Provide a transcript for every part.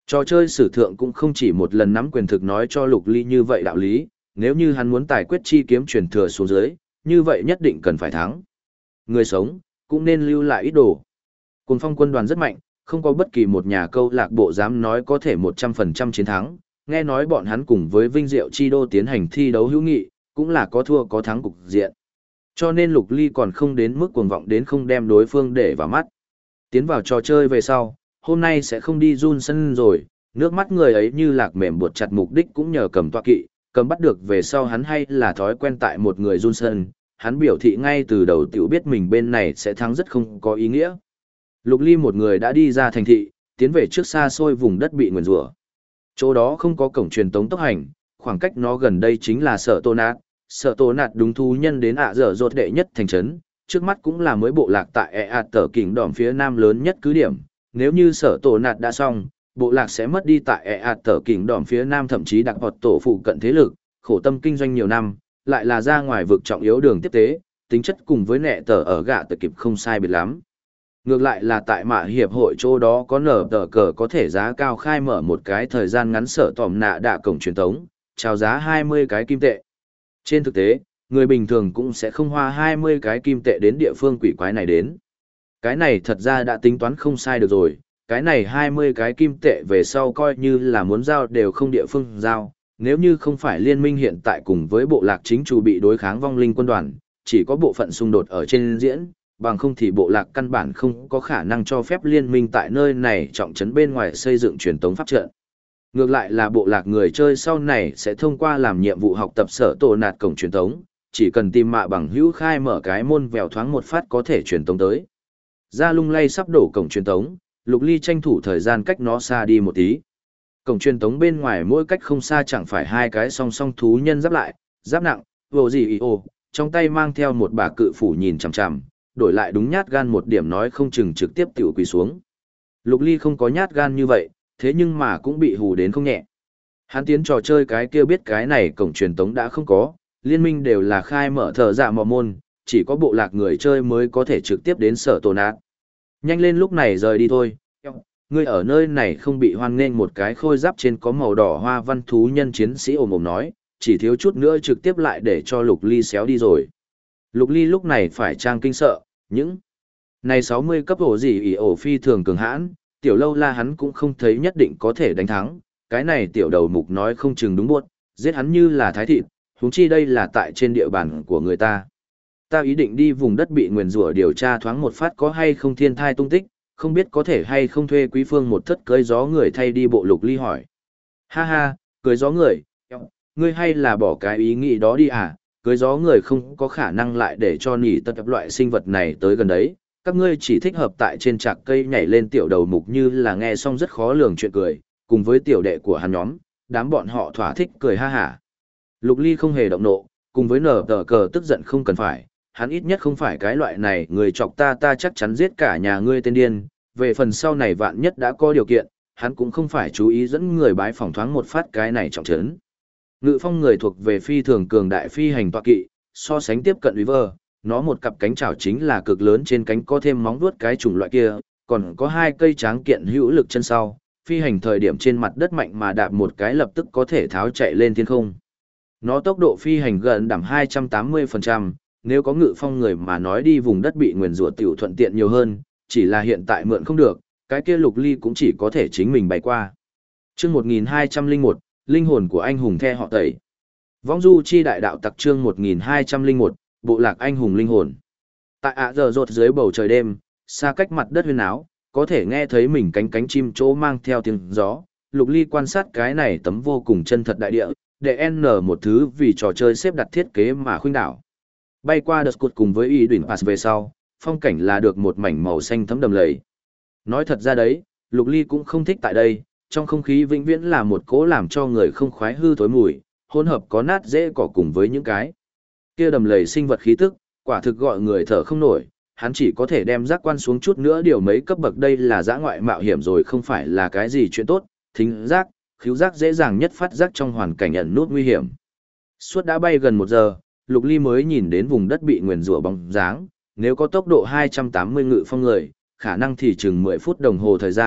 Trò chơi sử thượng cũng không chỉ một lần nắm quyền thực nói cho Lục Ly như vậy đạo lý, nếu như hắn muốn tài quyết chi kiếm truyền thừa xuống dưới, như vậy nhất định cần phải thắng. Người sống, cũng nên lưu lại ít đồ. Cuồng Phong quân đoàn rất mạnh, không có bất kỳ một nhà câu lạc bộ dám nói có thể 100% chiến thắng, nghe nói bọn hắn cùng với Vinh Diệu Chi Đô tiến hành thi đấu hữu nghị, cũng là có thua có thắng cục diện. Cho nên Lục Ly còn không đến mức cuồng vọng đến không đem đối phương để vào mắt. Tiến vào trò chơi về sau, hôm nay sẽ không đi run sân rồi, nước mắt người ấy như lạc mềm buộc chặt mục đích cũng nhờ cầm tọa kỵ, cầm bắt được về sau hắn hay là thói quen tại một người run sân, hắn biểu thị ngay từ đầu tiểu biết mình bên này sẽ thắng rất không có ý nghĩa. Lục Ly một người đã đi ra thành thị, tiến về trước xa xôi vùng đất bị nguyền rủa. Chỗ đó không có cổng truyền tống tốc hành, khoảng cách nó gần đây chính là Sở Tô Nạt. Sở Tô Nạt đúng thú nhân đến dở dột đệ nhất thành trấn, trước mắt cũng là mới bộ lạc tại tở kỉnh đỏm phía nam lớn nhất cứ điểm. Nếu như Sở Tô Nạt đã xong, bộ lạc sẽ mất đi tại tở kỉnh đỏm phía nam thậm chí đặc hoạt tổ phụ cận thế lực, khổ tâm kinh doanh nhiều năm, lại là ra ngoài vực trọng yếu đường tiếp tế, tính chất cùng với nệ tờ ở gạ tờ kịp không sai biệt lắm. Ngược lại là tại mạ hiệp hội chỗ đó có nở tờ cờ có thể giá cao khai mở một cái thời gian ngắn sở tòm nạ đạ cổng truyền thống, chào giá 20 cái kim tệ. Trên thực tế, người bình thường cũng sẽ không hoa 20 cái kim tệ đến địa phương quỷ quái này đến. Cái này thật ra đã tính toán không sai được rồi, cái này 20 cái kim tệ về sau coi như là muốn giao đều không địa phương giao, nếu như không phải liên minh hiện tại cùng với bộ lạc chính chủ bị đối kháng vong linh quân đoàn, chỉ có bộ phận xung đột ở trên diễn, bằng không thì bộ lạc căn bản không có khả năng cho phép liên minh tại nơi này trọng trấn bên ngoài xây dựng truyền tống pháp trận. Ngược lại là bộ lạc người chơi sau này sẽ thông qua làm nhiệm vụ học tập sở tổ nạt cổng truyền tống, chỉ cần tìm mạ bằng hữu khai mở cái môn vèo thoáng một phát có thể truyền tống tới. Ra lung lay sắp đổ cổng truyền tống, Lục Ly tranh thủ thời gian cách nó xa đi một tí. Cổng truyền tống bên ngoài mỗi cách không xa chẳng phải hai cái song song thú nhân giáp lại, giáp nặng, vô gì ý ô, trong tay mang theo một bà cự phủ nhìn chằm chằm, đổi lại đúng nhát gan một điểm nói không chừng trực tiếp tiểu quỳ xuống. Lục Ly không có nhát gan như vậy, thế nhưng mà cũng bị hù đến không nhẹ. Hắn tiến trò chơi cái kia biết cái này cổng truyền tống đã không có, liên minh đều là khai mở thờ dạ mò môn, chỉ có bộ lạc người chơi mới có thể trực tiếp đến sở tổ nát. Nhanh lên lúc này rời đi thôi. Ngươi ở nơi này không bị hoan nghênh một cái khôi giáp trên có màu đỏ hoa văn thú nhân chiến sĩ ồm ồm nói, chỉ thiếu chút nữa trực tiếp lại để cho Lục Ly xéo đi rồi. Lục Ly lúc này phải trang kinh sợ, những này 60 cấp ổ gì ỉ ổ phi thường cường hãn, tiểu lâu la hắn cũng không thấy nhất định có thể đánh thắng, cái này tiểu đầu mục nói không chừng đúng buốt, giết hắn như là thái thịt, huống chi đây là tại trên địa bàn của người ta. Ta ý định đi vùng đất bị nguyền rủa điều tra thoáng một phát có hay không thiên thai tung tích, không biết có thể hay không thuê quý phương một thất cưới gió người thay đi bộ. Lục Ly hỏi. Ha ha, cưới gió người, ngươi hay là bỏ cái ý nghĩ đó đi à, cưới gió người không có khả năng lại để cho nỉ tật loại sinh vật này tới gần đấy, các ngươi chỉ thích hợp tại trên trạc cây nhảy lên. Tiểu đầu mục như là nghe xong rất khó lường chuyện cười, cùng với tiểu đệ của hắn nhóm, đám bọn họ thỏa thích cười ha hả. Lục Ly không hề động nộ, cùng với nở tờ cờ tức giận không cần phải, hắn ít nhất không phải cái loại này người chọc ta chắc chắn giết cả nhà ngươi tên điên, về phần sau này vạn nhất đã có điều kiện, hắn cũng không phải chú ý dẫn người bái phỏng thoáng một phát cái này trọng trấn. Ngự phong người thuộc về phi thường cường đại phi hành tọa kỵ, so sánh tiếp cận Weaver, nó một cặp cánh chảo chính là cực lớn trên cánh có thêm móng vuốt cái chủng loại kia, còn có hai cây tráng kiện hữu lực chân sau, phi hành thời điểm trên mặt đất mạnh mà đạp một cái lập tức có thể tháo chạy lên thiên không. Nó tốc độ phi hành gần đảm 280%, nếu có ngự phong người mà nói đi vùng đất bị nguyền rủa tiểu thuận tiện nhiều hơn, chỉ là hiện tại mượn không được, cái kia Lục Ly cũng chỉ có thể chính mình bay qua. Chương 1201, linh hồn của anh hùng the họ tẩy. Vong du chi đại đạo tặc chương 1201, bộ lạc anh hùng linh hồn. Tại giờ rột dưới bầu trời đêm, xa cách mặt đất huyên áo, có thể nghe thấy mình cánh chim chỗ mang theo tiếng gió. Lục Ly quan sát cái này tấm vô cùng chân thật đại địa, để N một thứ vì trò chơi xếp đặt thiết kế mà khuynh đảo. Bay qua đợt cột cùng với y đỉnh pass về sau, phong cảnh là được một mảnh màu xanh thấm đầm lầy. Nói thật ra đấy, Lục Ly cũng không thích tại đây, trong không khí vĩnh viễn là một cỗ làm cho người không khoái hư thối mùi, hỗn hợp có nát rễ cỏ cùng với những cái kia đầm lầy sinh vật khí tức, quả thực gọi người thở không nổi, hắn chỉ có thể đem giác quan xuống chút nữa điều mấy cấp bậc. Đây là dã ngoại mạo hiểm rồi không phải là cái gì chuyện tốt, thính giác, khứu giác dễ dàng nhất phát giác trong hoàn cảnh ẩn nút nguy hiểm. Suốt đã bay gần 1 giờ, Lục Ly mới nhìn đến vùng đất bị nguyền rủa bóng dáng, nếu có tốc độ 280 ngự phong người, khả năng thì chừng 10 phút đồng hồ thời gian,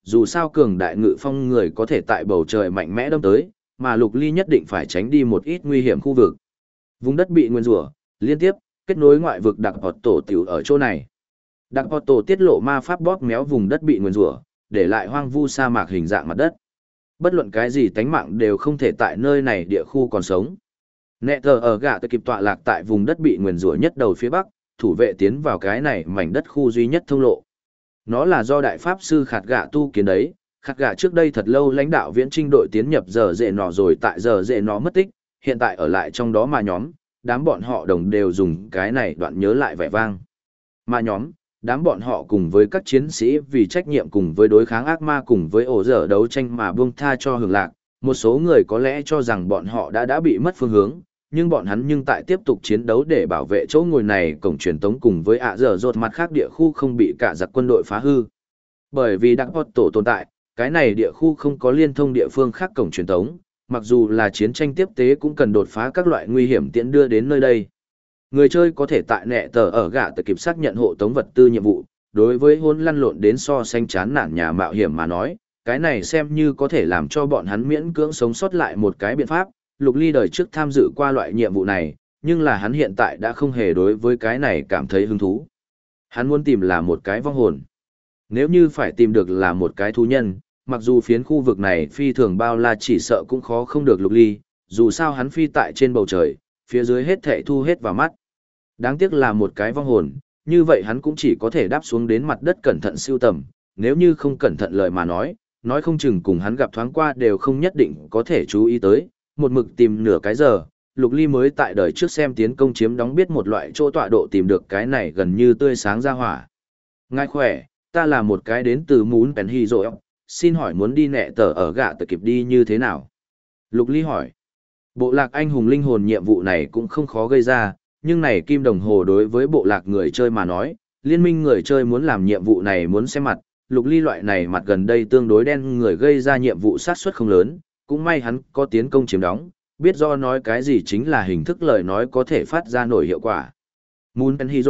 dù sao cường đại ngự phong người có thể tại bầu trời mạnh mẽ đâm tới, mà Lục Ly nhất định phải tránh đi một ít nguy hiểm khu vực. Vùng đất bị nguyên rủa, liên tiếp kết nối ngoại vực đặc hoạt tổ tiểu ở chỗ này. Đặc hoạt tổ tiết lộ ma pháp bóp méo vùng đất bị nguyên rủa, để lại hoang vu sa mạc hình dạng mặt đất. Bất luận cái gì tánh mạng đều không thể tại nơi này địa khu còn sống. Nẹ thờ ở gạ tự kịp tọa lạc tại vùng đất bị nguyền rủa nhất đầu phía bắc, thủ vệ tiến vào cái này mảnh đất khu duy nhất thông lộ. Nó là do đại pháp sư khạt gạ tu kiến đấy, khạt gạ trước đây thật lâu lãnh đạo viễn trinh đội tiến nhập giờ dệ nọ rồi tại giờ dệ nọ mất tích, hiện tại ở lại trong đó mà nhóm, đám bọn họ đồng đều dùng cái này đoạn nhớ lại vẻ vang. Mà nhóm, đám bọn họ cùng với các chiến sĩ vì trách nhiệm cùng với đối kháng ác ma cùng với ổ dở đấu tranh mà buông tha cho hưởng lạc, một số người có lẽ cho rằng bọn họ đã bị mất phương hướng, nhưng bọn hắn nhưng tại tiếp tục chiến đấu để bảo vệ chỗ ngồi này cổng truyền tống cùng với dở dột mặt khác địa khu không bị cả giặc quân đội phá hư. Bởi vì đặc hot tổ tồn tại, cái này địa khu không có liên thông địa phương khác cổng truyền tống, mặc dù là chiến tranh tiếp tế cũng cần đột phá các loại nguy hiểm tiện đưa đến nơi đây. Người chơi có thể tại nẹ tờ ở gạ tự kịp xác nhận hộ tống vật tư nhiệm vụ, đối với hôn lăn lộn đến so sánh chán nản nhà mạo hiểm mà nói, cái này xem như có thể làm cho bọn hắn miễn cưỡng sống sót lại một cái biện pháp. Lục Ly đời trước tham dự qua loại nhiệm vụ này, nhưng là hắn hiện tại đã không hề đối với cái này cảm thấy hứng thú. Hắn muốn tìm là một cái vong hồn. Nếu như phải tìm được là một cái thú nhân, mặc dù phiến khu vực này phi thường bao la chỉ sợ cũng khó không được Lục Ly, dù sao hắn phi tại trên bầu trời, phía dưới hết thảy thu hết vào mắt. Đáng tiếc là một cái vong hồn, như vậy hắn cũng chỉ có thể đáp xuống đến mặt đất cẩn thận siêu tầm, nếu như không cẩn thận lời mà nói không chừng cùng hắn gặp thoáng qua đều không nhất định có thể chú ý tới, một mực tìm nửa cái giờ, Lục Ly mới tại đời trước xem tiến công chiếm đóng biết một loại chỗ tọa độ tìm được cái này gần như tươi sáng ra hỏa. Ngài khỏe, ta là một cái đến từ Moon Penhy rồi, xin hỏi muốn đi nẹ tờ ở gạ tự kịp đi như thế nào? Lục Ly hỏi, bộ lạc anh hùng linh hồn nhiệm vụ này cũng không khó gây ra, nhưng này kim đồng hồ đối với bộ lạc người chơi mà nói, liên minh người chơi muốn làm nhiệm vụ này muốn xem mặt, Lục Ly loại này mặt gần đây tương đối đen người gây ra nhiệm vụ sát suất không lớn, cũng may hắn có tiến công chiếm đóng, biết do nói cái gì chính là hình thức lời nói có thể phát ra nổi hiệu quả. Moon Penhiro.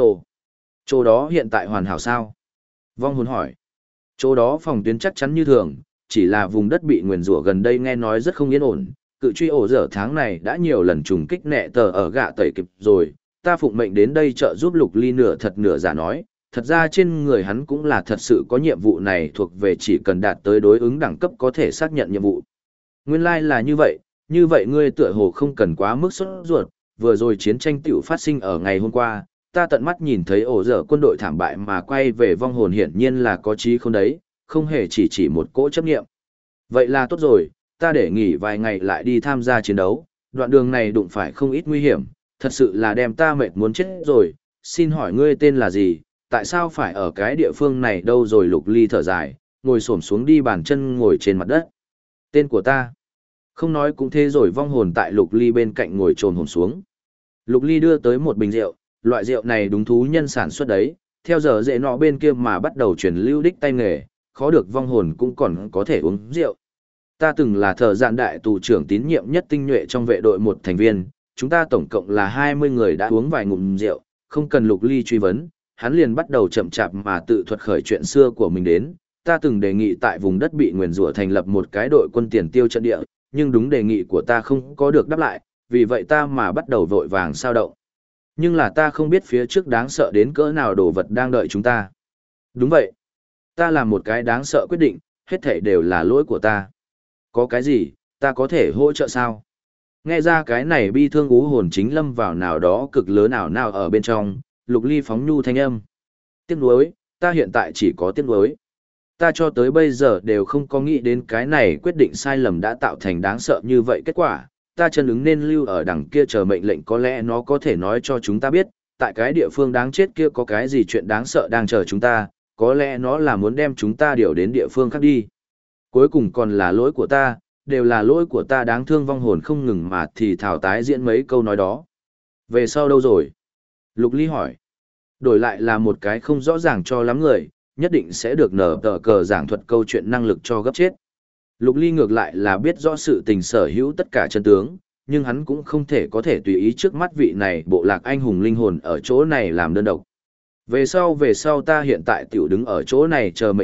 Chỗ đó hiện tại hoàn hảo sao? Vong hồn hỏi. Chỗ đó phòng tuyến chắc chắn như thường, chỉ là vùng đất bị nguyền rủa gần đây nghe nói rất không yên ổn, cự truy ổ dở tháng này đã nhiều lần trùng kích nẹ tờ ở gạ tẩy kịp rồi, ta phụng mệnh đến đây trợ giúp Lục Ly nửa thật nửa giả nói, thật ra trên người hắn cũng là thật sự có nhiệm vụ này thuộc về chỉ cần đạt tới đối ứng đẳng cấp có thể xác nhận nhiệm vụ. Nguyên lai là như vậy ngươi tựa hồ không cần quá mức sốt ruột, vừa rồi chiến tranh tiểu phát sinh ở ngày hôm qua, ta tận mắt nhìn thấy ổ dở quân đội thảm bại mà quay về vong hồn hiển nhiên là có chí không đấy, không hề chỉ một cỗ chấp nghiệm. Vậy là tốt rồi, ta để nghỉ vài ngày lại đi tham gia chiến đấu, đoạn đường này đụng phải không ít nguy hiểm, thật sự là đem ta mệt muốn chết rồi, xin hỏi ngươi tên là gì, tại sao phải ở cái địa phương này đâu rồi? Lục Ly thở dài, ngồi xổm xuống đi bàn chân ngồi trên mặt đất. Tên của ta. Không nói cũng thế rồi. Vong hồn tại Lục Ly bên cạnh ngồi trồn hồn xuống. Lục Ly đưa tới một bình rượu, loại rượu này đúng thú nhân sản xuất đấy, theo giờ dễ nọ bên kia mà bắt đầu truyền lưu đích tay nghề, khó được vong hồn cũng còn có thể uống rượu. Ta từng là thợ dạn đại tù trưởng tín nhiệm nhất tinh nhuệ trong vệ đội một thành viên, chúng ta tổng cộng là 20 người đã uống vài ngụm rượu, không cần Lục Ly truy vấn, hắn liền bắt đầu chậm chạp mà tự thuật khởi chuyện xưa của mình đến. Ta từng đề nghị tại vùng đất bị nguyền rủa thành lập một cái đội quân tiền tiêu trận địa, nhưng đúng đề nghị của ta không có được đáp lại, vì vậy ta mà bắt đầu vội vàng sao động. Nhưng là ta không biết phía trước đáng sợ đến cỡ nào đồ vật đang đợi chúng ta. Đúng vậy. Ta làm một cái đáng sợ quyết định, hết thảy đều là lỗi của ta. Có cái gì, ta có thể hỗ trợ sao? Nghe ra cái này bi thương ú hồn chính lâm vào nào đó cực lớn nào ở bên trong, Lục Ly phóng nhu thanh âm. Tiếc nuối, ta hiện tại chỉ có tiếc nuối. Ta cho tới bây giờ đều không có nghĩ đến cái này quyết định sai lầm đã tạo thành đáng sợ như vậy kết quả. Ta chân ứng nên lưu ở đằng kia chờ mệnh lệnh, có lẽ nó có thể nói cho chúng ta biết, tại cái địa phương đáng chết kia có cái gì chuyện đáng sợ đang chờ chúng ta, có lẽ nó là muốn đem chúng ta điều đến địa phương khác đi. Cuối cùng còn là lỗi của ta, đều là lỗi của ta. Đáng thương vong hồn không ngừng mà thì thảo tái diễn mấy câu nói đó. Về sau đâu rồi? Lục Ly hỏi. Đổi lại là một cái không rõ ràng cho lắm người, nhất định sẽ được nở tờ cờ giảng thuật câu chuyện năng lực cho gấp chết. Lục Ly ngược lại là biết rõ sự tình sở hữu tất cả chân tướng, nhưng hắn cũng không thể có thể tùy ý trước mắt vị này bộ lạc anh hùng linh hồn ở chỗ này làm đơn độc. Về sau ta hiện tại tiểu đứng ở chỗ này chờ mệnh lệnh,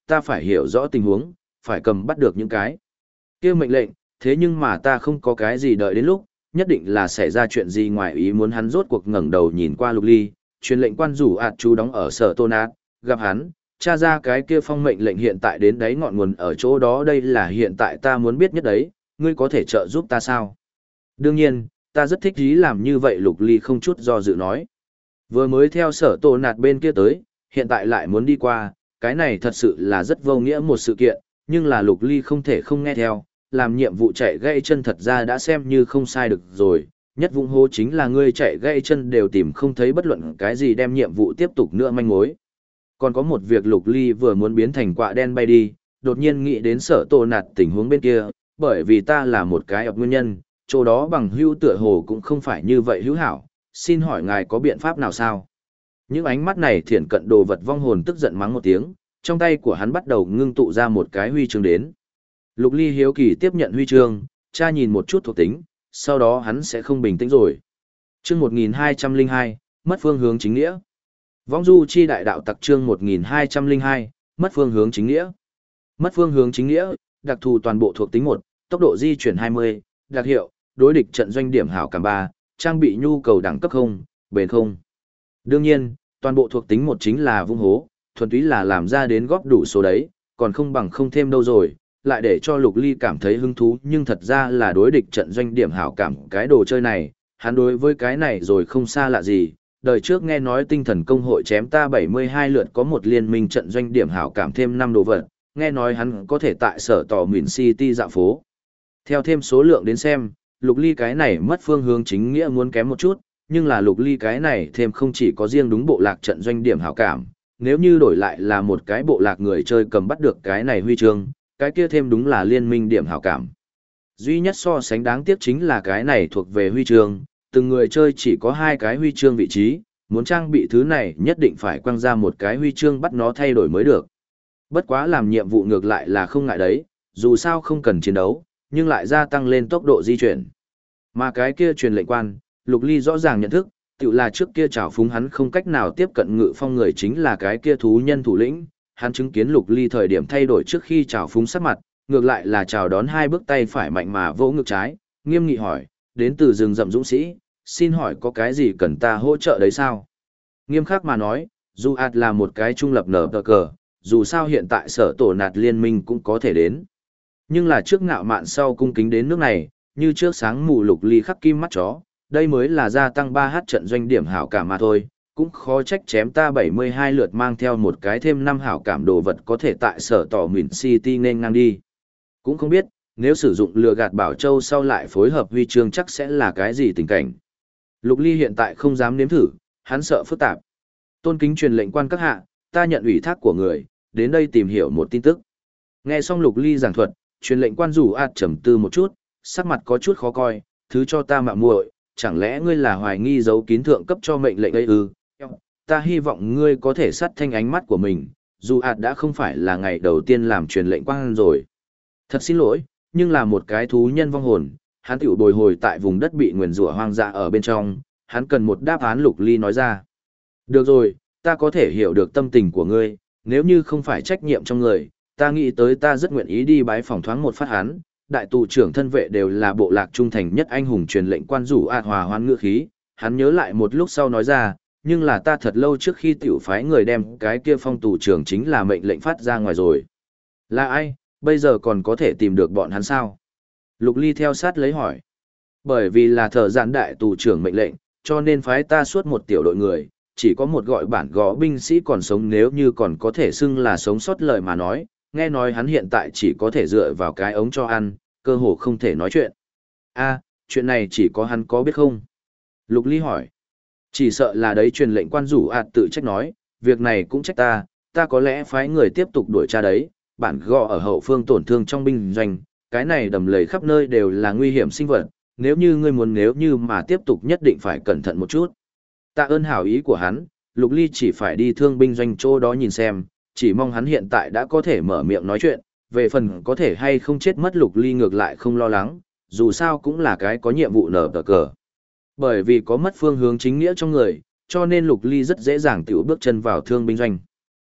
ta phải hiểu rõ tình huống, phải cầm bắt được những cái kia mệnh lệnh, thế nhưng mà ta không có cái gì đợi đến lúc, nhất định là xảy ra chuyện gì ngoài ý muốn. Hắn rốt cuộc ngẩng đầu nhìn qua Lục Ly, truyền lệnh quan rủ ạt chú đóng ở sở Tô Nát, gặp hắn, tra ra cái kia phong mệnh lệnh hiện tại đến đấy ngọn nguồn ở chỗ đó, đây là hiện tại ta muốn biết nhất đấy, ngươi có thể trợ giúp ta sao? Đương nhiên, ta rất thích ý làm như vậy. Lục Ly không chút do dự nói. Vừa mới theo sở Tô Nát bên kia tới, hiện tại lại muốn đi qua, cái này thật sự là rất vô nghĩa một sự kiện, nhưng là Lục Ly không thể không nghe theo, làm nhiệm vụ chạy gãy chân thật ra đã xem như không sai được rồi, nhất vũng hố chính là ngươi chạy gãy chân đều tìm không thấy bất luận cái gì đem nhiệm vụ tiếp tục nữa manh mối. Còn có một việc Lục Ly vừa muốn biến thành quạ đen bay đi, đột nhiên nghĩ đến sở Tô Nạt tình huống bên kia, bởi vì ta là một cái ập nguyên nhân, chỗ đó bằng hữu tựa hồ cũng không phải như vậy hữu hảo, xin hỏi ngài có biện pháp nào sao? Những ánh mắt này thiển cận đồ vật vong hồn tức giận mắng một tiếng, trong tay của hắn bắt đầu ngưng tụ ra một cái huy chương đến. Lục Ly hiếu kỳ tiếp nhận huy chương, tra nhìn một chút thuộc tính, sau đó hắn sẽ không bình tĩnh rồi. Chương 1202, mất phương hướng chính nghĩa. Vong du chi đại đạo tặc chương 1202, mất phương hướng chính nghĩa. Mất phương hướng chính nghĩa, đặc thù toàn bộ thuộc tính 1, tốc độ di chuyển 20, đặc hiệu, đối địch trận doanh điểm hảo cảm 3, trang bị nhu cầu đẳng cấp 0, bền 0. Đương nhiên, toàn bộ thuộc tính 1 chính là vung hố, thuần túy là làm ra đến góp đủ số đấy, còn không bằng không thêm đâu rồi, lại để cho Lục Ly cảm thấy hứng thú, nhưng thật ra là đối địch trận doanh điểm hảo cảm cái đồ chơi này, hắn đối với cái này rồi không xa lạ gì. Đời trước nghe nói tinh thần công hội chém ta 72 lượt có một liên minh trận doanh điểm hảo cảm thêm 5 đồ vật, nghe nói hắn có thể tại sở tỏ Mìn City dạo phố. Theo thêm số lượng đến xem, Lục Ly cái này mất phương hướng chính nghĩa muốn kém một chút, nhưng là Lục Ly cái này thêm không chỉ có riêng đúng bộ lạc trận doanh điểm hảo cảm, nếu như đổi lại là một cái bộ lạc người chơi cầm bắt được cái này huy chương, cái kia thêm đúng là liên minh điểm hảo cảm. Duy nhất so sánh đáng tiếc chính là cái này thuộc về huy chương, từng người chơi chỉ có 2 cái huy chương vị trí, muốn trang bị thứ này nhất định phải quăng ra một cái huy chương bắt nó thay đổi mới được. Bất quá làm nhiệm vụ ngược lại là không ngại đấy, dù sao không cần chiến đấu, nhưng lại gia tăng lên tốc độ di chuyển. Mà cái kia truyền lệnh quan, Lục Ly rõ ràng nhận thức, tự là trước kia trào phúng hắn không cách nào tiếp cận Ngự Phong người chính là cái kia thú nhân thủ lĩnh. Hắn chứng kiến Lục Ly thời điểm thay đổi trước khi trào phúng sắc mặt, ngược lại là chào đón 2 bước tay phải mạnh mà vỗ ngực trái, nghiêm nghị hỏi, đến từ rừng rậm dũng sĩ, xin hỏi có cái gì cần ta hỗ trợ đấy sao? Nghiêm khắc mà nói, dù ạt là một cái trung lập nở tờ cờ, dù sao hiện tại sở tổ nạt liên minh cũng có thể đến. Nhưng là trước ngạo mạn sau cung kính đến nước này, như trước sáng mù Lục Ly khắc kim mắt chó, đây mới là gia tăng 3h trận doanh điểm hảo cảm mà thôi, cũng khó trách chém ta 72 lượt mang theo một cái thêm 5 hảo cảm đồ vật có thể tại sở tỏ Mìn City nên ngang đi. Cũng không biết, nếu sử dụng lừa gạt Bảo Châu sau lại phối hợp huy chương chắc sẽ là cái gì tình cảnh. Lục Ly hiện tại không dám nếm thử, hắn sợ phức tạp. Tôn kính truyền lệnh quan các hạ, ta nhận ủy thác của người, đến đây tìm hiểu một tin tức. Nghe xong Lục Ly giảng thuật, truyền lệnh quan rủ ạt trầm tư một chút, sắc mặt có chút khó coi, thứ cho ta mạo muội, chẳng lẽ ngươi là hoài nghi giấu kín thượng cấp cho mệnh lệnh ấy ư? Ta hy vọng ngươi có thể sát thanh ánh mắt của mình, dù ạt đã không phải là ngày đầu tiên làm truyền lệnh quan rồi. Thật xin lỗi, nhưng là một cái thú nhân vong hồn, hắn tiểu bồi hồi tại vùng đất bị nguyền rủa hoang dã ở bên trong, hắn cần một đáp án. Lục Ly nói ra. Được rồi, ta có thể hiểu được tâm tình của ngươi, nếu như không phải trách nhiệm trong người, ta nghĩ tới ta rất nguyện ý đi bái phòng thoáng một phát hắn. Đại tù trưởng thân vệ đều là bộ lạc trung thành nhất anh hùng truyền lệnh quan rủ ạt hòa hoan ngữ khí, hắn nhớ lại một lúc sau nói ra, nhưng là ta thật lâu trước khi tiểu phái người đem cái kia phong tù trưởng chính là mệnh lệnh phát ra ngoài rồi. Là ai, bây giờ còn có thể tìm được bọn hắn sao? Lục Ly theo sát lấy hỏi. Bởi vì là thợ giản đại tù trưởng mệnh lệnh, cho nên phái ta suốt một tiểu đội người, chỉ có một gọi bản gõ binh sĩ còn sống, nếu như còn có thể xưng là sống sót lời mà nói, nghe nói hắn hiện tại chỉ có thể dựa vào cái ống cho ăn, cơ hồ không thể nói chuyện. A, chuyện này chỉ có hắn có biết không? Lục Ly hỏi. Chỉ sợ là đấy, truyền lệnh quan rủ ạt tự trách nói, việc này cũng trách ta có lẽ phái người tiếp tục đuổi tra đấy, bản gõ ở hậu phương tổn thương trong binh doanh, cái này đầm lầy khắp nơi đều là nguy hiểm sinh vật, nếu như ngươi muốn nếu như mà tiếp tục nhất định phải cẩn thận một chút. Tạ ơn hảo ý của hắn, Lục Ly chỉ phải đi thương binh doanh chỗ đó nhìn xem, chỉ mong hắn hiện tại đã có thể mở miệng nói chuyện, về phần có thể hay không chết mất Lục Ly ngược lại không lo lắng, dù sao cũng là cái có nhiệm vụ nở tờ cờ. Bởi vì có mất phương hướng chính nghĩa trong người, cho nên Lục Ly rất dễ dàng tiểu bước chân vào thương binh doanh.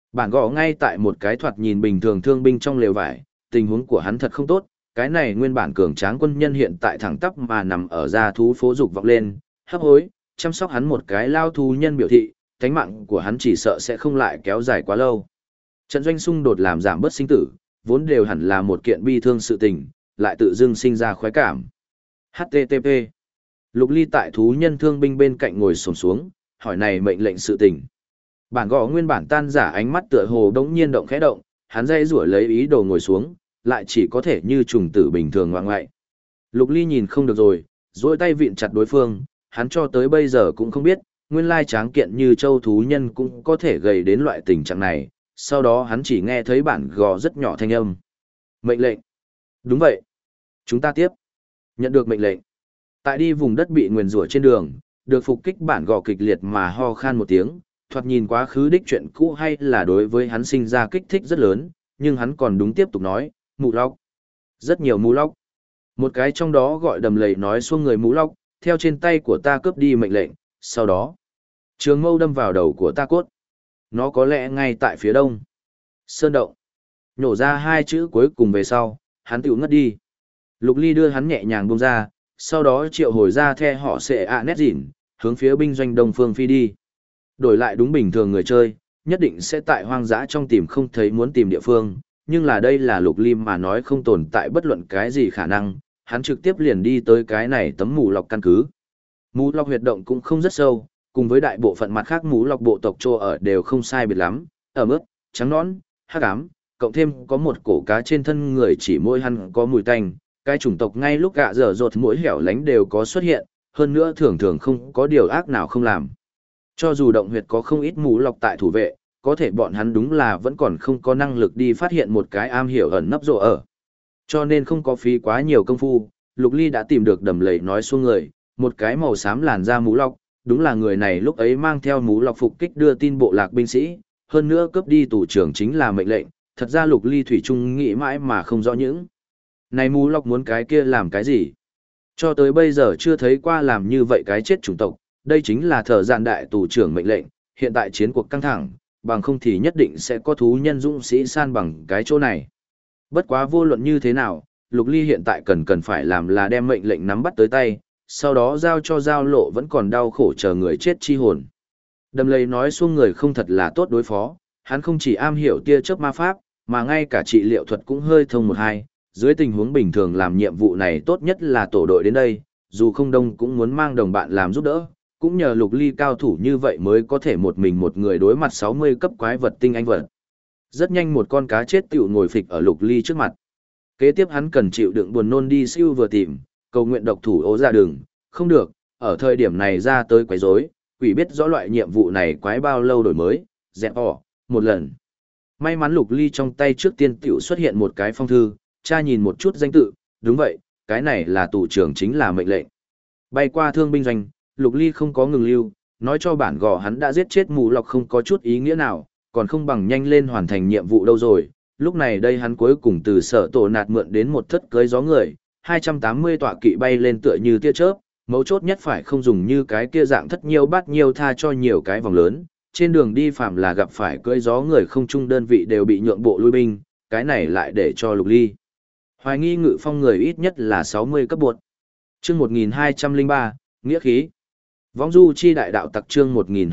Bản gõ ngay tại một cái thoạt nhìn bình thường thương binh trong lều vải, tình huống của hắn thật không tốt, cái này nguyên bản cường tráng quân nhân hiện tại thẳng tắp mà nằm ở ra thú phố dục vọng lên, hấp hối, chăm sóc hắn một cái lao thú nhân biểu thị, thánh mạng của hắn chỉ sợ sẽ không lại kéo dài quá lâu. Trận doanh xung đột làm giảm bớt sinh tử, vốn đều hẳn là một kiện bi thương sự tình, lại tự dưng sinh ra khoái cảm. HTTP. Lục Ly tại thú nhân thương binh bên cạnh ngồi xổm xuống, hỏi này mệnh lệnh sự tình. Bản gõ nguyên bản tan giả ánh mắt tựa hồ đống nhiên động khẽ động, hắn dây rủa lấy ý đồ ngồi xuống, lại chỉ có thể như trùng tử bình thường ngoạng ngoại. Lục Ly nhìn không được rồi, duỗi tay vịn chặt đối phương, hắn cho tới bây giờ cũng không biết, nguyên lai tráng kiện như châu thú nhân cũng có thể gầy đến loại tình trạng này, sau đó hắn chỉ nghe thấy bản gò rất nhỏ thanh âm. Mệnh lệnh. Đúng vậy. Chúng ta tiếp. Nhận được mệnh lệnh. Tại đi vùng đất bị nguyền rủa trên đường, được phục kích bản gò kịch liệt mà ho khan một tiếng, thoạt nhìn quá khứ đích chuyện cũ hay là đối với hắn sinh ra kích thích rất lớn, nhưng hắn còn đúng tiếp tục nói, mù lóc. Rất nhiều mù lóc. Một cái trong đó gọi đầm lầy nói xuông người mù lóc, theo trên tay của ta cướp đi mệnh lệnh, sau đó, trường mâu đâm vào đầu của ta cốt. Nó có lẽ ngay tại phía đông. Sơn động. Nhổ ra hai chữ cuối cùng về sau, hắn tự ngất đi. Lục Ly đưa hắn nhẹ nhàng buông ra, sau đó triệu hồi ra the họ sẽ nét dịn, hướng phía binh doanh đông phương phi đi. Đổi lại đúng bình thường người chơi, nhất định sẽ tại hoang dã trong tìm không thấy muốn tìm địa phương, nhưng là đây là Lục Ly mà nói không tồn tại bất luận cái gì khả năng, hắn trực tiếp liền đi tới cái này tấm mù lọc căn cứ. Mù lọc huyệt động cũng không rất sâu, cùng với đại bộ phận mặt khác mù lọc bộ tộc trô ở đều không sai biệt lắm, ở mức, trắng nõn, hắc ám, cộng thêm có một cổ cá trên thân người chỉ môi hắn có mùi tanh, cái chủng tộc ngay lúc gạ dở dột mỗi hẻo lánh đều có xuất hiện, hơn nữa thường thường không có điều ác nào không làm. Cho dù động huyệt có không ít mù lọc tại thủ vệ, có thể bọn hắn đúng là vẫn còn không có năng lực đi phát hiện một cái am hiểu ẩn nấp rộ ở. Cho nên không có phí quá nhiều công phu, Lục Ly đã tìm được đầm lầy nói xuông người, một cái màu xám làn da mũ lọc, đúng là người này lúc ấy mang theo mũ lọc phục kích đưa tin bộ lạc binh sĩ, hơn nữa cướp đi tù trưởng chính là mệnh lệnh, thật ra Lục Ly thủy chung nghĩ mãi mà không rõ những. Này mũ lọc muốn cái kia làm cái gì? Cho tới bây giờ chưa thấy qua làm như vậy cái chết chủng tộc, đây chính là thợ dạn đại tù trưởng mệnh lệnh, hiện tại chiến cuộc căng thẳng, bằng không thì nhất định sẽ có thú nhân dũng sĩ san bằng cái chỗ này. Bất quá vô luận như thế nào, Lục Ly hiện tại cần phải làm là đem mệnh lệnh nắm bắt tới tay, sau đó giao cho giao lộ vẫn còn đau khổ chờ người chết chi hồn. Đầm lầy nói xuông người không thật là tốt đối phó, hắn không chỉ am hiểu tia chớp ma pháp, mà ngay cả trị liệu thuật cũng hơi thông một hai, dưới tình huống bình thường làm nhiệm vụ này tốt nhất là tổ đội đến đây, dù không đông cũng muốn mang đồng bạn làm giúp đỡ, cũng nhờ Lục Ly cao thủ như vậy mới có thể một mình một người đối mặt 60 cấp quái vật tinh anh vật. Rất nhanh một con cá chết tiểu ngồi phịch ở Lục Ly trước mặt. Kế tiếp hắn cần chịu đựng buồn nôn đi siêu vừa tìm, cầu nguyện độc thủ ố ra đường, không được, ở thời điểm này ra tới quấy rối, quỷ biết rõ loại nhiệm vụ này quái bao lâu đổi mới, dẹp bỏ, một lần. May mắn Lục Ly trong tay trước tiên tiểu xuất hiện một cái phong thư, cha nhìn một chút danh tự, đúng vậy, cái này là tù trưởng chính là mệnh lệnh. Bay qua thương binh doanh, Lục Ly không có ngừng lưu, nói cho bản gò hắn đã giết chết mù lọc không có chút ý nghĩa nào, còn không bằng nhanh lên hoàn thành nhiệm vụ đâu rồi. Lúc này đây hắn cuối cùng từ sở tổ nạt mượn đến một thất cưới gió người, 280 tọa kỵ bay lên tựa như tia chớp, mấu chốt nhất phải không dùng như cái kia dạng thất nhiều bát nhiều tha cho nhiều cái vòng lớn, trên đường đi phạm là gặp phải cưới gió người không chung đơn vị đều bị nhượng bộ lui binh, cái này lại để cho Lục Ly hoài nghi ngự phong người ít nhất là 60 cấp buộc. Chương 1203, Nghĩa khí. Vong du chi đại đạo tặc chương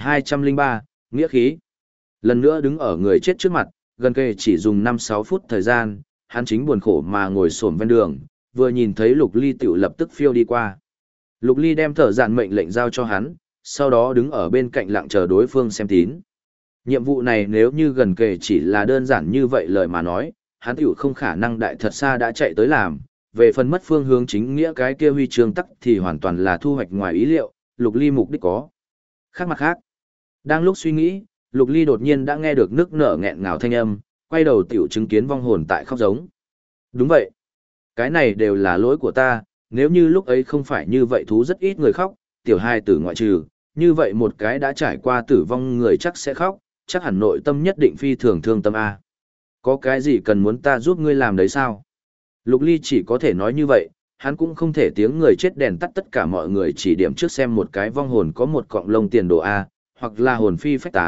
1203, Nghĩa khí. Lần nữa đứng ở người chết trước mặt, gần kề chỉ dùng 5-6 phút thời gian, hắn chính buồn khổ mà ngồi xổm ven đường, vừa nhìn thấy Lục Ly tiểu lập tức phiêu đi qua. Lục Ly đem thở dạn mệnh lệnh giao cho hắn, sau đó đứng ở bên cạnh lặng chờ đối phương xem tín. Nhiệm vụ này nếu như gần kề chỉ là đơn giản như vậy lời mà nói, hắn tiểu không khả năng đại thật xa đã chạy tới làm, về phần mất phương hướng chính nghĩa cái kia huy chương tắc thì hoàn toàn là thu hoạch ngoài ý liệu, Lục Ly mục đích có. Khác mặt khác, đang lúc suy nghĩ, Lục Ly đột nhiên đã nghe được nước nở nghẹn ngào thanh âm, quay đầu tiểu chứng kiến vong hồn tại khóc giống. Đúng vậy, cái này đều là lỗi của ta, nếu như lúc ấy không phải như vậy thú rất ít người khóc, tiểu hai tử ngoại trừ, như vậy một cái đã trải qua tử vong người chắc sẽ khóc, chắc hẳn nội tâm nhất định phi thường thương tâm A. Có cái gì cần muốn ta giúp ngươi làm đấy sao? Lục Ly chỉ có thể nói như vậy, hắn cũng không thể tiếng người chết đèn tắt tất cả mọi người chỉ điểm trước xem một cái vong hồn có một cọng lông tiền đồ A, hoặc là hồn phi phách tán,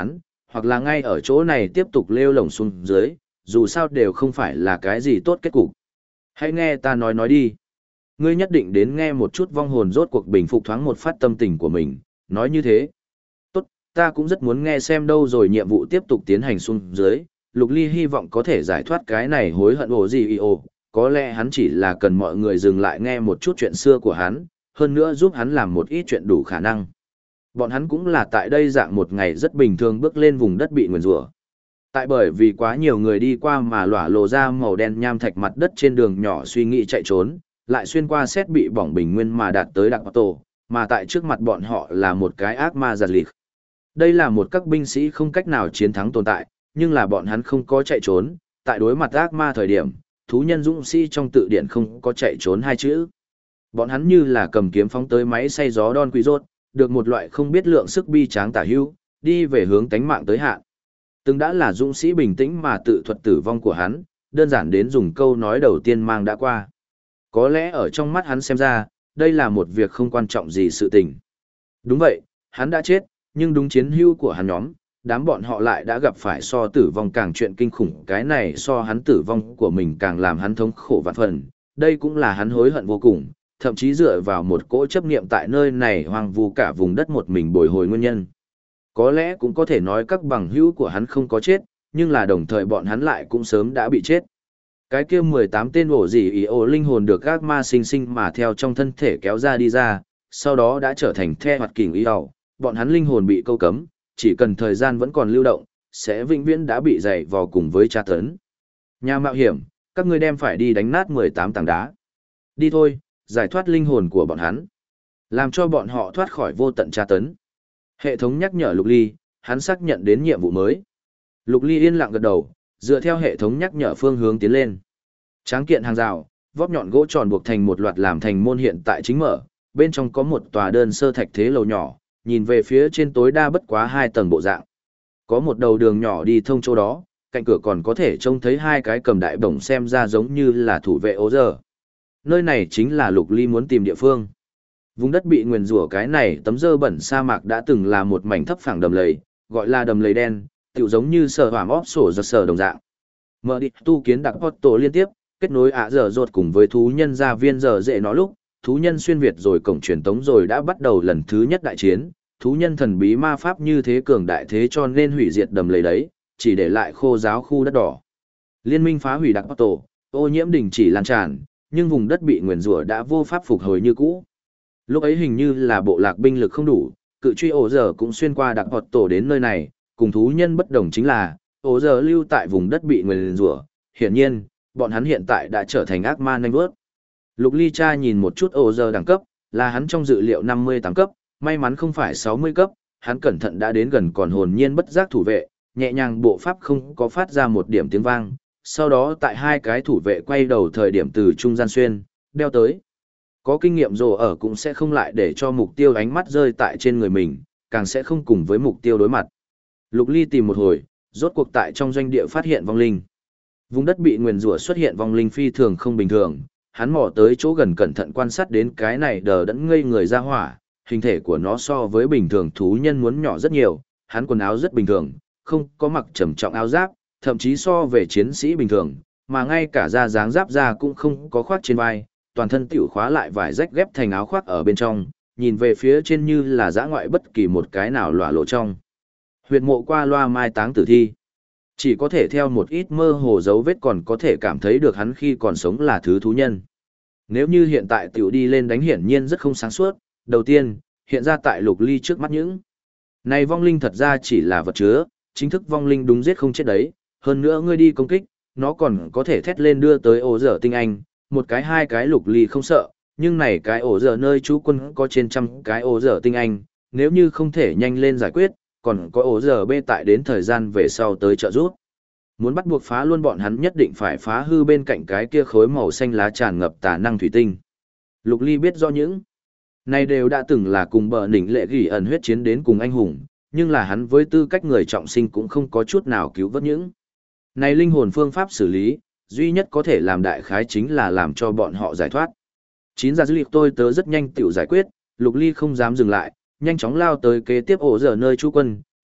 hoặc là ngay ở chỗ này tiếp tục lêu lổng xuống dưới, dù sao đều không phải là cái gì tốt kết cục. Hãy nghe ta nói đi. Ngươi nhất định đến nghe một chút vong hồn rốt cuộc bình phục thoáng một phát tâm tình của mình, nói như thế. Tốt, ta cũng rất muốn nghe xem đâu rồi nhiệm vụ tiếp tục tiến hành xuống dưới, Lục Ly hy vọng có thể giải thoát cái này hối hận ổ gì ồ, có lẽ hắn chỉ là cần mọi người dừng lại nghe một chút chuyện xưa của hắn, hơn nữa giúp hắn làm một ít chuyện đủ khả năng. Bọn hắn cũng là tại đây dạng một ngày rất bình thường bước lên vùng đất bị nguyền rủa. Tại bởi vì quá nhiều người đi qua mà lỏa lộ ra màu đen nham thạch mặt đất trên đường nhỏ suy nghĩ chạy trốn, lại xuyên qua xét bị bỏng bình nguyên mà đạt tới Đặc Tổ, mà tại trước mặt bọn họ là một cái ác ma giật lịt. Đây là một các binh sĩ không cách nào chiến thắng tồn tại, nhưng là bọn hắn không có chạy trốn, tại đối mặt ác ma thời điểm, thú nhân dũng sĩ trong tự điển không có chạy trốn hai chữ. Bọn hắn như là cầm kiếm phóng tới máy xay gió Don Quý Rốt, được một loại không biết lượng sức bi tráng tả hữu, đi về hướng tánh mạng tới hạn. Từng đã là dũng sĩ bình tĩnh mà tự thuật tử vong của hắn, đơn giản đến dùng câu nói đầu tiên mang đã qua. Có lẽ ở trong mắt hắn xem ra, đây là một việc không quan trọng gì sự tình. Đúng vậy, hắn đã chết, nhưng đúng chiến hữu của hắn nhóm, đám bọn họ lại đã gặp phải so tử vong càng chuyện kinh khủng, cái này so hắn tử vong của mình càng làm hắn thống khổ vạn phần. Đây cũng là hắn hối hận vô cùng, thậm chí dựa vào một cỗ chấp niệm tại nơi này hoang vu cả vùng đất một mình bồi hồi nguyên nhân. Có lẽ cũng có thể nói các bằng hữu của hắn không có chết, nhưng là đồng thời bọn hắn lại cũng sớm đã bị chết. Cái kia 18 tên ổ gì ý ổ linh hồn được các ma sinh sinh mà theo trong thân thể kéo ra đi ra, sau đó đã trở thành the hoạt kình ý ảo, bọn hắn linh hồn bị câu cấm, chỉ cần thời gian vẫn còn lưu động, sẽ vĩnh viễn đã bị dày vò cùng với tra tấn. Nhà mạo hiểm, các ngươi đem phải đi đánh nát 18 tảng đá. Đi thôi, giải thoát linh hồn của bọn hắn. Làm cho bọn họ thoát khỏi vô tận tra tấn. Hệ thống nhắc nhở Lục Ly, hắn xác nhận đến nhiệm vụ mới. Lục Ly yên lặng gật đầu, dựa theo hệ thống nhắc nhở phương hướng tiến lên. Tráng kiện hàng rào, vóp nhọn gỗ tròn buộc thành một loạt làm thành môn hiện tại chính mở, bên trong có một tòa đơn sơ thạch thế lầu nhỏ, nhìn về phía trên tối đa bất quá 2 tầng bộ dạng. Có một đầu đường nhỏ đi thông chỗ đó, cạnh cửa còn có thể trông thấy 2 cái cầm đại bổng xem ra giống như là thủ vệ ố giờ. Nơi này chính là Lục Ly muốn tìm địa phương. Vùng đất bị nguyền rủa cái này tấm dơ bẩn sa mạc đã từng là một mảnh thấp phẳng đầm lầy, gọi là đầm lầy đen, tựu giống như sở hỏa móp sổ giật sở đồng dạng. Mở đi tu kiến đặc tổ liên tiếp, kết nối ạ dở dột cùng với thú nhân gia viên giờ dễ nó lúc, thú nhân xuyên Việt rồi cổng truyền tống rồi đã bắt đầu lần thứ nhất đại chiến, thú nhân thần bí ma pháp như thế cường đại thế cho nên hủy diệt đầm lầy đấy, chỉ để lại khô giáo khu đất đỏ. Liên minh phá hủy đặc tổ, ô nhiễm đình chỉ lan tràn, nhưng vùng đất bị nguyền rủa đã vô pháp phục hồi như cũ. Lúc ấy hình như là bộ lạc binh lực không đủ, cự truy ổ giờ cũng xuyên qua đặc tổ đến nơi này, cùng thú nhân bất đồng chính là, ổ giờ lưu tại vùng đất bị nguyền rủa, hiển nhiên, bọn hắn hiện tại đã trở thành ác ma nhanh vớt. Lục Ly Cha nhìn một chút ổ giờ đẳng cấp, là hắn trong dự liệu 58 cấp, may mắn không phải 60 cấp, hắn cẩn thận đã đến gần còn hồn nhiên bất giác thủ vệ, nhẹ nhàng bộ pháp không có phát ra một điểm tiếng vang, sau đó tại 2 cái thủ vệ quay đầu thời điểm từ trung gian xuyên, đeo tới. Có kinh nghiệm rồi ở cũng sẽ không lại để cho mục tiêu ánh mắt rơi tại trên người mình, càng sẽ không cùng với mục tiêu đối mặt. Lục Ly tìm một hồi, rốt cuộc tại trong doanh địa phát hiện vong linh. Vùng đất bị nguyền rủa xuất hiện vong linh phi thường không bình thường, hắn mò tới chỗ gần cẩn thận quan sát đến cái này đờ đẫn ngây người ra hỏa, hình thể của nó so với bình thường thú nhân muốn nhỏ rất nhiều, hắn quần áo rất bình thường, không có mặc trầm trọng áo giáp, thậm chí so về chiến sĩ bình thường, mà ngay cả da dáng giáp da cũng không có khoác trên vai, toàn thân tiểu khóa lại vải rách ghép thành áo khoác ở bên trong, nhìn về phía trên như là dã ngoại bất kỳ một cái nào lỏa lộ trong. Huyệt mộ qua loa mai táng tử thi. Chỉ có thể theo một ít mơ hồ dấu vết còn có thể cảm thấy được hắn khi còn sống là thứ thú nhân. Nếu như hiện tại tiểu đi lên đánh hiển nhiên rất không sáng suốt, đầu tiên, hiện ra tại Lục Ly trước mắt những. Này vong linh thật ra chỉ là vật chứa, chính thức vong linh đúng giết không chết đấy, hơn nữa ngươi đi công kích, nó còn có thể thét lên đưa tới ổ dở tinh anh, một cái 2 cái Lục Ly không sợ, nhưng này cái ổ dở nơi trú quân có trên trăm cái ổ dở tinh anh, nếu như không thể nhanh lên giải quyết, còn có ổ dở bê tại đến thời gian về sau tới trợ giúp. Muốn bắt buộc phá luôn bọn hắn nhất định phải phá hư bên cạnh cái kia khối màu xanh lá tràn ngập tà năng thủy tinh. Lục Ly biết do những này đều đã từng là cùng bờ nỉnh lệ gỉ ẩn huyết chiến đến cùng anh hùng, nhưng là hắn với tư cách người trọng sinh cũng không có chút nào cứu vớt những. Này linh hồn phương pháp xử lý, duy nhất có thể làm đại khái chính là làm cho bọn họ giải thoát. 9 giờ dữ liệu tôi tớ rất nhanh tiểu giải quyết, Lục Ly không dám dừng lại, nhanh chóng lao tới kế tiếp ổ dở nơi trú quân,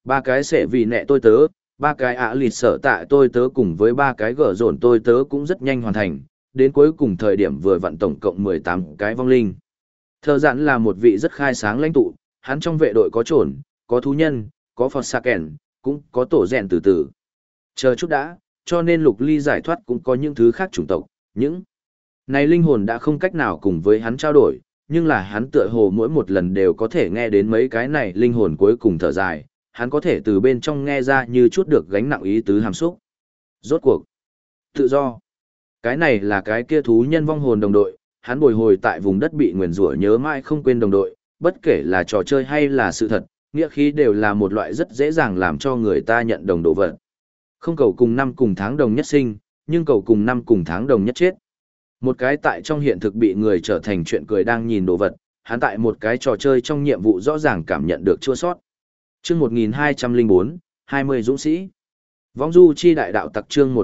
ba cái sẽ vì nẹ tôi tớ, ba cái ạ lịt sở tạ tôi tớ cùng với ba cái gở dồn tôi tớ cũng rất nhanh hoàn thành, đến cuối cùng thời điểm vừa vặn tổng cộng 18 cái vong linh. Thợ dặn là một vị rất khai sáng lãnh tụ, hắn trong vệ đội có trồn, có thú nhân, có phật sa kèn, cũng có tổ rèn từ từ. Chờ chút đã, cho nên Lục Ly giải thoát cũng có những thứ khác chủng tộc, những này linh hồn đã không cách nào cùng với hắn trao đổi, nhưng là hắn tựa hồ mỗi một lần đều có thể nghe đến mấy cái này linh hồn cuối cùng thở dài, hắn có thể từ bên trong nghe ra như chút được gánh nặng ý tứ hàm xúc. Rốt cuộc, tự do. Cái này là cái kia thú nhân vong hồn đồng đội, hắn bồi hồi tại vùng đất bị nguyền rủa nhớ mãi không quên đồng đội, bất kể là trò chơi hay là sự thật, nghĩa khí đều là một loại rất dễ dàng làm cho người ta nhận đồng độ vật. Không cầu cùng năm cùng tháng đồng nhất sinh, nhưng cầu cùng năm cùng tháng đồng nhất chết. Một cái tại trong hiện thực bị người trở thành chuyện cười đang nhìn đồ vật, hắn tại một cái trò chơi trong nhiệm vụ rõ ràng cảm nhận được chua sót. Chương 1204, 20 dũng sĩ. Vong du chi đại đạo tặc chương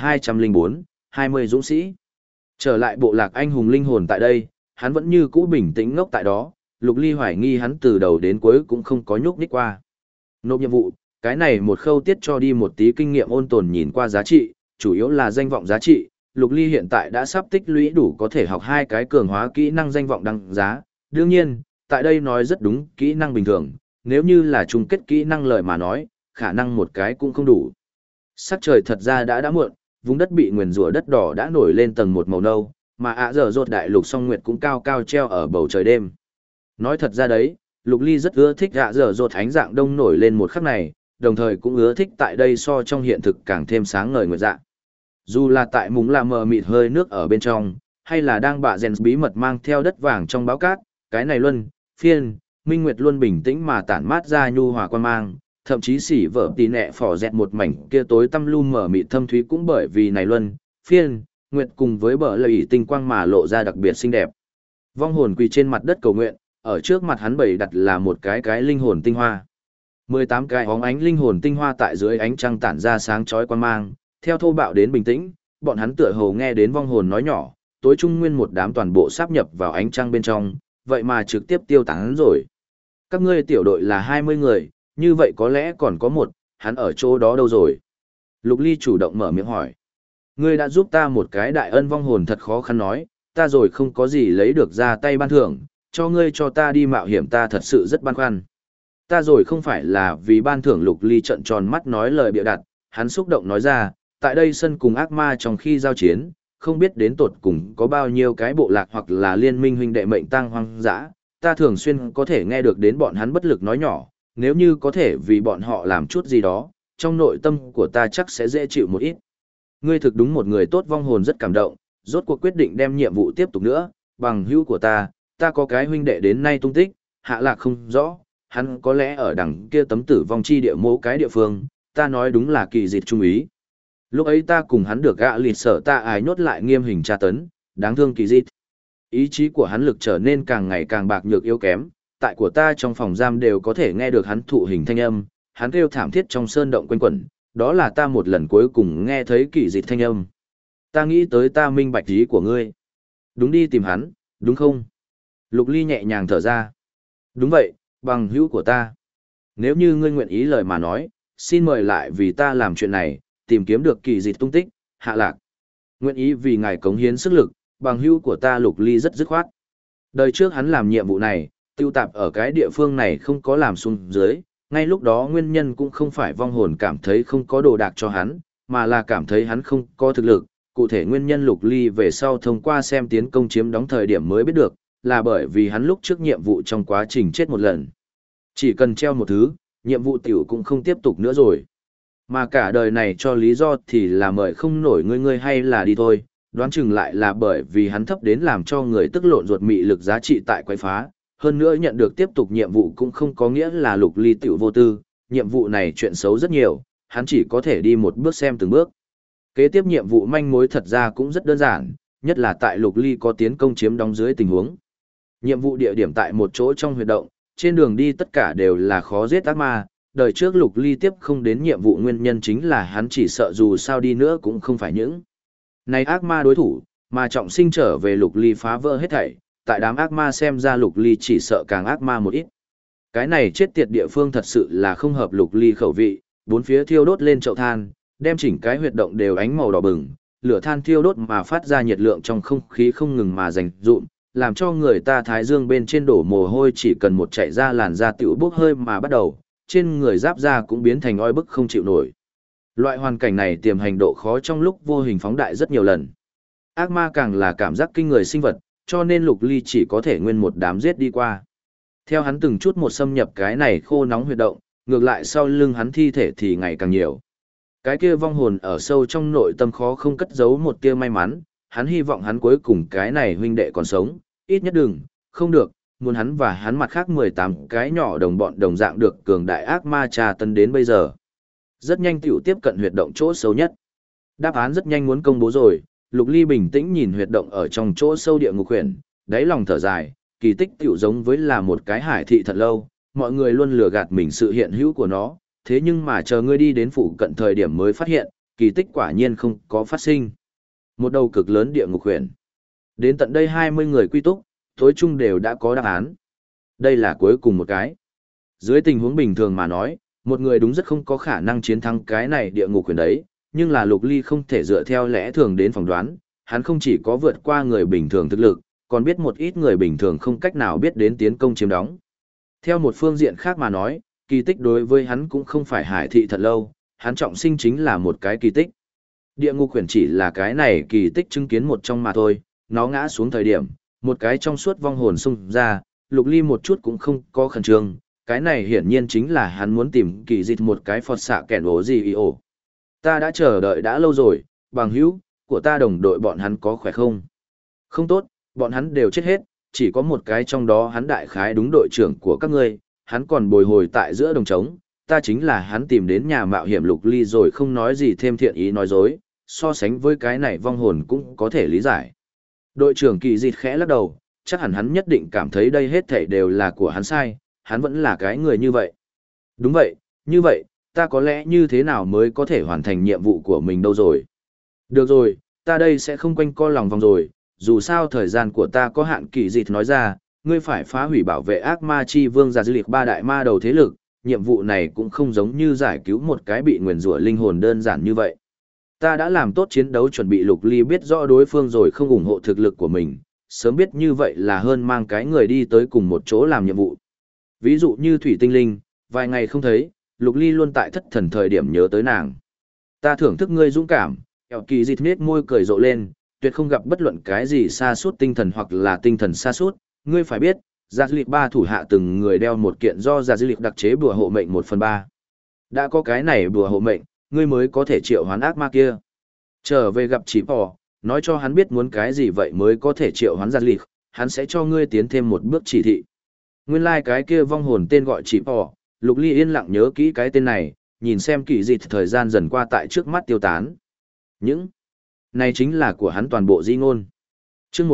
1204, 20 dũng sĩ. Trở lại bộ lạc anh hùng linh hồn tại đây, hắn vẫn như cũ bình tĩnh ngốc tại đó, Lục Ly hoài nghi hắn từ đầu đến cuối cũng không có nhúc nhích qua. Nộp nhiệm vụ, cái này một khâu tiết cho đi một tí kinh nghiệm ôn tồn nhìn qua giá trị, chủ yếu là danh vọng giá trị. Lục Ly hiện tại đã sắp tích lũy đủ có thể học 2 cái cường hóa kỹ năng danh vọng đăng giá. Đương nhiên, tại đây nói rất đúng, kỹ năng bình thường, nếu như là chung kết kỹ năng lời mà nói, khả năng một cái cũng không đủ. Sắc trời thật ra đã muộn, vùng đất bị nguyền rủa đất đỏ đã nổi lên tầng một màu nâu, mà ạ dở dột đại lục song nguyệt cũng cao cao treo ở bầu trời đêm. Nói thật ra đấy, Lục Ly rất ưa thích ạ dở dột ánh dạng đông nổi lên một khắc này, đồng thời cũng ưa thích tại đây so trong hiện thực càng thêm sáng ngời nguyệt dạng. Dù là tại mùng là mờ mịt hơi nước ở bên trong, hay là đang bạ rèn bí mật mang theo đất vàng trong báo cát, cái này luân, phiên, minh nguyệt luôn bình tĩnh mà tản mát ra nhu hòa quan mang, thậm chí xỉ vở tì nẹ phỏ dẹt một mảnh kia tối tăm lu mờ mịt thâm thúy cũng bởi vì này luân, phiên, nguyệt cùng với bờ lầy tinh quang mà lộ ra đặc biệt xinh đẹp. Vong hồn quỳ trên mặt đất cầu nguyện, ở trước mặt hắn bày đặt là một cái linh hồn tinh hoa. 18 cái óng ánh linh hồn tinh hoa tại dưới ánh trăng tản ra sáng chói quan mang, theo thô bạo đến bình tĩnh, bọn hắn tựa hồ nghe đến vong hồn nói nhỏ, tối trung nguyên một đám toàn bộ sáp nhập vào ánh trăng bên trong, vậy mà trực tiếp tiêu tán rồi. Các ngươi tiểu đội là 20 người, như vậy có lẽ còn có một, hắn ở chỗ đó đâu rồi? Lục Ly chủ động mở miệng hỏi. Ngươi đã giúp ta một cái đại ân vong hồn thật khó khăn nói, ta rồi không có gì lấy được ra tay ban thưởng, cho ngươi cho ta đi mạo hiểm ta thật sự rất băn khoăn. Ta rồi không phải là vì ban thưởng. Lục Ly trợn tròn mắt nói lời bịa đặt, hắn xúc động nói ra, tại đây sân cùng ác ma trong khi giao chiến, không biết đến tột cùng có bao nhiêu cái bộ lạc hoặc là liên minh huynh đệ mệnh tang hoang dã, ta thường xuyên có thể nghe được đến bọn hắn bất lực nói nhỏ, nếu như có thể vì bọn họ làm chút gì đó, trong nội tâm của ta chắc sẽ dễ chịu một ít. Ngươi thực đúng một người tốt. Vong hồn rất cảm động, rốt cuộc quyết định đem nhiệm vụ tiếp tục nữa, bằng hữu của ta có cái huynh đệ đến nay tung tích, hạ lạc không rõ, hắn có lẽ ở đằng kia tấm tử vong chi địa mố cái địa phương, ta nói đúng là kỳ dịch trung ý. Lúc ấy ta cùng hắn được gạ lịt sở ta ái nhốt lại nghiêm hình tra tấn, đáng thương kỳ dịch. Ý chí của hắn lực trở nên càng ngày càng bạc nhược yếu kém, tại của ta trong phòng giam đều có thể nghe được hắn thụ hình thanh âm, hắn kêu thảm thiết trong sơn động quanh quẩn, đó là ta một lần cuối cùng nghe thấy kỳ dịch thanh âm. Ta nghĩ tới ta minh bạch ý của ngươi. Đúng đi tìm hắn, đúng không? Lục Ly nhẹ nhàng thở ra. Đúng vậy, bằng hữu của ta. Nếu như ngươi nguyện ý lời mà nói, xin mời lại vì ta làm chuyện này, tìm kiếm được kỳ dịch tung tích, hạ lạc. Nguyện ý vì ngài cống hiến sức lực, bằng hữu của ta. Lục Ly rất dứt khoát. Đời trước hắn làm nhiệm vụ này, tiêu tạp ở cái địa phương này không có làm xuống dưới, ngay lúc đó nguyên nhân cũng không phải vong hồn cảm thấy không có đồ đạc cho hắn, mà là cảm thấy hắn không có thực lực. Cụ thể nguyên nhân Lục Ly về sau thông qua xem tiến công chiếm đóng thời điểm mới biết được, là bởi vì hắn lúc trước nhiệm vụ trong quá trình chết một lần. Chỉ cần treo một thứ, nhiệm vụ tiểu cũng không tiếp tục nữa rồi. Mà cả đời này cho lý do thì là mời không nổi ngươi hay là đi thôi, đoán chừng lại là bởi vì hắn thấp đến làm cho người tức lộn ruột mị lực giá trị tại quái phá. Hơn nữa nhận được tiếp tục nhiệm vụ cũng không có nghĩa là Lục Ly tiểu vô tư, nhiệm vụ này chuyện xấu rất nhiều, hắn chỉ có thể đi một bước xem từng bước. Kế tiếp nhiệm vụ manh mối thật ra cũng rất đơn giản, nhất là tại Lục Ly có tiến công chiếm đóng dưới tình huống. Nhiệm vụ địa điểm tại một chỗ trong huyệt động, trên đường đi tất cả đều là khó giết ác ma. Đời trước Lục Ly tiếp không đến nhiệm vụ nguyên nhân chính là hắn chỉ sợ dù sao đi nữa cũng không phải những này ác ma đối thủ, mà trọng sinh trở về Lục Ly phá vỡ hết thảy, tại đám ác ma xem ra Lục Ly chỉ sợ càng ác ma một ít. Cái này chết tiệt địa phương thật sự là không hợp Lục Ly khẩu vị, bốn phía thiêu đốt lên chậu than, đem chỉnh cái huyệt động đều ánh màu đỏ bừng, lửa than thiêu đốt mà phát ra nhiệt lượng trong không khí không ngừng mà dành dụm, làm cho người ta thái dương bên trên đổ mồ hôi, chỉ cần một chạy ra làn da tiểu bốc hơi mà bắt đầu, trên người giáp da cũng biến thành oi bức không chịu nổi. Loại hoàn cảnh này tiềm hành độ khó trong lúc vô hình phóng đại rất nhiều lần. Ác ma càng là cảm giác kinh người sinh vật, cho nên Lục Ly chỉ có thể nguyên một đám giết đi qua. Theo hắn từng chút một xâm nhập cái này khô nóng huyệt động, ngược lại sau lưng hắn thi thể thì ngày càng nhiều. Cái kia vong hồn ở sâu trong nội tâm khó không cất giấu một tia may mắn, hắn hy vọng hắn cuối cùng cái này huynh đệ còn sống, ít nhất đừng, không được, muốn hắn và hắn mặt khác 18 cái nhỏ đồng bọn đồng dạng được cường đại ác ma trà tấn đến bây giờ. Rất nhanh tiểu tiếp cận huyệt động chỗ sâu nhất. Đáp án rất nhanh muốn công bố rồi, Lục Ly bình tĩnh nhìn huyệt động ở trong chỗ sâu địa ngục huyền, đáy lòng thở dài, kỳ tích tiểu giống với là một cái hải thị thật lâu, mọi người luôn lừa gạt mình sự hiện hữu của nó, thế nhưng mà chờ ngươi đi đến phụ cận thời điểm mới phát hiện, kỳ tích quả nhiên không có phát sinh. Một đầu cực lớn địa ngục huyền. Đến tận đây 20 người quy túc, tối chung đều đã có đáp án. Đây là cuối cùng một cái. Dưới tình huống bình thường mà nói, một người đúng rất không có khả năng chiến thắng cái này địa ngục huyền đấy, nhưng là Lục Ly không thể dựa theo lẽ thường đến phỏng đoán, hắn không chỉ có vượt qua người bình thường thực lực, còn biết một ít người bình thường không cách nào biết đến tiến công chiếm đóng. Theo một phương diện khác mà nói, kỳ tích đối với hắn cũng không phải hải thị thật lâu, hắn trọng sinh chính là một cái kỳ tích. Địa ngục huyền chỉ là cái này kỳ tích chứng kiến một trong mà thôi, nó ngã xuống thời điểm, một cái trong suốt vong hồn xung ra, Lục Ly một chút cũng không có khẩn trương, cái này hiển nhiên chính là hắn muốn tìm kỳ dịch một cái phọt xạ kẻn ổ gì ý ổ. Ta đã chờ đợi đã lâu rồi, bằng hữu, của ta đồng đội bọn hắn có khỏe không? Không tốt, bọn hắn đều chết hết, chỉ có một cái trong đó hắn đại khái đúng đội trưởng của các ngươi, hắn còn bồi hồi tại giữa đồng trống, ta chính là hắn tìm đến nhà mạo hiểm Lục Ly rồi không nói gì thêm thiện ý nói dối, so sánh với cái này vong hồn cũng có thể lý giải. Đội trưởng kỳ dịch khẽ lắc đầu, chắc hẳn hắn nhất định cảm thấy đây hết thảy đều là của hắn sai, hắn vẫn là cái người như vậy. Đúng vậy, như vậy, ta có lẽ như thế nào mới có thể hoàn thành nhiệm vụ của mình đâu rồi. Được rồi, ta đây sẽ không quanh co lòng vòng rồi, dù sao thời gian của ta có hạn. Kỳ dịch nói ra, ngươi phải phá hủy bảo vệ ác ma chi vương gia dư liệt ba đại ma đầu thế lực, nhiệm vụ này cũng không giống như giải cứu một cái bị nguyền rủa linh hồn đơn giản như vậy. Ta đã làm tốt chiến đấu chuẩn bị. Lục Ly biết rõ đối phương rồi không ủng hộ thực lực của mình, sớm biết như vậy là hơn mang cái người đi tới cùng một chỗ làm nhiệm vụ. Ví dụ như Thủy Tinh Linh, vài ngày không thấy, Lục Ly luôn tại thất thần thời điểm nhớ tới nàng. Ta thưởng thức ngươi dũng cảm, eo kỳ dịch nết môi cười rộ lên, tuyệt không gặp bất luận cái gì sa sút tinh thần hoặc là tinh thần sa sút. Ngươi phải biết, Gia Dư Liệt ba thủ hạ từng người đeo một kiện do Gia Dư Liệt đặc chế bùa hộ mệnh 1/3. Đã có cái này bùa hộ mệnh, ngươi mới có thể triệu hoán ác ma kia. Trở về gặp Chỉ Pò, nói cho hắn biết muốn cái gì vậy mới có thể triệu hoán Gia Dư Liệt, hắn sẽ cho ngươi tiến thêm một bước chỉ thị. Nguyên lai cái kia vong hồn tên gọi Chỉ Pò, Lục Ly yên lặng nhớ kỹ cái tên này, nhìn xem kỳ dịch thời gian dần qua tại trước mắt tiêu tán. Những này chính là của hắn toàn bộ di ngôn. Chương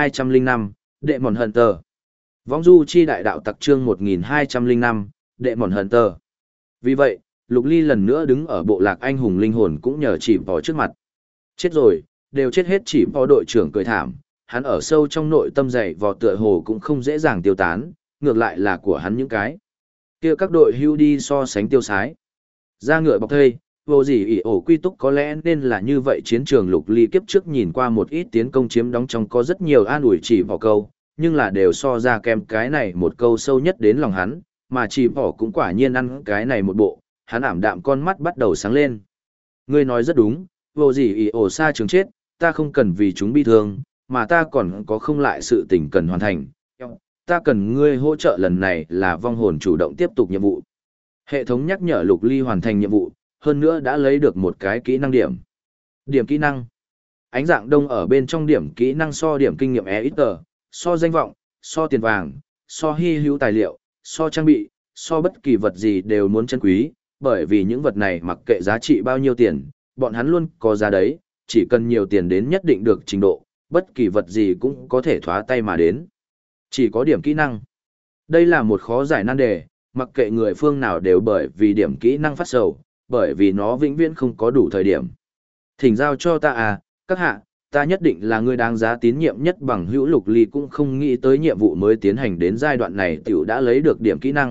1205, Đệ Mòn Hận Tờ. Vong du chi đại đạo tặc chương 1205, Đệ Mòn Hận Tờ. Vì vậy, Lục Ly lần nữa đứng ở bộ lạc anh hùng linh hồn cũng nhờ Chỉ Pò trước mặt. Chết rồi, đều chết hết. Chỉ Pò đội trưởng cười thảm, hắn ở sâu trong nội tâm dày vò tựa hồ cũng không dễ dàng tiêu tán, ngược lại là của hắn những cái kia các đội hưu đi so sánh tiêu sái. Ra ngựa bọc thây, vô gì ỷ ổ quy túc có lẽ nên là như vậy. Chiến trường Lục Ly kiếp trước nhìn qua một ít tiến công chiếm đóng trong có rất nhiều an ủi Chỉ Pò câu, nhưng là đều so ra kèm cái này một câu sâu nhất đến lòng hắn, mà Chỉ Pò cũng quả nhiên ăn cái này một bộ, hắn ảm đạm con mắt bắt đầu sáng lên. Ngươi nói rất đúng, vô gì ỷ ổ xa trường chết, ta không cần vì chúng bi thương, mà ta còn có không lại sự tình cần hoàn thành. Ta cần ngươi hỗ trợ, lần này là vong hồn chủ động tiếp tục nhiệm vụ. Hệ thống nhắc nhở Lục Ly hoàn thành nhiệm vụ, hơn nữa đã lấy được một cái kỹ năng điểm. Điểm kỹ năng. Ánh dạng đông ở bên trong điểm kỹ năng so điểm kinh nghiệm ít tờ, so danh vọng, so tiền vàng, so hy hữu tài liệu, so trang bị, so bất kỳ vật gì đều muốn chân quý, bởi vì những vật này mặc kệ giá trị bao nhiêu tiền, bọn hắn luôn có giá đấy, chỉ cần nhiều tiền đến nhất định được trình độ, bất kỳ vật gì cũng có thể thoá tay mà đến. Chỉ có điểm kỹ năng. Đây là một khó giải nan đề, mặc kệ người phương nào đều bởi vì điểm kỹ năng phát sầu, bởi vì nó vĩnh viễn không có đủ thời điểm. Thỉnh giao cho ta à, các hạ, ta nhất định là người đáng giá tín nhiệm nhất bằng hữu. Lục Ly cũng không nghĩ tới nhiệm vụ mới tiến hành đến giai đoạn này tiểu đã lấy được điểm kỹ năng,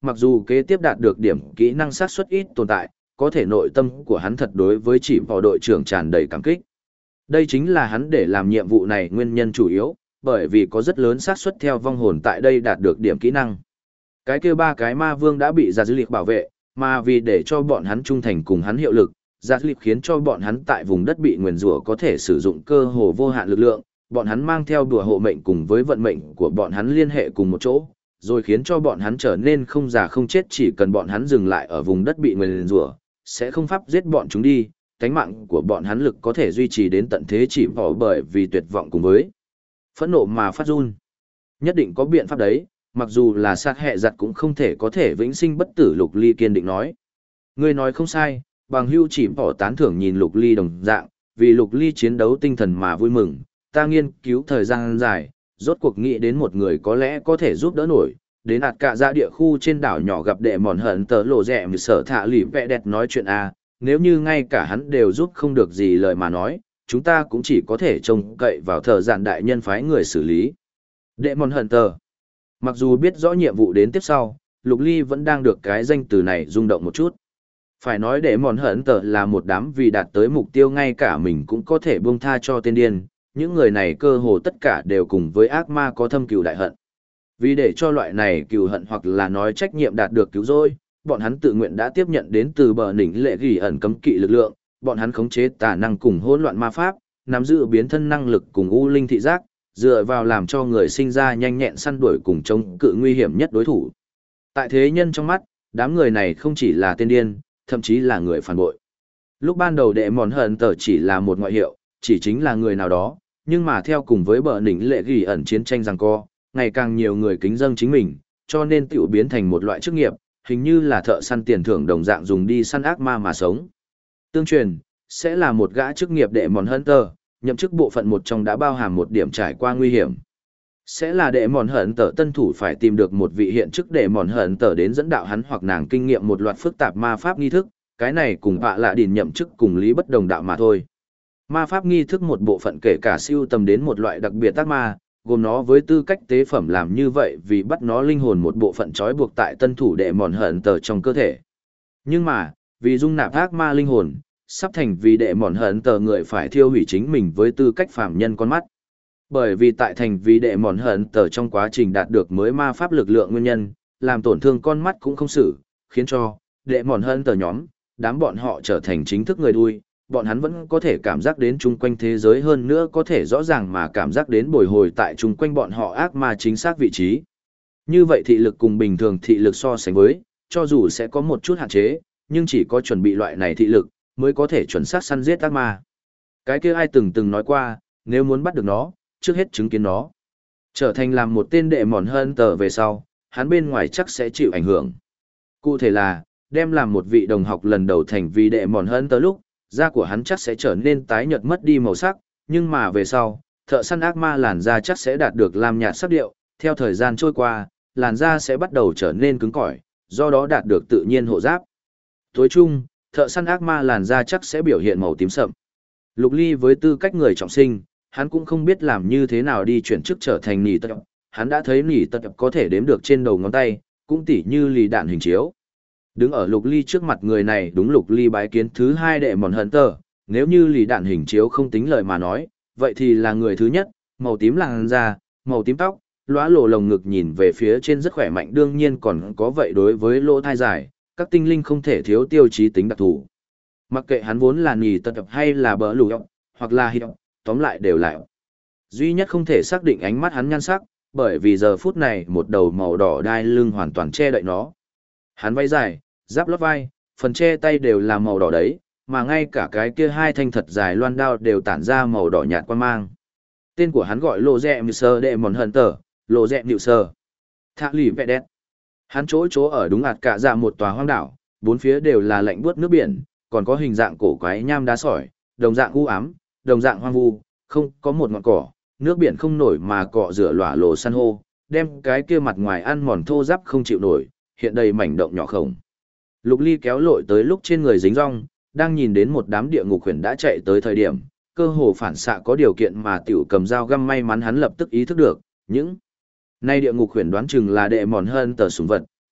mặc dù kế tiếp đạt được điểm kỹ năng xác suất ít tồn tại, có thể nội tâm của hắn thật đối với chỉ vào đội trưởng tràn đầy cảm kích. Đây chính là hắn để làm nhiệm vụ này nguyên nhân chủ yếu, bởi vì có rất lớn xác suất theo vong hồn tại đây đạt được điểm kỹ năng. Cái kia ba cái ma vương đã bị Giạt Dư Liệt bảo vệ, mà vì để cho bọn hắn trung thành cùng hắn hiệu lực, Giạt Dư Liệt khiến cho bọn hắn tại vùng đất bị nguyền rủa có thể sử dụng cơ hồ vô hạn lực lượng, bọn hắn mang theo đùa hộ mệnh cùng với vận mệnh của bọn hắn liên hệ cùng một chỗ, rồi khiến cho bọn hắn trở nên không già không chết, chỉ cần bọn hắn dừng lại ở vùng đất bị nguyền rủa, sẽ không pháp giết bọn chúng đi, cánh mạng của bọn hắn lực có thể duy trì đến tận thế chỉ bỏ bởi vì tuyệt vọng cùng với phẫn nộ mà phát run. Nhất định có biện pháp đấy, mặc dù là sát hệ giặt cũng không thể có thể vĩnh sinh bất tử, Lục Ly kiên định nói. Ngươi nói không sai, bằng hưu chỉ bỏ tán thưởng nhìn Lục Ly đồng dạng, vì Lục Ly chiến đấu tinh thần mà vui mừng, ta nghiên cứu thời gian dài, rốt cuộc nghĩ đến một người có lẽ có thể giúp đỡ nổi, đến ạt cả ra địa khu trên đảo nhỏ gặp đệ mòn hận tờ lộ rẻ như sở thạ lì vẹ đẹp nói chuyện a, nếu như ngay cả hắn đều giúp không được gì lời mà nói, chúng ta cũng chỉ có thể trông cậy vào thợ giản đại nhân phái người xử lý. Đệ mòn hận tờ. Mặc dù biết rõ nhiệm vụ đến tiếp sau, Lục Ly vẫn đang được cái danh từ này rung động một chút. Phải nói đệ mòn hận tờ là một đám vì đạt tới mục tiêu ngay cả mình cũng có thể buông tha cho tên điên, những người này cơ hồ tất cả đều cùng với ác ma có thâm cừu đại hận. Vì để cho loại này cừu hận hoặc là nói trách nhiệm đạt được cứu rỗi, bọn hắn tự nguyện đã tiếp nhận đến từ bờ đỉnh lệ gỉ ẩn cấm kỵ lực lượng, bọn hắn khống chế tà năng cùng hỗn loạn ma pháp, nắm giữ biến thân năng lực cùng u linh thị giác, dựa vào làm cho người sinh ra nhanh nhẹn săn đuổi cùng chống cự nguy hiểm nhất đối thủ. Tại thế nhân trong mắt, đám người này không chỉ là tên điên, thậm chí là người phản bội. Lúc ban đầu đệ mòn hận tờ chỉ là một ngoại hiệu, chỉ chính là người nào đó, nhưng mà theo cùng với bờ đỉnh lệ gỉ ẩn chiến tranh giằng co, ngày càng nhiều người kính dâng chính mình, cho nên tiểu biến thành một loại chức nghiệp, hình như là thợ săn tiền thưởng đồng dạng dùng đi săn ác ma mà sống. Tương truyền, sẽ là một gã chức nghiệp đệ mòn hunter, nhậm chức bộ phận một trong đã bao hàm một điểm trải qua nguy hiểm. Sẽ là đệ mòn hunter tân thủ phải tìm được một vị hiện chức đệ mòn hunter đến dẫn đạo hắn hoặc nàng kinh nghiệm một loạt phức tạp ma pháp nghi thức, cái này cùng bạ lạ đỉn nhậm chức cùng lý bất đồng đạo mà thôi. Ma pháp nghi thức một bộ phận kể cả siêu tầm đến một loại đặc biệt ác ma, gồm nó với tư cách tế phẩm làm như vậy vì bắt nó linh hồn một bộ phận trói buộc tại tân thủ đệ mòn hận tờ trong cơ thể. Nhưng mà, vì dung nạp ác ma linh hồn, sắp thành vì đệ mòn hận tờ người phải thiêu hủy chính mình với tư cách phàm nhân con mắt. Bởi vì tại thành vì đệ mòn hận tờ trong quá trình đạt được mới ma pháp lực lượng nguyên nhân, làm tổn thương con mắt cũng không xử, khiến cho đệ mòn hận tờ nhóm, đám bọn họ trở thành chính thức người đuôi. Bọn hắn vẫn có thể cảm giác đến chung quanh thế giới, hơn nữa có thể rõ ràng mà cảm giác đến bồi hồi tại chung quanh bọn họ ác ma chính xác vị trí. Như vậy thị lực cùng bình thường thị lực so sánh với, cho dù sẽ có một chút hạn chế, nhưng chỉ có chuẩn bị loại này thị lực, mới có thể chuẩn xác săn giết ác ma. Cái kia ai từng nói qua, nếu muốn bắt được nó, trước hết chứng kiến nó. Trở thành làm một tên đệ mòn hơn tờ về sau, hắn bên ngoài chắc sẽ chịu ảnh hưởng. Cụ thể là, đem làm một vị đồng học lần đầu thành vì đệ mòn hơn tờ lúc, da của hắn chắc sẽ trở nên tái nhợt mất đi màu sắc, nhưng mà về sau, thợ săn ác ma làn da chắc sẽ đạt được lam nhạt sắc điệu, theo thời gian trôi qua, làn da sẽ bắt đầu trở nên cứng cỏi, do đó đạt được tự nhiên hộ giáp. Tối chung, thợ săn ác ma làn da chắc sẽ biểu hiện màu tím sậm. Lục Ly với tư cách người trọng sinh, hắn cũng không biết làm như thế nào đi chuyển chức trở thành nỉ tật. Hắn đã thấy nỉ tật có thể đếm được trên đầu ngón tay, cũng tỉ như lì đạn hình chiếu. Đứng ở Lục Ly trước mặt người này đúng Lục Ly bái kiến thứ hai đệ mòn hận tờ, nếu như lì đạn hình chiếu không tính lời mà nói, vậy thì là người thứ nhất, màu tím làn da, màu tím tóc, lóa lộ lồng ngực nhìn về phía trên rất khỏe mạnh, đương nhiên còn có vậy đối với lỗ thai dài, các tinh linh không thể thiếu tiêu chí tính đặc thù. Mặc kệ hắn vốn là nì tật hay là bờ lù hoặc là hít, tóm lại đều lại. Duy nhất không thể xác định ánh mắt hắn nhan sắc, bởi vì giờ phút này một đầu màu đỏ đai lưng hoàn toàn che đậy nó. Hắn váy dài, giáp lót vai, phần che tay đều là màu đỏ đấy, mà ngay cả cái kia hai thanh thật dài loan đao đều tản ra màu đỏ nhạt quan mang. Tên của hắn gọi Lộ Rẹ Mịu Sơ Đệ Mòn Hận Tờ, Lộ Rẹ Mịu Sơ. Thạ lì vẹ đét. Hắn chỗ ở đúng ạt cả dạ một tòa hoang đảo, bốn phía đều là lạnh buốt nước biển, còn có hình dạng cổ quái nham đá sỏi, đồng dạng u ám, đồng dạng hoang vu, không có một ngọn cỏ, nước biển không nổi mà cọ rửa lỏa lộ san hô, đem cái kia mặt ngoài ăn mòn thô ráp không chịu nổi, hiện đầy mảnh động nhỏ khổng. Lục Ly kéo lội tới lúc trên người dính rong, đang nhìn đến một đám địa ngục khuyển đã chạy tới thời điểm, cơ hồ phản xạ có điều kiện mà tiểu cầm dao găm, may mắn hắn lập tức ý thức được, những nay địa ngục khuyển đoán chừng là đệ mòn hơn tờ súng vật,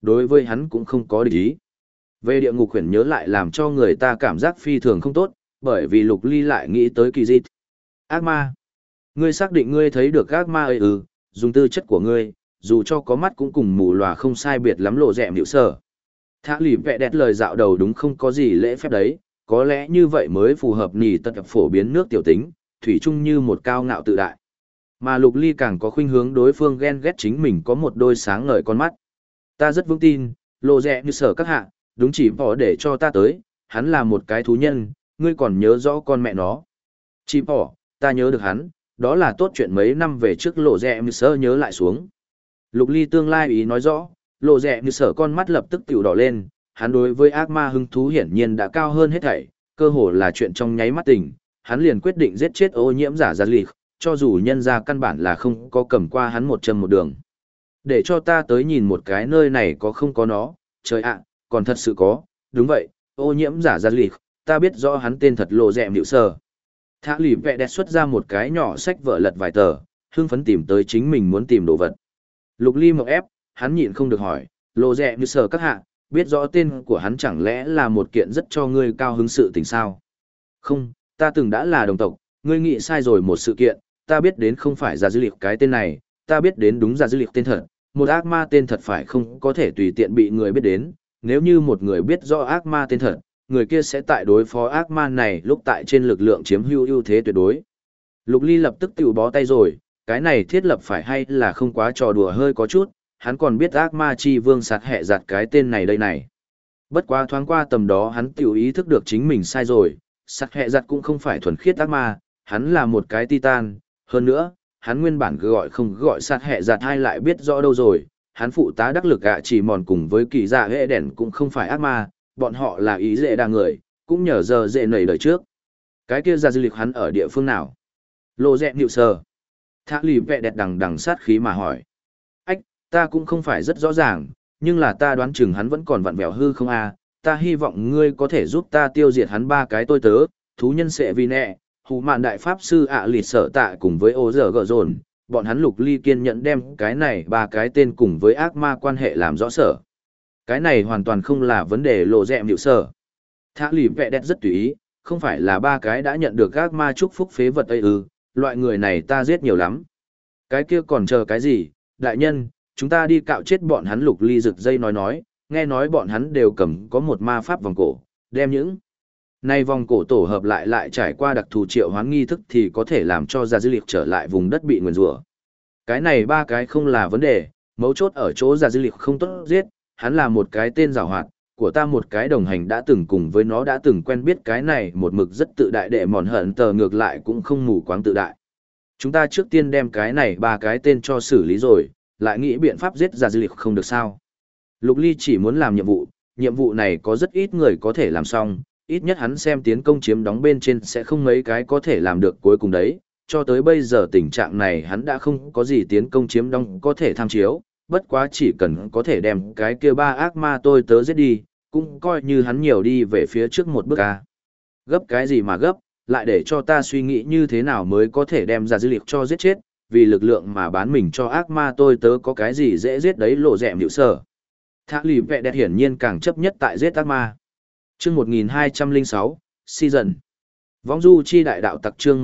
đối với hắn cũng không có địch ý. Về địa ngục huyền nhớ lại làm cho người ta cảm giác phi thường không tốt, bởi vì Lục Ly lại nghĩ tới kỳ dịch. Ác ma. Ngươi xác định ngươi thấy được ác ma ấy ư, dùng tư chất của ngươi, dù cho có mắt cũng cùng mù lòa không sai biệt lắm lộ rẹm hiệu sở. Thả lì vẹ đẹp lời dạo đầu đúng không có gì lễ phép đấy, có lẽ như vậy mới phù hợp nỉ tật phổ biến nước tiểu tính, thủy chung như một cao ngạo tự đại. Mà Lục Ly càng có khuynh hướng đối phương ghen ghét chính mình có một đôi sáng ngời con mắt. Ta rất vững tin, lộ rẹ như sở các hạ, đúng chỉ bỏ để cho ta tới, hắn là một cái thú nhân, ngươi còn nhớ rõ con mẹ nó. Chỉ bỏ, ta nhớ được hắn, đó là tốt chuyện mấy năm về trước lộ rẹ như sở nhớ lại xuống. Lục Ly tương lai ý nói rõ, lộ rẹ như sở con mắt lập tức tiểu đỏ lên, hắn đối với ác ma hứng thú hiển nhiên đã cao hơn hết thảy, cơ hồ là chuyện trong nháy mắt tình, hắn liền quyết định giết chết ô nhiễm giả giật lì, cho dù nhân ra căn bản là không có cầm qua hắn một chân một đường. Để cho ta tới nhìn một cái nơi này có không có nó, trời ạ, còn thật sự có, đúng vậy, ô nhiễm giả giật lì, ta biết rõ hắn tên thật lộ rẹ nhịu sờ. Thả lì vẹ đẹp xuất ra một cái nhỏ sách vở lật vài tờ, hưng phấn tìm tới chính mình muốn tìm đồ vật. Lục Ly mộng ép, hắn nhịn không được hỏi, lộ rẹ như sờ các hạ, biết rõ tên của hắn chẳng lẽ là một kiện rất cho ngươi cao hứng sự tình sao? Không, ta từng đã là đồng tộc, ngươi nghĩ sai rồi một sự kiện, ta biết đến không phải giả dữ liệu cái tên này, ta biết đến đúng giả dữ liệu tên thật, một ác ma tên thật phải không có thể tùy tiện bị người biết đến, nếu như một người biết rõ ác ma tên thật, người kia sẽ tại đối phó ác ma này lúc tại trên lực lượng chiếm ưu thế tuyệt đối. Lục Ly lập tức tự bó tay rồi, cái này thiết lập phải hay là không quá trò đùa hơi có chút, hắn còn biết ác ma chi vương sạt hẹ giặt cái tên này đây này. Bất quá thoáng qua tầm đó hắn tiểu ý thức được chính mình sai rồi, sạt hẹ giặt cũng không phải thuần khiết ác ma, hắn là một cái titan, hơn nữa, hắn nguyên bản gọi không gọi sạt hẹ giặt hay lại biết rõ đâu rồi, hắn phụ tá đắc lực chỉ mòn cùng với kỳ dạ hệ đèn cũng không phải ác ma, bọn họ là ý dễ đa người, cũng nhờ giờ dễ nảy đời trước. Cái kia ra dư lịch hắn ở địa phương nào? Lộ dẹ nhịu sờ. Thả lì vẹ đẹp đằng sát khí mà hỏi. Ách, ta cũng không phải rất rõ ràng, nhưng là ta đoán chừng hắn vẫn còn vặn vẹo hư không à, ta hy vọng ngươi có thể giúp ta tiêu diệt hắn ba cái tôi tớ, thú nhân sẽ vì nẹ, hù mạn đại pháp sư ạ lịt sở tạ cùng với ô giờ gờ dồn, bọn hắn Lục Ly kiên nhẫn đem cái này ba cái tên cùng với ác ma quan hệ làm rõ sở. Cái này hoàn toàn không là vấn đề lộ dẹm hiệu sở. Thả lì vẹ đẹp rất tùy ý, không phải là ba cái đã nhận được ác ma chúc phúc phế vật ấy ư, loại người này ta giết nhiều lắm. Cái kia còn chờ cái gì, đại nhân, chúng ta đi cạo chết bọn hắn. Lục Ly rực dây nói, nghe nói bọn hắn đều cầm có một ma pháp vòng cổ, đem những này vòng cổ tổ hợp lại trải qua đặc thù triệu hoán nghi thức thì có thể làm cho ra dư liệt trở lại vùng đất bị nguyền rủa. Cái này ba cái không là vấn đề, mấu chốt ở chỗ ra dư liệt không tốt giết, hắn là một cái tên giàu hoạt, của ta một cái đồng hành đã từng cùng với nó đã từng quen biết cái này một mực rất tự đại đệ mòn hận tờ ngược lại cũng không mù quáng tự đại. Chúng ta trước tiên đem cái này ba cái tên cho xử lý rồi, lại nghĩ biện pháp giết ra dư liệt không được sao. Lục Ly chỉ muốn làm nhiệm vụ này có rất ít người có thể làm xong, ít nhất hắn xem tiến công chiếm đóng bên trên sẽ không mấy cái có thể làm được cuối cùng đấy, cho tới bây giờ tình trạng này hắn đã không có gì tiến công chiếm đóng có thể tham chiếu, bất quá chỉ cần có thể đem cái kia ba ác ma tôi tớ giết đi, cũng coi như hắn nhiều đi về phía trước một bước a. Gấp cái gì mà gấp, lại để cho ta suy nghĩ như thế nào mới có thể đem ra dư liệt cho giết chết, vì lực lượng mà bán mình cho ác ma tôi tớ có cái gì dễ giết đấy. Lộ dẹm hiệu sở. Thả lì vẹ đẹp hiển nhiên càng chấp nhất tại giết ác ma. Chương 1206, Season. Võng du chi đại đạo tặc chương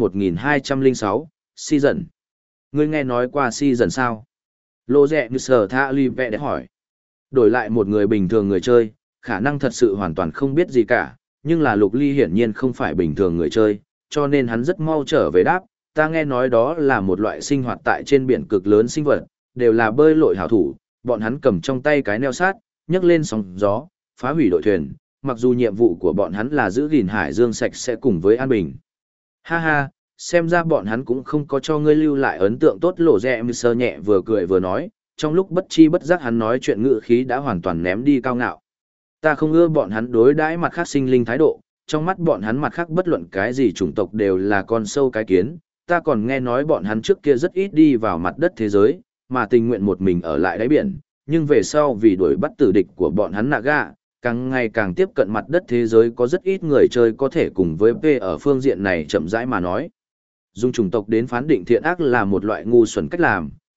1206, Season. Ngươi nghe nói qua Season sao? Lộ dẹ như sở thả lì vẹ đẹp hỏi. Đổi lại một người bình thường người chơi, khả năng thật sự hoàn toàn không biết gì cả, nhưng là Lục Ly hiển nhiên không phải bình thường người chơi, cho nên hắn rất mau trở về đáp, ta nghe nói đó là một loại sinh hoạt tại trên biển cực lớn sinh vật, đều là bơi lội hảo thủ, bọn hắn cầm trong tay cái neo sát, nhấc lên sóng gió, phá hủy đội thuyền, mặc dù nhiệm vụ của bọn hắn là giữ gìn hải dương sạch sẽ cùng với an bình. Ha ha, xem ra bọn hắn cũng không có cho ngươi lưu lại ấn tượng tốt. Lộ rẹ như sơ nhẹ vừa cười vừa nói, trong lúc bất chi bất giác hắn nói chuyện ngữ khí đã hoàn toàn ném đi cao ngạo. Ta không ưa bọn hắn đối đãi mặt khác sinh linh thái độ, trong mắt bọn hắn mặt khác bất luận cái gì chủng tộc đều là con sâu cái kiến, ta còn nghe nói bọn hắn trước kia rất ít đi vào mặt đất thế giới, mà tình nguyện một mình ở lại đáy biển, nhưng về sau vì đuổi bắt tử địch của bọn hắn Naga, càng ngày càng tiếp cận mặt đất thế giới, có rất ít người chơi có thể cùng với P ở phương diện này chậm rãi mà nói. Dùng chủng tộc đến phán định thiện ác là một loại ngu xuẩn cách làm,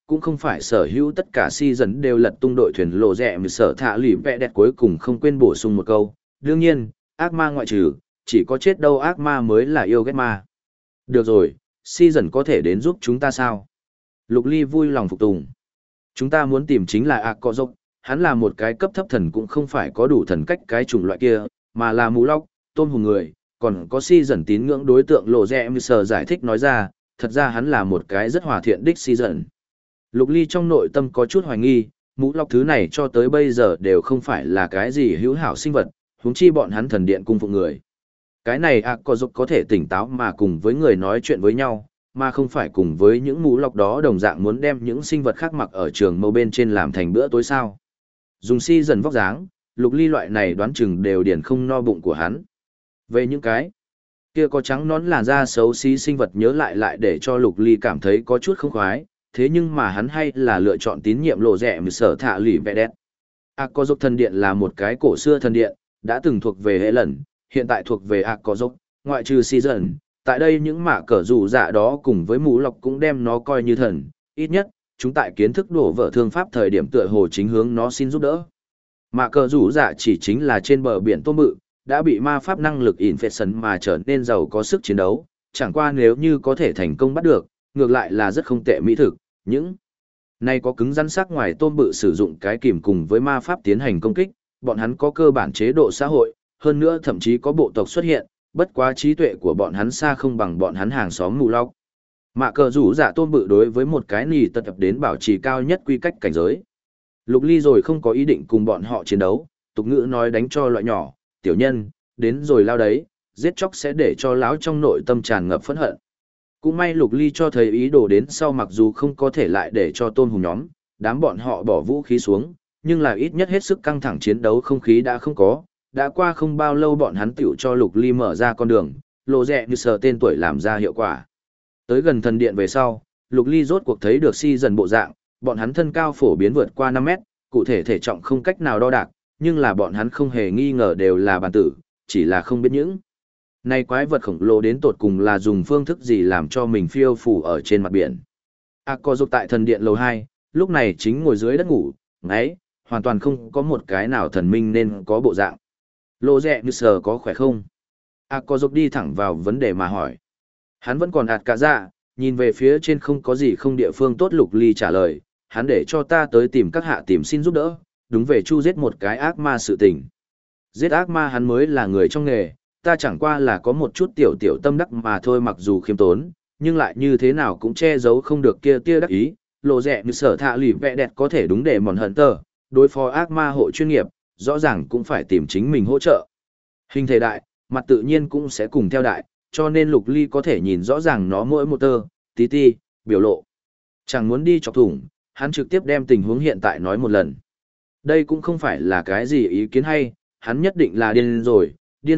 cũng không phải sở hữu tất cả season đều lật tung đội thuyền lộ rẻ mà sở thạ lì vẽ đẹp cuối cùng không quên bổ sung một câu. Đương nhiên, ác ma ngoại trừ, chỉ có chết đâu ác ma mới là yêu ghét ma. Được rồi, season có thể đến giúp chúng ta sao? Lục Ly vui lòng phục tùng. Chúng ta muốn tìm chính là ác có dốc, hắn là một cái cấp thấp thần cũng không phải có đủ thần cách cái chủng loại kia, mà là mũ lóc, tôn hùng người, còn có season tín ngưỡng đối tượng lộ rẻ mà sở giải thích nói ra, thật ra hắn là một cái rất hòa thiện đích season. Lục Ly trong nội tâm có chút hoài nghi, mũ lọc thứ này cho tới bây giờ đều không phải là cái gì hữu hảo sinh vật, huống chi bọn hắn thần điện cung phụng người. Cái này có giúp có thể tỉnh táo mà cùng với người nói chuyện với nhau, mà không phải cùng với những mũ lọc đó đồng dạng muốn đem những sinh vật khác mặc ở trường mâu bên trên làm thành bữa tối sao. Dùng si dần vóc dáng, Lục Ly loại này đoán chừng đều điền không no bụng của hắn. Về những cái kia có trắng nón làn da xấu xí sinh vật nhớ lại để cho Lục Ly cảm thấy có chút không khoái, thế nhưng mà hắn hay là lựa chọn tín nhiệm lộ rẻ mà sở thạ lì vẽ đẹp. Có giúp thần điện là một cái cổ xưa thần điện, đã từng thuộc về hệ lần, hiện tại thuộc về có giúp, ngoại trừ season. Tại đây những mạ cờ rủ dạ đó cùng với mũ lọc cũng đem nó coi như thần, ít nhất, chúng tại kiến thức đổ vỡ thương pháp thời điểm tựa hồ chính hướng nó xin giúp đỡ. Mạ cờ rủ dạ chỉ chính là trên bờ biển tôm bự, đã bị ma pháp năng lực infection mà trở nên giàu có sức chiến đấu, chẳng qua nếu như có thể thành công bắt được, ngược lại là rất không tệ mỹ thực, những này có cứng rắn sắc ngoài tôm bự sử dụng cái kìm cùng với ma pháp tiến hành công kích, bọn hắn có cơ bản chế độ xã hội, hơn nữa thậm chí có bộ tộc xuất hiện, bất quá trí tuệ của bọn hắn xa không bằng bọn hắn hàng xóm mù lóc. Mạ cờ rủ dạ tôm bự đối với một cái nì tật tập đến bảo trì cao nhất quy cách cảnh giới. Lục Ly rồi không có ý định cùng bọn họ chiến đấu, tục ngữ nói đánh cho loại nhỏ, tiểu nhân, đến rồi lao đấy, giết chóc sẽ để cho lão trong nội tâm tràn ngập phẫn hận. Cũng may Lục Ly cho thấy ý đồ đến sau mặc dù không có thể lại để cho tôn hùng nhóm, đám bọn họ bỏ vũ khí xuống, nhưng là ít nhất hết sức căng thẳng chiến đấu không khí đã không có, đã qua không bao lâu bọn hắn tiểu cho Lục Ly mở ra con đường, lộ rẻ như sờ tên tuổi làm ra hiệu quả. Tới gần thần điện về sau, Lục Ly rốt cuộc thấy được si dần bộ dạng, bọn hắn thân cao phổ biến vượt qua 5 mét, cụ thể thể trọng không cách nào đo đạc, nhưng là bọn hắn không hề nghi ngờ đều là bản tử, chỉ là không biết những này quái vật khổng lồ đến tột cùng là dùng phương thức gì làm cho mình phiêu phù ở trên mặt biển. Có dục tại thần điện lầu 2, lúc này chính ngồi dưới đất ngủ, ngáy, hoàn toàn không có một cái nào thần minh nên có bộ dạng. Lộ rẻ như sờ có khỏe không? Có dục đi thẳng vào vấn đề mà hỏi. Hắn vẫn còn cả dạ, nhìn về phía trên không có gì không địa phương tốt. Lục Ly trả lời, hắn để cho ta tới tìm các hạ tìm xin giúp đỡ, đúng về chu giết một cái ác ma sự tình. Giết ác ma hắn mới là người trong nghề, ta chẳng qua là có một chút tiểu tâm đắc mà thôi, mặc dù khiêm tốn, nhưng lại như thế nào cũng che giấu không được kia tia đắc ý. Lộ rẻ như sở thạ lì vẽ đẹp có thể đúng để mòn hận tờ, đối phó ác ma hộ chuyên nghiệp, rõ ràng cũng phải tìm chính mình hỗ trợ. Hình thể đại, mặt tự nhiên cũng sẽ cùng theo đại, cho nên Lục Ly có thể nhìn rõ ràng nó mỗi một tơ, tí ti, biểu lộ. Chẳng muốn đi chọc thủng, hắn trực tiếp đem tình huống hiện tại nói một lần. Đây cũng không phải là cái gì ý kiến hay, hắn nhất định là điên rồi.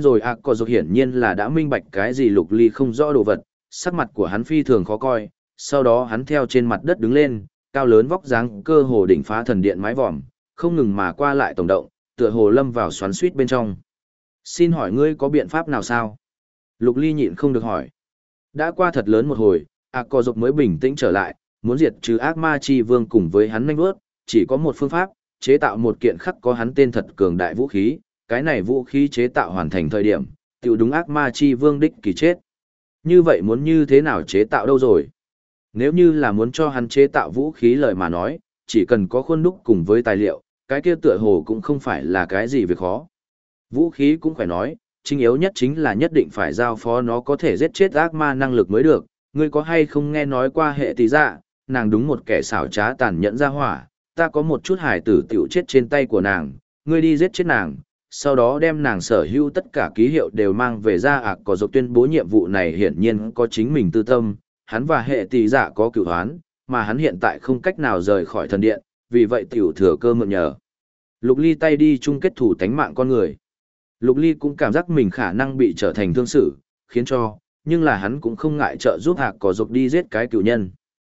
Có dục hiển nhiên là đã minh bạch cái gì Lục Ly không rõ đồ vật, sắc mặt của hắn phi thường khó coi, sau đó hắn theo trên mặt đất đứng lên, cao lớn vóc dáng cơ hồ đỉnh phá thần điện mái vòm, không ngừng mà qua lại tổng động, tựa hồ lâm vào xoắn xuýt bên trong. Xin hỏi ngươi có biện pháp nào sao? Lục Ly nhịn không được hỏi. Đã qua thật lớn một hồi, Có dục mới bình tĩnh trở lại, muốn diệt trừ ác ma chi vương cùng với hắn nhanh bước, chỉ có một phương pháp, chế tạo một kiện khắc có hắn tên thật cường đại vũ khí, cái này vũ khí chế tạo hoàn thành thời điểm, tiểu đúng ác ma chi vương đích kỳ chết. Như vậy muốn như thế nào chế tạo đâu rồi? Nếu như là muốn cho hắn chế tạo vũ khí lời mà nói, chỉ cần có khuôn đúc cùng với tài liệu, cái kia tựa hồ cũng không phải là cái gì việc khó. Vũ khí cũng phải nói, chính yếu nhất chính là nhất định phải giao phó nó có thể giết chết ác ma năng lực mới được. Ngươi có hay không nghe nói qua hệ tỷ dạ, nàng đúng một kẻ xảo trá tàn nhẫn ra hỏa, ta có một chút hài tử tiểu chết trên tay của nàng, ngươi đi giết chết nàng, sau đó đem nàng sở hữu tất cả ký hiệu đều mang về ra. Có dục tuyên bố nhiệm vụ này hiển nhiên có chính mình tư tâm, hắn và hệ tỷ dạ có cửu hoán, mà hắn hiện tại không cách nào rời khỏi thần điện, vì vậy tiểu thừa cơ mượn nhờ Lục Ly tay đi chung kết thủ tánh mạng con người. Lục Ly cũng cảm giác mình khả năng bị trở thành thương sử, khiến cho, nhưng là hắn cũng không ngại trợ giúp Có dục đi giết cái cửu nhân.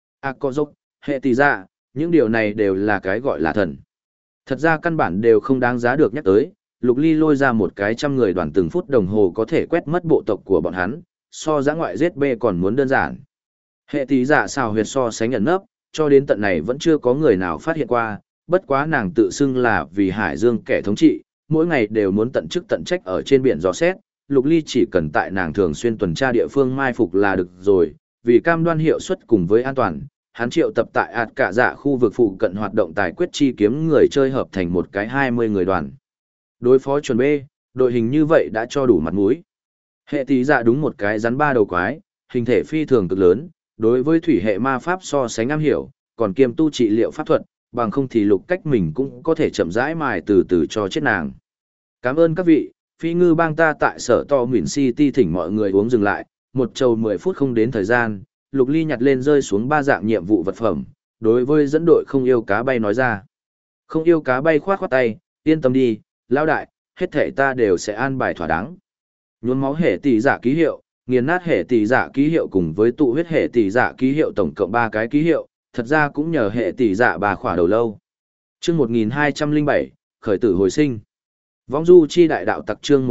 Có dục, hệ tỷ dạ, những điều này đều là cái gọi là thần. Thật ra căn bản đều không đáng giá được nhắc tới. Lục Ly lôi ra một cái 100 người đoàn từng phút đồng hồ có thể quét mất bộ tộc của bọn hắn, so dã ngoại giết bê còn muốn đơn giản. Hệ tỷ dạ xào huyệt so sánh ẩn nấp, cho đến tận này vẫn chưa có người nào phát hiện qua, bất quá nàng tự xưng là vì Hải Dương kẻ thống trị, mỗi ngày đều muốn tận chức tận trách ở trên biển dò xét, Lục Ly chỉ cần tại nàng thường xuyên tuần tra địa phương mai phục là được rồi, vì cam đoan hiệu suất cùng với an toàn, hắn triệu tập tại ạt cả dạ khu vực phụ cận hoạt động tài quyết chi kiếm người chơi hợp thành một cái 20 người đoàn. Đối phó chuẩn B, đội hình như vậy đã cho đủ mặt mũi. Hệ tí dạ đúng một cái rắn ba đầu quái, hình thể phi thường cực lớn, đối với thủy hệ ma pháp so sánh am hiểu, còn kiêm tu trị liệu pháp thuật, bằng không thì Lục cách mình cũng có thể chậm rãi mài từ từ cho chết nàng. Cảm ơn các vị, phi ngư bang ta tại sở to Mìn City thỉnh mọi người uống dừng lại, một trầu 10 phút không đến thời gian, Lục Ly nhặt lên rơi xuống 3 dạng nhiệm vụ vật phẩm, đối với dẫn đội không yêu cá bay nói ra. Không yêu cá bay khoát khoát tay, yên tâm đi, lão đại, hết thể ta đều sẽ an bài thỏa đáng. Nhuốm máu hệ tỷ giả ký hiệu, nghiền nát hệ tỷ giả ký hiệu cùng với tụ huyết hệ tỷ giả ký hiệu tổng cộng 3 cái ký hiệu, thật ra cũng nhờ hệ tỷ giả bà khỏa đầu lâu. Chương 1207, khởi tử hồi sinh. Vong du chi đại đạo tặc chương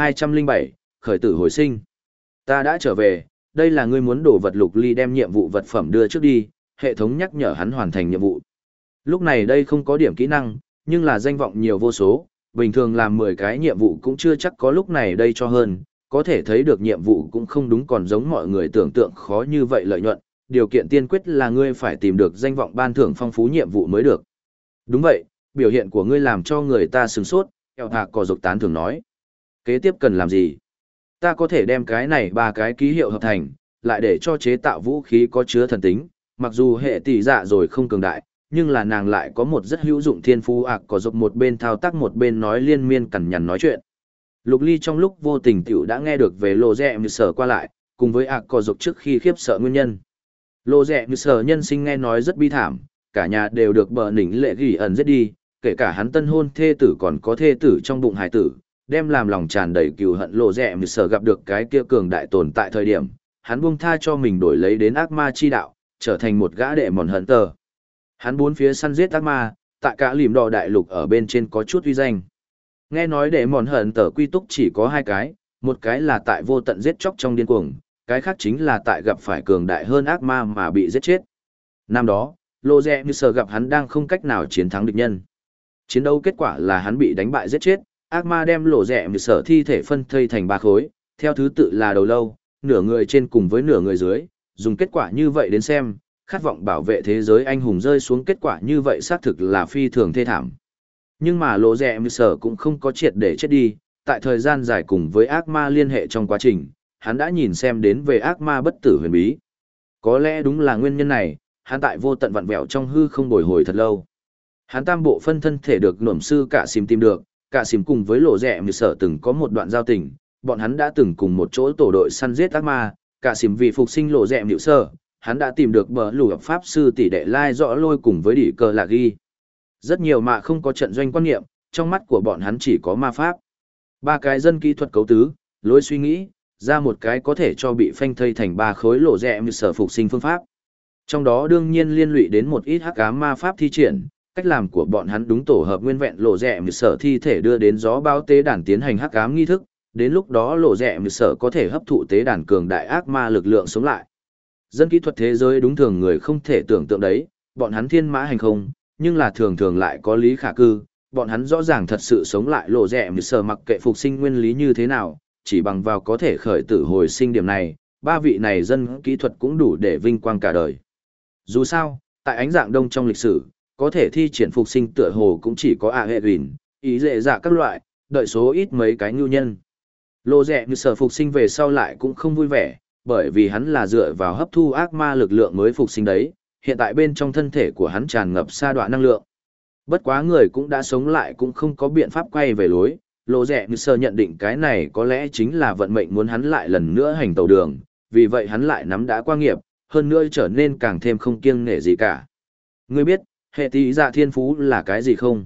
1207, khởi tử hồi sinh. Ta đã trở về, đây là ngươi muốn đổ vật. Lục Ly đem nhiệm vụ vật phẩm đưa trước đi, hệ thống nhắc nhở hắn hoàn thành nhiệm vụ. Lúc này đây không có điểm kỹ năng, nhưng là danh vọng nhiều vô số, bình thường làm 10 cái nhiệm vụ cũng chưa chắc có lúc này đây cho hơn, có thể thấy được nhiệm vụ cũng không đúng còn giống mọi người tưởng tượng khó như vậy lợi nhuận, điều kiện tiên quyết là ngươi phải tìm được danh vọng ban thưởng phong phú nhiệm vụ mới được. Đúng vậy, biểu hiện của ngươi làm cho người ta sửng sốt, eo hạ cò dục tán thường nói. Kế tiếp cần làm gì? Ta có thể đem cái này 3 cái ký hiệu hợp thành, lại để cho chế tạo vũ khí có chứa thần tính, mặc dù hệ tỷ dạ rồi không cường đại, nhưng là nàng lại có một rất hữu dụng thiên phú có dục một bên thao tác một bên nói liên miên cằn nhằn nói chuyện. Lục Ly trong lúc vô tình tiểu đã nghe được về Lô Rẹ Như Sở qua lại, cùng với có dục trước khi khiếp sợ nguyên nhân. Lô Rẹ Như Sở nhân sinh nghe nói rất bi thảm, cả nhà đều được bờ nỉnh lệ gỉ ẩn giết đi, kể cả hắn tân hôn thê tử còn có thê tử trong bụng hải tử, đem làm lòng tràn đầy cừu hận. Lô Rẹ Như Sở gặp được cái kia cường đại tồn tại thời điểm, hắn buông tha cho mình đổi lấy đến ác ma chi đạo, trở thành một gã đệ mòn hận tờ. Hắn bốn phía săn giết ác ma, tại cả lìm đỏ đại lục ở bên trên có chút uy danh. Nghe nói đệ mòn hận tờ quy túc chỉ có 2 cái, một cái là tại vô tận giết chóc trong điên cuồng, cái khác chính là tại gặp phải cường đại hơn ác ma mà bị giết chết. Năm đó, Lô Rẹ Như Sở gặp hắn đang không cách nào chiến thắng địch nhân. Chiến đấu kết quả là hắn bị đánh bại giết chết, ác ma đem Lô Rẹ Như Sở thi thể phân thây thành 3 khối, theo thứ tự là đầu lâu, nửa người trên cùng với nửa người dưới, dùng kết quả như vậy đến xem, khát vọng bảo vệ thế giới anh hùng rơi xuống kết quả như vậy xác thực là phi thường thê thảm. Nhưng mà Lô Rẹ Như Sở cũng không có triệt để chết đi, tại thời gian dài cùng với ác ma liên hệ trong quá trình, hắn đã nhìn xem đến về ác ma bất tử huyền bí. Có lẽ đúng là nguyên nhân này, hắn tại vô tận vặn vẹo trong hư không bồi hồi thật lâu. Hắn tam bộ phân thân thể được nổm sư cả xìm tìm được, cả xìm cùng với Lô Rẹ Như Sở từng có một đoạn giao tình, bọn hắn đã từng cùng một chỗ tổ đội săn giết ác ma, cả xìm vì phục sinh Lô Rẹ Như Sở, hắn đã tìm được bờ lù pháp sư tỷ đệ lai rõ lôi cùng với đỉ cờ lạc ghi. Rất nhiều mà không có trận doanh quan niệm, trong mắt của bọn hắn chỉ có ma pháp. 3 cái dân kỹ thuật cấu tứ, lối suy nghĩ, ra một cái có thể cho bị phanh thây thành 3 khối Lô Rẹ Như Sở phục sinh phương pháp. Trong đó đương nhiên liên lụy đến một ít hắc ám ma pháp thi triển, cách làm của bọn hắn đúng tổ hợp nguyên vẹn Lô Rẹ Như Sở thi thể đưa đến gió báo tế đàn tiến hành hắc ám nghi thức, đến lúc đó Lô Rẹ Như Sở có thể hấp thụ tế đàn cường đại ác ma lực lượng sống lại. Dân kỹ thuật thế giới đúng thường người không thể tưởng tượng đấy, bọn hắn thiên mã hành không, nhưng là thường thường lại có lý khả cư, bọn hắn rõ ràng thật sự sống lại Lô Rẹ Như Sở mặc kệ phục sinh nguyên lý như thế nào, chỉ bằng vào có thể khởi tử hồi sinh điểm này, 3 vị này dân kỹ thuật cũng đủ để vinh quang cả đời. Dù sao, tại ánh dạng đông trong lịch sử, có thể thi triển phục sinh tựa hồ cũng chỉ có hệ gìn, ý dễ dạ các loại, đợi số ít mấy cái nhu nhân. Lô Rẹ Như Sở phục sinh về sau lại cũng không vui vẻ, bởi vì hắn là dựa vào hấp thu ác ma lực lượng mới phục sinh đấy, hiện tại bên trong thân thể của hắn tràn ngập sa đoạn năng lượng. Bất quá người cũng đã sống lại cũng không có biện pháp quay về lối, Lô Rẹ Như Sở nhận định cái này có lẽ chính là vận mệnh muốn hắn lại lần nữa hành tàu đường, vì vậy hắn lại nắm đã qua nghiệp, hơn nữa trở nên càng thêm không kiêng nể gì cả. Ngươi biết, hệ tí dạ thiên phú là cái gì không?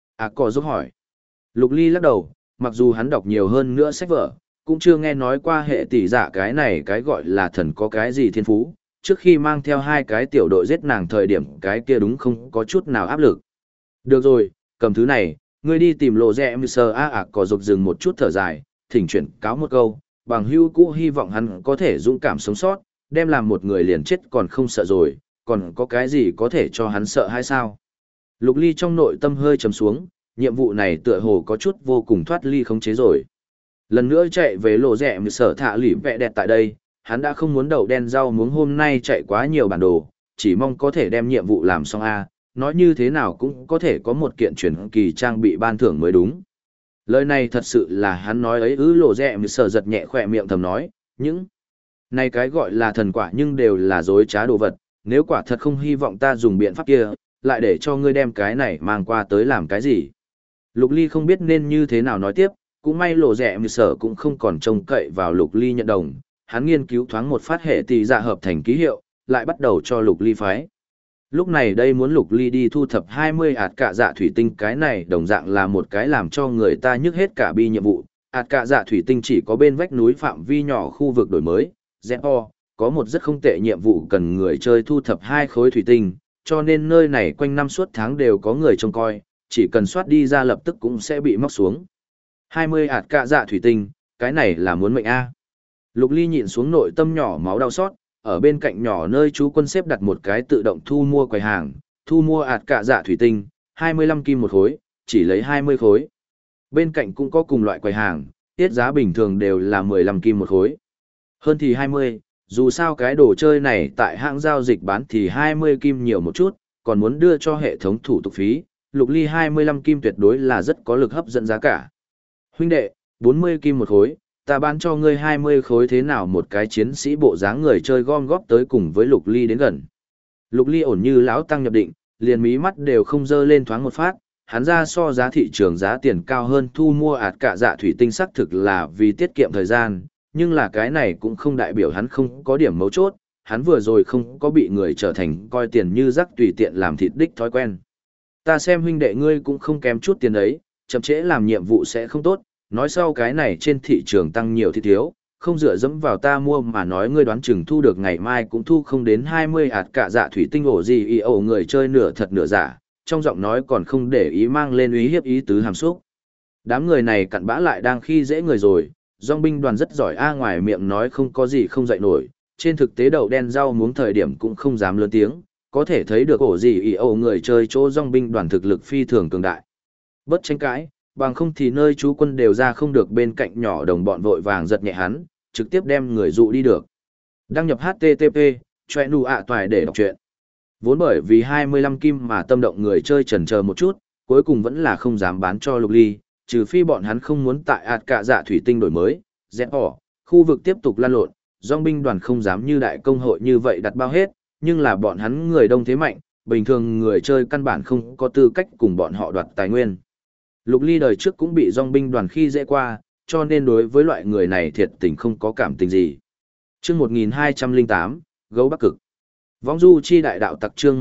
Cò giúp hỏi. Lục Ly lắc đầu, mặc dù hắn đọc nhiều hơn nữa sách vở, cũng chưa nghe nói qua hệ tỷ dạ cái này cái gọi là thần có cái gì thiên phú, trước khi mang theo 2 cái tiểu đội giết nàng thời điểm cái kia đúng không có chút nào áp lực. Được rồi, cầm thứ này, ngươi đi tìm Lô Rẹ Như Sở. Cò dục dừng một chút thở dài, thỉnh chuyển cáo một câu, bằng hữu cũ hy vọng hắn có thể dũng cảm sống sót, đem làm một người liền chết còn không sợ rồi, còn có cái gì có thể cho hắn sợ hay sao? Lục Ly trong nội tâm hơi trầm xuống, nhiệm vụ này tựa hồ có chút vô cùng thoát ly khống chế rồi. Lần nữa chạy về lộ rẻ mười sở thạ lỉ vẹ đẹp tại đây, hắn đã không muốn đậu đen rau muống hôm nay chạy quá nhiều bản đồ, chỉ mong có thể đem nhiệm vụ làm xong a, nói như thế nào cũng có thể có một kiện truyền kỳ trang bị ban thưởng mới đúng. Lời này thật sự là hắn nói ấy lộ rẻ mười sở giật nhẹ khỏe miệng thầm nói, những này cái gọi là thần quả nhưng đều là dối trá đồ vật, nếu quả thật không hy vọng ta dùng biện pháp kia, lại để cho ngươi đem cái này mang qua tới làm cái gì. Lục Ly không biết nên như thế nào nói tiếp, cũng may lộ rẻ mười sở cũng không còn trông cậy vào Lục Ly nhận đồng, hắn nghiên cứu thoáng một phát hệ tỷ dạ hợp thành ký hiệu, lại bắt đầu cho Lục Ly phái. Lúc này đây muốn Lục Ly đi thu thập 20 ạt cạ dạ thủy tinh, cái này đồng dạng là một cái làm cho người ta nhức hết cả bi nhiệm vụ. Ạt cạ dạ thủy tinh chỉ có bên vách núi phạm vi nhỏ khu vực đổi mới, ZO, có một rất không tệ nhiệm vụ cần người chơi thu thập 2 khối thủy tinh, cho nên nơi này quanh năm suốt tháng đều có người trông coi, chỉ cần soát đi ra lập tức cũng sẽ bị móc xuống. 20 ạt cạ dạ thủy tinh, cái này là muốn mệnh A. Lục Ly nhịn xuống nội tâm nhỏ máu đau xót, ở bên cạnh nhỏ nơi chú quân xếp đặt một cái tự động thu mua quầy hàng, thu mua ạt cạ dạ thủy tinh, 25 kim một khối, chỉ lấy 20 khối. Bên cạnh cũng có cùng loại quầy hàng, tiết giá bình thường đều là 15 kim một khối. Hơn thì 20, dù sao cái đồ chơi này tại hãng giao dịch bán thì 20 kim nhiều một chút, còn muốn đưa cho hệ thống thủ tục phí, Lục Ly 25 kim tuyệt đối là rất có lực hấp dẫn giá cả. Huynh đệ, 40 kim một khối, ta bán cho ngươi 20 khối thế nào, một cái chiến sĩ bộ dáng người chơi gom góp tới cùng với Lục Ly đến gần. Lục Ly ổn như lão tăng nhập định, liền mí mắt đều không dơ lên thoáng một phát, hắn ra so giá thị trường giá tiền cao hơn thu mua ạt cạ dạ thủy tinh xác thực là vì tiết kiệm thời gian, nhưng là cái này cũng không đại biểu hắn không có điểm mấu chốt, hắn vừa rồi không có bị người trở thành coi tiền như rác tùy tiện làm thịt đích thói quen. Ta xem huynh đệ ngươi cũng không kém chút tiền ấy, chậm trễ làm nhiệm vụ sẽ không tốt, nói sau cái này trên thị trường tăng nhiều thì thiếu, không dựa dẫm vào ta mua mà nói ngươi đoán chừng thu được ngày mai cũng thu không đến 20 ạt cạ dạ thủy tinh ổ gì y ổ, người chơi nửa thật nửa giả, trong giọng nói còn không để ý mang lên uy hiếp ý tứ hàm xúc. Đám người này cặn bã lại đang khi dễ người rồi, dòng binh đoàn rất giỏi a, ngoài miệng nói không có gì không dậy nổi, trên thực tế đậu đen rau muống thời điểm cũng không dám lớn tiếng, có thể thấy được ổ gì y ổ người chơi chỗ dòng binh đoàn thực lực phi thường cường đại. Bất tranh cãi, bằng không thì nơi chú quân đều ra không được, bên cạnh nhỏ đồng bọn vội vàng giật nhẹ hắn, trực tiếp đem người dụ đi được. Đăng nhập HTTP, choe nu ạ toài để đọc truyện. Vốn bởi vì 25 kim mà tâm động người chơi chần chờ một chút, cuối cùng vẫn là không dám bán cho Lục Ly, trừ phi bọn hắn không muốn tại ạt cạ dạ thủy tinh đổi mới, ZO, khu vực tiếp tục lan lộn, dòng binh đoàn không dám như đại công hội như vậy đặt bao hết, nhưng là bọn hắn người đông thế mạnh, bình thường người chơi căn bản không có tư cách cùng bọn họ đoạt tài nguyên. Lục Ly đời trước cũng bị dòng binh đoàn khi dễ qua, cho nên đối với loại người này thiệt tình không có cảm tình gì. Chương 1208, Gấu Bắc Cực. Vong du chi đại đạo tặc, chương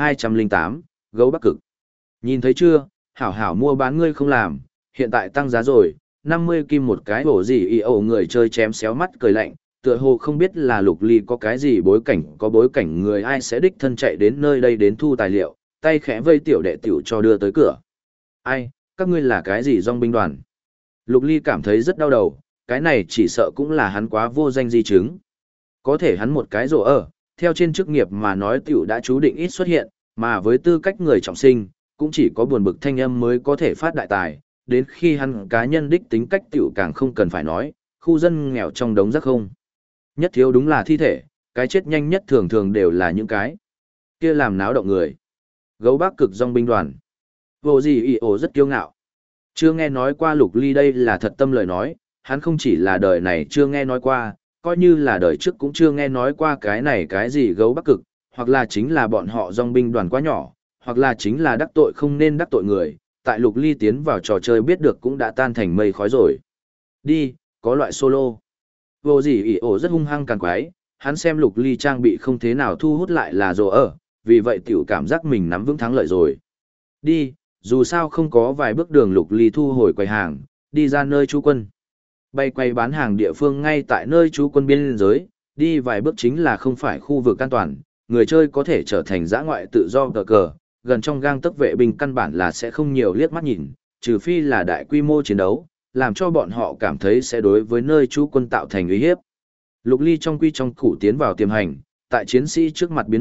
1208, Gấu Bắc Cực. Nhìn thấy chưa, hảo hảo mua bán ngươi không làm, hiện tại tăng giá rồi, 50 kim một cái bổ gì y ổ, người chơi chém xéo mắt cười lạnh, tựa hồ không biết là Lục Ly có cái gì bối cảnh, có bối cảnh người ai sẽ đích thân chạy đến nơi đây đến thu tài liệu, tay khẽ vây tiểu đệ tiểu cho đưa tới cửa. Ai, các ngươi là cái gì dòng binh đoàn? Lục Ly cảm thấy rất đau đầu, cái này chỉ sợ cũng là hắn quá vô danh di chứng. Có thể hắn một cái rổ ở, theo trên chức nghiệp mà nói tiểu đã chú định ít xuất hiện, mà với tư cách người trọng sinh, cũng chỉ có buồn bực thanh âm mới có thể phát đại tài, đến khi hắn cá nhân đích tính cách tiểu càng không cần phải nói, khu dân nghèo trong đống rác không. Nhất thiếu đúng là thi thể, cái chết nhanh nhất thường thường đều là những cái kia làm náo động người. Gấu Bắc Cực dòng binh đoàn. Vô gì ý ổ rất kiêu ngạo. Chưa nghe nói qua Lục Ly, đây là thật tâm lời nói, hắn không chỉ là đời này chưa nghe nói qua, coi như là đời trước cũng chưa nghe nói qua cái này cái gì Gấu Bắc Cực, hoặc là chính là bọn họ dòng binh đoàn quá nhỏ, hoặc là chính là đắc tội không nên đắc tội người, tại Lục Ly tiến vào trò chơi biết được cũng đã tan thành mây khói rồi. Đi, có loại solo. Vô gì ỉ ổ rất hung hăng càng quái, hắn xem Lục Ly trang bị không thế nào thu hút lại là rồ ở, vì vậy tiểu cảm giác mình nắm vững thắng lợi rồi. Đi, dù sao không có vài bước đường, Lục Ly thu hồi quầy hàng, đi ra nơi trú quân. Bay quay bán hàng địa phương ngay tại nơi trú quân biên giới, đi vài bước chính là không phải khu vực an toàn, người chơi có thể trở thành dã ngoại tự do cờ cờ, gần trong gang tấc vệ binh căn bản là sẽ không nhiều liếc mắt nhìn, trừ phi là đại quy mô chiến đấu, làm cho bọn họ cảm thấy sẽ đối với nơi trú quân tạo thành uy hiếp. Lục Ly trong quy trong củ tiến vào tiềm hành, tại chiến sĩ trước mặt biến mất,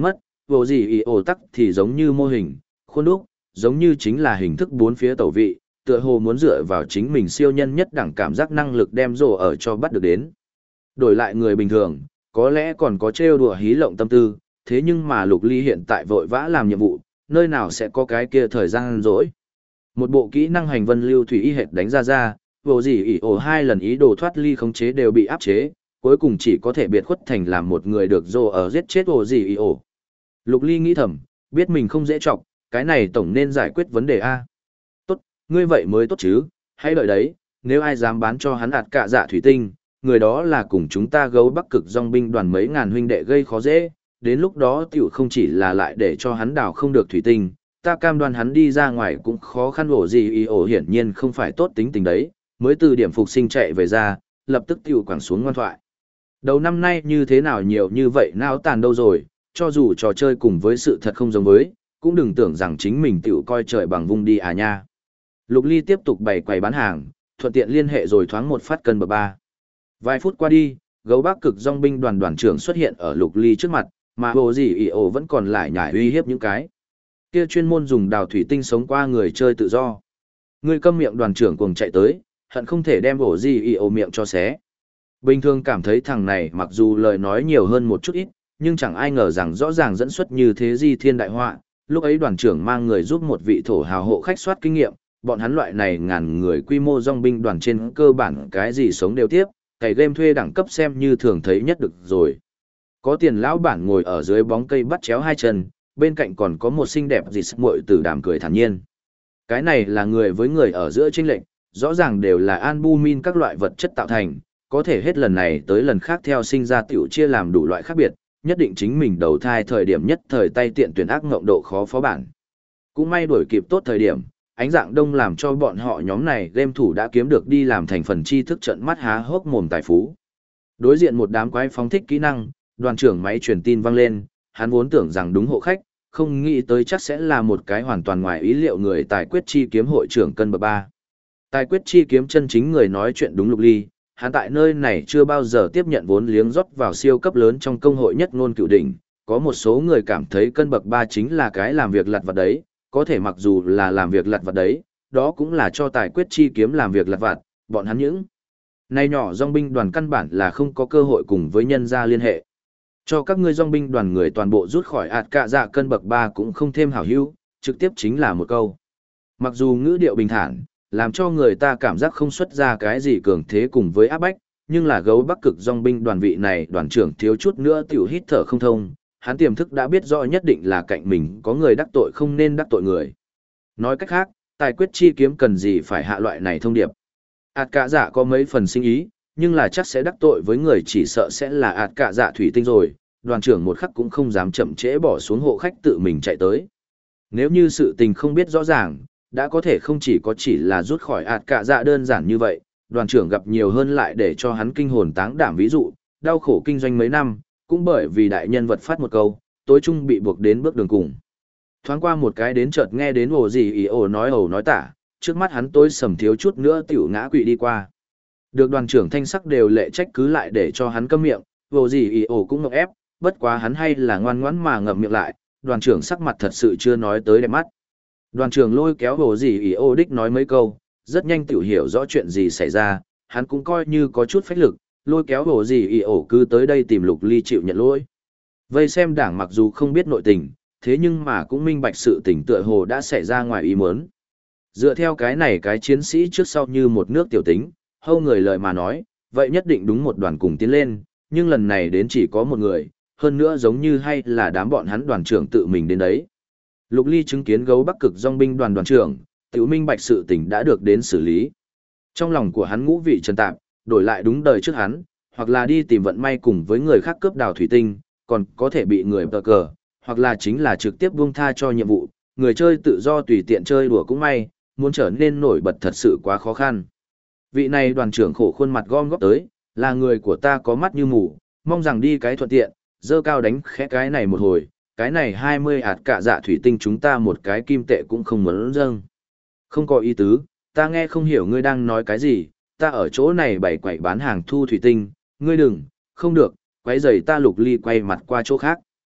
vô gì ý ổ tắc thì giống như mô hình, khuôn đúc, giống như chính là hình thức bốn phía tẩu vị, tựa hồ muốn dựa vào chính mình siêu nhân nhất đẳng cảm giác năng lực đem rồ ở cho bắt được đến. Đổi lại người bình thường, có lẽ còn có trêu đùa hí lộng tâm tư, thế nhưng mà Lục Ly hiện tại vội vã làm nhiệm vụ, nơi nào sẽ có cái kia thời gian rỗi. Một bộ kỹ năng hành vân lưu thủy y hệt đánh ra, vô gì ỉ ổ 2 lần ý đồ thoát ly khống chế đều bị áp chế, cuối cùng chỉ có thể biệt khuất thành làm một người được rồ ở giết chết vô gì ỉ ổ. Lục Ly nghĩ thầm, biết mình không dễ chọc, cái này tổng nên giải quyết vấn đề A. Tốt, ngươi vậy mới tốt chứ, hãy đợi đấy, nếu ai dám bán cho hắn ạt cả dạ thủy tinh, người đó là cùng chúng ta gấu bắc cực dòng binh đoàn mấy ngàn huynh đệ gây khó dễ, đến lúc đó tiểu không chỉ là lại để cho hắn đào không được thủy tinh, ta cam đoan hắn đi ra ngoài cũng khó khăn ổ gì ý ổ hiển nhiên không phải tốt tính tình đấy, mới từ điểm phục sinh chạy về ra, lập tức tiểu quẳng xuống ngoan thoại. Đầu năm nay như thế nào nhiều như vậy nao tàn đâu rồi, cho dù trò chơi cùng với sự thật không giống với, cũng đừng tưởng rằng chính mình tiểu coi trời bằng vung đi à nha. Lục Ly tiếp tục bày quầy bán hàng, thuận tiện liên hệ rồi thoáng một phát cân bờ ba. Vài phút qua đi, gấu bắc cực dòng binh đoàn đoàn trưởng xuất hiện ở Lục Ly trước mặt, mà hồ gì ỉ ổ vẫn còn lại nhải uy hiếp những cái kia chuyên môn dùng đào thủy tinh sống qua người chơi tự do. Người câm miệng đoàn trưởng cùng chạy tới, hận không thể đem hồ gì ỉ ổ miệng cho xé. Bình thường cảm thấy thằng này mặc dù lời nói nhiều hơn một chút ít, nhưng chẳng ai ngờ rằng rõ ràng dẫn xuất như thế di thiên đại họa. Lúc ấy đoàn trưởng mang người giúp một vị thổ hào hộ khách soát kinh nghiệm, bọn hắn loại này ngàn người quy mô dòng binh đoàn trên cơ bản cái gì sống đều tiếp, cày game thuê đẳng cấp xem như thường thấy nhất được rồi. Có tiền lão bản ngồi ở dưới bóng cây bắt chéo hai chân, bên cạnh còn có một xinh đẹp dì sức muội tử đàm cười thản nhiên. Cái này là người với người ở giữa chênh lệch, rõ ràng đều là albumin các loại vật chất tạo thành, có thể hết lần này tới lần khác theo sinh ra tiểu chia làm đủ loại khác biệt, nhất định chính mình đầu thai thời điểm nhất thời tay tiện tuyển ác ngộng độ khó phó bản. Cũng may đuổi kịp tốt thời điểm, ánh dạng đông làm cho bọn họ nhóm này game thủ đã kiếm được đi làm thành phần tri thức trận mắt há hốc mồm tài phú. Đối diện một đám quái phóng thích kỹ năng, đoàn trưởng máy truyền tin vang lên, hắn vốn tưởng rằng đúng hộ khách, không nghĩ tới chắc sẽ là một cái hoàn toàn ngoài ý liệu người tài quyết chi kiếm hội trưởng cân bậc 3. Tài quyết chi kiếm chân chính người nói chuyện đúng Lục Ly, hắn tại nơi này chưa bao giờ tiếp nhận vốn liếng rót vào siêu cấp lớn trong công hội nhất ngôn cựu đỉnh, có một số người cảm thấy cân bậc 3 chính là cái làm việc lặt vặt đấy, có thể mặc dù là làm việc lặt vặt đấy, đó cũng là cho tài quyết chi kiếm làm việc lặt vặt, bọn hắn những này nhỏ dòng binh đoàn căn bản là không có cơ hội cùng với nhân gia liên hệ. Cho các ngươi dòng binh đoàn người toàn bộ rút khỏi ạt cạ dạ cân bậc 3 cũng không thêm hảo hữu, trực tiếp chính là một câu. Mặc dù ngữ điệu bình thản, làm cho người ta cảm giác không xuất ra cái gì cường thế cùng với áp bách, nhưng là gấu bắc cực dòng binh đoàn vị này đoàn trưởng thiếu chút nữa tiểu hít thở không thông, hắn tiềm thức đã biết rõ nhất định là cạnh mình có người đắc tội không nên đắc tội người. Nói cách khác, tài quyết chi kiếm cần gì phải hạ loại này thông điệp. Ảt cả dạ có mấy phần sinh ý, nhưng là chắc sẽ đắc tội với người chỉ sợ sẽ là ạt cả dạ thủy tinh rồi, đoàn trưởng một khắc cũng không dám chậm trễ bỏ xuống hộ khách tự mình chạy tới. Nếu như sự tình không biết rõ ràng, đã có thể không chỉ là rút khỏi ạt cả dạ đơn giản như vậy, đoàn trưởng gặp nhiều hơn lại để cho hắn kinh hồn táng đảm, ví dụ, đau khổ kinh doanh mấy năm, cũng bởi vì đại nhân vật phát một câu, tối trung bị buộc đến bước đường cùng. Thoáng qua một cái đến chợt nghe đến ồ gì ý ồ nói tả, trước mắt hắn tối sầm thiếu chút nữa tiểu ngã quỵ đi qua. Được đoàn trưởng thanh sắc đều lệ trách cứ lại để cho hắn câm miệng, ồ gì ý ồ cũng ngậm ép, bất quá hắn hay là ngoan ngoãn mà ngậm miệng lại, đoàn trưởng sắc mặt thật sự chưa nói tới đẹp mắt. Đoàn trưởng lôi kéo ồ gì ý ồ đích nói mấy câu, rất nhanh tiểu hiểu rõ chuyện gì xảy ra, hắn cũng coi như có chút phách lực, lôi kéo ồ gì ý ồ cứ tới đây tìm Lục Ly chịu nhận lỗi. Vây xem đảng mặc dù không biết nội tình, thế nhưng mà cũng minh bạch sự tình tựa hồ đã xảy ra ngoài ý muốn. Dựa theo cái này cái chiến sĩ trước sau như một nước tiểu tính, hâu người lời mà nói, vậy nhất định đúng một đoàn cùng tiến lên, nhưng lần này đến chỉ có một người, hơn nữa giống như hay là đám bọn hắn đoàn trưởng tự mình đến đấy. Lục Ly chứng kiến gấu bắc cực dòng binh đoàn đoàn trưởng, tiểu minh bạch sự tình đã được đến xử lý. Trong lòng của hắn ngũ vị trần tạp, đổi lại đúng đời trước hắn, hoặc là đi tìm vận may cùng với người khác cướp đào thủy tinh, còn có thể bị người tờ cờ, hoặc là chính là trực tiếp buông tha cho nhiệm vụ, người chơi tự do tùy tiện chơi đùa cũng may, muốn trở nên nổi bật thật sự quá khó khăn. Vị này đoàn trưởng khổ khuôn mặt gom góp tới, là người của ta có mắt như mù, mong rằng đi cái thuận tiện, dơ cao đánh khẽ cái này một hồi, cái này 20 ạt cả dạ thủy tinh chúng ta một cái kim tệ cũng không muốn dâng. Không có ý tứ, ta nghe không hiểu ngươi đang nói cái gì, ta ở chỗ này bày quẩy bán hàng thu thủy tinh, ngươi đừng, không được, quấy rầy ta. Lục Ly quay mặt qua chỗ khác.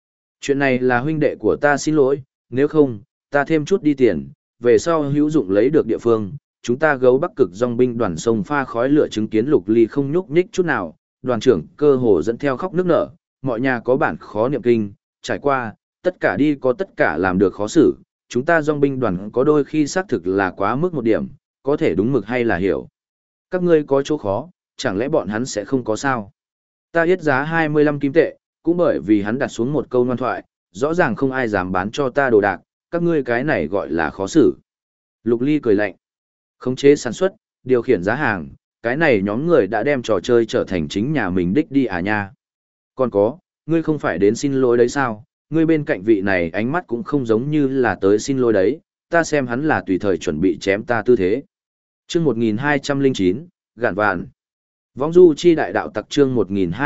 Chuyện này là huynh đệ của ta xin lỗi, nếu không, ta thêm chút đi tiền, về sau hữu dụng lấy được địa phương, chúng ta gấu Bắc Cực dòng binh đoàn sông pha khói lửa chứng kiến Lục Ly không nhúc nhích chút nào, đoàn trưởng cơ hồ dẫn theo khóc nức nở, mọi nhà có bản khó niệm kinh, trải qua, tất cả đi có tất cả làm được khó xử, chúng ta dòng binh đoàn có đôi khi xác thực là quá mức một điểm, có thể đúng mực hay là hiểu. Các ngươi có chỗ khó, chẳng lẽ bọn hắn sẽ không có sao? Ta yết giá 25 kim tệ, cũng bởi vì hắn đặt xuống một câu ngoan thoại, rõ ràng không ai dám bán cho ta đồ đạc, các ngươi cái này gọi là khó xử. Lục Ly cười lạnh. Khống chế sản xuất, điều khiển giá hàng, cái này nhóm người đã đem trò chơi trở thành chính nhà mình đích đi à nha. Còn có, ngươi không phải đến xin lỗi đấy sao, ngươi bên cạnh vị này ánh mắt cũng không giống như là tới xin lỗi đấy, ta xem hắn là tùy thời chuẩn bị chém ta tư thế. Chương 1209, Gạn Vạn. Vong du chi đại đạo tặc chương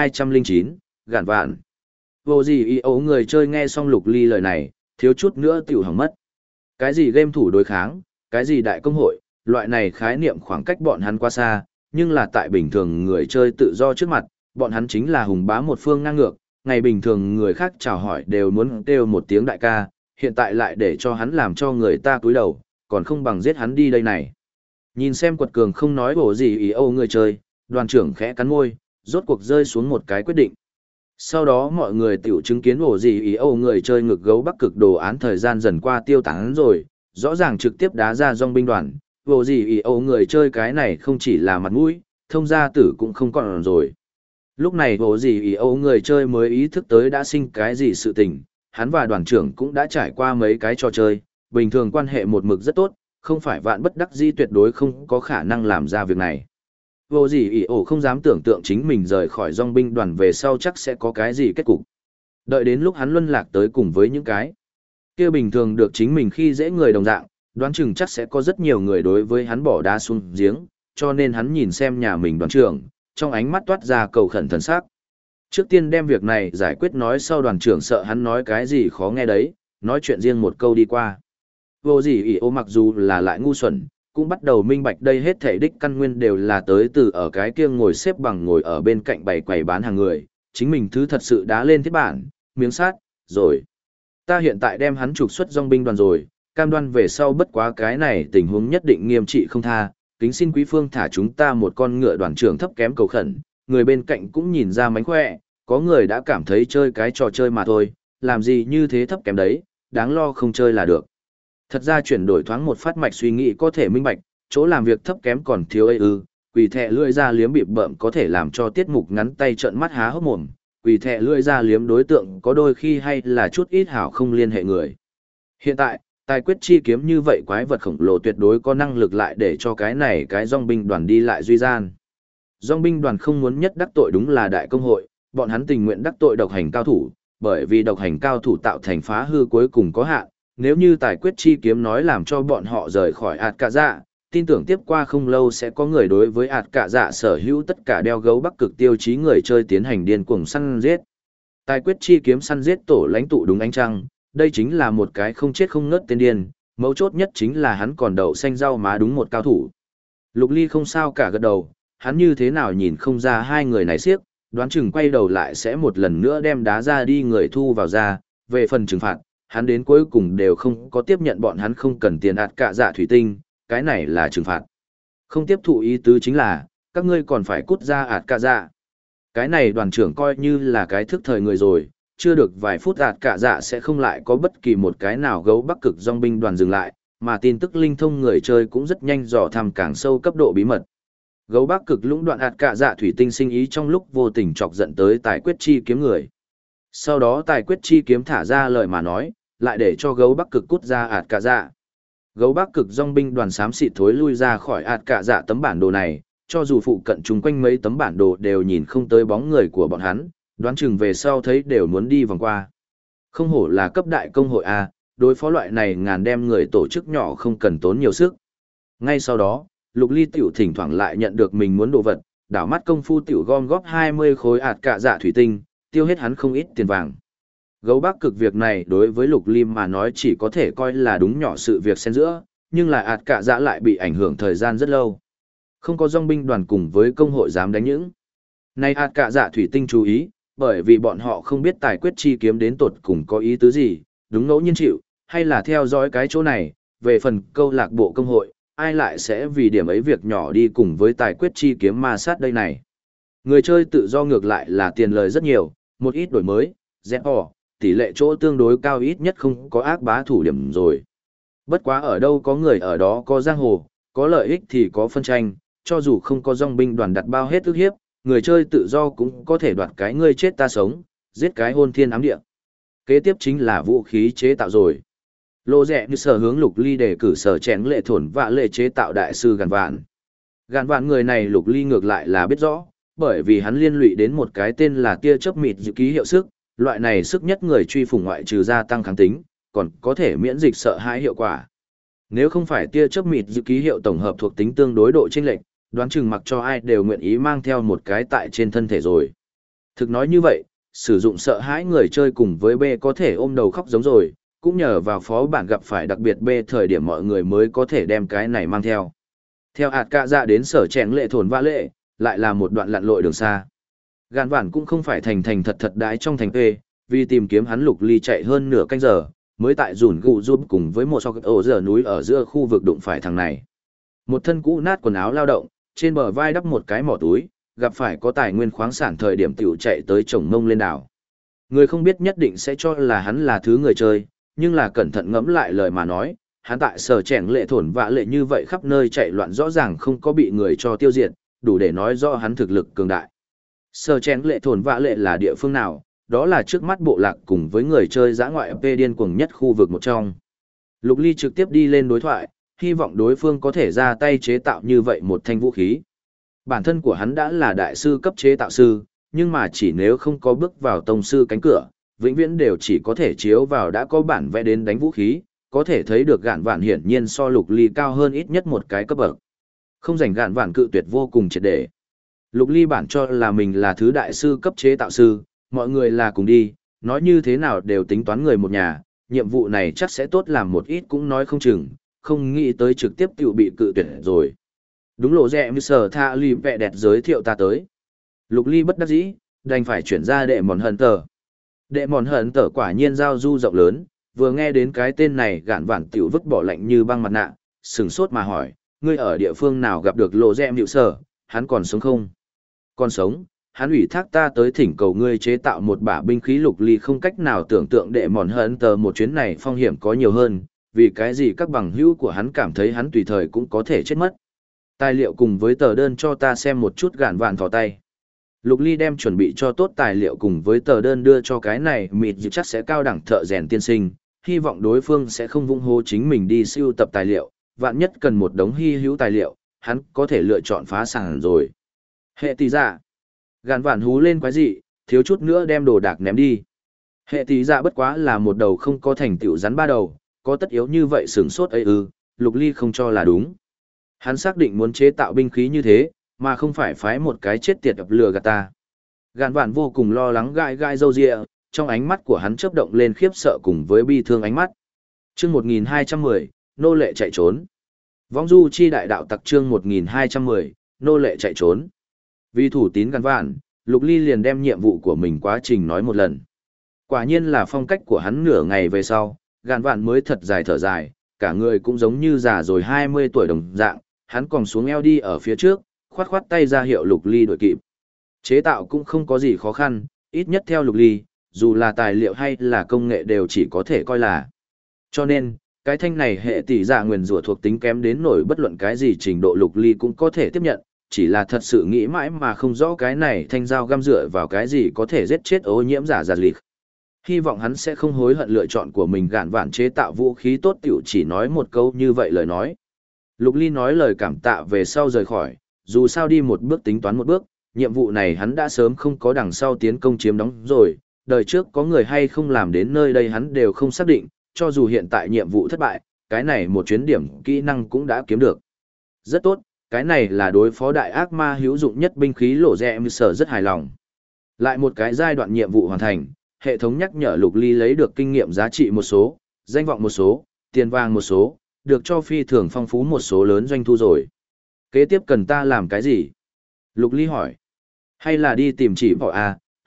1209, Gạn Vạn. Vô gì ý ấu người chơi nghe xong Lục Ly lời này, thiếu chút nữa tiểu hỏng mất. Cái gì game thủ đối kháng, cái gì đại công hội, loại này khái niệm khoảng cách bọn hắn quá xa, nhưng là tại bình thường người chơi tự do trước mặt, bọn hắn chính là hùng bá một phương ngang ngược, ngày bình thường người khác chào hỏi đều muốn kêu một tiếng đại ca, hiện tại lại để cho hắn làm cho người ta cúi đầu, còn không bằng giết hắn đi đây này. Nhìn xem quật cường không nói bổ gì ý âu người chơi, đoàn trưởng khẽ cắn môi, rốt cuộc rơi xuống một cái quyết định. Sau đó mọi người tiểu chứng kiến bổ gì ý âu người chơi ngực gấu Bắc Cực đồ án thời gian dần qua tiêu tán rồi, rõ ràng trực tiếp đá ra dòng binh đoàn, bổ gì ý âu người chơi cái này không chỉ là mặt mũi, thông gia tử cũng không còn rồi. Lúc này bổ gì ý âu người chơi mới ý thức tới đã sinh cái gì sự tình, hắn và đoàn trưởng cũng đã trải qua mấy cái trò chơi, bình thường quan hệ một mực rất tốt, không phải vạn bất đắc dĩ tuyệt đối không có khả năng làm ra việc này. Vô gì ý ổ không dám tưởng tượng chính mình rời khỏi dòng binh đoàn về sau chắc sẽ có cái gì kết cục. Đợi đến lúc hắn luân lạc tới cùng với những cái kia bình thường được chính mình khi dễ người đồng dạng, đoán chừng chắc sẽ có rất nhiều người đối với hắn bỏ đá xuống giếng, cho nên hắn nhìn xem nhà mình đoàn trưởng, trong ánh mắt toát ra cầu khẩn thần sắc. Trước tiên đem việc này giải quyết nói sau đoàn trưởng sợ hắn nói cái gì khó nghe đấy, nói chuyện riêng một câu đi qua. Vô gì ý ô mặc dù là lại ngu xuẩn, cũng bắt đầu minh bạch đây hết thể đích căn nguyên đều là tới từ ở cái kia ngồi xếp bằng ngồi ở bên cạnh bày quầy bán hàng người, chính mình thứ thật sự đá lên thiết bản, miếng sát, rồi. Ta hiện tại đem hắn trục xuất dòng binh đoàn rồi, cam đoan về sau bất quá cái này tình huống nhất định nghiêm trị không tha, kính xin quý phương thả chúng ta một con ngựa đoàn trưởng thấp kém cầu khẩn, người bên cạnh cũng nhìn ra mánh khỏe, có người đã cảm thấy chơi cái trò chơi mà thôi, làm gì như thế thấp kém đấy, đáng lo không chơi là được. Thật ra chuyển đổi thoáng một phát mạch suy nghĩ có thể minh bạch, chỗ làm việc thấp kém còn thiếu ấy ư, quỳ thẹ lưỡi ra liếm bịp bợm có thể làm cho tiết mục ngắn tay trợn mắt há hốc mồm, quỳ thẹ lưỡi ra liếm đối tượng có đôi khi hay là chút ít hảo không liên hệ người. Hiện tại, tài quyết chi kiếm như vậy quái vật khổng lồ tuyệt đối có năng lực lại để cho cái này cái dòng binh đoàn đi lại duy gian. Dòng binh đoàn không muốn nhất đắc tội đúng là đại công hội, bọn hắn tình nguyện đắc tội độc hành cao thủ, bởi vì độc hành cao thủ tạo thành phá hư cuối cùng có hạn. Nếu như tài quyết chi kiếm nói làm cho bọn họ rời khỏi ạt cả dạ, tin tưởng tiếp qua không lâu sẽ có người đối với ạt cả dạ sở hữu tất cả đeo gấu Bắc Cực tiêu chí người chơi tiến hành điên cuồng săn giết. Tài quyết chi kiếm săn giết tổ lãnh tụ đúng ánh trăng, đây chính là một cái không chết không ngớt tên điên, mấu chốt nhất chính là hắn còn đậu xanh rau má đúng một cao thủ. Lục Ly không sao cả gật đầu, hắn như thế nào nhìn không ra hai người này siếc, đoán chừng quay đầu lại sẽ một lần nữa đem đá ra đi người thu vào ra, về phần trừng phạt, hắn đến cuối cùng đều không có tiếp nhận bọn hắn không cần tiền ạt cả dạ thủy tinh, cái này là trừng phạt. Không tiếp thụ ý tứ chính là, các ngươi còn phải cút ra ạt cả dạ. Cái này đoàn trưởng coi như là cái thức thời người rồi, chưa được vài phút ạt cả dạ sẽ không lại có bất kỳ một cái nào gấu Bắc Cực dòng binh đoàn dừng lại, mà tin tức linh thông người chơi cũng rất nhanh dò thăm càng sâu cấp độ bí mật. Gấu Bắc Cực lũng đoạn ạt cả dạ thủy tinh sinh ý trong lúc vô tình chọc giận tới tài quyết chi kiếm người. Sau đó tài quyết chi kiếm thả ra lời mà nói, lại để cho gấu Bắc Cực cút ra ạt cả dạ. Gấu Bắc Cực dòng binh đoàn xám xịt thối lui ra khỏi ạt cả dạ tấm bản đồ này, cho dù phụ cận chung quanh mấy tấm bản đồ đều nhìn không tới bóng người của bọn hắn, đoán chừng về sau thấy đều muốn đi vòng qua. Không hổ là cấp đại công hội A, đối phó loại này ngàn đem người tổ chức nhỏ không cần tốn nhiều sức. Ngay sau đó, Lục Ly tiểu thỉnh thoảng lại nhận được mình muốn đồ vật, đảo mắt công phu tiểu gom góp 20 khối ạt cả dạ thủy tinh, tiêu hết hắn không ít tiền vàng. Gấu Bắc Cực việc này đối với Lục Ly mà nói chỉ có thể coi là đúng nhỏ sự việc xen giữa, nhưng là ạt cả dạ lại bị ảnh hưởng thời gian rất lâu. Không có dòng binh đoàn cùng với công hội dám đánh những. Nay ạt cả dạ thủy tinh chú ý, Bởi vì bọn họ không biết tài quyết chi kiếm đến tột cùng có ý tứ gì, đúng ngẫu nhiên chịu, hay là theo dõi cái chỗ này, về phần câu lạc bộ công hội, ai lại sẽ vì điểm ấy việc nhỏ đi cùng với tài quyết chi kiếm ma sát đây này. Người chơi tự do ngược lại là tiền lời rất nhiều, một ít đổi mới, dẹp bỏ, tỷ lệ chỗ tương đối cao ít nhất không có ác bá thủ điểm rồi. Bất quá ở đâu có người ở đó có giang hồ, có lợi ích thì có phân tranh, cho dù không có dòng binh đoàn đặt bao hết ức hiếp, người chơi tự do cũng có thể đoạt cái ngươi chết ta sống, giết cái hôn thiên ám địa. Kế tiếp chính là vũ khí chế tạo rồi. Lô rẽ như sở hướng Lục Ly để cử sở chén lệ thổn vạ lệ chế tạo đại sư Gàn Vạn. Gàn Vạn người này Lục Ly ngược lại là biết rõ, bởi vì hắn liên lụy đến một cái tên là tia chớp mịt dự ký hiệu sức, loại này sức nhất người truy phủng ngoại trừ gia tăng kháng tính, còn có thể miễn dịch sợ hãi hiệu quả. Nếu không phải tia chớp mịt dự ký hiệu tổng hợp thuộc tính tương đối độ chênh lệch, đoán chừng mặc cho ai đều nguyện ý mang theo một cái tại trên thân thể rồi. Thực nói như vậy, sử dụng sợ hãi người chơi cùng với B có thể ôm đầu khóc giống rồi, cũng nhờ vào phó bản gặp phải đặc biệt B thời điểm mọi người mới có thể đem cái này mang theo. Theo ạt cạ dạ đến sở chén lệ thổn vã lệ, lại là một đoạn lặn lội đường xa. Gàn Vạn cũng không phải thành thật thật đái trong thành P, vì tìm kiếm hắn Lục Ly chạy hơn nửa canh giờ, mới tại rủn gụ giúp cùng với một sọc ổ giờ núi ở giữa khu vực đụng phải thằng này. Một thân cũ nát quần áo lao động, trên bờ vai đắp một cái mỏ túi, gặp phải có tài nguyên khoáng sản thời điểm tiểu chạy tới trồng mông lên đảo. Người không biết nhất định sẽ cho là hắn là thứ người chơi, nhưng là cẩn thận ngẫm lại lời mà nói, hắn tại sở chèn lệ thổn vạ lệ như vậy khắp nơi chạy loạn rõ ràng không có bị người cho tiêu diệt, đủ để nói rõ hắn thực lực cường đại. Sở chèn lệ thổn vạ lệ là địa phương nào? Đó là trước mắt bộ lạc cùng với người chơi dã ngoại P điên cuồng nhất khu vực một trong. Lục Ly trực tiếp đi lên đối thoại, hy vọng đối phương có thể ra tay chế tạo như vậy một thanh vũ khí. Bản thân của hắn đã là đại sư cấp chế tạo sư, nhưng mà chỉ nếu không có bước vào tông sư cánh cửa, vĩnh viễn đều chỉ có thể chiếu vào đã có bản vẽ đến đánh vũ khí, có thể thấy được Gàn Vạn hiển nhiên so Lục Ly cao hơn ít nhất một cái cấp bậc. Không rảnh Gàn Vạn cự tuyệt vô cùng triệt để. Lục Ly bản cho là mình là thứ đại sư cấp chế tạo sư, mọi người là cùng đi, nói như thế nào đều tính toán người một nhà, nhiệm vụ này chắc sẽ tốt làm một ít cũng nói không chừng, không nghĩ tới trực tiếp tiểu bị cự tuyệt rồi. Đúng lộ rẻ như sở tha ly vẹ đẹp giới thiệu ta tới. Lục Ly bất đắc dĩ, đành phải chuyển ra đệ mòn hận tờ. Đệ mòn hận tờ quả nhiên giao du rộng lớn, vừa nghe đến cái tên này Gàn Vạn tiểu vứt bỏ lạnh như băng mặt nạ, sừng sốt mà hỏi, ngươi ở địa phương nào gặp được lộ rẻ hiệu sở, hắn còn sống không? Còn sống, hắn ủy thác ta tới thỉnh cầu ngươi chế tạo một bả binh khí. Lục Ly không cách nào tưởng tượng đệ mòn hận tờ một chuyến này phong hiểm có nhiều hơn, vì cái gì các bằng hữu của hắn cảm thấy hắn tùy thời cũng có thể chết mất. Tài liệu cùng với tờ đơn cho ta xem một chút. Gàn Vạn thò tay. Lục Ly đem chuẩn bị cho tốt tài liệu cùng với tờ đơn đưa cho cái này mịt dự chắc sẽ cao đẳng thợ rèn tiên sinh, hy vọng đối phương sẽ không vung hô chính mình đi siêu tập tài liệu, vạn nhất cần một đống hy hữu tài liệu, hắn có thể lựa chọn phá sản rồi. Hệ tỷ dạ. Gàn Vạn hú lên quái dị, thiếu chút nữa đem đồ đạc ném đi. Hệ tỷ dạ bất quá là một đầu không có thành tựu rắn ba đầu, có tất yếu như vậy sửng sốt ấy ư, Lục Ly không cho là đúng. Hắn xác định muốn chế tạo binh khí như thế, mà không phải phái một cái chết tiệt ập lừa gạt ta. Gàn Vạn vô cùng lo lắng gai gai râu ria, trong ánh mắt của hắn chớp động lên khiếp sợ cùng với bi thương ánh mắt. Chương 1210, nô lệ chạy trốn. Vong du chi đại đạo tặc chương 1210, nô lệ chạy trốn. Vì thủ tín Gàn Vạn, Lục Ly liền đem nhiệm vụ của mình quá trình nói một lần. Quả nhiên là phong cách của hắn. Nửa ngày về sau, Gàn Vạn mới thật dài thở dài, cả người cũng giống như già rồi 20 tuổi đồng dạng, hắn còn xuống eo đi ở phía trước, khoát khoát tay ra hiệu Lục Ly đuổi kịp. Chế tạo cũng không có gì khó khăn, ít nhất theo Lục Ly, dù là tài liệu hay là công nghệ đều chỉ có thể coi là. Cho nên, cái thanh này hệ tỷ dạ nguyền rủa thuộc tính kém đến nổi bất luận cái gì trình độ Lục Ly cũng có thể tiếp nhận, chỉ là thật sự nghĩ mãi mà không rõ cái này thanh dao găm dựa vào cái gì có thể giết chết ô nhiễm giả giật lịt. Hy vọng hắn sẽ không hối hận lựa chọn của mình. Gàn Vạn chế tạo vũ khí tốt tiểu chỉ nói một câu như vậy lời nói. Lục Ly nói lời cảm tạ về sau rời khỏi, dù sao đi một bước tính toán một bước, nhiệm vụ này hắn đã sớm không có đằng sau tiến công chiếm đóng rồi, đời trước có người hay không làm đến nơi đây hắn đều không xác định, cho dù hiện tại nhiệm vụ thất bại, cái này một chuyến điểm kỹ năng cũng đã kiếm được. Rất tốt, cái này là đối phó đại ác ma hữu dụng nhất binh khí. Lộ rẽ như sở rất hài lòng. Lại một cái giai đoạn nhiệm vụ hoàn thành, hệ thống nhắc nhở Lục Ly lấy được kinh nghiệm giá trị một số, danh vọng một số, tiền vàng một số, được cho phi thường phong phú một số lớn doanh thu rồi. Kế tiếp cần ta làm cái gì? Lục Ly hỏi. Hay là đi tìm chỉ bỏ à,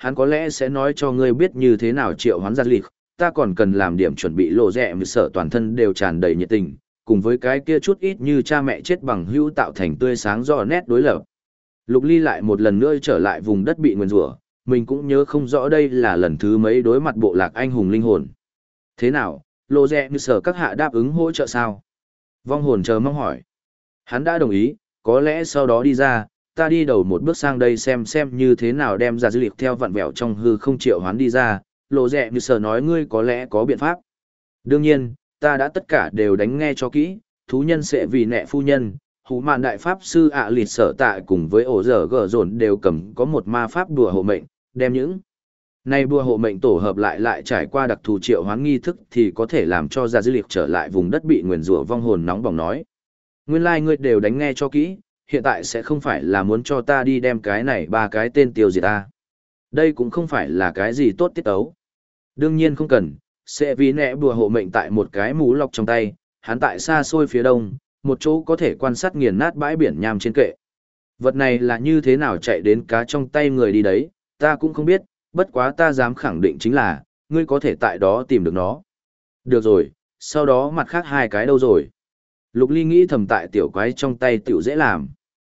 hắn có lẽ sẽ nói cho ngươi biết như thế nào triệu hoán giặt lịch, ta còn cần làm điểm chuẩn bị lộ rẹ mười sở toàn thân đều tràn đầy nhiệt tình, cùng với cái kia chút ít như cha mẹ chết bằng hữu tạo thành tươi sáng rõ nét đối lập. Lục Ly lại một lần nữa trở lại vùng đất bị nguyền rủa, mình cũng nhớ không rõ đây là lần thứ mấy đối mặt bộ lạc anh hùng linh hồn. Thế nào, lộ rẹ mười sở các hạ đáp ứng hỗ trợ sao? Vong hồn chờ mong hỏi. Hắn đã đồng ý, có lẽ sau đó đi ra, ta đi đầu một bước sang đây xem như thế nào đem ra dữ liệu theo vặn vẹo trong hư không triệu hoán đi ra, lộ rẹ như sở nói ngươi có lẽ có biện pháp. Đương nhiên, ta đã tất cả đều đánh nghe cho kỹ, thú nhân sẽ vì nẹ phu nhân, hú mạn đại pháp sư ạ lịt sở tại cùng với ổ dở gở dồn đều cầm có một ma pháp đùa hộ mệnh, đem những này bùa hộ mệnh tổ hợp lại trải qua đặc thù triệu hoán nghi thức thì có thể làm cho ra dữ liệu trở lại vùng đất bị nguyền rủa. Vong hồn nóng bỏng nói. Nguyên lai ngươi đều đánh nghe cho kỹ, hiện tại sẽ không phải là muốn cho ta đi đem cái này ba cái tên tiêu diệt ta. Đây cũng không phải là cái gì tốt tiết ấu. Đương nhiên không cần, sẽ vì nẹ bùa hộ mệnh tại một cái mũ lọc trong tay, hắn tại xa xôi phía đông, một chỗ có thể quan sát nghiền nát bãi biển nham trên kệ. Vật này là như thế nào chạy đến cá trong tay người đi đấy, ta cũng không biết, bất quá ta dám khẳng định chính là, ngươi có thể tại đó tìm được nó. Được rồi, sau đó mặt khác hai cái đâu rồi? Lục Ly nghĩ thầm tại tiểu quái trong tay tiểu dễ làm.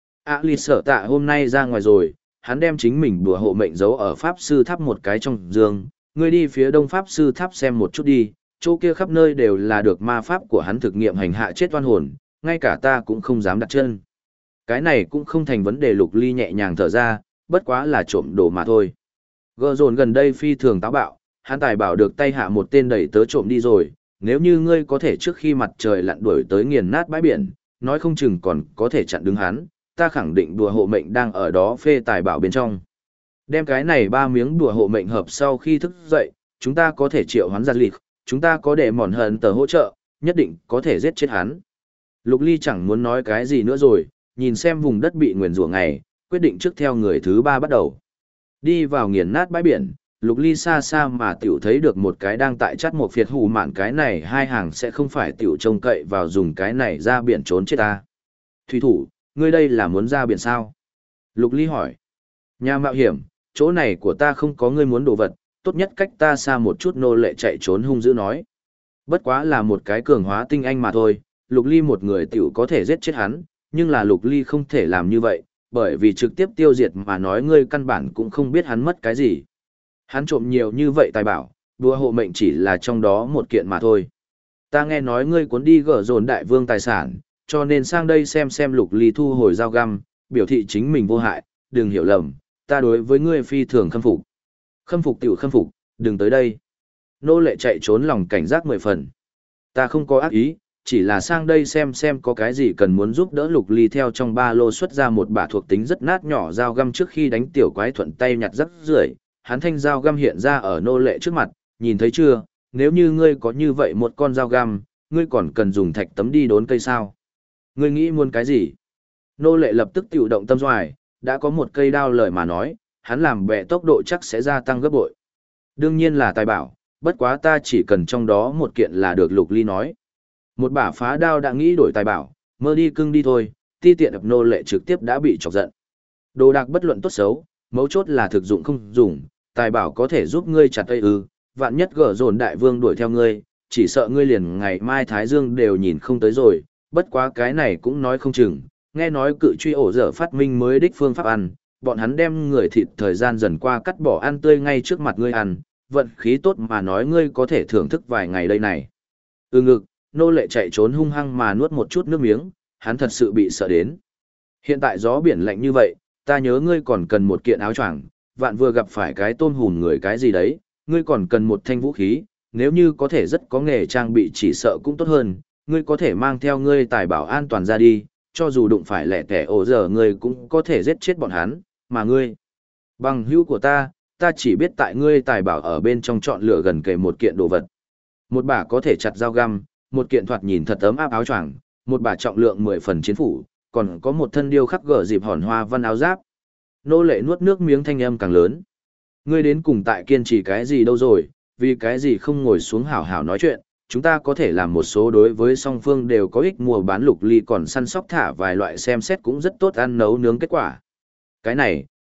Lì sở tạ hôm nay ra ngoài rồi, hắn đem chính mình đùa hộ mệnh giấu ở Pháp Sư Tháp một cái trong giường. Ngươi đi phía đông Pháp Sư Tháp xem một chút đi, chỗ kia khắp nơi đều là được ma pháp của hắn thực nghiệm hành hạ chết oan hồn, ngay cả ta cũng không dám đặt chân. Cái này cũng không thành vấn đề. Lục Ly nhẹ nhàng thở ra, bất quá là trộm đồ mà thôi. Gờ dồn gần đây phi thường táo bạo, hắn tài bảo được tay hạ một tên đẩy tớ trộm đi rồi. Nếu như ngươi có thể trước khi mặt trời lặn đuổi tới nghiền nát bãi biển, nói không chừng còn có thể chặn đứng hắn, ta khẳng định đùa hộ mệnh đang ở đó phê tài bảo bên trong. Đem cái này 3 miếng đùa hộ mệnh hợp sau khi thức dậy, chúng ta có thể triệu hoán giặt lịch, chúng ta có để mòn hận tờ hỗ trợ, nhất định có thể giết chết hắn. Lục Ly chẳng muốn nói cái gì nữa rồi, nhìn xem vùng đất bị nguyền rủa ngày, quyết định trước theo người thứ 3 bắt đầu. Đi vào nghiền nát bãi biển, Lục Ly xa xa mà tiểu thấy được một cái đang tại chắt một phiệt hù mạn, cái này hai hàng sẽ không phải tiểu trông cậy vào dùng cái này ra biển trốn chết ta. Thủy thủ, ngươi đây là muốn ra biển sao? Lục Ly hỏi. Nhà mạo hiểm, chỗ này của ta không có ngươi muốn đồ vật, tốt nhất cách ta xa một chút. Nô lệ chạy trốn hung dữ nói. Bất quá là một cái cường hóa tinh anh mà thôi, Lục Ly một người tiểu có thể giết chết hắn, nhưng là Lục Ly không thể làm như vậy, bởi vì trực tiếp tiêu diệt mà nói ngươi căn bản cũng không biết hắn mất cái gì. Hắn trộm nhiều như vậy tài bảo, đùa hộ mệnh chỉ là trong đó một kiện mà thôi. Ta nghe nói ngươi cuốn đi gở dồn đại vương tài sản, cho nên sang đây xem. Lục Ly thu hồi dao găm, biểu thị chính mình vô hại, đừng hiểu lầm, ta đối với ngươi phi thường khâm phục. Khâm phục tiểu khâm phục, đừng tới đây. Nô lệ chạy trốn lòng cảnh giác 10 phần. Ta không có ác ý, chỉ là sang đây xem có cái gì cần muốn giúp đỡ. Lục Ly theo trong ba lô xuất ra một bả thuộc tính rất nát nhỏ dao găm, trước khi đánh tiểu quái thuận tay nhặt rắc rưởi. Hắn thanh dao găm hiện ra ở nô lệ trước mặt, nhìn thấy chưa, nếu như ngươi có như vậy một con dao găm, ngươi còn cần dùng thạch tấm đi đốn cây sao? Ngươi nghĩ muốn cái gì? Nô lệ lập tức tiểu động tâm doài, đã có một cây đao lời mà nói, hắn làm bẻ tốc độ chắc sẽ gia tăng gấp bội. Đương nhiên là tài bảo, bất quá ta chỉ cần trong đó một kiện là được. Lục Ly nói. Một bả phá đao đã nghĩ đổi tài bảo, mơ đi cưng đi thôi. Ti tiện ập nô lệ trực tiếp đã bị chọc giận. Đồ đạc bất luận tốt xấu, mấu chốt là thực dụng không dùng, tài bảo có thể giúp ngươi chặt tây vạn nhất gở dồn đại vương đuổi theo ngươi, chỉ sợ ngươi liền ngày mai thái dương đều nhìn không tới rồi. Bất quá cái này cũng nói không chừng, nghe nói cự truy ổ dở phát minh mới đích phương pháp ăn, bọn hắn đem người thịt thời gian dần qua cắt bỏ ăn tươi ngay trước mặt ngươi ăn, vận khí tốt mà nói ngươi có thể thưởng thức vài ngày đây này. Ngực, nô lệ chạy trốn hung hăng mà nuốt một chút nước miếng, hắn thật sự bị sợ đến. Hiện tại gió biển lạnh như vậy, ta nhớ ngươi còn cần một kiện áo choàng, vạn vừa gặp phải cái tôm hùm người cái gì đấy, ngươi còn cần một thanh vũ khí, nếu như có thể rất có nghề trang bị chỉ sợ cũng tốt hơn, ngươi có thể mang theo ngươi tài bảo an toàn ra đi, cho dù đụng phải lẻ tẻ ổ giờ ngươi cũng có thể giết chết bọn hắn, mà ngươi, bằng hữu của ta chỉ biết tại ngươi tài bảo ở bên trong chọn lựa gần kề một kiện đồ vật. Một bả có thể chặt dao găm, một kiện thoạt nhìn thật ấm áp áo choàng, một bả trọng lượng 10 phần chiến phủ, còn có một thân điêu khắc gở dịp hòn hoa văn áo giáp. Nô lệ nuốt nước miếng thanh âm càng lớn. Ngươi đến cùng tại kiên trì cái gì đâu rồi, vì cái gì không ngồi xuống hảo hảo nói chuyện, chúng ta có thể làm một số đối với song phương đều có ích mua bán. Lục Ly còn săn sóc thả vài loại xem xét cũng rất tốt ăn nấu nướng kết quả. Cái này,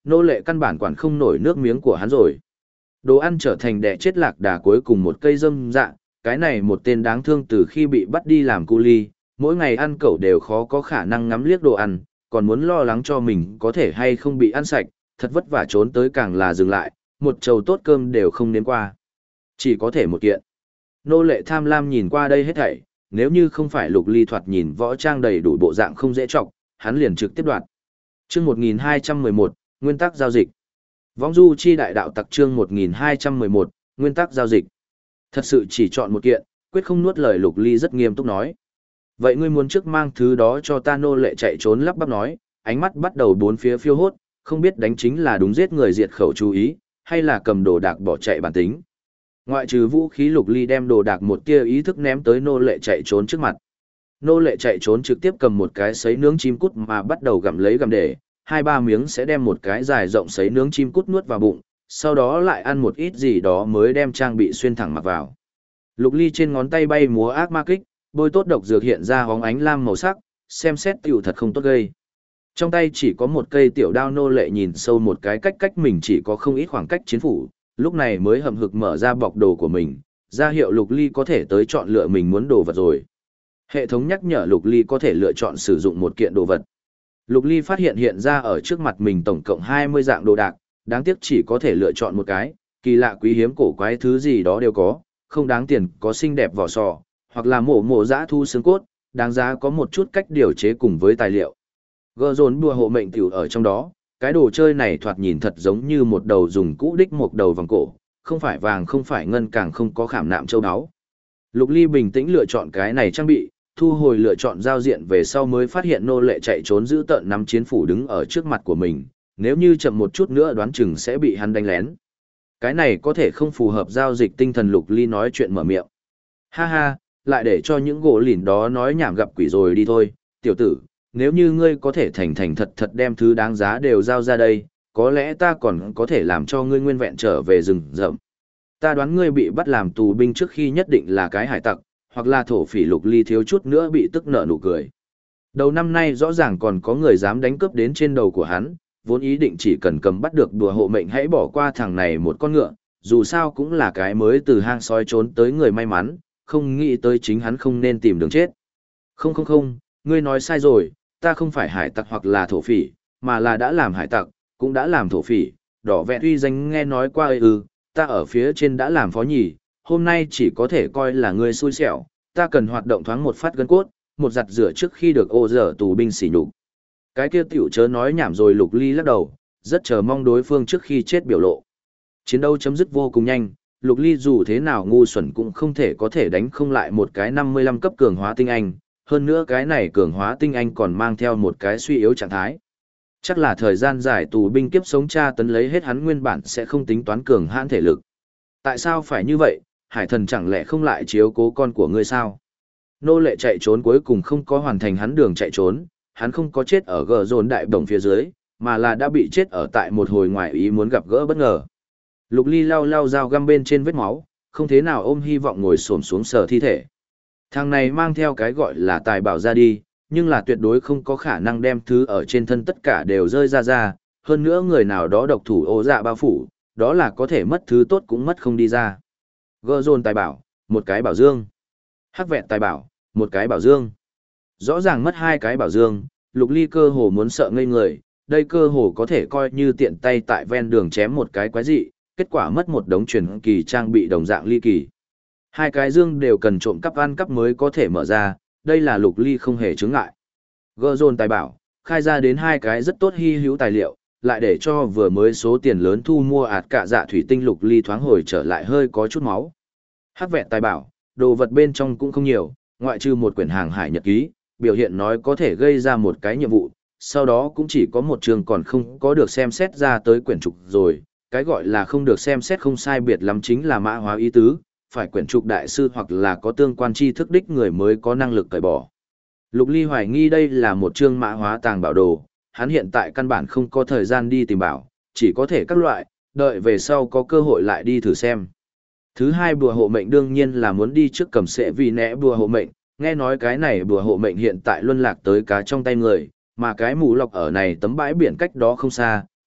nô lệ căn bản quản không nổi nước miếng của hắn rồi. Đồ ăn trở thành đẻ chết lạc đà cuối cùng một cây dâm dạ, cái này một tên đáng thương từ khi bị bắt đi làm cu ly, mỗi ngày ăn cẩu đều khó có khả năng ngắm liếc đồ ăn, còn muốn lo lắng cho mình có thể hay không bị ăn sạch, thật vất vả trốn tới càng là dừng lại, một chầu tốt cơm đều không nếm qua. Chỉ có thể một kiện. Nô lệ tham lam nhìn qua đây hết thảy, nếu như không phải Lục Ly thoạt nhìn võ trang đầy đủ bộ dạng không dễ trọng, hắn liền trực tiếp đoạt. Chương 1211, nguyên tắc giao dịch. Vong du chi đại đạo tặc chương 1211, nguyên tắc giao dịch. Thật sự chỉ chọn một kiện, quyết không nuốt lời Lục Ly rất nghiêm túc nói. Vậy ngươi muốn trước mang thứ đó cho ta, nô lệ chạy trốn lắp bắp nói, ánh mắt bắt đầu bốn phía phiêu hốt, không biết đánh chính là đúng giết người diệt khẩu chú ý, hay là cầm đồ đạc bỏ chạy bản tính. Ngoại trừ vũ khí, Lục Ly đem đồ đạc một tia ý thức ném tới nô lệ chạy trốn trước mặt. Nô lệ chạy trốn trực tiếp cầm một cái sấy nướng chim cút mà bắt đầu gặm lấy gặm để, 2-3 miếng sẽ đem một cái dài rộng sấy nướng chim cút nuốt vào bụng, sau đó lại ăn một ít gì đó mới đem trang bị xuyên thẳng mặc vào. Lục Ly trên ngón tay bay múa ác ma kích, bôi tốt độc dược hiện ra hóng ánh lam màu sắc, xem xét tiểu thật không tốt gây. Trong tay chỉ có một cây tiểu đao, nô lệ nhìn sâu một cái cách mình chỉ có không ít khoảng cách chiến phủ, lúc này mới hậm hực mở ra bọc đồ của mình, ra hiệu Lục Ly có thể tới chọn lựa mình muốn đồ vật rồi. Hệ thống nhắc nhở Lục Ly có thể lựa chọn sử dụng một kiện đồ vật. Lục Ly phát hiện ra ở trước mặt mình tổng cộng 20 dạng đồ đạc, đáng tiếc chỉ có thể lựa chọn một cái, kỳ lạ quý hiếm cổ quái thứ gì đó đều có, không đáng tiền có xinh đẹp vỏ sò, hoặc là mổ dã thu xương cốt, đáng giá có một chút cách điều chế cùng với tài liệu. Gờ dồn bùa hộ mệnh tiểu ở trong đó, cái đồ chơi này thoạt nhìn thật giống như một đầu dùng cũ đích một đầu vòng cổ, không phải vàng không phải ngân càng không có khảm nạm châu áo. Lục Ly bình tĩnh lựa chọn cái này trang bị, thu hồi lựa chọn giao diện về sau mới phát hiện nô lệ chạy trốn giữ tợn nắm chiến phủ đứng ở trước mặt của mình, nếu như chậm một chút nữa đoán chừng sẽ bị hắn đánh lén. Cái này có thể không phù hợp giao dịch tinh thần, Lục Ly nói chuyện mở miệng. Ha ha, lại để cho những gỗ lìn đó nói nhảm gặp quỷ rồi đi thôi, tiểu tử, nếu như ngươi có thể thành thành thật thật đem thứ đáng giá đều giao ra đây, có lẽ ta còn có thể làm cho ngươi nguyên vẹn trở về rừng rậm. Ta đoán ngươi bị bắt làm tù binh trước khi nhất định là cái hải tặc, hoặc là thổ phỉ. Lục Ly thiếu chút nữa bị tức nở nụ cười. Đầu năm nay rõ ràng còn có người dám đánh cướp đến trên đầu của hắn, vốn ý định chỉ cần cầm bắt được đùa hộ mệnh hãy bỏ qua thằng này một con ngựa, dù sao cũng là cái mới từ hang sói trốn tới người may mắn, không nghĩ tới chính hắn không nên tìm đường chết. Không, ngươi nói sai rồi, ta không phải hải tặc hoặc là thổ phỉ, mà là đã làm hải tặc, cũng đã làm thổ phỉ, đỏ vẹn uy danh nghe nói qua ta ở phía trên đã làm phó nhì, hôm nay chỉ có thể coi là ngươi xui xẻo, ta cần hoạt động thoáng một phát gân cốt, một giặt rửa trước khi được ô dở tù binh sỉ nhục. Cái kia tiểu chớ nói nhảm rồi, Lục Ly lắc đầu, rất chờ mong đối phương trước khi chết biểu lộ. Chiến đấu chấm dứt vô cùng nhanh, Lục Ly dù thế nào ngu xuẩn cũng không thể có thể đánh không lại một cái 55 cấp cường hóa tinh anh, hơn nữa cái này cường hóa tinh anh còn mang theo một cái suy yếu trạng thái. Chắc là thời gian dài tù binh kiếp sống tra tấn lấy hết hắn nguyên bản sẽ không tính toán cường hãn thể lực. Tại sao phải như vậy, hải thần chẳng lẽ không lại chiếu cố con của ngươi sao? Nô lệ chạy trốn cuối cùng không có hoàn thành hắn đường chạy trốn, hắn không có chết ở gờ dồn đại đồng phía dưới, mà là đã bị chết ở tại một hồi ngoài ý muốn gặp gỡ bất ngờ. Lục Ly lau dao găm bên trên vết máu, không thế nào ôm hy vọng ngồi xổm xuống sờ thi thể. Thằng này mang theo cái gọi là tài bảo ra đi, nhưng là tuyệt đối không có khả năng đem thứ ở trên thân tất cả đều rơi ra, hơn nữa người nào đó độc thủ ô dạ bao phủ, đó là có thể mất thứ tốt cũng mất không đi ra. Gơ dồn tài bảo, một cái bảo dương. Hắc vẹn tài bảo, một cái bảo dương. Rõ ràng mất hai cái bảo dương, Lục Ly cơ hồ muốn sợ ngây người, đây cơ hồ có thể coi như tiện tay tại ven đường chém một cái quái dị, kết quả mất một đống truyền kỳ trang bị đồng dạng ly kỳ. Hai cái dương đều cần trộm cắp ăn cắp mới có thể mở ra, đây là Lục Ly không hề chướng ngại. Gơ dồn tài bảo, khai ra đến hai cái rất tốt hy hữu tài liệu, lại để cho vừa mới số tiền lớn thu mua ạt cả dạ thủy tinh. Lục Ly thoáng hồi trở lại hơi có chút máu. Hắc vẹn tài bảo, đồ vật bên trong cũng không nhiều, ngoại trừ một quyển hàng hải nhật ký, biểu hiện nói có thể gây ra một cái nhiệm vụ, sau đó cũng chỉ có một trường còn không có được xem xét ra tới quyển trục rồi, cái gọi là không được xem xét không sai biệt lắm chính là mã hóa ý tứ, phải quyển trục đại sư hoặc là có tương quan tri thức đích người mới có năng lực cởi bỏ. Lục Ly hoài nghi đây là một chương mã hóa tàng bảo đồ, hắn hiện tại căn bản không có thời gian đi tìm bảo, chỉ có thể các loại, đợi về sau có cơ hội lại đi thử xem. Thứ hai, bùa hộ mệnh đương nhiên là muốn đi trước cầm sệ vì nẽ bùa hộ mệnh, nghe nói cái này bùa hộ mệnh hiện tại luân lạc tới cá trong tay người, mà cái mù lọc ở này tấm bãi biển cách đó không xa,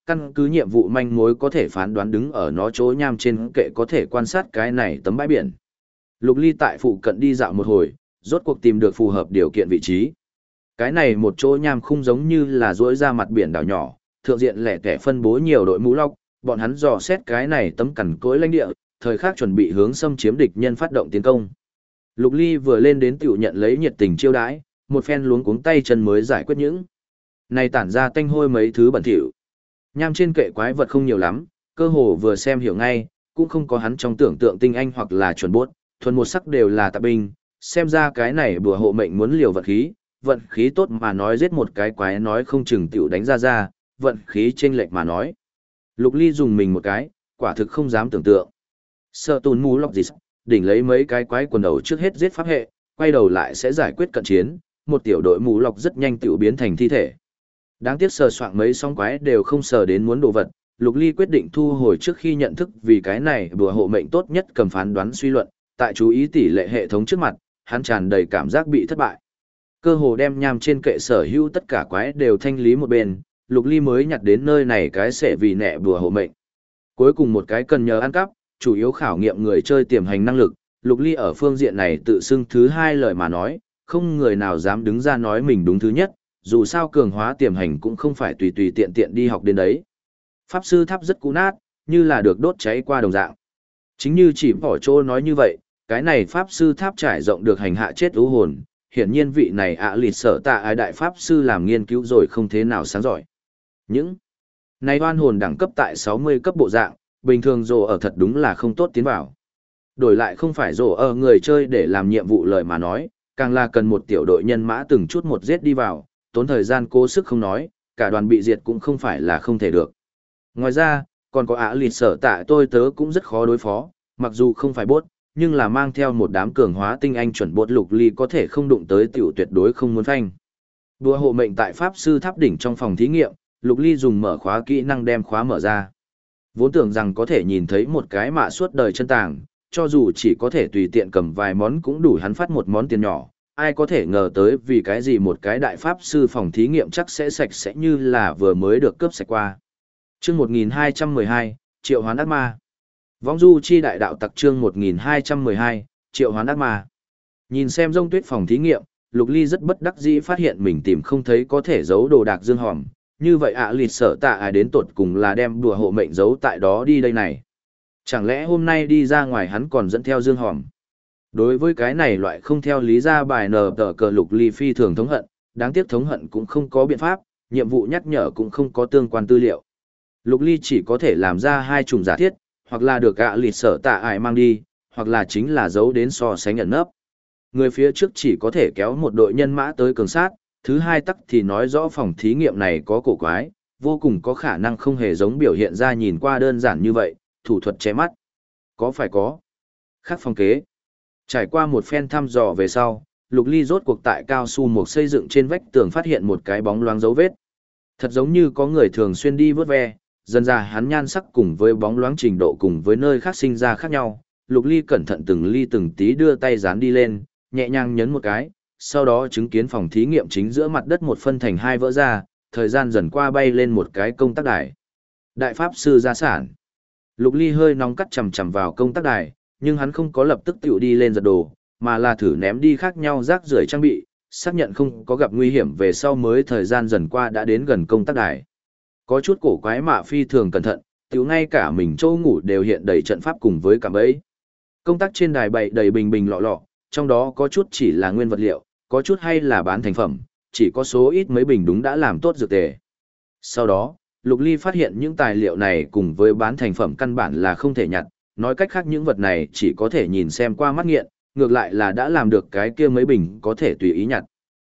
căn cứ nhiệm vụ manh mối có thể phán đoán đứng ở nó chỗ nham trên kệ có thể quan sát cái này tấm bãi biển. Lục Ly tại phụ cận đi dạo một hồi, rốt cuộc tìm được phù hợp điều kiện vị trí. Cái này một chỗ nham khung giống như là rỗi ra mặt biển đảo nhỏ, thượng diện lẻ tẻ phân bố nhiều đội mũ lọc, bọn hắn dò xét cái này tấm cằn cỗi lãnh địa, thời khắc chuẩn bị hướng xâm chiếm địch nhân phát động tiến công. Lục Ly vừa lên đến tiểu nhận lấy nhiệt tình chiêu đãi, một phen luống cuống tay chân mới giải quyết những này tản ra tanh hôi mấy thứ bẩn thỉu. Nham trên kệ quái vật không nhiều lắm, cơ hồ vừa xem hiểu ngay, cũng không có hắn trong tưởng tượng tinh anh hoặc là chuẩn bốt, thuần một sắc đều là tạp binh, xem ra cái này bùa hộ mệnh muốn liều vận khí tốt mà nói giết một cái quái nói không chừng tiểu đánh ra, vận khí chênh lệch mà nói. Lục Ly dùng mình một cái, quả thực không dám tưởng tượng. Sợ tùn mù lọc gì, đỉnh lấy mấy cái quái quần đầu trước hết giết pháp hệ, quay đầu lại sẽ giải quyết cận chiến, một tiểu đội mù lọc rất nhanh tiểu biến thành thi thể. Đáng tiếc sờ soạng mấy song quái đều không sờ đến muốn đồ vật, Lục Ly quyết định thu hồi trước khi nhận thức vì cái này bùa hộ mệnh tốt nhất cầm phán đoán suy luận, tại chú ý tỷ lệ hệ thống trước mặt, hắn tràn đầy cảm giác bị thất bại. Cơ hồ đem nham trên kệ sở hữu tất cả quái đều thanh lý một bên, Lục Ly mới nhặt đến nơi này cái sẽ vì nẹ bùa hộ mệnh. Cuối cùng một cái cần nhờ ăn cắp, chủ yếu khảo nghiệm người chơi tiềm hành năng lực, Lục Ly ở phương diện này tự xưng thứ hai lời mà nói, không người nào dám đứng ra nói mình đúng thứ nhất, dù sao cường hóa tiềm hành cũng không phải tùy tùy tiện tiện đi học đến đấy. Pháp sư tháp rất cũ nát, như là được đốt cháy qua đồng dạng. Chính như chỉ bỏ chỗ nói như vậy, cái này pháp sư tháp trải rộng được hành hạ chết ưu hồn, hiển nhiên vị này ạ lịt sở tạ ai đại pháp sư làm nghiên cứu rồi không thế nào sáng giỏi. Những này oan hồn đẳng cấp tại 60 cấp bộ dạng, bình thường rồ ở thật đúng là không tốt tiến vào. Đổi lại không phải rồ ở người chơi để làm nhiệm vụ lời mà nói, càng là cần một tiểu đội nhân mã từng chút một giết đi vào, tốn thời gian cố sức không nói, cả đoàn bị diệt cũng không phải là không thể được. Ngoài ra, còn có ạ lịt sở tạ tôi tớ cũng rất khó đối phó, mặc dù không phải bốt, nhưng là mang theo một đám cường hóa tinh anh chuẩn bốt Lục Ly có thể không đụng tới tiểu tuyệt đối không muốn phanh. Đùa hộ mệnh tại pháp sư tháp đỉnh trong phòng thí nghiệm, Lục Ly dùng mở khóa kỹ năng đem khóa mở ra. Vốn tưởng rằng có thể nhìn thấy một cái mạ suốt đời chân tàng, cho dù chỉ có thể tùy tiện cầm vài món cũng đủ hắn phát một món tiền nhỏ, ai có thể ngờ tới vì cái gì một cái đại pháp sư phòng thí nghiệm chắc sẽ sạch sẽ như là vừa mới được cướp sạch qua. Chương 1212, Triệu Hoán Ác Ma. Vong du chi đại đạo tặc chương 1212, Triệu Hoán Ác Ma. Nhìn xem rông tuyết phòng thí nghiệm, Lục Ly rất bất đắc dĩ phát hiện mình tìm không thấy có thể giấu đồ đạc dương hòm, như vậy ạ lịt sở tạ ai đến tột cùng là đem đùa hộ mệnh giấu tại đó đi đây này. Chẳng lẽ hôm nay đi ra ngoài hắn còn dẫn theo dương hòm? Đối với cái này loại không theo lý ra bài nờ tờ cờ Lục Ly phi thường thống hận, đáng tiếc thống hận cũng không có biện pháp, nhiệm vụ nhắc nhở cũng không có tương quan tư liệu. Lục Ly chỉ có thể làm ra hai chủng giả thiết, hoặc là được ạ lịt sở tạ ai mang đi, hoặc là chính là giấu đến so sánh ẩn nấp. Người phía trước chỉ có thể kéo một đội nhân mã tới cường sát, thứ hai tắc thì nói rõ phòng thí nghiệm này có cổ quái, vô cùng có khả năng không hề giống biểu hiện ra nhìn qua đơn giản như vậy, thủ thuật che mắt. Có phải có? Khác phong kế. Trải qua một phen thăm dò về sau, Lục Ly rốt cuộc tại cao su một xây dựng trên vách tường phát hiện một cái bóng loáng dấu vết. Thật giống như có người thường xuyên đi vớt ve, dần ra hắn nhan sắc cùng với bóng loáng trình độ cùng với nơi khác sinh ra khác nhau. Lục Ly cẩn thận từng ly từng tí đưa tay dán đi lên, nhẹ nhàng nhấn một cái, sau đó chứng kiến phòng thí nghiệm chính giữa mặt đất một phân thành hai vỡ ra, thời gian dần qua bay lên một cái công tác đài. Đại pháp sư gia sản. Lục Ly hơi nóng cắt chầm chầm vào công tác đài, nhưng hắn không có lập tức tiểu đi lên giật đồ, mà là thử ném đi khác nhau rác rưởi trang bị, xác nhận không có gặp nguy hiểm về sau mới thời gian dần qua đã đến gần công tác đài. Có chút cổ quái mạ phi thường cẩn thận, tiểu ngay cả mình chỗ ngủ đều hiện đầy trận pháp cùng với cả bẫy. Công tác trên đài bày đầy bình bình lọ lọ, trong đó có chút chỉ là nguyên vật liệu, có chút hay là bán thành phẩm, chỉ có số ít mấy bình đúng đã làm tốt dược tề. Sau đó, Lục Ly phát hiện những tài liệu này cùng với bán thành phẩm căn bản là không thể nhặt, nói cách khác những vật này chỉ có thể nhìn xem qua mắt nghiện, ngược lại là đã làm được cái kia mấy bình có thể tùy ý nhặt.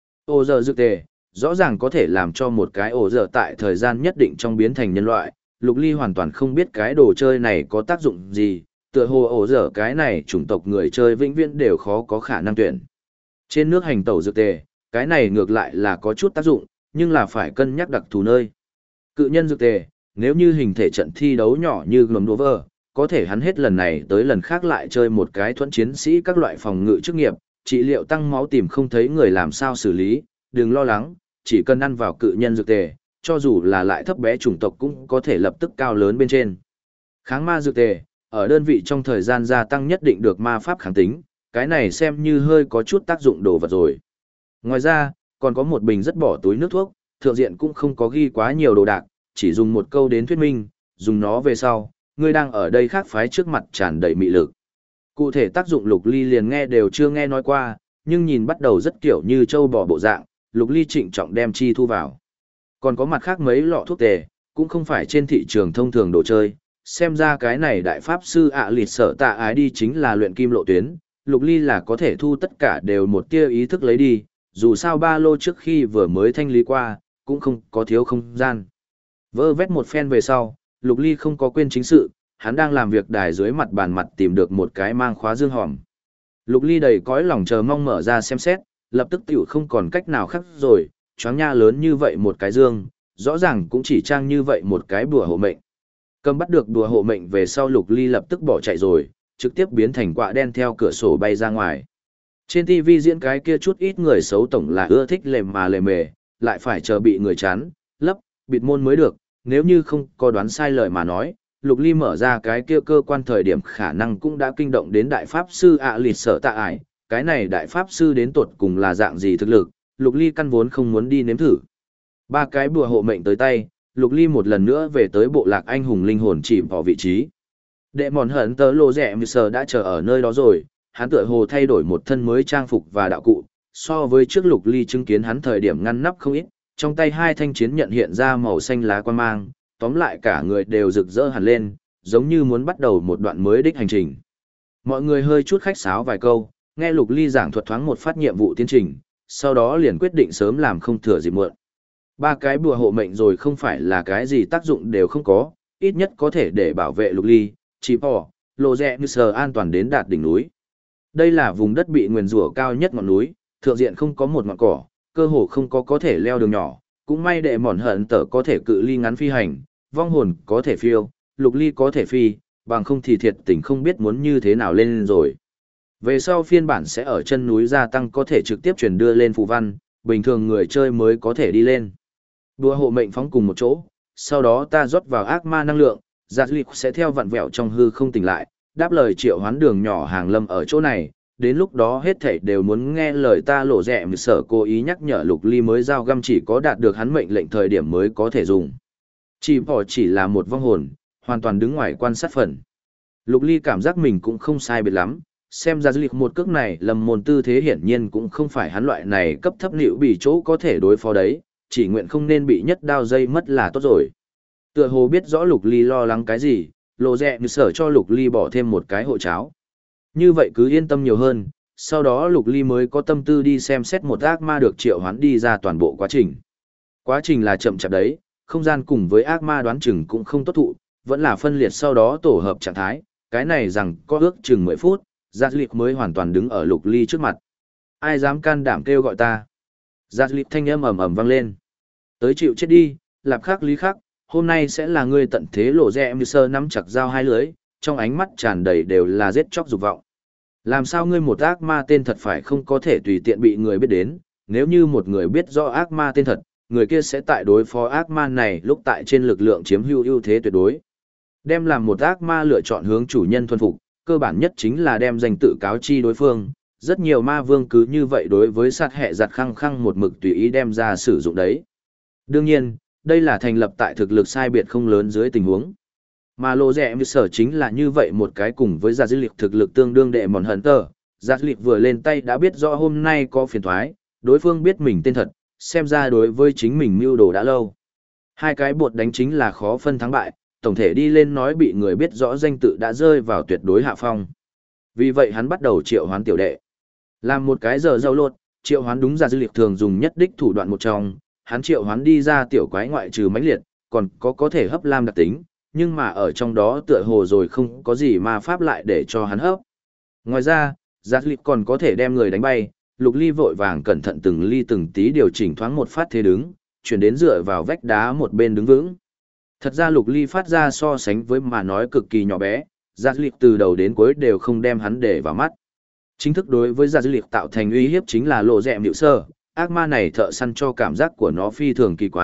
Ô giờ dược tề, rõ ràng có thể làm cho một cái ổ giờ tại thời gian nhất định trong biến thành nhân loại, Lục Ly hoàn toàn không biết cái đồ chơi này có tác dụng gì, tựa hồ ổ giờ cái này chủng tộc người chơi vĩnh viễn đều khó có khả năng tuyển. Trên nước hành tẩu dược tề, cái này ngược lại là có chút tác dụng, nhưng là phải cân nhắc đặc thù nơi. Cự nhân dược tề, nếu như hình thể trận thi đấu nhỏ như Glom Dover, có thể hắn hết lần này tới lần khác lại chơi một cái thuẫn chiến sĩ các loại phòng ngự chức nghiệp, trị liệu tăng máu tìm không thấy người làm sao xử lý, đừng lo lắng, chỉ cần ăn vào cự nhân dược tề, cho dù là lại thấp bé chủng tộc cũng có thể lập tức cao lớn bên trên. Kháng ma dược tề, ở đơn vị trong thời gian gia tăng nhất định được ma pháp kháng tính, cái này xem như hơi có chút tác dụng đồ vật rồi. Ngoài ra, còn có một bình rất bỏ túi nước thuốc, thượng diện cũng không có ghi quá nhiều đồ đạc, chỉ dùng một câu đến thuyết minh, dùng nó về sau, ngươi đang ở đây khác phái trước mặt tràn đầy mị lực. Cụ thể tác dụng Lục Ly liền nghe đều chưa nghe nói qua, nhưng nhìn bắt đầu rất kiểu như trâu bò bộ dạng, Lục Ly trịnh trọng đem chi thu vào. Còn có mặt khác mấy lọ thuốc tề, cũng không phải trên thị trường thông thường đồ chơi, xem ra cái này đại pháp sư ạ lịt sở tạ ái đi chính là luyện kim lộ tuyến, Lục Ly là có thể thu tất cả đều một tia ý thức lấy đi, dù sao ba lô trước khi vừa mới thanh lý qua, cũng không có thiếu không gian. Vơ vét một phen về sau, Lục Ly không có quên chính sự, hắn đang làm việc đài dưới mặt bàn mặt tìm được một cái mang khóa dương hòm. Lục Ly đầy cõi lòng chờ mong mở ra xem xét, lập tức tiểu không còn cách nào khác rồi, choáng nha lớn như vậy một cái dương, rõ ràng cũng chỉ trang như vậy một cái bùa hộ mệnh. Cầm bắt được đùa hộ mệnh về sau Lục Ly lập tức bỏ chạy rồi, trực tiếp biến thành quạ đen theo cửa sổ bay ra ngoài. Trên TV diễn cái kia chút ít người xấu tổng là ưa thích lề mà lề mề, lại phải chờ bị người chán, lấp, bịt môn mới được, nếu như không có đoán sai lời mà nói, Lục Ly mở ra cái kia cơ quan thời điểm khả năng cũng đã kinh động đến đại pháp sư ạ lịt sở tạ ải, cái này đại pháp sư đến tột cùng là dạng gì thực lực, Lục Ly căn vốn không muốn đi nếm thử. Ba cái bùa hộ mệnh tới tay, Lục Ly một lần nữa về tới bộ lạc anh hùng linh hồn chỉ vào vị trí. Đệ mòn hận tớ lộ rẻ mì sờ đã chờ ở nơi đó rồi, hắn tựa hồ thay đổi một thân mới trang phục và đạo cụ, so với trước Lục Ly chứng kiến hắn thời điểm ngăn nắp không ít, trong tay hai thanh chiến nhận hiện ra màu xanh lá quan mang, tóm lại cả người đều rực rỡ hẳn lên, giống như muốn bắt đầu một đoạn mới đích hành trình. Mọi người hơi chút khách sáo vài câu, nghe Lục Ly giảng thuật thoáng một phát nhiệm vụ tiến trình, sau đó liền quyết định sớm làm không thừa dịp muộn. Ba cái bùa hộ mệnh rồi không phải là cái gì tác dụng đều không có, ít nhất có thể để bảo vệ Lục Ly, chỉ bỏ, lộ rẽ như sờ an toàn đến đạt đỉnh núi. Đây là vùng đất bị nguyền rủa cao nhất ngọn núi, thượng diện không có một ngọn cỏ, cơ hồ không có thể leo đường nhỏ, cũng may đệ mòn hận tở có thể cự ly ngắn phi hành, vong hồn có thể phiêu, Lục Ly có thể phi, bằng không thì thiệt tình không biết muốn như thế nào lên rồi. Về sau phiên bản sẽ ở chân núi gia tăng có thể trực tiếp truyền đưa lên phù văn, bình thường người chơi mới có thể đi lên. Đùa hộ mệnh phóng cùng một chỗ, sau đó ta rót vào ác ma năng lượng, giạt lịp sẽ theo vặn vẹo trong hư không tỉnh lại, đáp lời triệu hoán đường nhỏ hàng lâm ở chỗ này, đến lúc đó hết thảy đều muốn nghe lời ta lộ rẻ mì sở cố ý nhắc nhở Lục Ly mới giao găm chỉ có đạt được hắn mệnh lệnh thời điểm mới có thể dùng. Chỉ bỏ chỉ là một vong hồn, hoàn toàn đứng ngoài quan sát phần. Lục Ly cảm giác mình cũng không sai biệt lắm, xem ra dịch một cước này lầm mồn tư thế hiển nhiên cũng không phải hắn loại này cấp thấp nịu bị chỗ có thể đối phó đấy, chỉ nguyện không nên bị nhất đao dây mất là tốt rồi. Tựa hồ biết rõ Lục Ly lo lắng cái gì, lộ rẽ như sở cho Lục Ly bỏ thêm một cái hộ cháo. Như vậy cứ yên tâm nhiều hơn, sau đó Lục Ly mới có tâm tư đi xem xét một ác ma được triệu hoán đi ra toàn bộ quá trình. Quá trình là chậm chạp đấy, không gian cùng với ác ma đoán chừng cũng không tốt thụ, vẫn là phân liệt sau đó tổ hợp trạng thái, cái này rằng có ước chừng 10 phút, Giạt Lịp mới hoàn toàn đứng ở Lục Ly trước mặt. Ai dám can đảm kêu gọi ta? Giạt Lịp thanh âm ầm ầm vang lên. Tới chịu chết đi, lạp khắc lý khắc, hôm nay sẽ là ngươi tận thế lộ rẽ như sơ nắm chặt dao hai lưới, trong ánh mắt tràn đầy đều là giết chóc dục vọng. Làm sao ngươi một ác ma tên thật phải không có thể tùy tiện bị người biết đến, nếu như một người biết rõ ác ma tên thật, người kia sẽ tại đối phó ác ma này lúc tại trên lực lượng chiếm ưu thế tuyệt đối. Đem làm một ác ma lựa chọn hướng chủ nhân thuần phục, cơ bản nhất chính là đem danh tự cáo chi đối phương. Rất nhiều ma vương cứ như vậy đối với sát hệ giặt khăng khăng một mực tùy ý đem ra sử dụng đấy. Đương nhiên, đây là thành lập tại thực lực sai biệt không lớn dưới tình huống. Mà lộ rẽ như sở chính là như vậy một cái cùng với giả dữ liệu thực lực tương đương đệ mòn hận tờ. Giả dữ liệu vừa lên tay đã biết rõ hôm nay có phiền thoái, đối phương biết mình tên thật, xem ra đối với chính mình mưu đồ đã lâu. Hai cái bột đánh chính là khó phân thắng bại, tổng thể đi lên nói bị người biết rõ danh tự đã rơi vào tuyệt đối hạ phong. Vì vậy hắn bắt đầu triệu hoán tiểu đệ. Làm một cái giờ dâu lột, triệu hoán đúng ra dữ liệu thường dùng nhất đích thủ đoạn một trong, hắn triệu hoán đi ra tiểu quái ngoại trừ mãnh liệt, còn có thể hấp lam đặc tính, nhưng mà ở trong đó tựa hồ rồi không có gì ma pháp lại để cho hắn hấp. Ngoài ra, giạt lịp còn có thể đem người đánh bay, Lục Ly vội vàng cẩn thận từng ly từng tí điều chỉnh thoáng một phát thế đứng, chuyển đến dựa vào vách đá một bên đứng vững. Thật ra Lục Ly phát ra so sánh với mà nói cực kỳ nhỏ bé, giạt lịp từ đầu đến cuối đều không đem hắn để vào mắt. Chính thức đối với giạt lịp tạo thành uy hiếp chính là lộ rẹm hiệu sơ, ác ma này thợ săn cho cảm giác của nó phi thường kỳ quái,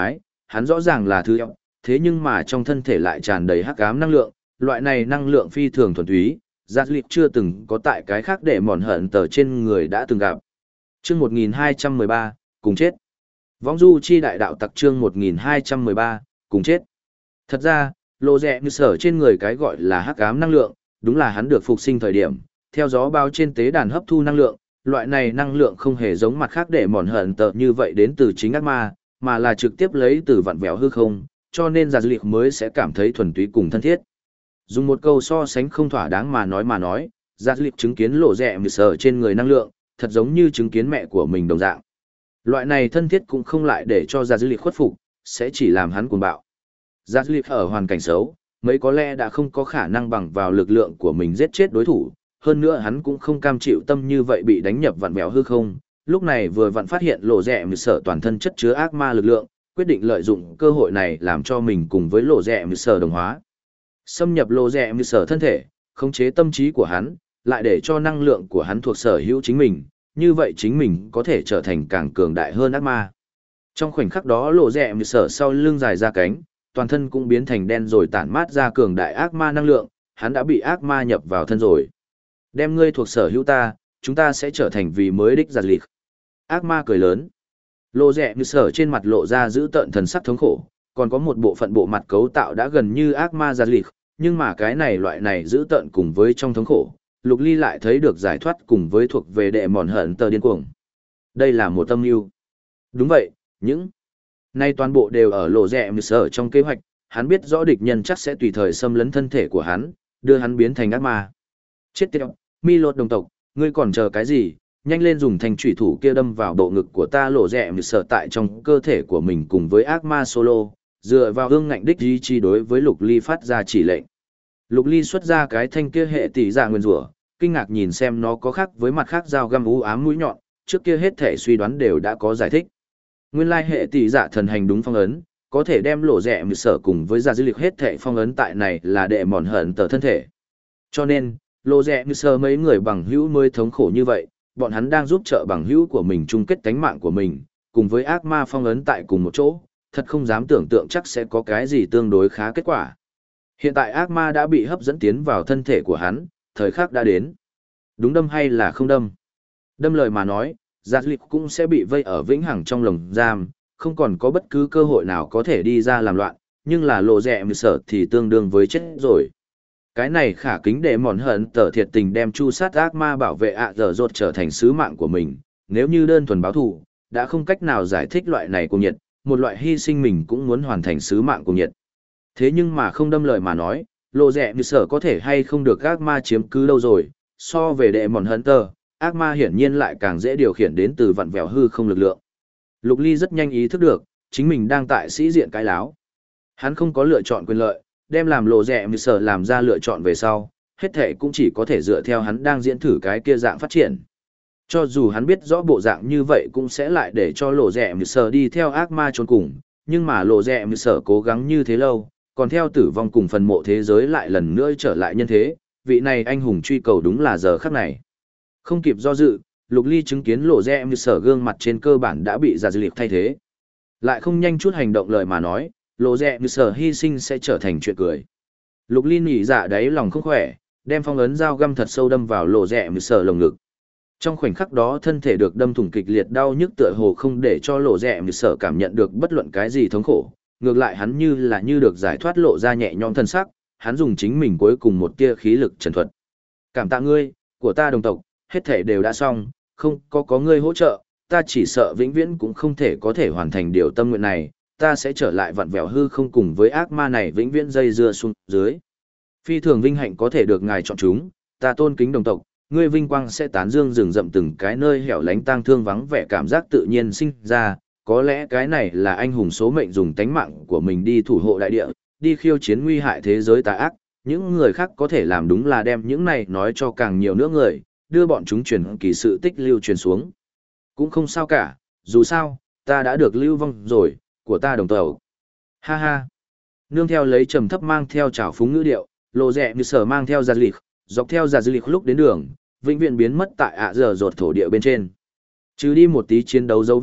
hắn rõ ràng là thứ eo, thế nhưng mà trong thân thể lại tràn đầy hắc ám năng lượng, loại này năng lượng phi thường thuần túy, Giạt Lịch chưa từng có tại cái khác để mòn hận tờ trên người đã từng gặp. Chương 1213, cùng chết. Võng du chi đại đạo tặc chương 1213, cùng chết. Thật ra, lộ rẹ như sở trên người cái gọi là hắc ám năng lượng, đúng là hắn được phục sinh thời điểm, theo gió bao trên tế đàn hấp thu năng lượng, loại này năng lượng không hề giống mặt khác để mòn hận tờ như vậy đến từ chính ác ma, mà là trực tiếp lấy từ vặn vẹo hư không, cho nên Giạt Lịch mới sẽ cảm thấy thuần túy cùng thân thiết. Dùng một câu so sánh không thỏa đáng mà nói, Giạt Lịch chứng kiến lộ rẹ như sở trên người năng lượng, thật giống như chứng kiến mẹ của mình đồng dạng. Loại này thân thiết cũng không lại để cho Giạt Lịch khuất phục, sẽ chỉ làm hắn cuồng bạo. Giạt Lịch ở hoàn cảnh xấu, mấy có lẽ đã không có khả năng bằng vào lực lượng của mình giết chết đối thủ, hơn nữa hắn cũng không cam chịu tâm như vậy bị đánh nhập vặn vẹo hư không. Lúc này vừa vặn phát hiện lộ rẹ như sở toàn thân chất chứa ác ma lực lượng, quyết định lợi dụng cơ hội này làm cho mình cùng với lộ rẹ như sở đồng hóa. Xâm nhập lộ rẹ như sở thân thể, khống chế tâm trí của hắn, lại để cho năng lượng của hắn thuộc sở hữu chính mình, như vậy chính mình có thể trở thành càng cường đại hơn ác ma. Trong khoảnh khắc đó lộ rẹ như sở sau lưng dài ra cánh, toàn thân cũng biến thành đen rồi tản mát ra cường đại ác ma năng lượng, hắn đã bị ác ma nhập vào thân rồi. Đem ngươi thuộc sở hữu ta, chúng ta sẽ trở thành vì mới đích Giạt Lịch. Ác ma cười lớn. Lộ rẹ như sở trên mặt lộ ra giữ tợn thần sắc thống khổ, còn có một bộ phận bộ mặt cấu tạo đã gần như ác ma Giạt Lịch, nhưng mà cái này loại này giữ tợn cùng với trong thống khổ, Lục Ly lại thấy được giải thoát cùng với thuộc về đệ mòn hận tờ điên cuồng. Đây là một tâm mưu. Đúng vậy, những nay toàn bộ đều ở lộ rẹ như sở trong kế hoạch, hắn biết rõ địch nhân chắc sẽ tùy thời xâm lấn thân thể của hắn, đưa hắn biến thành ác ma. Chết tiệt, Mi Lột đồng tộc, ngươi còn chờ cái gì? Nhanh lên dùng thanh thủy thủ kia đâm vào bộ ngực của ta, lộ rẹ như sở tại trong cơ thể của mình cùng với ác ma solo, dựa vào ương ngạnh đích ý chi đối với Lục Ly phát ra chỉ lệnh. Lục Ly xuất ra cái thanh kia hệ tỷ dạ nguyên rủa, kinh ngạc nhìn xem nó có khác với mặt khác dao găm u ám mũi nhọn, trước kia hết thể suy đoán đều đã có giải thích. Nguyên lai hệ tỷ dạ thần hành đúng phong ấn, có thể đem lộ rẹ như sở cùng với Giạt Lịch hết thể phong ấn tại này là đệ mòn hận tờ thân thể. Cho nên, lộ rẹ như sở mấy người bằng hữu mới thống khổ như vậy, bọn hắn đang giúp trợ bằng hữu của mình chung kết tánh mạng của mình, cùng với ác ma phong ấn tại cùng một chỗ, thật không dám tưởng tượng chắc sẽ có cái gì tương đối khá kết quả. Hiện tại ác ma đã bị hấp dẫn tiến vào thân thể của hắn, thời khắc đã đến. Đúng đâm hay là không đâm? Đâm lời mà nói, Giạt Lịch cũng sẽ bị vây ở vĩnh hằng trong lồng giam, không còn có bất cứ cơ hội nào có thể đi ra làm loạn, nhưng là lộ rẹ như sở thì tương đương với chết rồi. Cái này khả kính để mòn hận tờ thiệt tình đem chu sát ác ma bảo vệ giờ rột trở thành sứ mạng của mình, nếu như đơn thuần báo thù, đã không cách nào giải thích loại này cùng nhiệt, một loại hy sinh mình cũng muốn hoàn thành sứ mạng cùng nhiệt. Thế nhưng mà không đâm lời mà nói, lộ rẹ như sở có thể hay không được ác ma chiếm cứ đâu rồi, so về đệ mòn hận tờ, ác ma hiển nhiên lại càng dễ điều khiển đến từ vặn vẹo hư không lực lượng. Lục Ly rất nhanh ý thức được, chính mình đang tại sĩ diện cái láo. Hắn không có lựa chọn quyền lợi, đem làm lộ rẹ như sở làm ra lựa chọn về sau, hết thể cũng chỉ có thể dựa theo hắn đang diễn thử cái kia dạng phát triển. Cho dù hắn biết rõ bộ dạng như vậy cũng sẽ lại để cho lộ rẹ như sở đi theo ác ma trốn cùng, nhưng mà lộ rẹ như sở cố gắng như thế lâu, còn theo tử vong cùng phần mộ thế giới lại lần nữa trở lại nhân thế, vị này anh hùng truy cầu đúng là giờ khắc này. Không kịp do dự, Lục Ly chứng kiến lộ rẹ như sở gương mặt trên cơ bản đã bị Giạt Lịch thay thế. Lại không nhanh chút hành động lời mà nói, lộ rẹ như sở hy sinh sẽ trở thành chuyện cười. Lục Ly nhỉ dạ đáy lòng không khỏe, đem phong ấn dao găm thật sâu đâm vào lộ rẹ như sở lồng ngực. Trong khoảnh khắc đó thân thể được đâm thủng kịch liệt đau nhức tựa hồ không để cho lộ rẹ như sở cảm nhận được bất luận cái gì thống khổ, ngược lại hắn như là như được giải thoát lộ ra nhẹ nhõm thân sắc, hắn dùng chính mình cuối cùng một tia khí lực trần thuật. Cảm tạ ngươi, của ta đồng tộc, hết thể đều đã xong, không có ngươi hỗ trợ, ta chỉ sợ vĩnh viễn cũng không thể có thể hoàn thành điều tâm nguyện này, ta sẽ trở lại vặn vẹo hư không cùng với ác ma này vĩnh viễn dây dưa xuống dưới. Phi thường vinh hạnh có thể được ngài chọn chúng, ta tôn kính đồng tộc, ngươi vinh quang sẽ tán dương rừng rậm từng cái nơi hẻo lánh tang thương vắng vẻ cảm giác tự nhiên sinh ra, có lẽ cái này là anh hùng số mệnh dùng tánh mạng của mình đi thủ hộ đại địa, đi khiêu chiến nguy hại thế giới tà ác, những người khác có thể làm đúng là đem những này nói cho càng nhiều nữa người, đưa bọn chúng truyền kỳ sự tích lưu truyền xuống. Cũng không sao cả, dù sao, ta đã được lưu vong rồi, của ta đồng tộc. Ha ha. Nương theo lấy trầm thấp mang theo trào phúng ngữ điệu, lộ rẹ như sở mang theo Giạt Lịch, dọc theo Giạt Lịch lúc đến đường, vĩnh viễn biến mất tại giờ rột thổ địa bên trên. Trừ đi một tí chiến đấu dấu vết,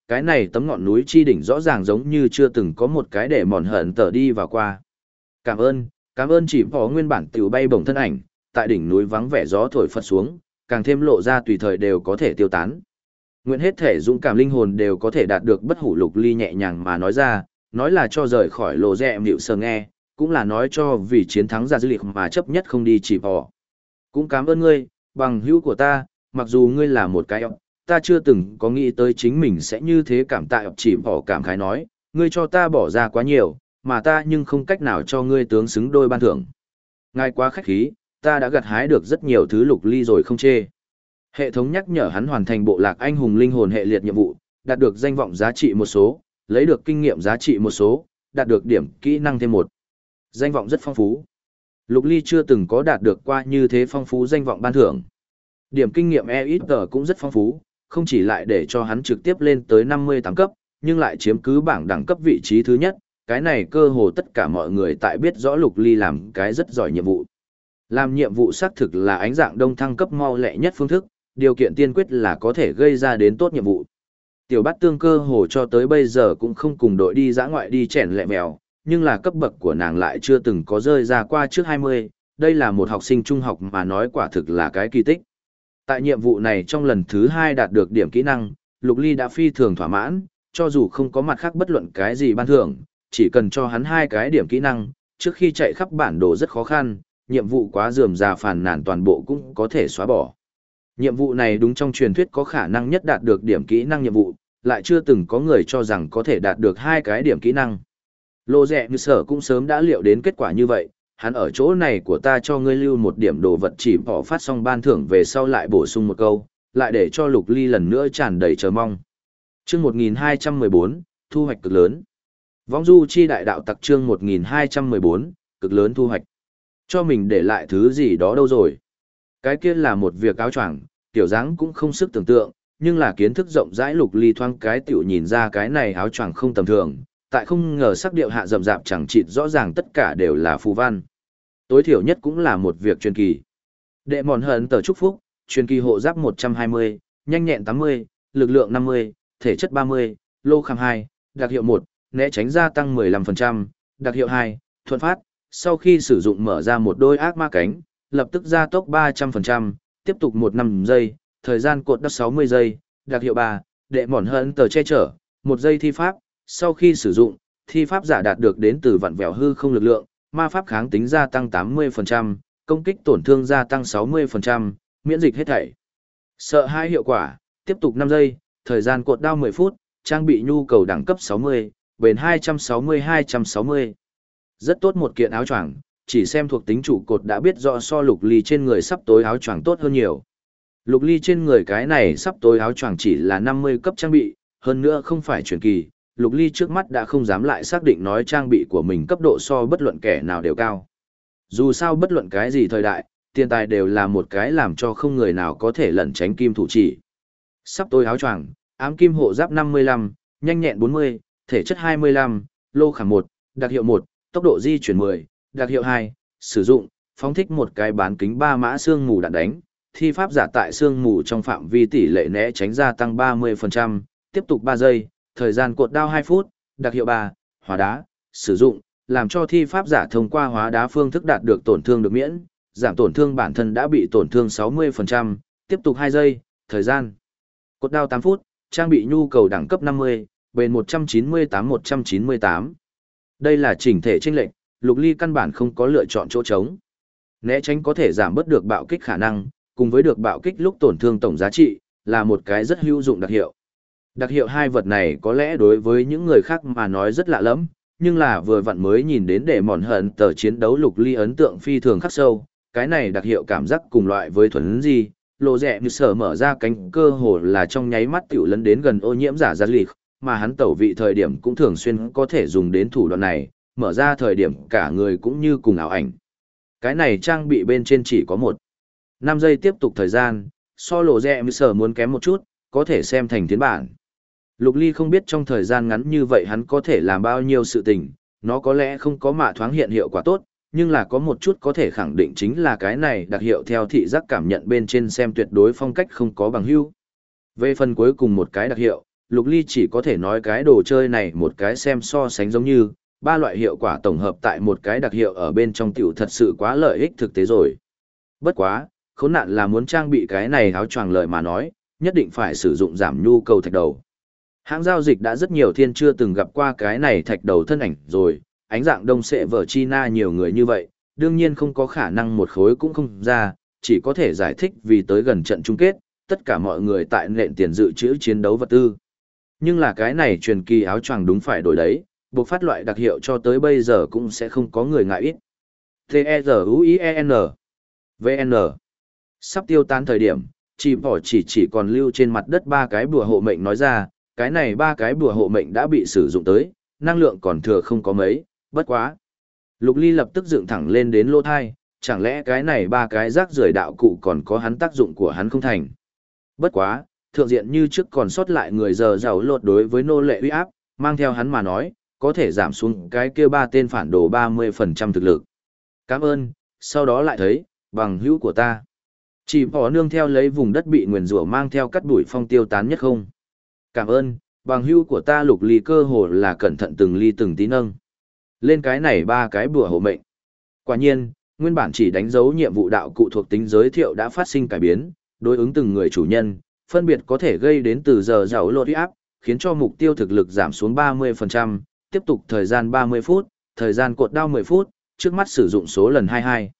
Cái này tấm ngọn núi chi đỉnh rõ ràng giống như chưa từng có một cái để mòn hận tờ đi vào qua. Cảm ơn chỉ phó nguyên bản tiểu bay bổng thân ảnh, tại đỉnh núi vắng vẻ gió thổi phật xuống, càng thêm lộ ra tùy thời đều có thể tiêu tán. Nguyện hết thể dũng cảm linh hồn đều có thể đạt được bất hủ Lục Ly nhẹ nhàng mà nói ra, nói là cho rời khỏi lộ rẹ mịu sờ nghe, cũng là nói cho vì chiến thắng ra dư liệt mà chấp nhất không đi chỉ phó. Cũng cảm ơn ngươi, bằng hữu của ta, mặc dù ngươi là một cái ta chưa từng có nghĩ tới chính mình sẽ như thế cảm tạ chỉ phó cảm khái nói, ngươi cho ta bỏ ra quá nhiều, mà ta nhưng không cách nào cho ngươi tướng xứng đôi ban thưởng. Ngài quá khách khí, ta đã gặt hái được rất nhiều thứ Lục Ly rồi không chê. Hệ thống nhắc nhở hắn hoàn thành bộ lạc anh hùng linh hồn hệ liệt nhiệm vụ, đạt được danh vọng giá trị một số, lấy được kinh nghiệm giá trị một số, đạt được điểm kỹ năng thêm một. Danh vọng rất phong phú. Lục Ly chưa từng có đạt được qua như thế phong phú danh vọng ban thưởng. Điểm kinh nghiệm EXP cũng rất phong phú, không chỉ lại để cho hắn trực tiếp lên tới 58 cấp, nhưng lại chiếm cứ bảng đẳng cấp vị trí thứ nhất. Cái này cơ hồ tất cả mọi người tại biết rõ Lục Ly làm cái rất giỏi nhiệm vụ. Làm nhiệm vụ xác thực là ánh dạng đông thăng cấp mau lẹ nhất phương thức, điều kiện tiên quyết là có thể gây ra đến tốt nhiệm vụ. Tiểu Bát Tương cơ hồ cho tới bây giờ cũng không cùng đội đi dã ngoại đi chèn lẹ mèo, nhưng là cấp bậc của nàng lại chưa từng có rơi ra qua trước 20, đây là một học sinh trung học mà nói quả thực là cái kỳ tích. Tại nhiệm vụ này trong lần thứ 2 đạt được điểm kỹ năng, Lục Ly đã phi thường thỏa mãn, cho dù không có mặt khác bất luận cái gì ban thưởng, chỉ cần cho hắn 2 cái điểm kỹ năng, trước khi chạy khắp bản đồ rất khó khăn, nhiệm vụ quá rườm rà phàn nàn toàn bộ cũng có thể xóa bỏ. Nhiệm vụ này đúng trong truyền thuyết có khả năng nhất đạt được điểm kỹ năng nhiệm vụ, lại chưa từng có người cho rằng có thể đạt được 2 cái điểm kỹ năng. Lô Rẹ Như Sở cũng sớm đã liệu đến kết quả như vậy, hắn ở chỗ này của ta cho ngươi lưu một điểm đồ vật chỉ bỏ phát xong ban thưởng về sau lại bổ sung một câu, lại để cho Lục Ly lần nữa tràn đầy chờ mong. Chương 1214, thu hoạch cực lớn. Vong du chi đại đạo tặc chương 1214, cực lớn thu hoạch. Cho mình để lại thứ gì đó đâu rồi. Cái kia là một việc áo choàng, tiểu dáng cũng không sức tưởng tượng, nhưng là kiến thức rộng rãi Lục Ly thoáng cái tiểu nhìn ra cái này áo choàng không tầm thường, tại không ngờ sắc điệu hạ rậm rạp chẳng chịt rõ ràng tất cả đều là phù văn. Tối thiểu nhất cũng là một việc truyền kỳ. Đệ mòn hận tờ chúc phúc, truyền kỳ hộ giáp 120, nhanh nhẹn 80, lực lượng 50, thể chất 30, lô kham 2, đặc hiệu 1, né tránh gia tăng 15%, đặc hiệu 2, thuận phát, sau khi sử dụng mở ra một đôi ác ma cánh, lập tức gia tốc 300%, tiếp tục 1 giây, thời gian cột đất 60 giây, đặc hiệu 3, đệ mòn hận tờ che chở, 1 giây thi pháp, sau khi sử dụng, thi pháp giả đạt được đến từ vặn vẹo hư không lực lượng, ma pháp kháng tính gia tăng 80%, công kích tổn thương gia tăng 60%, miễn dịch hết thảy. Sợ hãi hiệu quả, tiếp tục 5 giây, thời gian cột đao 10 phút, trang bị nhu cầu đẳng cấp 60, bền 260-260. Rất tốt một kiện áo choàng, chỉ xem thuộc tính trụ cột đã biết rõ so Lục Ly trên người sắp tối áo choàng tốt hơn nhiều. Lục Ly trên người cái này sắp tối áo choàng chỉ là 50 cấp trang bị, hơn nữa không phải truyền kỳ. Lục Ly trước mắt đã không dám lại xác định nói trang bị của mình cấp độ so bất luận kẻ nào đều cao. Dù sao bất luận cái gì thời đại, tiền tài đều là một cái làm cho không người nào có thể lẩn tránh kim thủ chỉ. Sắp tối áo choàng, ám kim hộ giáp 55, nhanh nhẹn 40, thể chất 25, lô khảm 1, đặc hiệu 1, tốc độ di chuyển 10, đặc hiệu 2, sử dụng, phóng thích một cái bán kính 3 mã xương mù đạn đánh, thi pháp giả tại xương mù trong phạm vi tỷ lệ né tránh gia tăng 30%, tiếp tục 3 giây, thời gian cột đao 2 phút, đặc hiệu 3, hóa đá, sử dụng, làm cho thi pháp giả thông qua hóa đá phương thức đạt được tổn thương được miễn, giảm tổn thương bản thân đã bị tổn thương 60%, tiếp tục 2 giây, thời gian cột đao 8 phút, trang bị nhu cầu đẳng cấp 50, bền 198-198. Đây là chỉnh thể chênh lệch, Lục Ly căn bản không có lựa chọn chỗ trống. Né tránh có thể giảm bớt được bạo kích khả năng, cùng với được bạo kích lúc tổn thương tổng giá trị, là một cái rất hữu dụng đặc hiệu. Đặc hiệu hai vật này có lẽ đối với những người khác mà nói rất lạ lẫm, nhưng là vừa vặn mới nhìn đến để mòn hận tờ chiến đấu Lục Ly ấn tượng phi thường khắc sâu, cái này đặc hiệu cảm giác cùng loại với thuần gì, lộ rẻ như sở mở ra cánh cơ hồ là trong nháy mắt tiểu lấn đến gần ô nhiễm giả giá lì, mà hắn tẩu vị thời điểm cũng thường xuyên có thể dùng đến thủ đoạn này, mở ra thời điểm cả người cũng như cùng ảo ảnh. Cái này trang bị bên trên chỉ có 5 giây tiếp tục thời gian, so lộ rẻ như sở muốn kém một chút, có thể xem thành tiến bản. Lục Ly không biết trong thời gian ngắn như vậy hắn có thể làm bao nhiêu sự tình, nó có lẽ không có mạ thoáng hiện hiệu quả tốt, nhưng là có một chút có thể khẳng định chính là cái này đặc hiệu theo thị giác cảm nhận bên trên xem tuyệt đối phong cách không có bằng hữu. Về phần cuối cùng một cái đặc hiệu, Lục Ly chỉ có thể nói cái đồ chơi này một cái xem so sánh giống như, ba loại hiệu quả tổng hợp tại một cái đặc hiệu ở bên trong tiểu thật sự quá lợi ích thực tế rồi. Bất quá, khốn nạn là muốn trang bị cái này áo choàng lợi mà nói, nhất định phải sử dụng giảm nhu cầu thạch đầu. Hãng giao dịch đã rất nhiều thiên chưa từng gặp qua cái này thạch đầu thân ảnh rồi, ánh dạng đông sẽ vở China nhiều người như vậy, đương nhiên không có khả năng một khối cũng không ra, chỉ có thể giải thích vì tới gần trận chung kết, tất cả mọi người tại nện tiền dự trữ chiến đấu vật tư. Nhưng là cái này truyền kỳ áo choàng đúng phải đổi đấy, buộc phát loại đặc hiệu cho tới bây giờ cũng sẽ không có người ngại ít. T-E-Z-U-I-E-N VN Sắp tiêu tan thời điểm, chỉ bỏ chỉ còn lưu trên mặt đất ba cái bùa hộ mệnh nói ra, cái này ba cái bùa hộ mệnh đã bị sử dụng tới, năng lượng còn thừa không có mấy, bất quá. Lục Ly lập tức dựng thẳng lên đến lỗ thai, chẳng lẽ cái này ba cái rác rưởi đạo cụ còn có hắn tác dụng của hắn không thành. Bất quá, thượng diện như trước còn sót lại người giờ giàu lột đối với nô lệ uy áp, mang theo hắn mà nói, có thể giảm xuống cái kia ba tên phản đồ 30% thực lực. Cảm ơn, sau đó lại thấy, bằng hữu của ta. Chỉ bỏ nương theo lấy vùng đất bị nguyền rủa mang theo cắt đuổi phong tiêu tán nhất không. Cảm ơn, bằng hữu của ta. Lục Ly cơ hồ là cẩn thận từng ly từng tí nâng lên cái này ba cái bùa hộ mệnh. Quả nhiên, nguyên bản chỉ đánh dấu nhiệm vụ đạo cụ thuộc tính giới thiệu đã phát sinh cải biến, đối ứng từng người chủ nhân, phân biệt có thể gây đến từ giờ giàu lột áp, khiến cho mục tiêu thực lực giảm xuống 30%, tiếp tục thời gian 30 phút, thời gian cột đao 10 phút, trước mắt sử dụng số lần 22.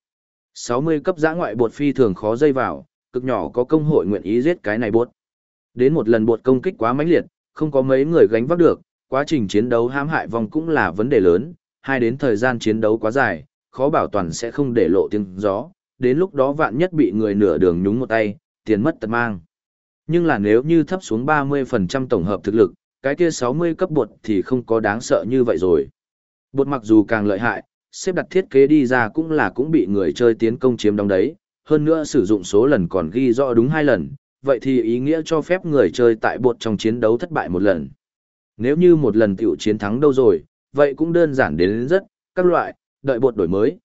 60 cấp giã ngoại bột phi thường khó dây vào, cực nhỏ có công hội nguyện ý giết cái này bột. Đến một lần bột công kích quá mãnh liệt, không có mấy người gánh vác được, quá trình chiến đấu hãm hại vòng cũng là vấn đề lớn, hai đến thời gian chiến đấu quá dài, khó bảo toàn sẽ không để lộ tiếng gió, đến lúc đó vạn nhất bị người nửa đường nhúng một tay, tiền mất tật mang. Nhưng là nếu như thấp xuống 30% tổng hợp thực lực, cái kia 60 cấp bột thì không có đáng sợ như vậy rồi. Bột mặc dù càng lợi hại, xếp đặt thiết kế đi ra cũng bị người chơi tiến công chiếm đóng đấy, hơn nữa sử dụng số lần còn ghi rõ đúng 2 lần, vậy thì ý nghĩa cho phép người chơi tại bột trong chiến đấu thất bại một lần. Nếu như một lần tiểu chiến thắng đâu rồi, vậy cũng đơn giản đến rất, các loại, đợi bột đổi mới,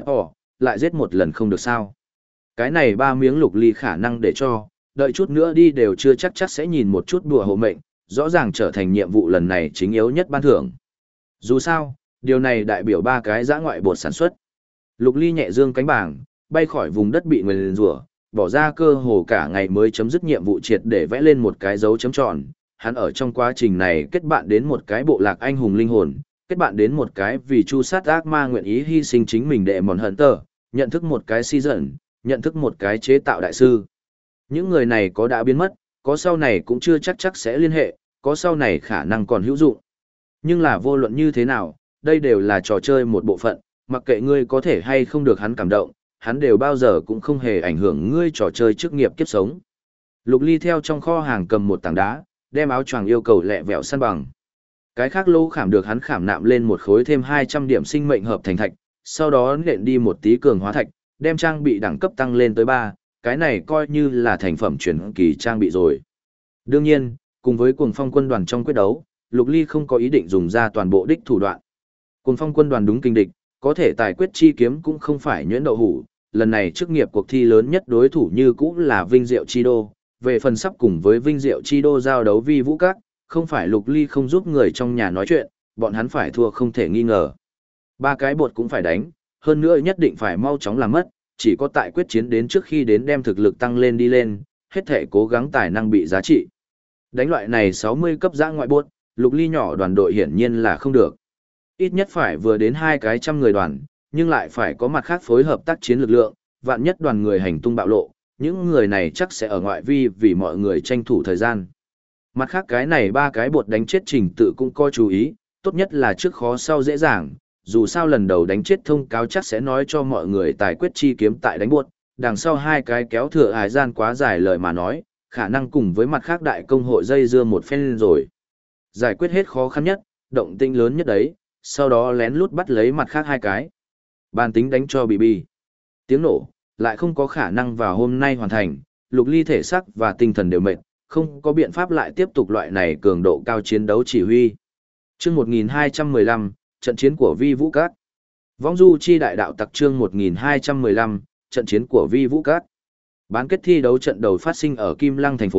lại giết một lần không được sao. Cái này 3 miếng Lục Ly khả năng để cho, đợi chút nữa đi đều chưa chắc sẽ nhìn một chút đùa hộ mệnh, rõ ràng trở thành nhiệm vụ lần này chính yếu nhất ban thưởng. Dù sao, điều này đại biểu ba cái giã ngoại bột sản xuất. Lục Ly nhẹ dương cánh bảng, bay khỏi vùng đất bị nguyền rủa, bỏ ra cơ hồ cả ngày mới chấm dứt nhiệm vụ triệt để vẽ lên một cái dấu chấm tròn. Hắn ở trong quá trình này kết bạn đến một cái bộ lạc anh hùng linh hồn, kết bạn đến một cái vì chu sát ác ma nguyện ý hy sinh chính mình để mòn hận tờ, nhận thức một cái si dẫn, nhận thức một cái chế tạo đại sư. Những người này có đã biến mất, có sau này cũng chưa chắc sẽ liên hệ, có sau này khả năng còn hữu dụng. Nhưng là vô luận như thế nào, đây đều là trò chơi một bộ phận, mặc kệ ngươi có thể hay không được hắn cảm động, hắn đều bao giờ cũng không hề ảnh hưởng ngươi trò chơi chức nghiệp kiếp sống. Lục Ly theo trong kho hàng cầm một tảng đá, đem áo choàng yêu cầu lẹ vẹo săn bằng. Cái khác lô khảm được hắn khảm nạm lên một khối thêm 200 điểm sinh mệnh hợp thành thạch, sau đó nện đi một tí cường hóa thạch, đem trang bị đẳng cấp tăng lên tới 3, cái này coi như là thành phẩm chuyển kỳ trang bị rồi. Đương nhiên, cùng với cuồng phong quân đoàn trong quyết đấu, Lục Ly không có ý định dùng ra toàn bộ đích thủ đoạn. Cuồng phong quân đoàn đúng kinh địch, có thể tài quyết chi kiếm cũng không phải nhuyễn đậu hủ, lần này chức nghiệp cuộc thi lớn nhất đối thủ như cũ là Vinh Diệu Chi Đô, về phần sắp cùng với Vinh Diệu Chi Đô giao đấu vi vũ các, không phải Lục Ly không giúp người trong nhà nói chuyện, bọn hắn phải thua không thể nghi ngờ. Ba cái bột cũng phải đánh, hơn nữa nhất định phải mau chóng làm mất, chỉ có tại quyết chiến đến trước khi đến đem thực lực tăng lên đi lên, hết thể cố gắng tài năng bị giá trị. Đánh loại này 60 cấp giã ngoại bột, Lục Ly nhỏ đoàn đội hiển nhiên là không được. Ít nhất phải vừa đến 200 người đoàn, nhưng lại phải có mặt khác phối hợp tác chiến lực lượng, vạn nhất đoàn người hành tung bạo lộ, những người này chắc sẽ ở ngoại vi vì mọi người tranh thủ thời gian. Mặt khác cái này ba cái bột đánh chết trình tự cũng có chú ý, tốt nhất là trước khó sau dễ dàng, dù sao lần đầu đánh chết thông cáo chắc sẽ nói cho mọi người tài quyết chi kiếm tại đánh bột, đằng sau hai cái kéo thừa hải gian quá dài lời mà nói, khả năng cùng với mặt khác đại công hội dây dưa một phen rồi. Giải quyết hết khó khăn nhất, động tĩnh lớn nhất đấy, sau đó lén lút bắt lấy mặt khác hai cái. Bàn tính đánh cho BB. Tiếng nổ, lại không có khả năng vào hôm nay hoàn thành, Lục Ly thể xác và tinh thần đều mệt, không có biện pháp lại tiếp tục loại này cường độ cao chiến đấu chỉ huy. Chương 1215, trận chiến của Vi Vũ Cát. Vong Du chi đại đạo tặc chương 1215, trận chiến của Vi Vũ Cát. Bán kết thi đấu trận đầu phát sinh ở Kim Lăng thành phố,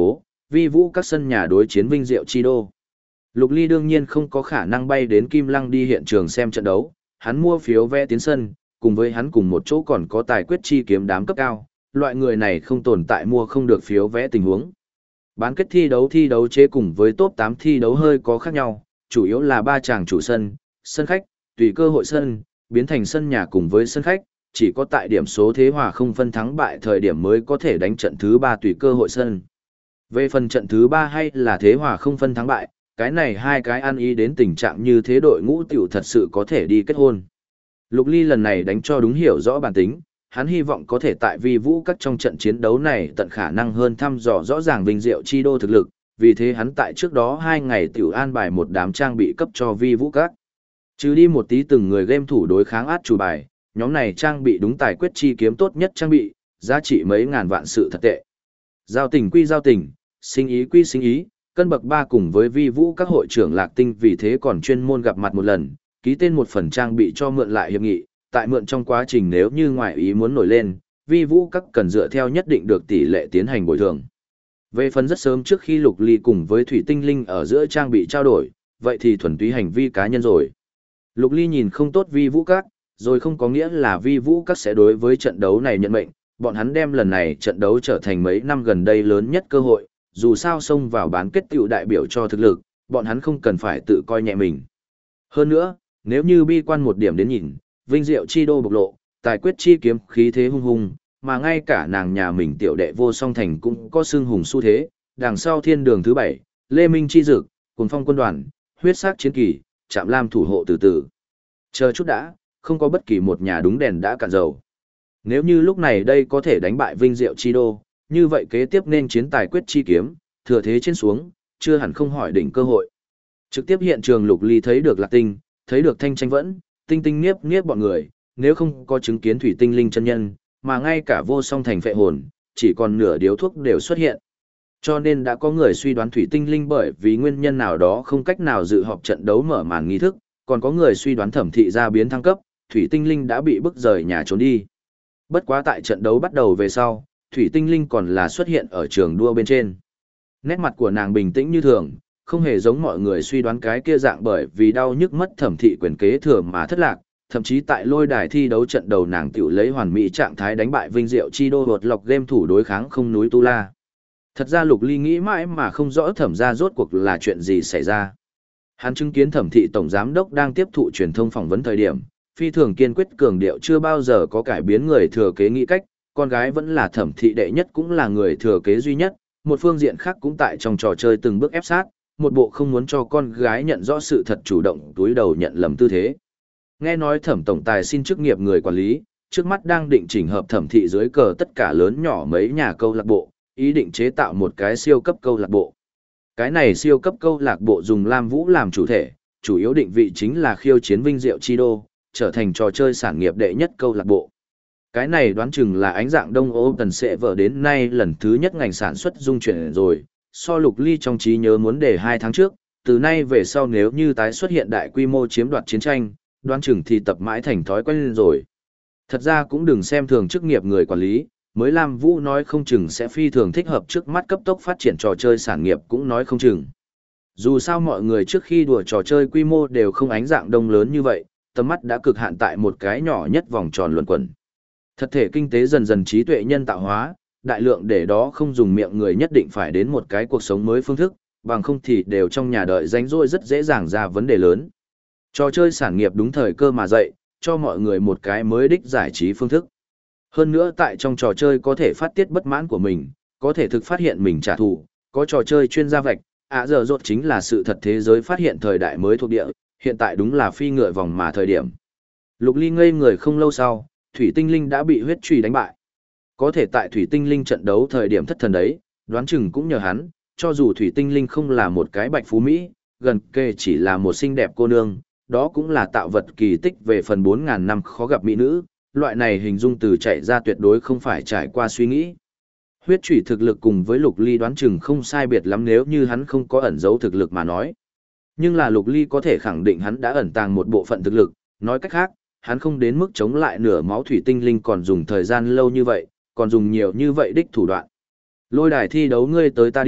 vi vũ các sân nhà đối chiến Vinh Diệu Chi Đô. Lục Ly đương nhiên không có khả năng bay đến Kim Lăng đi hiện trường xem trận đấu, hắn mua phiếu vé tiến sân, cùng với hắn cùng một chỗ còn có tài quyết chi kiếm đám cấp cao, loại người này không tồn tại mua không được phiếu vé tình huống. Bán kết thi đấu chế cùng với top 8 thi đấu hơi có khác nhau, chủ yếu là ba chàng chủ sân, sân khách, tùy cơ hội sân, biến thành sân nhà cùng với sân khách, chỉ có tại điểm số thế hòa không phân thắng bại thời điểm mới có thể đánh trận thứ 3 tùy cơ hội sân. Về phần trận thứ 3 hay là thế hòa không phân thắng bại, cái này hai cái ăn ý đến tình trạng như thế đội ngũ tiểu thật sự có thể đi kết hôn. Lục Ly lần này đánh cho đúng hiểu rõ bản tính, hắn hy vọng có thể tại vi vũ các trong trận chiến đấu này tận khả năng hơn thăm dò rõ ràng Vinh Diệu Chi Đô thực lực, vì thế hắn tại trước đó 2 ngày tiểu an bài một đám trang bị cấp cho vi vũ các. Trừ đi một tí từng người game thủ đối kháng át chủ bài, nhóm này trang bị đúng tài quyết chi kiếm tốt nhất trang bị, giá trị mấy ngàn vạn sự thật tệ. Giao tình quy giao tình, sinh ý quy sinh ý, cân bậc 3 cùng với vi vũ các hội trưởng Lạc Tinh vì thế còn chuyên môn gặp mặt một lần, ký tên một phần trang bị cho mượn lại hiệp nghị, tại mượn trong quá trình nếu như ngoại ý muốn nổi lên, vi vũ các cần dựa theo nhất định được tỷ lệ tiến hành bồi thường. Về phần rất sớm trước khi Lục Ly cùng với Thủy Tinh Linh ở giữa trang bị trao đổi, vậy thì thuần túy hành vi cá nhân rồi. Lục Ly nhìn không tốt vi vũ các, rồi không có nghĩa là vi vũ các sẽ đối với trận đấu này nhận mệnh, bọn hắn đem lần này trận đấu trở thành mấy năm gần đây lớn nhất cơ hội, dù sao xông vào bán kết tiểu đại biểu cho thực lực, bọn hắn không cần phải tự coi nhẹ mình. Hơn nữa, nếu như bi quan một điểm đến nhìn, Vinh Diệu Chi Đô bộc lộ, tài quyết chi kiếm khí thế hung hùng, mà ngay cả nàng nhà mình tiểu đệ Vô Song Thành cũng có xương hùng xu thế, đằng sau thiên đường thứ 7, Lê Minh Chi Dực, Cuồng Phong quân đoàn, huyết sắc chiến kỳ, Trạm Lam thủ hộ từ từ. Chờ chút đã, không có bất kỳ một nhà đúng đèn đã cạn dầu. Nếu như lúc này đây có thể đánh bại Vinh Diệu Chi Đô, như vậy kế tiếp nên chiến tài quyết chi kiếm, thừa thế trên xuống, chưa hẳn không hỏi đỉnh cơ hội. Trực tiếp hiện trường Lục Ly thấy được Lạc Tinh, thấy được Thanh Tranh Vẫn, Tinh Tinh Niếp Niếp bọn người, nếu không có chứng kiến Thủy Tinh Linh chân nhân, mà ngay cả Vô Song Thành phệ hồn, chỉ còn nửa điếu thuốc đều xuất hiện. Cho nên đã có người suy đoán Thủy Tinh Linh bởi vì nguyên nhân nào đó không cách nào dự họp trận đấu mở màn nghi thức, còn có người suy đoán Thẩm Thị gia biến thăng cấp, Thủy Tinh Linh đã bị bức rời nhà trốn đi. Bất quá tại trận đấu bắt đầu về sau, Thủy Tinh Linh còn là xuất hiện ở trường đua bên trên. Nét mặt của nàng bình tĩnh như thường, không hề giống mọi người suy đoán cái kia dạng bởi vì đau nhức mất Thẩm Thị quyền kế thừa mà thất lạc, thậm chí tại lôi đài thi đấu trận đầu nàng tiểu lấy hoàn mỹ trạng thái đánh bại Vinh Diệu Chi Đô đột lọc game thủ đối kháng không núi Tu La. Thật ra Lục Ly nghĩ mãi mà không rõ Thẩm gia rốt cuộc là chuyện gì xảy ra. Hắn chứng kiến Thẩm Thị tổng giám đốc đang tiếp thụ truyền thông phỏng vấn thời điểm, phi thường kiên quyết cường điệu chưa bao giờ có cải biến người thừa kế nghĩ cách, con gái vẫn là Thẩm Thị đệ nhất cũng là người thừa kế duy nhất, một phương diện khác cũng tại trong trò chơi từng bước ép sát, một bộ không muốn cho con gái nhận rõ sự thật chủ động túi đầu nhận lầm tư thế. Nghe nói Thẩm tổng tài xin chức nghiệp người quản lý, trước mắt đang định chỉnh hợp Thẩm Thị dưới cờ tất cả lớn nhỏ mấy nhà câu lạc bộ, ý định chế tạo một cái siêu cấp câu lạc bộ. Cái này siêu cấp câu lạc bộ dùng Lam Vũ làm chủ thể, chủ yếu định vị chính là khiêu chiến Vinh Diệu Chi Đô, trở thành trò chơi sản nghiệp đệ nhất câu lạc bộ. Cái này đoán chừng là ánh dạng Đông Open sẽ vở đến nay lần thứ nhất ngành sản xuất dung chuyển rồi, so Lục Ly trong trí nhớ muốn để 2 tháng trước, từ nay về sau nếu như tái xuất hiện đại quy mô chiếm đoạt chiến tranh, đoán chừng thì tập mãi thành thói quen rồi. Thật ra cũng đừng xem thường chức nghiệp người quản lý, mới Lam Vũ nói không chừng sẽ phi thường thích hợp trước mắt cấp tốc phát triển trò chơi sản nghiệp cũng nói không chừng. Dù sao mọi người trước khi đùa trò chơi quy mô đều không ánh dạng Đông lớn như vậy, tầm mắt đã cực hạn tại một cái nhỏ nhất vòng tròn luẩn quẩn. Thật thể kinh tế dần dần trí tuệ nhân tạo hóa, đại lượng để đó không dùng miệng người nhất định phải đến một cái cuộc sống mới phương thức, bằng không thì đều trong nhà đợi rảnh rỗi rất dễ dàng ra vấn đề lớn. Trò chơi sản nghiệp đúng thời cơ mà dậy, cho mọi người một cái mới đích giải trí phương thức. Hơn nữa tại trong trò chơi có thể phát tiết bất mãn của mình, có thể thực phát hiện mình trả thù, có trò chơi chuyên gia vạch, giờ rốt chính là sự thật thế giới phát hiện thời đại mới thuộc địa, hiện tại đúng là phi ngựa vòng mà thời điểm. Lục Ly ngây người không lâu sau, Thủy Tinh Linh đã bị huyết truy đánh bại. Có thể tại Thủy Tinh Linh trận đấu thời điểm thất thần đấy, đoán chừng cũng nhờ hắn, cho dù Thủy Tinh Linh không là một cái bạch phú Mỹ, gần kề chỉ là một xinh đẹp cô nương, đó cũng là tạo vật kỳ tích về phần 4.000 năm khó gặp mỹ nữ, loại này hình dung từ chạy ra tuyệt đối không phải trải qua suy nghĩ. Huyết chủy thực lực cùng với Lục Ly đoán chừng không sai biệt lắm nếu như hắn không có ẩn giấu thực lực mà nói. Nhưng là Lục Ly có thể khẳng định hắn đã ẩn tàng một bộ phận thực lực, nói cách khác, hắn không đến mức chống lại nửa máu Thủy Tinh Linh còn dùng thời gian lâu như vậy, còn dùng nhiều như vậy đích thủ đoạn. Lôi đài thi đấu ngươi tới ta đi,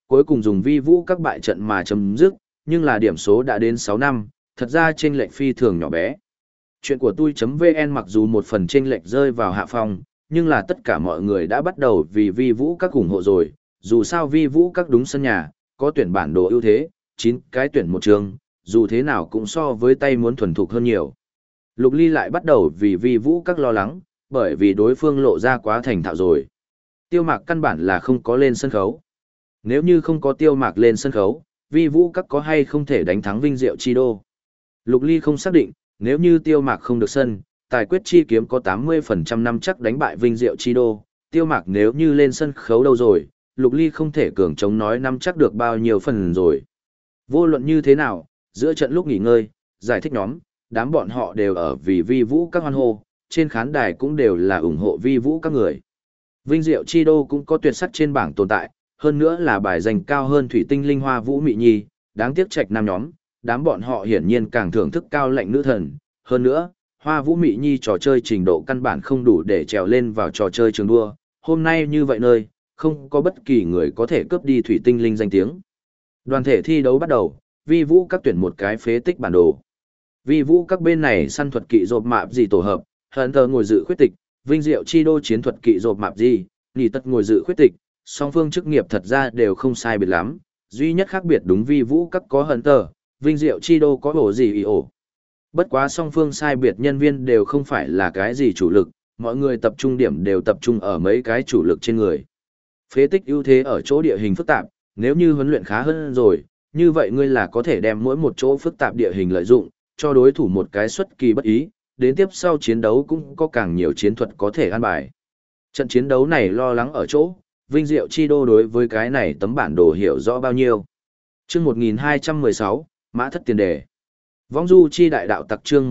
cuối cùng dùng vi vũ các bại trận mà chấm dứt, nhưng là điểm số đã đến 6 năm, thật ra chênh lệch phi thường nhỏ bé. Chuyện của tôi.vn mặc dù một phần chênh lệch rơi vào hạ phong, nhưng là tất cả mọi người đã bắt đầu vì vi vũ các ủng hộ rồi, dù sao vi vũ các đúng sân nhà, có tuyển bản đồ ưu thế, 9 cái tuyển một trường, dù thế nào cũng so với tay muốn thuần thục hơn nhiều. Lục Ly lại bắt đầu vì vi vũ các lo lắng, bởi vì đối phương lộ ra quá thành thạo rồi. Tiêu Mạc căn bản là không có lên sân khấu. Nếu như không có Tiêu Mạc lên sân khấu, vi vũ các có hay không thể đánh thắng Vinh Diệu Chi Đô. Lục Ly không xác định, nếu như Tiêu Mạc không được sân, tài quyết chi kiếm có 80% năm chắc đánh bại Vinh Diệu Chi Đô. Tiêu Mạc nếu như lên sân khấu đâu rồi, Lục Ly không thể cường chống nói năm chắc được bao nhiêu phần rồi. Vô luận như thế nào, giữa trận lúc nghỉ ngơi, giải thích nhóm, đám bọn họ đều ở vì vi vũ các hoan hô, trên khán đài cũng đều là ủng hộ vi vũ các người. Vinh Diệu Chi Đô cũng có tuyệt sắc trên bảng tồn tại, hơn nữa là bài giành cao hơn Thủy Tinh Linh Hoa Vũ Mị Nhi, đáng tiếc trạch nam nhóm, đám bọn họ hiển nhiên càng thưởng thức cao lệnh nữ thần, hơn nữa, Hoa Vũ Mị Nhi trò chơi trình độ căn bản không đủ để trèo lên vào trò chơi trường đua, hôm nay như vậy nơi, không có bất kỳ người có thể cướp đi Thủy Tinh Linh danh tiếng. Đoàn thể thi đấu bắt đầu, vi vũ các tuyển một cái phế tích bản đồ. Vi vũ các bên này săn thuật kỵ rộp mạp gì tổ hợp, Hunter ngồi dự khuyết tịch, Vinh Diệu Chi Đô chiến thuật kỵ rộp mạp gì, Nỉ Tất ngồi dự khuyết tịch, song phương chức nghiệp thật ra đều không sai biệt lắm, duy nhất khác biệt đúng vi vũ các có Hunter, Vinh Diệu Chi Đô có ổ gì ý ổ. Bất quá song phương sai biệt nhân viên đều không phải là cái gì chủ lực, mọi người tập trung điểm đều tập trung ở mấy cái chủ lực trên người. Phế tích ưu thế ở chỗ địa hình phức tạp, nếu như huấn luyện khá hơn rồi, như vậy ngươi là có thể đem mỗi một chỗ phức tạp địa hình lợi dụng, cho đối thủ một cái xuất kỳ bất ý, đến tiếp sau chiến đấu cũng có càng nhiều chiến thuật có thể an bài. Trận chiến đấu này lo lắng ở chỗ, Vinh Diệu Chi Đô đối với cái này tấm bản đồ hiểu rõ bao nhiêu. Chương 1216, Mã Thất Tiền Đề. Vong Du Chi Đại Đạo Tặc chương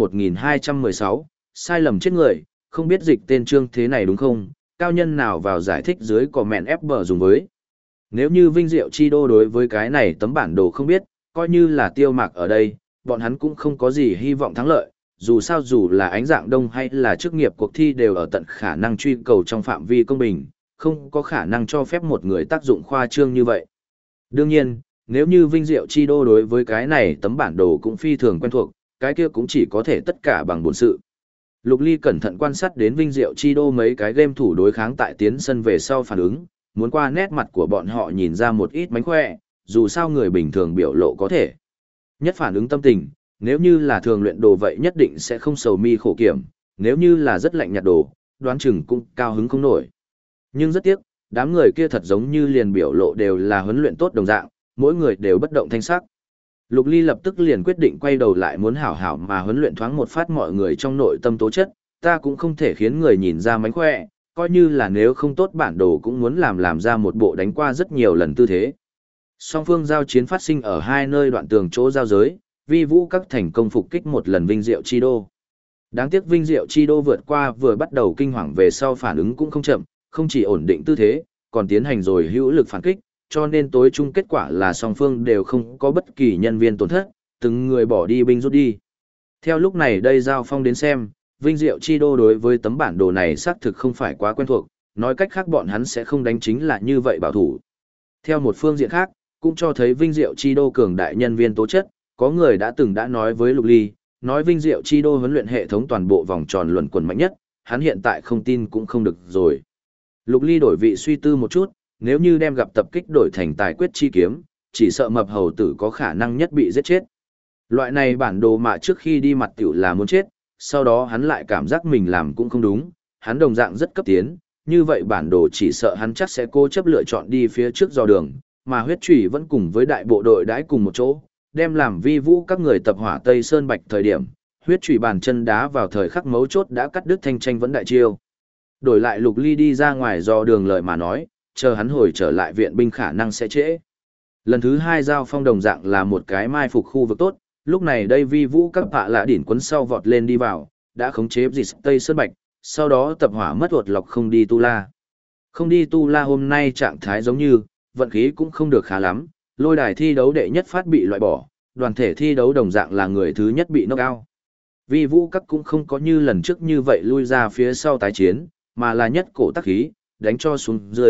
1216, sai lầm chết người, không biết dịch tên chương thế này đúng không, cao nhân nào vào giải thích dưới comment FB dùng với. Nếu như Vinh Diệu Chi Đô đối với cái này tấm bản đồ không biết, coi như là Tiêu Mạc ở đây, bọn hắn cũng không có gì hy vọng thắng lợi, dù sao dù là ánh dạng đông hay là chức nghiệp cuộc thi đều ở tận khả năng truy cầu trong phạm vi công bình, không có khả năng cho phép một người tác dụng khoa trương như vậy. Đương nhiên, nếu như Vinh Diệu Chi Đô đối với cái này tấm bản đồ cũng phi thường quen thuộc, cái kia cũng chỉ có thể tất cả bằng bổn sự. Lục Ly cẩn thận quan sát đến Vinh Diệu Chi Đô mấy cái game thủ đối kháng tại tiến sân về sau phản ứng, muốn qua nét mặt của bọn họ nhìn ra một ít mánh khỏe, dù sao người bình thường biểu lộ có thể. Nhất phản ứng tâm tình, nếu như là thường luyện đồ vậy nhất định sẽ không sầu mi khổ kiểm, nếu như là rất lạnh nhạt đồ, đoán chừng cũng cao hứng không nổi. Nhưng rất tiếc, đám người kia thật giống như liền biểu lộ đều là huấn luyện tốt đồng dạng, mỗi người đều bất động thanh sắc. Lục Ly lập tức liền quyết định quay đầu lại muốn hảo hảo mà huấn luyện thoáng một phát mọi người trong nội tâm tố chất, ta cũng không thể khiến người nhìn ra mánh khỏe, coi như là nếu không tốt bản đồ cũng muốn làm ra một bộ đánh qua rất nhiều lần tư thế. Song phương giao chiến phát sinh ở hai nơi đoạn tường chỗ giao giới, vi vũ các thành công phục kích một lần Vinh Diệu Chi Đô. Đáng tiếc Vinh Diệu Chi Đô vượt qua vừa bắt đầu kinh hoàng về sau phản ứng cũng không chậm, không chỉ ổn định tư thế, còn tiến hành rồi hữu lực phản kích, cho nên tối chung kết quả là song phương đều không có bất kỳ nhân viên tổn thất, từng người bỏ đi binh rút đi. Theo lúc này đây giao phong đến xem, Vinh Diệu Chi Đô đối với tấm bản đồ này xác thực không phải quá quen thuộc, nói cách khác bọn hắn sẽ không đánh chính là như vậy bảo thủ. Theo một phương diện khác, cũng cho thấy Vinh Diệu Chi Đô cường đại nhân viên tố chất, có người đã từng đã nói với Lục Ly, nói Vinh Diệu Chi Đô huấn luyện hệ thống toàn bộ vòng tròn luẩn quẩn mạnh nhất, hắn hiện tại không tin cũng không được rồi. Lục Ly đổi vị suy tư một chút, nếu như đem gặp tập kích đổi thành tài quyết chi kiếm, chỉ sợ mập hầu tử có khả năng nhất bị giết chết. Loại này bản đồ mà trước khi đi mặt tiểu là muốn chết, sau đó hắn lại cảm giác mình làm cũng không đúng, hắn đồng dạng rất cấp tiến, như vậy bản đồ chỉ sợ hắn chắc sẽ cố chấp lựa chọn đi phía trước dò đường, mà huyết trùy vẫn cùng với đại bộ đội đãi cùng một chỗ, đem làm vi vũ các người tập hỏa Tây Sơn Bạch thời điểm, huyết trùy bàn chân đá vào thời khắc mấu chốt đã cắt đứt thanh tranh vẫn đại chiêu. Đổi lại Lục Ly đi ra ngoài dò đường lời mà nói, chờ hắn hồi trở lại viện binh khả năng sẽ trễ. Lần thứ hai giao phong đồng dạng là một cái mai phục khu vực tốt, lúc này đây vi vũ các bạ lạ đỉnh quấn sau vọt lên đi vào, đã khống chế dịch Tây Sơn Bạch, sau đó tập hỏa mất uột lọc không đi tu la. Không đi tu la hôm nay trạng thái giống như, vận khí cũng không được khá lắm, lôi đài thi đấu đệ nhất phát bị loại bỏ, đoàn thể thi đấu đồng dạng là người thứ nhất bị knock out. Vi vũ các cũng không có như lần trước như vậy lui ra phía sau tái chiến, mà là nhất cổ tắc khí, đánh cho xuống dưới,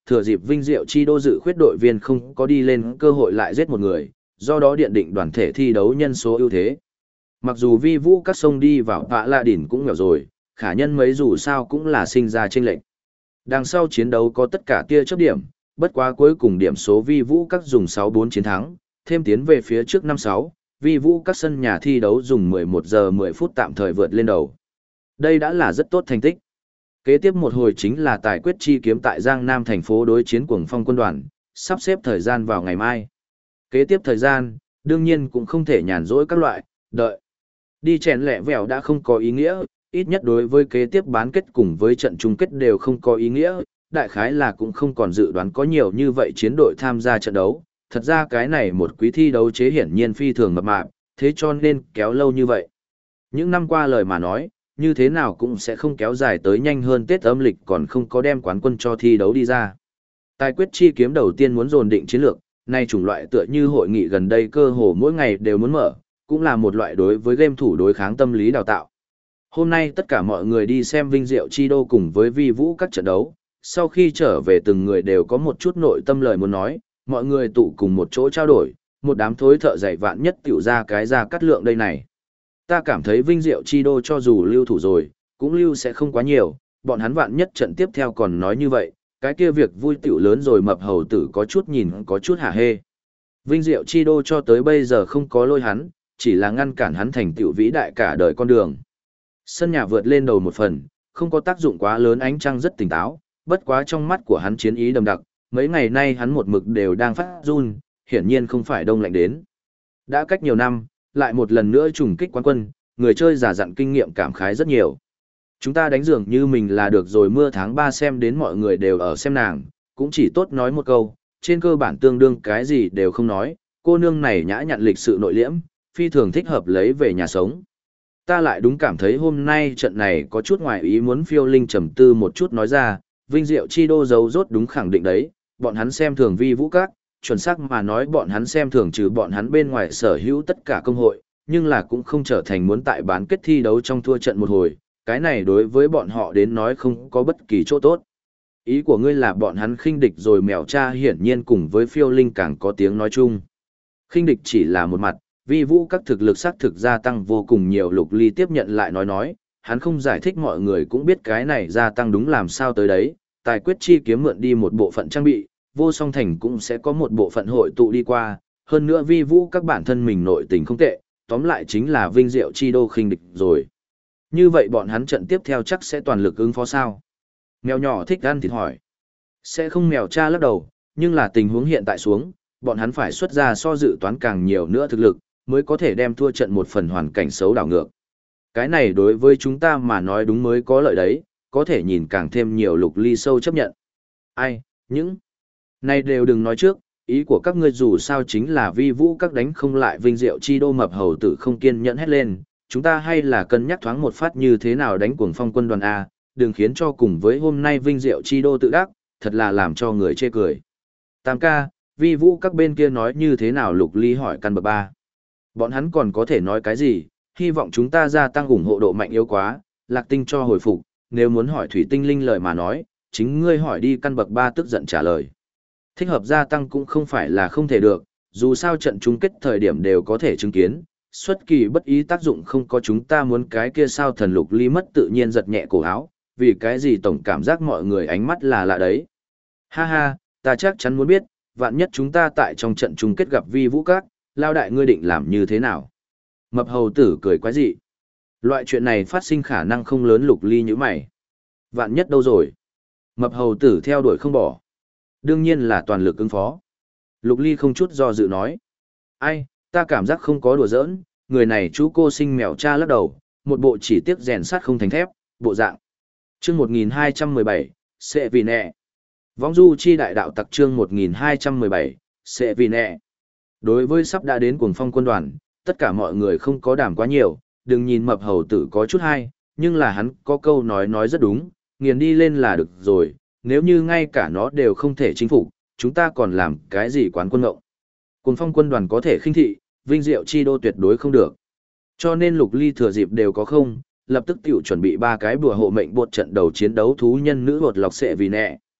thừa dịp vinh diệu chi đô dự khuyết đội viên không có đi lên cơ hội lại giết một người, do đó điện định đoàn thể thi đấu nhân số ưu thế. Mặc dù vi vũ các sông đi vào vạ lạ đỉnh cũng nghèo rồi, khả nhân mấy dù sao cũng là sinh ra chênh lệch. Đằng sau chiến đấu có tất cả tia chớp điểm, bất quá cuối cùng điểm số vi vũ các dùng 6-4 chiến thắng, thêm tiến về phía trước 5-6, vi vũ các sân nhà thi đấu dùng 11 giờ 10 phút tạm thời vượt lên đầu. Đây đã là rất tốt thành tích. Kế tiếp một hồi chính là tài quyết chi kiếm tại Giang Nam thành phố đối chiến Cuồng Phong quân đoàn, sắp xếp thời gian vào ngày mai. Kế tiếp thời gian, đương nhiên cũng không thể nhàn rỗi các loại, đợi. Đi chèn lẹ vèo đã không có ý nghĩa, ít nhất đối với kế tiếp bán kết cùng với trận chung kết đều không có ý nghĩa, đại khái là cũng không còn dự đoán có nhiều như vậy chiến đội tham gia trận đấu. Thật ra cái này một quý thi đấu chế hiển nhiên phi thường mập mạp, thế cho nên kéo lâu như vậy. Những năm qua lời mà nói, như thế nào cũng sẽ không kéo dài tới nhanh hơn Tết âm lịch còn không có đem quán quân cho thi đấu đi ra. Tài quyết chi kiếm đầu tiên muốn dồn định chiến lược, nay chủng loại tựa như hội nghị gần đây cơ hồ mỗi ngày đều muốn mở, cũng là một loại đối với game thủ đối kháng tâm lý đào tạo. Hôm nay tất cả mọi người đi xem Vinh Diệu Chi Đô cùng với Vi Vũ các trận đấu, sau khi trở về từng người đều có một chút nội tâm lời muốn nói, mọi người tụ cùng một chỗ trao đổi, một đám thối thợ dạy vạn nhất tiểu ra cái ra cắt lượng đây này. Ta cảm thấy Vinh Diệu Chi Đô cho dù lưu thủ rồi, cũng lưu sẽ không quá nhiều, bọn hắn vạn nhất trận tiếp theo còn nói như vậy, cái kia việc vui tiểu lớn rồi mập hầu tử có chút nhìn có chút hả hê. Vinh Diệu Chi Đô cho tới bây giờ không có lôi hắn, chỉ là ngăn cản hắn thành tựu vĩ đại cả đời con đường. Sân nhà vượt lên đầu một phần, không có tác dụng quá lớn, ánh trăng rất tỉnh táo, bất quá trong mắt của hắn chiến ý đậm đặc, mấy ngày nay hắn một mực đều đang phát run, hiển nhiên không phải đông lạnh đến. Đã cách nhiều năm, lại một lần nữa trùng kích quán quân, người chơi giả dặn kinh nghiệm cảm khái rất nhiều. Chúng ta đánh dường như mình là được rồi, mưa tháng 3 xem đến mọi người đều ở xem nàng, cũng chỉ tốt nói một câu, trên cơ bản tương đương cái gì đều không nói, cô nương này nhã nhặn lịch sự nội liễm, phi thường thích hợp lấy về nhà sống. Ta lại đúng cảm thấy hôm nay trận này có chút ngoài ý muốn. Phiêu Linh trầm tư một chút nói ra, Vinh Diệu Chi Đô giấu rốt đúng khẳng định đấy, bọn hắn xem thường Vi Vũ các, chuẩn xác mà nói bọn hắn xem thường trừ bọn hắn bên ngoài sở hữu tất cả công hội, nhưng là cũng không trở thành muốn tại bán kết thi đấu trong thua trận một hồi, cái này đối với bọn họ đến nói không có bất kỳ chỗ tốt. Ý của ngươi là bọn hắn khinh địch rồi mèo cha hiển nhiên cùng với Phiêu Linh càng có tiếng nói chung. Khinh địch chỉ là một mặt, Vi Vũ các thực lực xác thực gia tăng vô cùng nhiều. Lục Ly tiếp nhận lại nói, hắn không giải thích mọi người cũng biết cái này gia tăng đúng làm sao tới đấy, tài quyết chi kiếm mượn đi một bộ phận trang bị, vô song thành cũng sẽ có một bộ phận hội tụ đi qua, hơn nữa Vi Vũ các bản thân mình nội tình không tệ, tóm lại chính là Vinh Diệu Chi Đô khinh địch rồi. Như vậy bọn hắn trận tiếp theo chắc sẽ toàn lực ứng phó sao? Mèo nhỏ thích ăn thịt hỏi. Sẽ không, mèo cha lắc đầu, nhưng là tình huống hiện tại xuống, bọn hắn phải xuất ra so dự toán càng nhiều nữa thực lực, mới có thể đem thua trận một phần hoàn cảnh xấu đảo ngược. Cái này đối với chúng ta mà nói đúng mới có lợi đấy, có thể nhìn càng thêm nhiều. Lục Ly sâu chấp nhận. Ai, những này đều đừng nói trước, ý của các ngươi dù sao chính là Vi Vũ các đánh không lại Vinh Diệu Chi Đô. Mập hầu tử không kiên nhẫn hét lên, chúng ta hay là cân nhắc thoáng một phát như thế nào đánh Cuồng Phong quân đoàn A, đừng khiến cho cùng với hôm nay Vinh Diệu Chi Đô tự đắc, thật là làm cho người chê cười. Tam ca, Vi Vũ các bên kia nói như thế nào? Lục Ly hỏi căn bậc 3. Bọn hắn còn có thể nói cái gì, hy vọng chúng ta gia tăng ủng hộ độ mạnh yếu quá. Lạc Tinh cho hồi phục, nếu muốn hỏi Thủy Tinh Linh lời mà nói, chính ngươi hỏi đi. Căn bậc 3 tức giận trả lời. Thích hợp gia tăng cũng không phải là không thể được, dù sao trận chung kết thời điểm đều có thể chứng kiến, xuất kỳ bất ý tác dụng không có chúng ta muốn cái kia sao? Thần Lục Ly mất tự nhiên giật nhẹ cổ áo, vì cái gì tổng cảm giác mọi người ánh mắt là lạ đấy. Ha ha, ta chắc chắn muốn biết, vạn nhất chúng ta tại trong trận chung kết gặp Vi Vũ các, lao đại ngươi định làm như thế nào? Mập hầu tử cười quái dị. Loại chuyện này phát sinh khả năng không lớn. Lục Ly như mày. Vạn nhất đâu rồi? Mập hầu tử theo đuổi không bỏ. Đương nhiên là toàn lực ứng phó. Lục Ly không chút do dự nói. Ai, ta cảm giác không có đùa giỡn, người này chú cô sinh mèo cha lắc đầu, một bộ chỉ tiếc rèn sắt không thành thép, bộ dạng. Chương 1217, sẽ vì nẹ. Võng du chi đại đạo tặc. Chương 1217, sẽ vì nẹ. Đối với sắp đã đến Cuồng Phong quân đoàn, tất cả mọi người không có đảm quá nhiều, đừng nhìn mập hầu tử có chút hay, nhưng là hắn có câu nói rất đúng, nghiền đi lên là được rồi, nếu như ngay cả nó đều không thể chinh phục, chúng ta còn làm cái gì quán quân ngộng. Cuồng Phong quân đoàn có thể khinh thị, Vinh Diệu Chi Đô tuyệt đối không được. Cho nên Lục Ly thừa dịp đều có không, lập tức tiểu chuẩn bị 3 cái bùa hộ mệnh bột trận đầu chiến đấu thú nhân nữ bột lọc sẽ vì nẹ.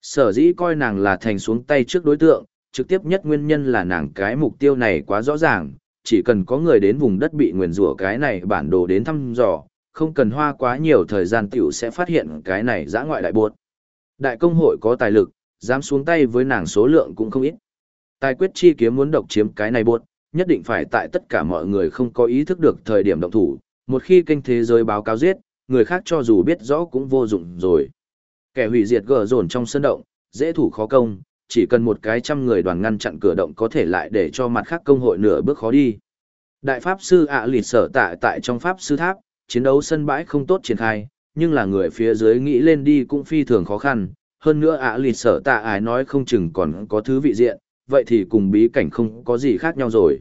Sở dĩ coi nàng là thành xuống tay trước đối tượng, trực tiếp nhất nguyên nhân là nàng cái mục tiêu này quá rõ ràng, chỉ cần có người đến vùng đất bị nguyền rủa cái này bản đồ đến thăm dò, không cần hoa quá nhiều thời gian tiểu sẽ phát hiện cái này dã ngoại đại buột. Đại công hội có tài lực, dám xuống tay với nàng số lượng cũng không ít. Tài quyết chi kiếm muốn độc chiếm cái này buột, nhất định phải tại tất cả mọi người không có ý thức được thời điểm động thủ, một khi kênh thế giới báo cáo giết, người khác cho dù biết rõ cũng vô dụng rồi. Kẻ hủy diệt gờ dồn trong sân động, dễ thủ khó công, chỉ cần một cái trăm người đoàn ngăn chặn cửa động có thể lại để cho mặt khác công hội nửa bước khó đi. Đại pháp sư ạ lịt sở tại trong pháp sư tháp, chiến đấu sân bãi không tốt triển khai, nhưng là người phía dưới nghĩ lên đi cũng phi thường khó khăn, hơn nữa ạ lịt sở ái nói không chừng còn có thứ vị diện, vậy thì cùng bí cảnh không có gì khác nhau rồi.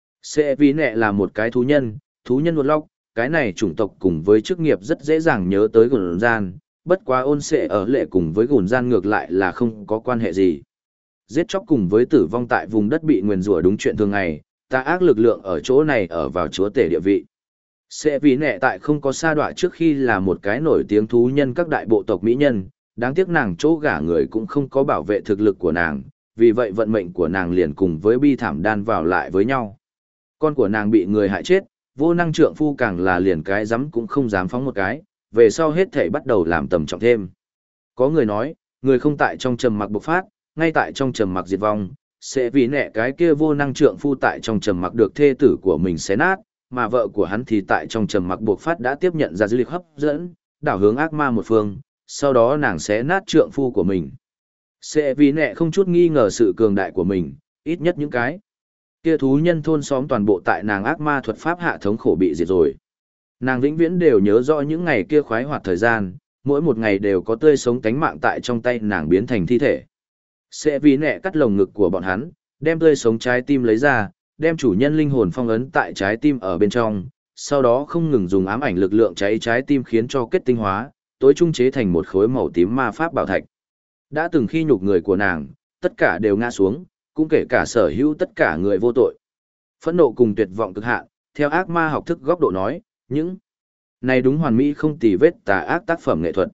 Sẽ vì nẹ là một cái thú nhân một lóc, cái này chủng tộc cùng với chức nghiệp rất dễ dàng nhớ tới gùn gian, bất quá ôn sẽ ở lệ cùng với gùn gian ngược lại là không có quan hệ gì. Giết chóc cùng với tử vong tại vùng đất bị nguyền rủa đúng chuyện thường ngày, tà ác lực lượng ở chỗ này ở vào chúa tể địa vị. Sẽ vì nẹ tại không có sa đọa trước khi là một cái nổi tiếng thú nhân các đại bộ tộc mỹ nhân, đáng tiếc nàng chỗ gả người cũng không có bảo vệ thực lực của nàng, vì vậy vận mệnh của nàng liền cùng với bi thảm đan vào lại với nhau. Con của nàng bị người hại chết, vô năng trượng phu càng là liền cái dám cũng không dám phóng một cái, về sau hết thảy bắt đầu làm tầm trọng thêm. Có người nói, người không tại trong trầm mặc bộc phát, ngay tại trong trầm mặc diệt vong, sẽ vì nẹ cái kia vô năng trượng phu tại trong trầm mặc được thê tử của mình xé nát, mà vợ của hắn thì tại trong trầm mặc bộc phát đã tiếp nhận ra dư lịch hấp dẫn, đảo hướng ác ma một phương, sau đó nàng xé nát trượng phu của mình. Sẽ vì nẹ không chút nghi ngờ sự cường đại của mình, ít nhất những cái kia thú nhân thôn xóm toàn bộ tại nàng ác ma thuật pháp hạ thống khổ bị diệt rồi. Nàng vĩnh viễn đều nhớ rõ những ngày kia khoái hoạt thời gian, mỗi một ngày đều có tươi sống tánh mạng tại trong tay nàng biến thành thi thể. Sẽ vì nẹ cắt lồng ngực của bọn hắn, đem tươi sống trái tim lấy ra, đem chủ nhân linh hồn phong ấn tại trái tim ở bên trong, sau đó không ngừng dùng ám ảnh lực lượng cháy trái tim khiến cho kết tinh hóa, tối trung chế thành một khối màu tím ma pháp bảo thạch. Đã từng khi nhục người của nàng, tất cả đều ngã xuống, cũng kể cả sở hữu tất cả người vô tội. Phẫn nộ cùng tuyệt vọng cực hạn, theo ác ma học thức góc độ nói, những này đúng hoàn mỹ không tì vết tà ác tác phẩm nghệ thuật.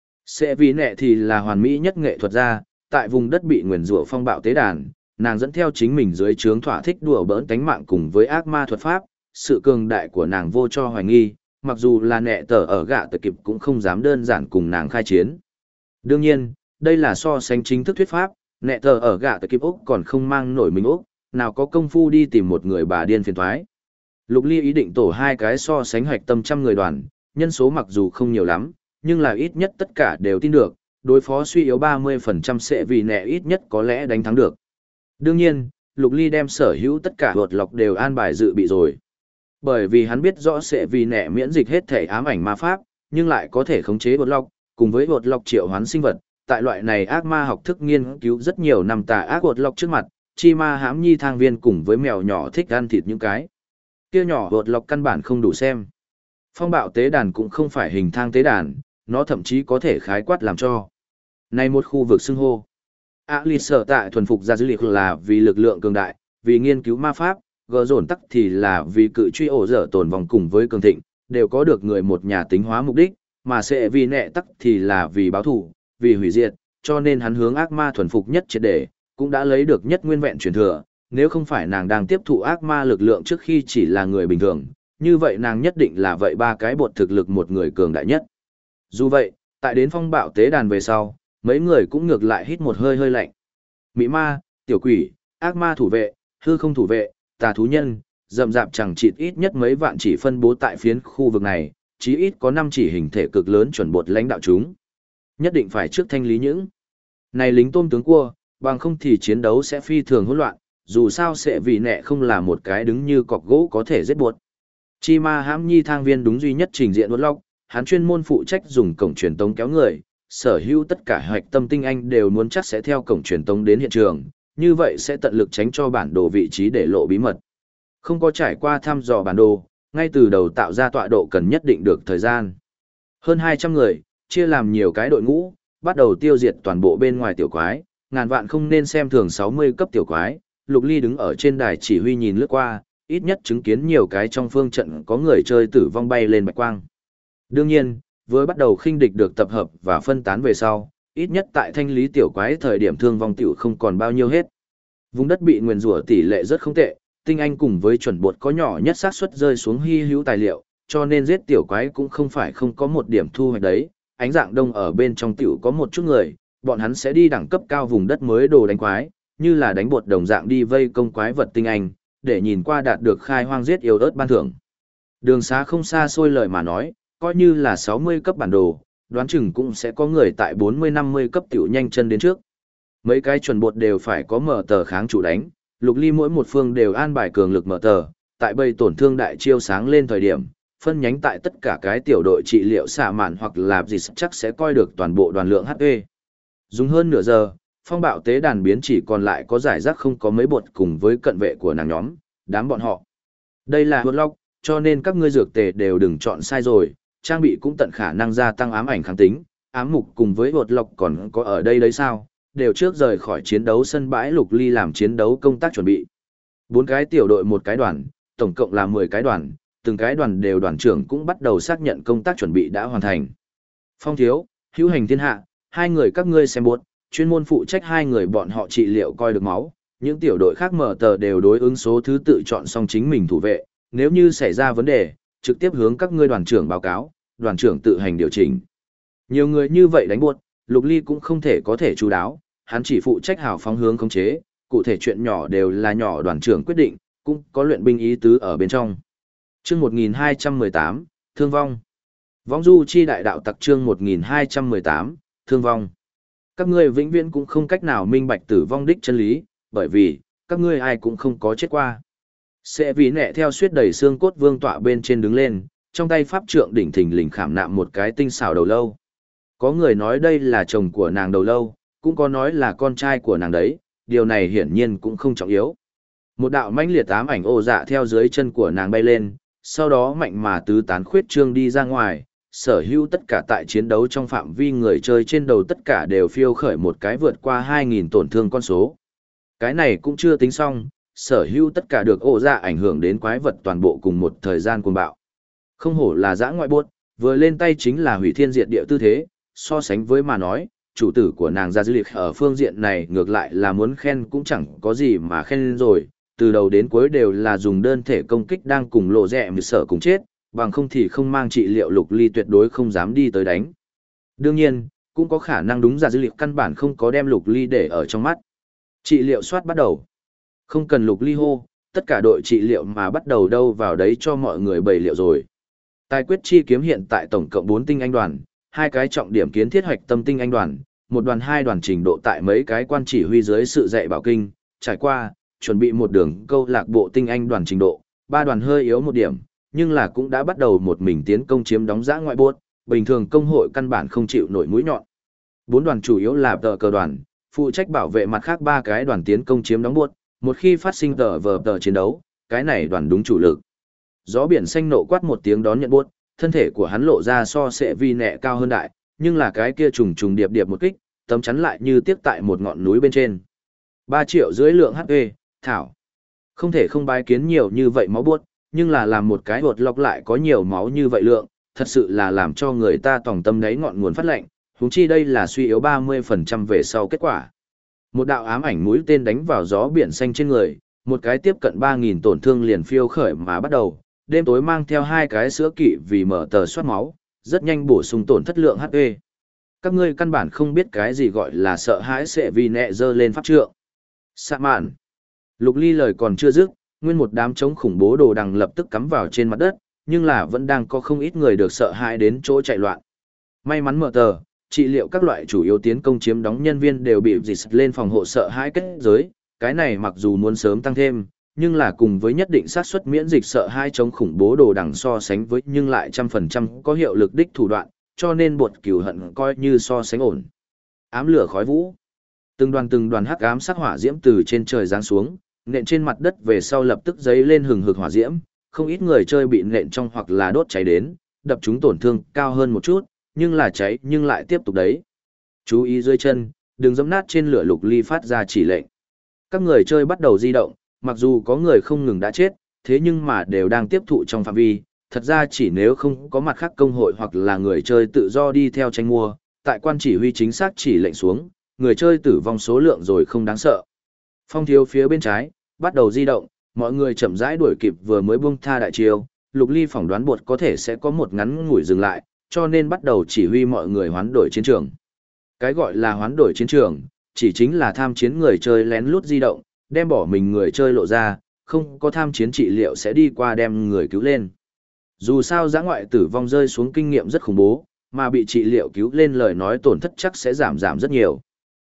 Sẽ vì nẹ thì là hoàn mỹ nhất nghệ thuật gia, tại vùng đất bị nguyền rủa phong bạo tế đàn, nàng dẫn theo chính mình dưới trướng thỏa thích đùa bỡn tánh mạng cùng với ác ma thuật pháp, sự cường đại của nàng vô cho hoài nghi, mặc dù là nẹ tờ ở gạ tờ kịp cũng không dám đơn giản cùng nàng khai chiến. Đương nhiên, đây là so sánh chính thức thuyết pháp, nẹ tờ ở gạ tờ kịp Úc còn không mang nổi mình Úc, nào có công phu đi tìm một người bà điên phiền thoái. Lục Ly ý định tổ hai cái so sánh hoạch tâm trăm người đoàn, nhân số mặc dù không nhiều lắm, nhưng là ít nhất tất cả đều tin được, đối phó suy yếu 30% sẽ vì nẹ ít nhất có lẽ đánh thắng được. Đương nhiên, Lục Ly đem sở hữu tất cả vượt lọc đều an bài dự bị rồi. Bởi vì hắn biết rõ sẽ vì nẹ miễn dịch hết thể ám ảnh ma pháp, nhưng lại có thể khống chế vượt lọc, cùng với vượt lọc triệu hoán sinh vật. Tại loại này ác ma học thức nghiên cứu rất nhiều năm tà ác vượt lọc trước mặt, chi ma hãm nhi thang viên cùng với mèo nhỏ thích ăn thịt những cái kia nhỏ vượt lọc căn bản không đủ xem. Phong bạo tế đàn cũng không phải hình thang tế đàn, nó thậm chí có thể khái quát làm cho này một khu vực xưng hô. Lì sở tại thuần phục ra dữ liệu là vì lực lượng cường đại, vì nghiên cứu ma pháp, gờ dồn tắc thì là vì cự truy ổ dở tồn vòng cùng với cường thịnh, đều có được người một nhà tính hóa mục đích, mà sẽ vì nẹ tắc thì là vì báo thù, vì hủy diệt, cho nên hắn hướng ác ma thuần phục nhất triệt để, cũng đã lấy được nhất nguyên vẹn truyền thừa, nếu không phải nàng đang tiếp thụ ác ma lực lượng trước khi chỉ là người bình thường, như vậy nàng nhất định là vậy ba cái bột thực lực một người cường đại nhất. Dù vậy, tại đến phong bạo tế đàn về sau, mấy người cũng ngược lại hít một hơi hơi lạnh. Mỹ ma, tiểu quỷ, ác ma thủ vệ, hư không thủ vệ, tà thú nhân, rậm rạp chẳng chịt ít nhất mấy vạn chỉ phân bố tại phiến khu vực này, chí ít có 5 chỉ hình thể cực lớn chuẩn bột lãnh đạo chúng. Nhất định phải trước thanh lý những này lính tôm tướng cua, bằng không thì chiến đấu sẽ phi thường hỗn loạn, dù sao sẽ vì nẹ không là một cái đứng như cọc gỗ có thể giết buộc. Chi ma hãm nhi thang viên đúng duy nhất trình diện đốt lóc, hắn chuyên môn phụ trách dùng cổng truyền tống kéo người, sở hữu tất cả hoạch tâm tinh anh đều muốn chắc sẽ theo cổng truyền tống đến hiện trường, như vậy sẽ tận lực tránh cho bản đồ vị trí để lộ bí mật. Không có trải qua thăm dò bản đồ, ngay từ đầu tạo ra tọa độ cần nhất định được thời gian. Hơn 200 người, chia làm nhiều cái đội ngũ, bắt đầu tiêu diệt toàn bộ bên ngoài tiểu quái, ngàn vạn không nên xem thường 60 cấp tiểu quái. Lục Ly đứng ở trên đài chỉ huy nhìn lướt qua, ít nhất chứng kiến nhiều cái trong phương trận có người chơi tử vong bay lên bạch quang. Đương nhiên, với bắt đầu khinh địch được tập hợp và phân tán về sau, ít nhất tại thanh lý tiểu quái thời điểm thương vong tiểu không còn bao nhiêu hết. Vùng đất bị nguyền rủa tỷ lệ rất không tệ, tinh anh cùng với chuẩn bột có nhỏ nhất xác suất rơi xuống hy hữu tài liệu, cho nên giết tiểu quái cũng không phải không có một điểm thu hoạch đấy. Ánh dạng đông ở bên trong tiểu có một chút người, bọn hắn sẽ đi đẳng cấp cao vùng đất mới đồ đánh quái, như là đánh bột đồng dạng đi vây công quái vật tinh anh, để nhìn qua đạt được khai hoang giết yêu ớt ban thưởng. Đường xá không xa xôi lời mà nói, coi như là 60 cấp bản đồ, đoán chừng cũng sẽ có người tại 40-50 cấp tiểu nhanh chân đến trước. Mấy cái chuẩn bột đều phải có mở tờ kháng chủ đánh, Lục Ly mỗi một phương đều an bài cường lực mở tờ, tại bây tổn thương đại chiêu sáng lên thời điểm, phân nhánh tại tất cả cái tiểu đội trị liệu xạ mạn hoặc là gì chắc sẽ coi được toàn bộ đoàn lượng HP. Dùng hơn nửa giờ, phong bạo tế đàn biến chỉ còn lại có giải rác không có mấy bột cùng với cận vệ của nàng nhóm, đám bọn họ. Đây là hột lọc, cho nên các ngươi dược tề đều đừng chọn sai rồi, trang bị cũng tận khả năng gia tăng ám ảnh kháng tính, ám mục cùng với hột lọc còn có ở đây đấy sao, đều trước rời khỏi chiến đấu sân bãi Lục Ly làm chiến đấu công tác chuẩn bị. 4 cái tiểu đội một cái đoàn, tổng cộng là 10 cái đoàn, từng cái đoàn đều đoàn trưởng cũng bắt đầu xác nhận công tác chuẩn bị đã hoàn thành. Phong thiếu, hữu hành thiên hạ, hai người các ngươi xem buốt, chuyên môn phụ trách hai người bọn họ trị liệu coi được máu, những tiểu đội khác mở tờ đều đối ứng số thứ tự chọn xong chính mình thủ vệ, nếu như xảy ra vấn đề, trực tiếp hướng các ngươi đoàn trưởng báo cáo, đoàn trưởng tự hành điều chỉnh. Nhiều người như vậy đánh buốt, Lục Ly cũng không thể có thể chú đáo, hắn chỉ phụ trách hào phóng hướng khống chế, cụ thể chuyện nhỏ đều là nhỏ đoàn trưởng quyết định, cũng có luyện binh ý tứ ở bên trong. Chương 1218, Thương vong. Vong du chi đại đạo tặc chương 1218, Thương vong. Các ngươi vĩnh viễn cũng không cách nào minh bạch tử vong đích chân lý, bởi vì, các ngươi ai cũng không có chết qua. Sẽ vì nẹ theo suyết đầy xương cốt vương tọa bên trên đứng lên, trong tay pháp trượng đỉnh thình lình khảm nạm một cái tinh xảo đầu lâu. Có người nói đây là chồng của nàng đầu lâu, cũng có nói là con trai của nàng đấy, điều này hiển nhiên cũng không trọng yếu. Một đạo mãnh liệt ám ảnh ô dạ theo dưới chân của nàng bay lên, sau đó mạnh mà tứ tán khuyết trương đi ra ngoài, sở hữu tất cả tại chiến đấu trong phạm vi người chơi trên đầu tất cả đều phiêu khởi một cái vượt qua 2.000 tổn thương con số. Cái này cũng chưa tính xong, sở hữu tất cả được ô dạ ảnh hưởng đến quái vật toàn bộ cùng một thời gian cuồng bạo. Không hổ là dã ngoại bốt, vừa lên tay chính là hủy thiên diệt địa tư thế, so sánh với mà nói, chủ tử của nàng ra dư liệt ở phương diện này ngược lại là muốn khen cũng chẳng có gì mà khen rồi, từ đầu đến cuối đều là dùng đơn thể công kích đang cùng lộ rẹ mười sở cùng chết, bằng không thì không mang trị liệu Lục Ly tuyệt đối không dám đi tới đánh. Đương nhiên, cũng có khả năng đúng ra dư liệt căn bản không có đem Lục Ly để ở trong mắt. Trị liệu soát bắt đầu. Không cần Lục Ly hô, tất cả đội trị liệu mà bắt đầu đâu vào đấy cho mọi người bày liệu rồi. Tài quyết chi kiếm hiện tại tổng cộng 4 tinh anh đoàn, 2 cái trọng điểm kiến thiết hoạch tâm tinh anh đoàn, một đoàn 2 đoàn trình độ tại mấy cái quan chỉ huy dưới sự dạy bảo kinh, trải qua, chuẩn bị một đường câu lạc bộ tinh anh đoàn trình độ, 3 đoàn hơi yếu một điểm, nhưng là cũng đã bắt đầu một mình tiến công chiếm đóng giã ngoại bốt, bình thường công hội căn bản không chịu nổi mũi nhọn. 4 đoàn chủ yếu là tờ cờ đoàn, phụ trách bảo vệ mặt khác 3 cái đoàn tiến công chiếm đóng bốt, một khi phát sinh tờ chiến đấu, cái này đoàn đúng chủ lực. Gió biển xanh nộ quát một tiếng đón nhận bốt, thân thể của hắn lộ ra so sẽ vi nẹ cao hơn đại, nhưng là cái kia trùng trùng điệp điệp một kích, tấm chắn lại như tiếc tại một ngọn núi bên trên. 3 triệu dưới lượng HP, thảo. Không thể không bái kiến nhiều như vậy máu buốt, nhưng là làm một cái hột lọc lại có nhiều máu như vậy lượng, thật sự là làm cho người ta tòng tâm đáy ngọn nguồn phát lệnh, huống chi đây là suy yếu 30% về sau kết quả. Một đạo ám ảnh mũi tên đánh vào gió biển xanh trên người, một cái tiếp cận 3.000 tổn thương liền phiêu khởi mà bắt đầu, đêm tối mang theo 2 cái sữa kỵ vì mở tờ soát máu, rất nhanh bổ sung tổn thất lượng HP. Các ngươi căn bản không biết cái gì gọi là sợ hãi sẽ vì nẹ dơ lên pháp trượng. Sạ mạn. Lục Ly lời còn chưa dứt, nguyên một đám chống khủng bố đồ đằng lập tức cắm vào trên mặt đất, nhưng là vẫn đang có không ít người được sợ hãi đến chỗ chạy loạn. May mắn mở tờ, trị liệu các loại chủ yếu tiến công chiếm đóng nhân viên đều bị dịch lên phòng hộ sợ hãi kết giới, cái này mặc dù muốn sớm tăng thêm, nhưng là cùng với nhất định xác suất miễn dịch sợ hãi chống khủng bố đồ đằng so sánh với nhưng lại 100% có hiệu lực đích thủ đoạn, cho nên bột cửu hận coi như so sánh ổn. Ám lửa khói vũ. Từng đoàn hắc ám sắc hỏa diễm từ trên trời giáng xuống, nện trên mặt đất về sau lập tức dấy lên hừng hực hỏa diễm, không ít người chơi bị nện trong hoặc là đốt cháy đến, đập chúng tổn thương cao hơn một chút, nhưng là cháy nhưng lại tiếp tục đấy. Chú ý dưới chân, đừng giẫm nát trên lửa. Lục Ly phát ra chỉ lệnh. Các người chơi bắt đầu di động, mặc dù có người không ngừng đã chết, thế nhưng mà đều đang tiếp thụ trong phạm vi, thật ra chỉ nếu không có mặt khác công hội hoặc là người chơi tự do đi theo tranh mua, tại quan chỉ huy chính xác chỉ lệnh xuống, người chơi tử vong số lượng rồi không đáng sợ. Phong thiếu phía bên trái, bắt đầu di động, mọi người chậm rãi đuổi kịp vừa mới buông tha đại chiêu, Lục Ly phỏng đoán bột có thể sẽ có một ngắn ngủi dừng lại, cho nên bắt đầu chỉ huy mọi người hoán đổi chiến trường. Cái gọi là hoán đổi chiến trường, chỉ chính là tham chiến người chơi lén lút di động, đem bỏ mình người chơi lộ ra, không có tham chiến trị liệu sẽ đi qua đem người cứu lên. Dù sao giã ngoại tử vong rơi xuống kinh nghiệm rất khủng bố, mà bị trị liệu cứu lên lời nói tổn thất chắc sẽ giảm rất nhiều.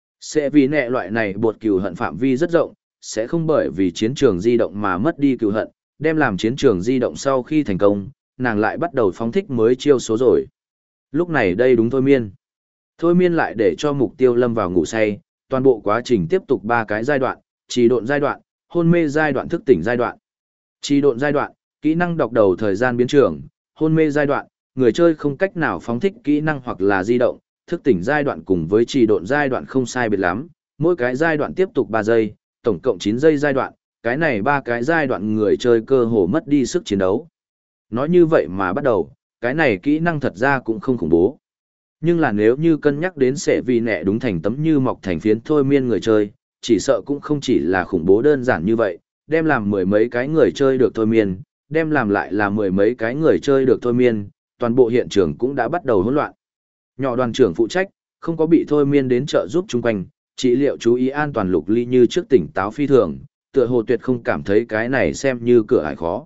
Sẽ vì nệ loại này bột cừu hận phạm vi rất rộng, sẽ không bởi vì chiến trường di động mà mất đi cừu hận, đem làm chiến trường di động sau khi thành công, nàng lại bắt đầu phóng thích mới chiêu số rồi. Lúc này đây đúng thôi miên. Thôi miên lại để cho mục tiêu lâm vào ngủ say, toàn bộ quá trình tiếp tục 3 cái giai đoạn, trì độn giai đoạn, hôn mê giai đoạn, thức tỉnh giai đoạn. Trì độn giai đoạn, kỹ năng đọc đầu thời gian biến trường, hôn mê giai đoạn, người chơi không cách nào phóng thích kỹ năng hoặc là di động, thức tỉnh giai đoạn cùng với trì độn giai đoạn không sai biệt lắm, mỗi cái giai đoạn tiếp tục 3 giây, tổng cộng 9 giây giai đoạn, cái này 3 cái giai đoạn người chơi cơ hồ mất đi sức chiến đấu. Nói như vậy mà bắt đầu, cái này kỹ năng thật ra cũng không khủng bố. Nhưng là nếu như cân nhắc đến sẽ vì nẹ đúng thành tấm như mọc thành phiến thôi miên người chơi, chỉ sợ cũng không chỉ là khủng bố đơn giản như vậy, đem làm mười mấy cái người chơi được thôi miên, đem làm lại là mười mấy cái người chơi được thôi miên, toàn bộ hiện trường cũng đã bắt đầu hỗn loạn. Nhỏ đoàn trưởng phụ trách, không có bị thôi miên đến trợ giúp chung quanh, trị liệu chú ý an toàn Lục Ly như trước tỉnh táo phi thường, tựa hồ tuyệt không cảm thấy cái này xem như cửa ải khó.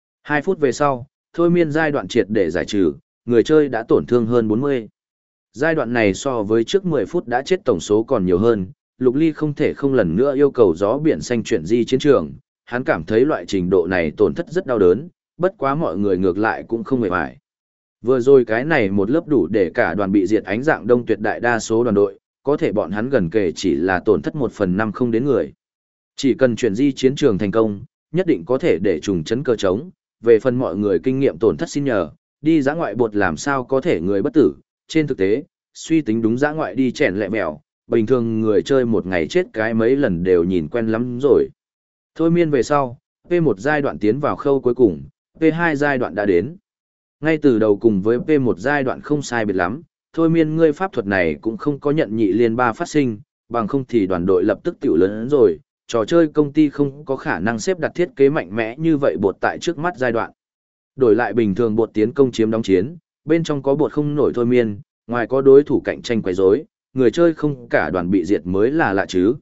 2 phút về sau, thôi miên giai đoạn triệt để giải trừ, người chơi đã tổn thương hơn 40. Giai đoạn này so với trước 10 phút đã chết tổng số còn nhiều hơn, Lục Ly không thể không lần nữa yêu cầu gió biển xanh chuyển di chiến trường, hắn cảm thấy loại trình độ này tổn thất rất đau đớn, bất quá mọi người ngược lại cũng không hề hoài. Vừa rồi cái này một lớp đủ để cả đoàn bị diệt ánh dạng đông tuyệt đại đa số đoàn đội, có thể bọn hắn gần kề chỉ là tổn thất 1/5 không đến người. Chỉ cần chuyển di chiến trường thành công, nhất định có thể để trùng chấn cơ trống, về phần mọi người kinh nghiệm tổn thất xin nhờ, đi dã ngoại bột làm sao có thể người bất tử, trên thực tế, suy tính đúng dã ngoại đi chèn lẹ mèo, bình thường người chơi một ngày chết cái mấy lần đều nhìn quen lắm rồi. Thôi miên về sau, P1 giai đoạn tiến vào khâu cuối cùng, P2 giai đoạn đã đến. Ngay từ đầu cùng với P1 giai đoạn không sai biệt lắm, thôi miên ngươi pháp thuật này cũng không có nhận nhị liên ba phát sinh, bằng không thì đoàn đội lập tức tiểu lớn rồi, trò chơi công ty không có khả năng xếp đặt thiết kế mạnh mẽ như vậy bột tại trước mắt giai đoạn. Đổi lại bình thường bột tiến công chiếm đóng chiến, bên trong có bột không nổi thôi miên, ngoài có đối thủ cạnh tranh quấy rối, người chơi không cả đoàn bị diệt mới là lạ chứ.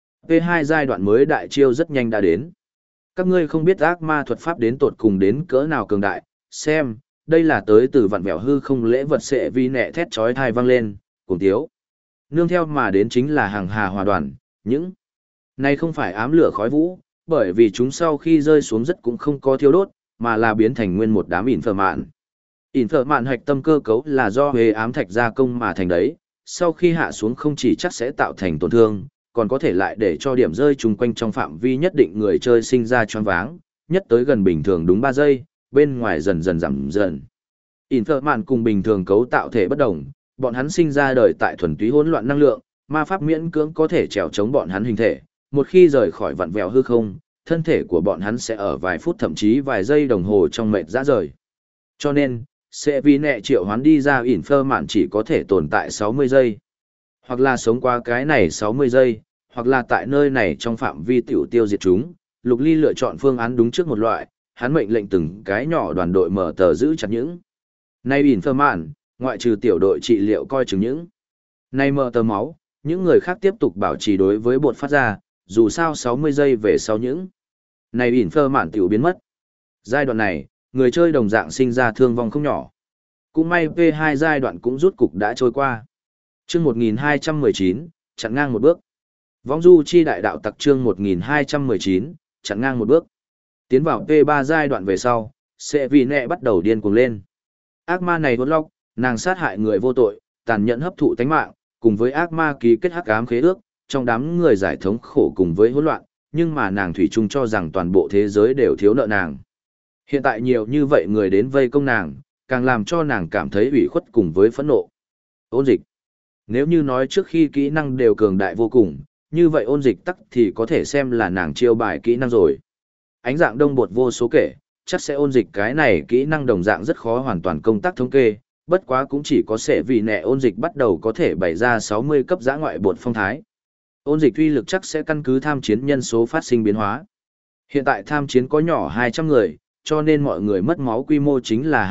P2 giai đoạn mới đại chiêu rất nhanh đã đến. Các ngươi không biết ác ma thuật pháp đến tột cùng đến cỡ nào cường đại, xem, đây là tới từ vạn vẹo hư không lễ vật sẽ vi nẹ thét chói tai vang lên, cùng tiếu. Nương theo mà đến chính là hàng hà hòa đoàn, những này không phải ám lửa khói vũ, bởi vì chúng sau khi rơi xuống rất cũng không có thiêu đốt, mà là biến thành nguyên một đám ỉn phở mạn. Ỉn phở mạn hạch tâm cơ cấu là do huế ám thạch gia công mà thành đấy, sau khi hạ xuống không chỉ chắc sẽ tạo thành tổn thương, còn có thể lại để cho điểm rơi chung quanh trong phạm vi nhất định người chơi sinh ra choáng váng, nhất tới gần bình thường đúng 3 giây, bên ngoài dần dần giảm dần. Ỉn phở mạn cùng bình thường cấu tạo thể bất đồng, bọn hắn sinh ra đời tại thuần túy hỗn loạn năng lượng, ma pháp miễn cưỡng có thể trèo chống bọn hắn hình thể, một khi rời khỏi vặn vẹo hư không, thân thể của bọn hắn sẽ ở vài phút thậm chí vài giây đồng hồ trong mệt rã rời. Cho nên, sẽ vì nẹ triệu hoán đi ra ỉn phơ mạn chỉ có thể tồn tại 60 giây. Hoặc là sống qua cái này 60 giây, hoặc là tại nơi này trong phạm vi tiểu tiêu diệt chúng. Lục Ly lựa chọn phương án đúng trước một loại, hắn mệnh lệnh từng cái nhỏ đoàn đội mở tờ giữ chặt những. Nay ỉn phơ mạn, ngoại trừ tiểu đội trị liệu coi chừng những. Nay mở tờ máu, những người khác tiếp tục bảo trì đối với bột phát ra, dù sao 60 giây về sau những. Nay ỉn phơ mạn tiểu biến mất. Giai đoạn này, người chơi đồng dạng sinh ra thương vong không nhỏ. Cũng may P2 giai đoạn cũng rút cục đã trôi qua. Chương 1219, chặn ngang một bước. Vong du chi đại đạo tặc chương 1219, chặn ngang một bước. Tiến vào P3 giai đoạn về sau, sẽ vì nẹ bắt đầu điên cuồng lên. Ác ma này vốn lóc, nàng sát hại người vô tội, tàn nhẫn hấp thụ tánh mạng, cùng với ác ma ký kết hắc ám khế ước, trong đám người giải thống khổ cùng với hỗn loạn, nhưng mà nàng thủy chung cho rằng toàn bộ thế giới đều thiếu nợ nàng. Hiện tại nhiều như vậy người đến vây công nàng, càng làm cho nàng cảm thấy ủy khuất cùng với phẫn nộ. Ôn dịch. Nếu như nói trước khi kỹ năng đều cường đại vô cùng, như vậy ôn dịch tắc thì có thể xem là nàng chiêu bài kỹ năng rồi. Ánh dạng đông bột vô số kể, chắc sẽ ôn dịch cái này kỹ năng đồng dạng rất khó hoàn toàn công tác thống kê, Bất quá cũng chỉ có sẽ vì nẹ ôn dịch bắt đầu có thể bày ra 60 cấp giã ngoại bột phong thái. Ôn dịch uy lực chắc sẽ căn cứ tham chiến nhân số phát sinh biến hóa. Hiện tại tham chiến có nhỏ 200 người, cho nên mọi người mất máu quy mô chính là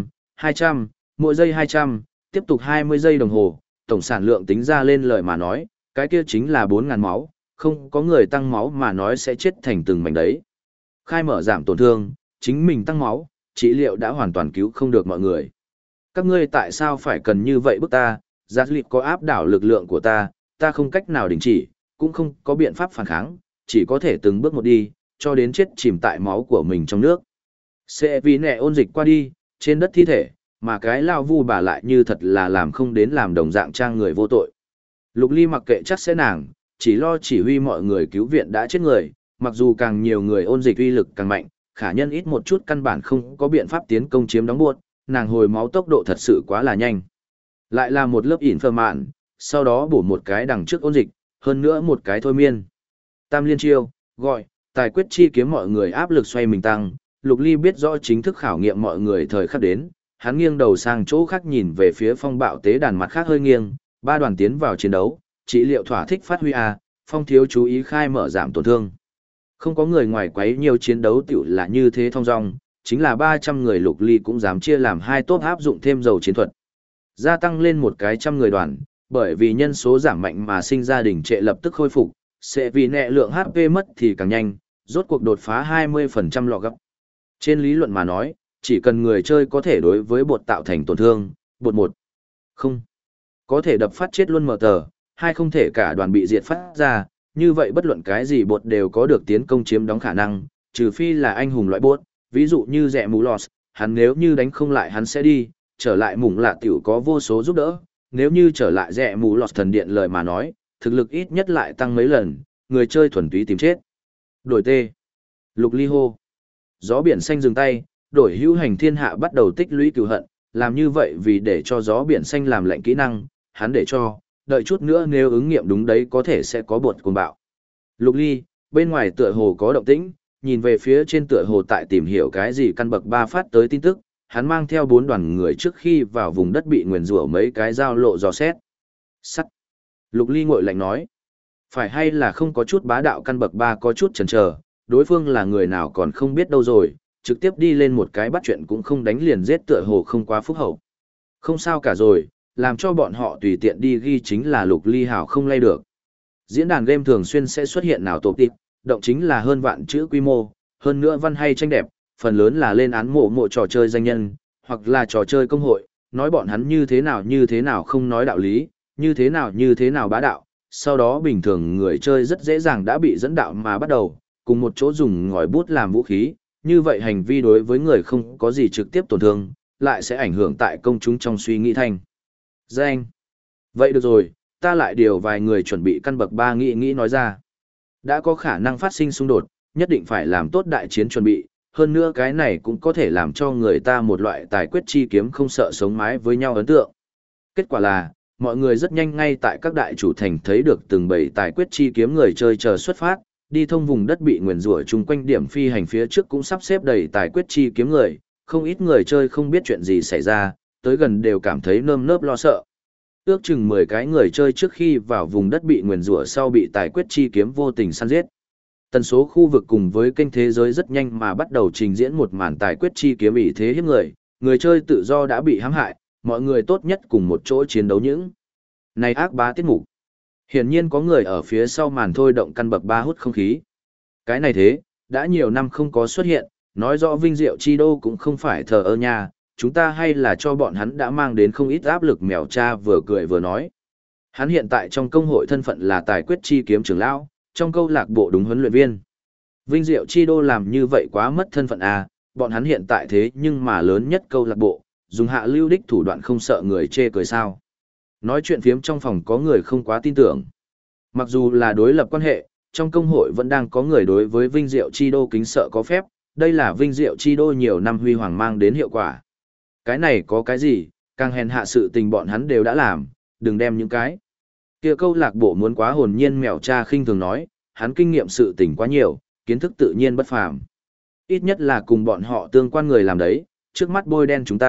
200, mỗi giây 200, tiếp tục 20 giây đồng hồ, tổng sản lượng tính ra lên lời mà nói, cái kia chính là 4.000 máu, không có người tăng máu mà nói sẽ chết thành từng mảnh đấy. Khai mở giảm tổn thương, chính mình tăng máu, trị liệu đã hoàn toàn cứu không được mọi người. Các ngươi tại sao phải cần như vậy bức ta, giác lịp có áp đảo lực lượng của ta không cách nào đình chỉ, cũng không có biện pháp phản kháng, chỉ có thể từng bước một đi, cho đến chết chìm tại máu của mình trong nước. Sẽ vì nẹ ôn dịch qua đi, trên đất thi thể, mà cái lao vu bà lại như thật là làm không đến làm đồng dạng trang người vô tội. Lục Ly mặc kệ chắc sẽ nàng, chỉ lo chỉ huy mọi người cứu viện đã chết người, mặc dù càng nhiều người ôn dịch uy lực càng mạnh, khả nhân ít một chút căn bản không có biện pháp tiến công chiếm đóng buốt, nàng hồi máu tốc độ thật sự quá là nhanh. Lại là một lớp ỉn phơ mạn, sau đó bổ một cái đằng trước ôn dịch, hơn nữa một cái thôi miên. Tam liên chiêu, gọi, tài quyết chi kiếm mọi người áp lực xoay mình tăng, Lục Ly biết rõ chính thức khảo nghiệm mọi người thời khắc đến, hắn nghiêng đầu sang chỗ khác nhìn về phía phong bạo tế đàn mặt khác hơi nghiêng, ba đoàn tiến vào chiến đấu, trị liệu thỏa thích phát huy phong thiếu chú ý khai mở giảm tổn thương. Không có người ngoài quấy nhiều chiến đấu tiểu là như thế thong dong, chính là 300 người Lục Ly cũng dám chia làm hai tốt áp dụng thêm dầu chiến thuật. Gia tăng lên một cái trăm người đoàn, bởi vì nhân số giảm mạnh mà sinh ra đình trệ lập tức khôi phục, sẽ vì nẹ lượng HP mất thì càng nhanh, rốt cuộc đột phá 20% lọ gấp. Trên lý luận mà nói, chỉ cần người chơi có thể đối với bột tạo thành tổn thương, bột một không có thể đập phát chết luôn mở tờ, hai không thể cả đoàn bị diệt phát ra, như vậy bất luận cái gì bột đều có được tiến công chiếm đóng khả năng, trừ phi là anh hùng loại bột, ví dụ như rẻ mù lọt, hắn nếu như đánh không lại hắn sẽ đi, trở lại mủng lạ tiểu có vô số giúp đỡ, nếu như trở lại rẻ mù lọt thần điện lời mà nói, thực lực ít nhất lại tăng mấy lần, người chơi thuần túy tìm chết. Đổi tê. Lục Ly hô. Gió biển xanh dừng tay, đổi hữu hành thiên hạ bắt đầu tích lũy cừu hận, làm như vậy vì để cho gió biển xanh làm lệnh kỹ năng, hắn để cho, đợi chút nữa nếu ứng nghiệm đúng đấy có thể sẽ có bột cuồng bạo. Lục Ly, bên ngoài tựa hồ có động tĩnh, nhìn về phía trên tựa hồ tại tìm hiểu cái gì căn bậc 3 phát tới tin tức, hắn mang theo 4 đoàn người trước khi vào vùng đất bị nguyền rủa mấy cái giao lộ dò xét. Sắt. Lục Ly ngội lạnh nói, phải hay là không có chút bá đạo căn bậc 3 có chút chần chờ, đối phương là người nào còn không biết đâu rồi, trực tiếp đi lên một cái bắt chuyện cũng không đánh liền giết tựa hồ không quá phúc hậu. Không sao cả rồi, làm cho bọn họ tùy tiện đi ghi chính là Lục Ly hảo không lay được. Diễn đàn game thường xuyên sẽ xuất hiện nào tổ tịp, động chính là hơn vạn chữ quy mô, hơn nữa văn hay tranh đẹp, phần lớn là lên án mộ trò chơi danh nhân, hoặc là trò chơi công hội, nói bọn hắn như thế nào không nói đạo lý, như thế nào bá đạo, sau đó bình thường người chơi rất dễ dàng đã bị dẫn đạo mà bắt đầu, cùng một chỗ dùng ngòi bút làm vũ khí, như vậy hành vi đối với người không có gì trực tiếp tổn thương, lại sẽ ảnh hưởng tại công chúng trong suy nghĩ thanh danh. Vậy được rồi, ta lại điều vài người chuẩn bị căn bậc 3 nghĩ nói ra. Đã có khả năng phát sinh xung đột, nhất định phải làm tốt đại chiến chuẩn bị, hơn nữa cái này cũng có thể làm cho người ta một loại tài quyết chi kiếm không sợ sống mái với nhau ấn tượng. Kết quả là, mọi người rất nhanh ngay tại các đại chủ thành thấy được từng bầy tài quyết chi kiếm người chơi chờ xuất phát, đi thông vùng đất bị nguyền rủa chung quanh điểm phi hành phía trước cũng sắp xếp đầy tài quyết chi kiếm người, không ít người chơi không biết chuyện gì xảy ra, tới gần đều cảm thấy nơm nớp lo sợ. Ước chừng 10 cái người chơi trước khi vào vùng đất bị nguyền rủa sau bị tài quyết chi kiếm vô tình săn giết. Tần số khu vực cùng với kênh thế giới rất nhanh mà bắt đầu trình diễn một màn tài quyết chi kiếm ỷ thế hiếp người chơi tự do đã bị hãm hại, mọi người tốt nhất cùng một chỗ chiến đấu những này ác bá tiết mục. Hiển nhiên có người ở phía sau màn thôi động căn bậc 3 hút không khí. Cái này thế, đã nhiều năm không có xuất hiện, nói rõ Vinh Diệu Chi Đô cũng không phải thờ ơ nha, chúng ta hay là cho bọn hắn đã mang đến không ít áp lực. Mèo cha vừa cười vừa nói. Hắn hiện tại trong công hội thân phận là tài quyết chi kiếm trưởng lão, trong câu lạc bộ đúng huấn luyện viên. Vinh Diệu Chi Đô làm như vậy quá mất thân phận à, bọn hắn hiện tại thế nhưng mà lớn nhất câu lạc bộ, dùng hạ lưu đích thủ đoạn không sợ người chê cười sao. Nói chuyện phiếm trong phòng có người không quá tin tưởng. Mặc dù là đối lập quan hệ, trong công hội vẫn đang có người đối với Vinh Diệu Chi Đô kính sợ có phép, đây là Vinh Diệu Chi Đô nhiều năm huy hoàng mang đến hiệu quả. Cái này có cái gì, càng hèn hạ sự tình bọn hắn đều đã làm, đừng đem những cái kia câu lạc bộ muốn quá hồn nhiên. Mèo cha khinh thường nói, hắn kinh nghiệm sự tình quá nhiều, kiến thức tự nhiên bất phàm. Ít nhất là cùng bọn họ tương quan người làm đấy, trước mắt bôi đen chúng ta,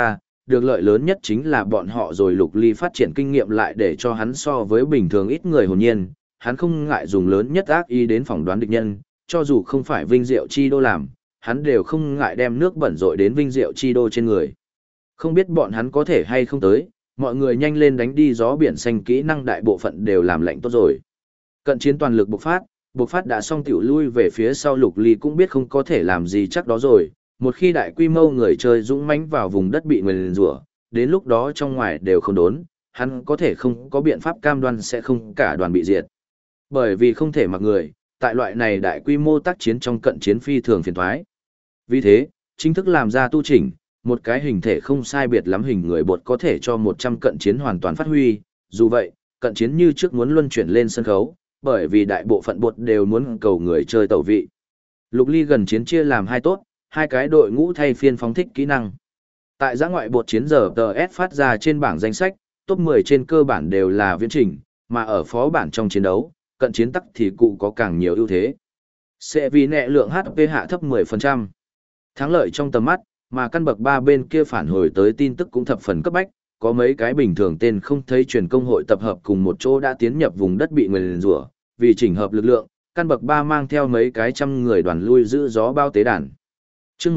được lợi lớn nhất chính là bọn họ rồi Lục Ly phát triển kinh nghiệm lại để cho hắn so với bình thường ít người hồn nhiên, hắn không ngại dùng lớn nhất ác ý đến phỏng đoán địch nhân, cho dù không phải Vinh Diệu Chi Đô làm, hắn đều không ngại đem nước bẩn rội đến Vinh Diệu Chi Đô trên người. Không biết bọn hắn có thể hay không tới, mọi người nhanh lên đánh đi gió biển xanh, kỹ năng đại bộ phận đều làm lệnh tốt rồi. Cận chiến toàn lực bộc phát đã xong tiểu lui về phía sau. Lục Ly cũng biết không có thể làm gì chắc đó rồi, một khi đại quy mô người chơi dũng mãnh vào vùng đất bị nguyền rủa, đến lúc đó trong ngoài đều không đốn, hắn có thể không có biện pháp cam đoan sẽ không cả đoàn bị diệt. Bởi vì không thể mặc người, tại loại này đại quy mô tác chiến trong cận chiến phi thường phiền toái. Vì thế, chính thức làm ra tu chỉnh, một cái hình thể không sai biệt lắm hình người bột có thể cho 100 cận chiến hoàn toàn phát huy, dù vậy, cận chiến như trước muốn luân chuyển lên sân khấu, bởi vì đại bộ phận bột đều muốn cầu người chơi tẩu vị. Lục Ly gần chiến chia làm hai tốt, hai cái đội ngũ thay phiên phóng thích kỹ năng. Tại giã ngoại bột chiến giờ TS phát ra trên bảng danh sách, top 10 trên cơ bản đều là viễn trình, mà ở phó bản trong chiến đấu, cận chiến tắc thì cụ có càng nhiều ưu thế. Sẽ vì nệ lượng HP hạ thấp 10%. Thắng lợi trong tầm mắt, mà căn bậc 3 bên kia phản hồi tới tin tức cũng thập phần cấp bách, có mấy cái bình thường tên không thấy truyền công hội tập hợp cùng một chỗ đã tiến nhập vùng đất bị nguyền rủa, vì chỉnh hợp lực lượng, căn bậc 3 mang theo mấy cái trăm người đoàn lui giữ gió bao tế đàn. Chương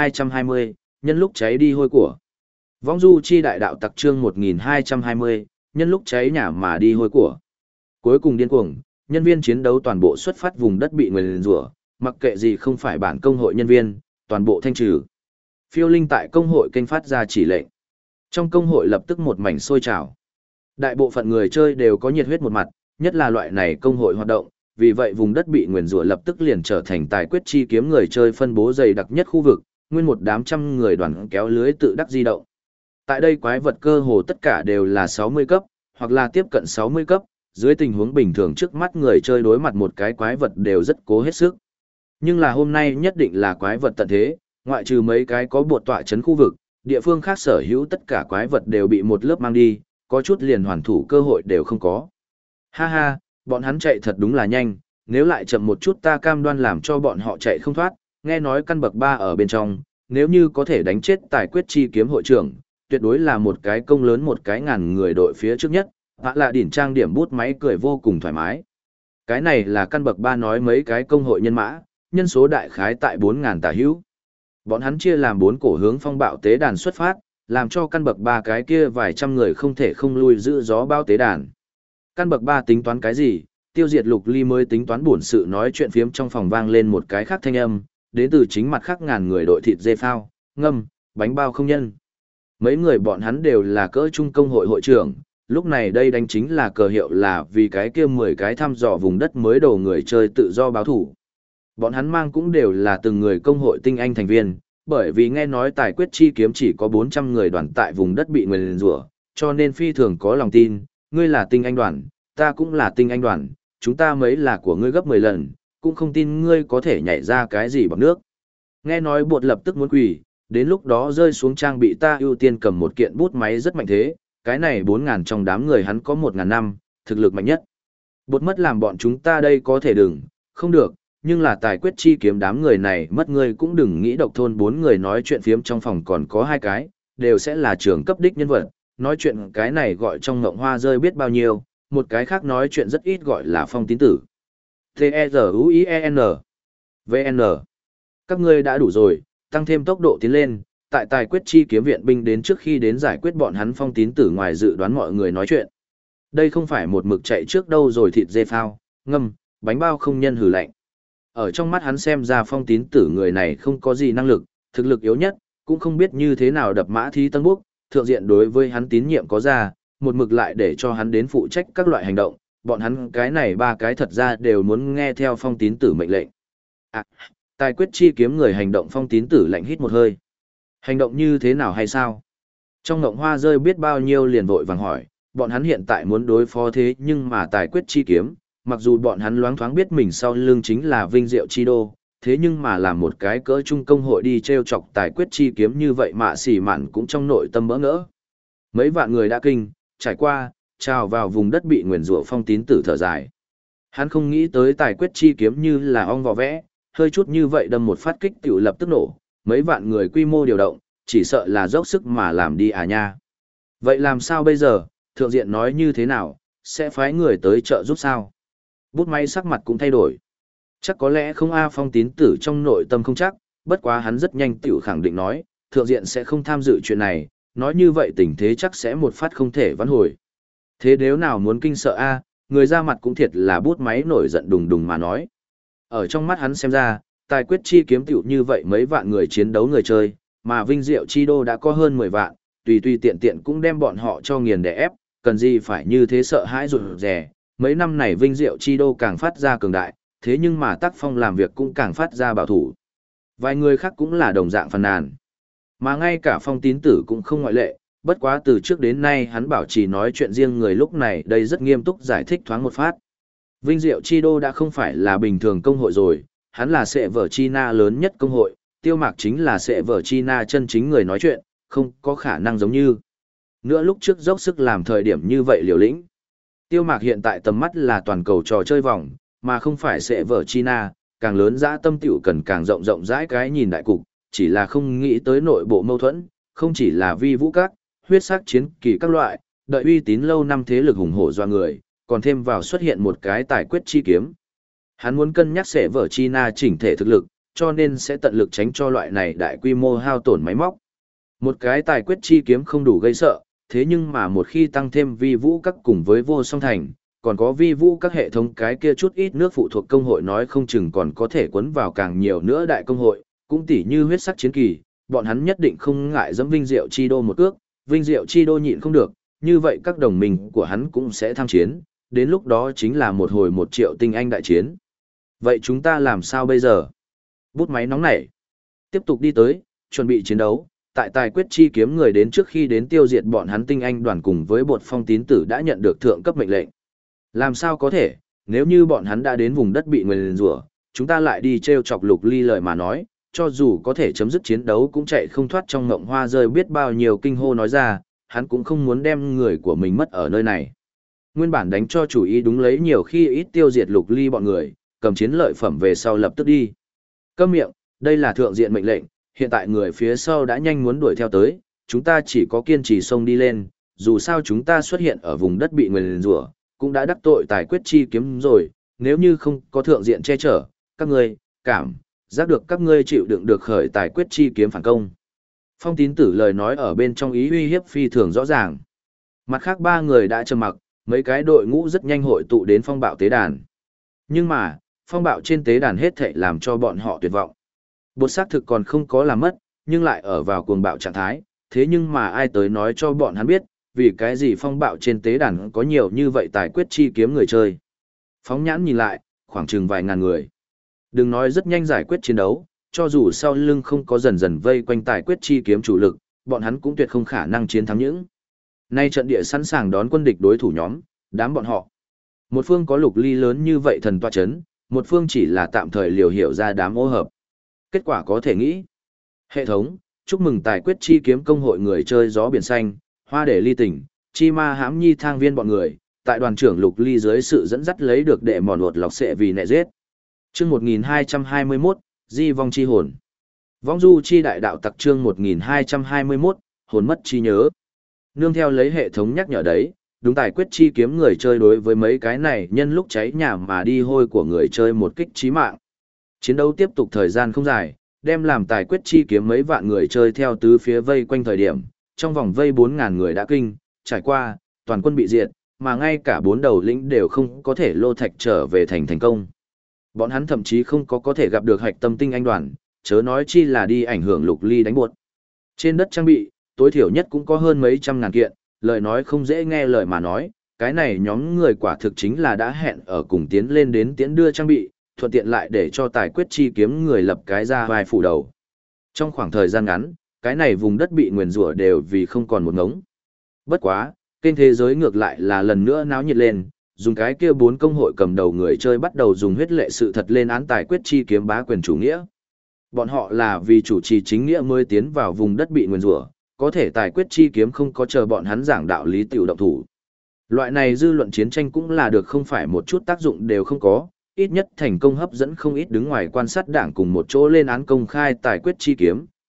1220, nhân lúc cháy đi hôi của. Vong du chi đại đạo tặc chương 1220, nhân lúc cháy nhà mà đi hôi của. Cuối cùng điên cuồng, nhân viên chiến đấu toàn bộ xuất phát vùng đất bị nguyền rủa, mặc kệ gì không phải bản công hội nhân viên, toàn bộ thanh trừ. Phiêu linh tại công hội kênh phát ra chỉ lệnh. Trong công hội lập tức một mảnh sôi trào. Đại bộ phận người chơi đều có nhiệt huyết một mặt, nhất là loại này công hội hoạt động, vì vậy vùng đất bị nguyền rủa lập tức liền trở thành tài quyết chi kiếm người chơi phân bố dày đặc nhất khu vực, nguyên một đám trăm người đoàn kéo lưới tự đắc di động. Tại đây quái vật cơ hồ tất cả đều là 60 cấp, hoặc là tiếp cận 60 cấp, dưới tình huống bình thường trước mắt người chơi đối mặt một cái quái vật đều rất cố hết sức. Nhưng là hôm nay nhất định là quái vật tận thế, ngoại trừ mấy cái có bột tọa chấn khu vực, địa phương khác sở hữu tất cả quái vật đều bị một lớp mang đi, có chút liền hoàn thủ cơ hội đều không có. Ha ha, bọn hắn chạy thật đúng là nhanh, nếu lại chậm một chút ta cam đoan làm cho bọn họ chạy không thoát, nghe nói căn bậc 3 ở bên trong, nếu như có thể đánh chết tài quyết chi kiếm hội trưởng, tuyệt đối là một cái công lớn, một cái ngàn người đội phía trước nhất, hạ là đỉnh trang điểm bút máy cười vô cùng thoải mái. Cái này là căn bậc 3 nói mấy cái công hội nhân mã, nhân số đại khái tại 4.000 tả hữu. Bọn hắn chia làm 4 cổ hướng phong bạo tế đàn xuất phát, làm cho căn bậc 3 cái kia vài trăm người không thể không lui giữ gió bao tế đàn. Căn bậc 3 tính toán cái gì? Tiêu diệt Lục Ly mới tính toán buồn sự nói chuyện phiếm trong phòng vang lên một cái khác thanh âm, đến từ chính mặt khác ngàn người đội thịt dê phao, ngâm, bánh bao không nhân. Mấy người bọn hắn đều là cỡ trung công hội hội trưởng, lúc này đây đánh chính là cờ hiệu là vì cái kia 10 cái thăm dò vùng đất mới đầu người chơi tự do báo thủ. Bọn hắn mang cũng đều là từng người công hội tinh anh thành viên, bởi vì nghe nói tài quyết chi kiếm chỉ có 400 người đoàn tại vùng đất bị nguyền rủa, cho nên phi thường có lòng tin, ngươi là tinh anh đoàn, ta cũng là tinh anh đoàn, chúng ta mấy là của ngươi gấp 10 lần, cũng không tin ngươi có thể nhảy ra cái gì bằng nước. Nghe nói bột lập tức muốn quỳ, đến lúc đó rơi xuống trang bị ta ưu tiên cầm một kiện bút máy rất mạnh thế, cái này 4.000 trong đám người hắn có 1.000 năm, thực lực mạnh nhất. Bột mất làm bọn chúng ta đây có thể đừng, không được, nhưng là tài quyết chi kiếm đám người này mất ngươi cũng đừng nghĩ độc thôn 4 người nói chuyện phiếm trong phòng còn có 2 cái, đều sẽ là trưởng cấp đích nhân vật, nói chuyện cái này gọi trong ngộng hoa rơi biết bao nhiêu, một cái khác nói chuyện rất ít gọi là phong tín tử. T-E-Z-U-I-E-N V-N Các ngươi đã đủ rồi, tăng thêm tốc độ tiến lên, tại tài quyết chi kiếm viện binh đến trước khi đến giải quyết bọn hắn phong tín tử ngoài dự đoán mọi người nói chuyện. Đây không phải một mực chạy trước đâu rồi thịt dê phao, ngâm, bánh bao không nhân hử lạnh. Ở trong mắt hắn xem ra phong tín tử người này không có gì năng lực, thực lực yếu nhất, cũng không biết như thế nào đập mã thí tân búc, thượng diện đối với hắn tín nhiệm có ra, một mực lại để cho hắn đến phụ trách các loại hành động, bọn hắn cái này 3 cái thật ra đều muốn nghe theo phong tín tử mệnh lệnh. Tài quyết chi kiếm người hành động phong tín tử lạnh hít một hơi. Hành động như thế nào hay sao? Trong ngộng hoa rơi biết bao nhiêu liền vội vàng hỏi, bọn hắn hiện tại muốn đối phó thế nhưng mà tài quyết chi kiếm, mặc dù bọn hắn loáng thoáng biết mình sau lưng chính là Vinh Diệu Chi Đô, thế nhưng mà làm một cái cỡ trung công hội đi treo chọc tài quyết chi kiếm như vậy mà xỉ mạn cũng trong nội tâm bỡ ngỡ. Mấy vạn người đã kinh, trải qua, trào vào vùng đất bị nguyền rủa phong tín tử thở dài. Hắn không nghĩ tới tài quyết chi kiếm như là ong vò vẽ, hơi chút như vậy đâm một phát kích tiểu lập tức nổ, mấy vạn người quy mô điều động, chỉ sợ là dốc sức mà làm đi à nha. Vậy làm sao bây giờ, thượng diện nói như thế nào, sẽ phái người tới trợ giúp sao? Bút máy sắc mặt cũng thay đổi. Chắc có lẽ không A Phong tín tử trong nội tâm không chắc, bất quá hắn rất nhanh tiểu khẳng định nói, thượng diện sẽ không tham dự chuyện này, nói như vậy tình thế chắc sẽ một phát không thể vãn hồi. Thế nếu nào muốn kinh sợ A, người ra mặt cũng thiệt là bút máy nổi giận đùng đùng mà nói. Ở trong mắt hắn xem ra, tài quyết chi kiếm tiểu như vậy mấy vạn người chiến đấu người chơi, mà Vinh Diệu Chi Đô đã có hơn 10 vạn, tùy tùy tiện tiện cũng đem bọn họ cho nghiền đè ép, cần gì phải như thế sợ hãi rụt rè. Mấy năm này Vinh Diệu Chi Đô càng phát ra cường đại, thế nhưng mà tác phong làm việc cũng càng phát ra bảo thủ. Vài người khác cũng là đồng dạng phàn nàn. Mà ngay cả Phong tín tử cũng không ngoại lệ, bất quá từ trước đến nay hắn bảo trì nói chuyện riêng người lúc này đây rất nghiêm túc giải thích thoáng một phát. Vinh Diệu Chi Đô đã không phải là bình thường công hội rồi, hắn là sệ vở China lớn nhất công hội, Tiêu Mạc chính là sệ vở China chân chính người nói chuyện, không có khả năng giống như. Nữa lúc trước dốc sức làm thời điểm như vậy liều lĩnh. Tiêu Mạc hiện tại tầm mắt là toàn cầu trò chơi vòng, mà không phải sệ vở China, càng lớn dã tâm tiểu cần càng rộng rộng rãi cái nhìn đại cục, chỉ là không nghĩ tới nội bộ mâu thuẫn, không chỉ là vi vũ các, huyết sắc chiến kỳ các loại, đợi uy tín lâu năm thế lực hùng hổ doa người, còn thêm vào xuất hiện một cái tài quyết chi kiếm. Hắn muốn cân nhắc sệ vở China chỉnh thể thực lực, cho nên sẽ tận lực tránh cho loại này đại quy mô hao tổn máy móc. Một cái tài quyết chi kiếm không đủ gây sợ, thế nhưng mà một khi tăng thêm vi vũ các cùng với vô song thành, còn có vi vũ các hệ thống cái kia chút ít nước phụ thuộc công hội nói không chừng còn có thể cuốn vào càng nhiều nữa đại công hội, cũng tỉ như huyết sắc chiến kỳ, bọn hắn nhất định không ngại dẫm Vinh Diệu Chi Đô một cước, Vinh Diệu Chi Đô nhịn không được, như vậy các đồng minh của hắn cũng sẽ tham chiến, đến lúc đó chính là một hồi 1 triệu tinh anh đại chiến. Vậy chúng ta làm sao bây giờ? Bút máy nóng nảy. Tiếp tục đi tới, chuẩn bị chiến đấu, tại tài quyết chi kiếm người đến trước khi đến tiêu diệt bọn hắn tinh anh đoàn cùng với bột Phong tín tử đã nhận được thượng cấp mệnh lệnh. Làm sao có thể, nếu như bọn hắn đã đến vùng đất bị nguyền rủa, chúng ta lại đi treo chọc Lục Ly lời mà nói, cho dù có thể chấm dứt chiến đấu cũng chạy không thoát trong ngộng hoa rơi biết bao nhiêu kinh hô nói ra, hắn cũng không muốn đem người của mình mất ở nơi này. Nguyên bản đánh cho chủ ý đúng lấy nhiều khi ít tiêu diệt Lục Ly bọn người, cầm chiến lợi phẩm về sau lập tức đi. Câm miệng, đây là thượng diện mệnh lệnh, hiện tại người phía sau đã nhanh muốn đuổi theo tới, chúng ta chỉ có kiên trì xông đi lên, dù sao chúng ta xuất hiện ở vùng đất bị nguyền rủa, cũng đã đắc tội tài quyết chi kiếm rồi, nếu như không có thượng diện che chở, các ngươi cảm giác được các ngươi chịu đựng được khởi tài quyết chi kiếm phản công. Phong tín tử lời nói ở bên trong ý uy hiếp phi thường rõ ràng. Mặt khác 3 người đã trầm mặc, mấy cái đội ngũ rất nhanh hội tụ đến phong bạo tế đàn. Nhưng mà, phong bạo trên tế đàn hết thảy làm cho bọn họ tuyệt vọng. Bột xác thực còn không có làm mất, nhưng lại ở vào cuồng bạo trạng thái, thế nhưng mà ai tới nói cho bọn hắn biết, vì cái gì phong bạo trên tế đàn có nhiều như vậy tài quyết chi kiếm người chơi. Phóng nhãn nhìn lại, khoảng chừng vài ngàn người. Đừng nói rất nhanh giải quyết chiến đấu, cho dù sau lưng không có dần dần vây quanh tài quyết chi kiếm chủ lực, bọn hắn cũng tuyệt không khả năng chiến thắng những. Nay trận địa sẵn sàng đón quân địch đối thủ nhóm, đám bọn họ. Một phương có Lục Ly lớn như vậy thần toa chấn, một phương chỉ là tạm thời liều hiểu ra đám ô hợp. Kết quả có thể nghĩ. Hệ thống, chúc mừng tài quyết chi kiếm công hội người chơi gió biển xanh, hoa để ly tỉnh, chi ma hãm nhi thang viên bọn người, tại đoàn trưởng Lục Ly dưới sự dẫn dắt lấy được đệ mòn lột lọc xệ vì nẹ giết. Chương 1221, Di vong chi hồn. Vong du chi đại đạo tặc chương 1221, hồn mất chi nhớ. Nương theo lấy hệ thống nhắc nhở đấy, đúng tài quyết chi kiếm người chơi đối với mấy cái này nhân lúc cháy nhà mà đi hôi của người chơi một kích chí mạng. Chiến đấu tiếp tục thời gian không dài, đem làm tài quyết chi kiếm mấy vạn người chơi theo tứ phía vây quanh thời điểm, trong vòng vây 4.000 người đã kinh, trải qua, toàn quân bị diệt, mà ngay cả 4 đầu lĩnh đều không có thể lô thạch trở về thành công. Bọn hắn thậm chí không có thể gặp được hạch tâm tinh anh đoàn, chớ nói chi là đi ảnh hưởng Lục Ly đánh buột. Trên đất trang bị, tối thiểu nhất cũng có hơn mấy trăm ngàn kiện, lời nói không dễ nghe lời mà nói, cái này nhóm người quả thực chính là đã hẹn ở cùng tiến lên đến tiễn đưa trang bị, thuận tiện lại để cho tài quyết chi kiếm người lập cái ra vai phủ đầu. Trong khoảng thời gian ngắn, cái này vùng đất bị nguyền rủa đều vì không còn một ngống. Bất quá, kênh thế giới ngược lại là lần nữa náo nhiệt lên, dùng cái kia 4 công hội cầm đầu người chơi bắt đầu dùng huyết lệ sự thật lên án tài quyết chi kiếm bá quyền chủ nghĩa. Bọn họ là vì chủ trì chính nghĩa mới tiến vào vùng đất bị nguyền rủa, có thể tài quyết chi kiếm không có chờ bọn hắn giảng đạo lý tiểu động thủ. Loại này dư luận chiến tranh cũng là được không phải một chút tác dụng đều không có, ít nhất thành công hấp dẫn không ít đứng ngoài quan sát đảng cùng một chỗ lên án công khai tài quyết chi kiếm,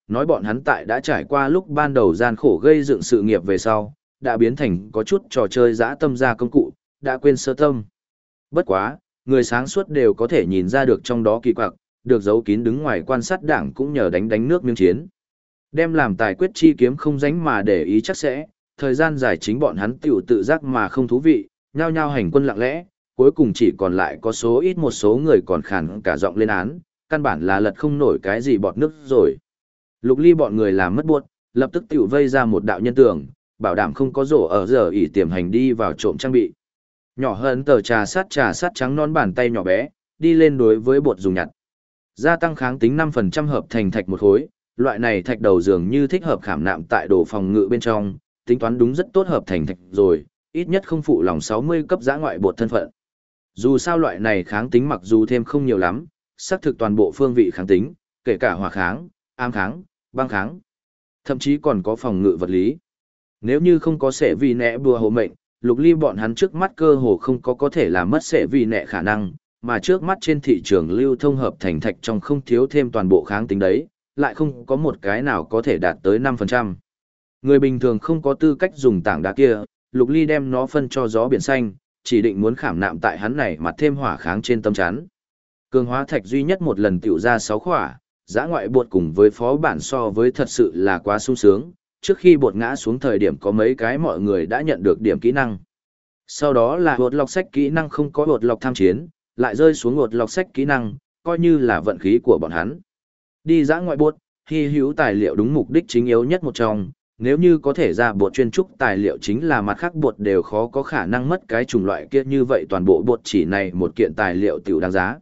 nói bọn hắn tại đã trải qua lúc ban đầu gian khổ gây dựng sự nghiệp về sau, đã biến thành có chút trò chơi dã tâm ra công cụ, đã quên sơ tâm. Bất quá, người sáng suốt đều có thể nhìn ra được trong đó kỳ quặc, được giấu kín đứng ngoài quan sát đảng cũng nhờ đánh nước miếng chiến. Đem làm tài quyết chi kiếm không dánh mà để ý chắc sẽ, thời gian dài chính bọn hắn tiểu tự giác mà không thú vị, nhao nhao hành quân lặng lẽ, cuối cùng chỉ còn lại có số ít một số người còn khàn cả giọng lên án, căn bản là lật không nổi cái gì bọt nước rồi. Lục Ly bọn người làm mất buộc, lập tức tiểu vây ra một đạo nhân tường, bảo đảm không có rổ ở giờ ỷ tiềm hành đi vào trộm trang bị. Nhỏ hơn tờ trà sát trắng non bàn tay nhỏ bé, đi lên đối với bột dùng nhặt. Gia tăng kháng tính 5% hợp thành thạch một khối, loại này thạch đầu dường như thích hợp khảm nạm tại đồ phòng ngự bên trong, tính toán đúng rất tốt hợp thành thạch rồi, ít nhất không phụ lòng 60 cấp giã ngoại bột thân phận. Dù sao loại này kháng tính mặc dù thêm không nhiều lắm, xác thực toàn bộ phương vị kháng tính, kể cả hỏa kháng, ám kháng, băng kháng, thậm chí còn có phòng ngự vật lý. Nếu như không có sẻ vì nẹ bùa hộ mệnh, Lục Ly bọn hắn trước mắt cơ hồ không có thể làm mất sẻ vì nẹ khả năng, mà trước mắt trên thị trường lưu thông hợp thành thạch trong không thiếu thêm toàn bộ kháng tính đấy, lại không có một cái nào có thể đạt tới 5%. Người bình thường không có tư cách dùng tảng đá kia, Lục Ly đem nó phân cho gió biển xanh, chỉ định muốn khảm nạm tại hắn này mặt thêm hỏa kháng trên tâm chắn. Cường hóa thạch duy nhất một lần tiểu ra 6 khỏa, giã ngoại bột cùng với phó bản so với thật sự là quá sung sướng, trước khi bột ngã xuống thời điểm có mấy cái mọi người đã nhận được điểm kỹ năng. Sau đó là bột lọc sách kỹ năng không có bột lọc tham chiến, lại rơi xuống bột lọc sách kỹ năng, coi như là vận khí của bọn hắn. Đi giã ngoại bột, hy hữu tài liệu đúng mục đích chính yếu nhất một trong, nếu như có thể ra bột chuyên trúc tài liệu chính là mặt khác bột đều khó có khả năng mất cái chủng loại kia, như vậy toàn bộ bột chỉ này một kiện tài liệu tiểu đáng giá.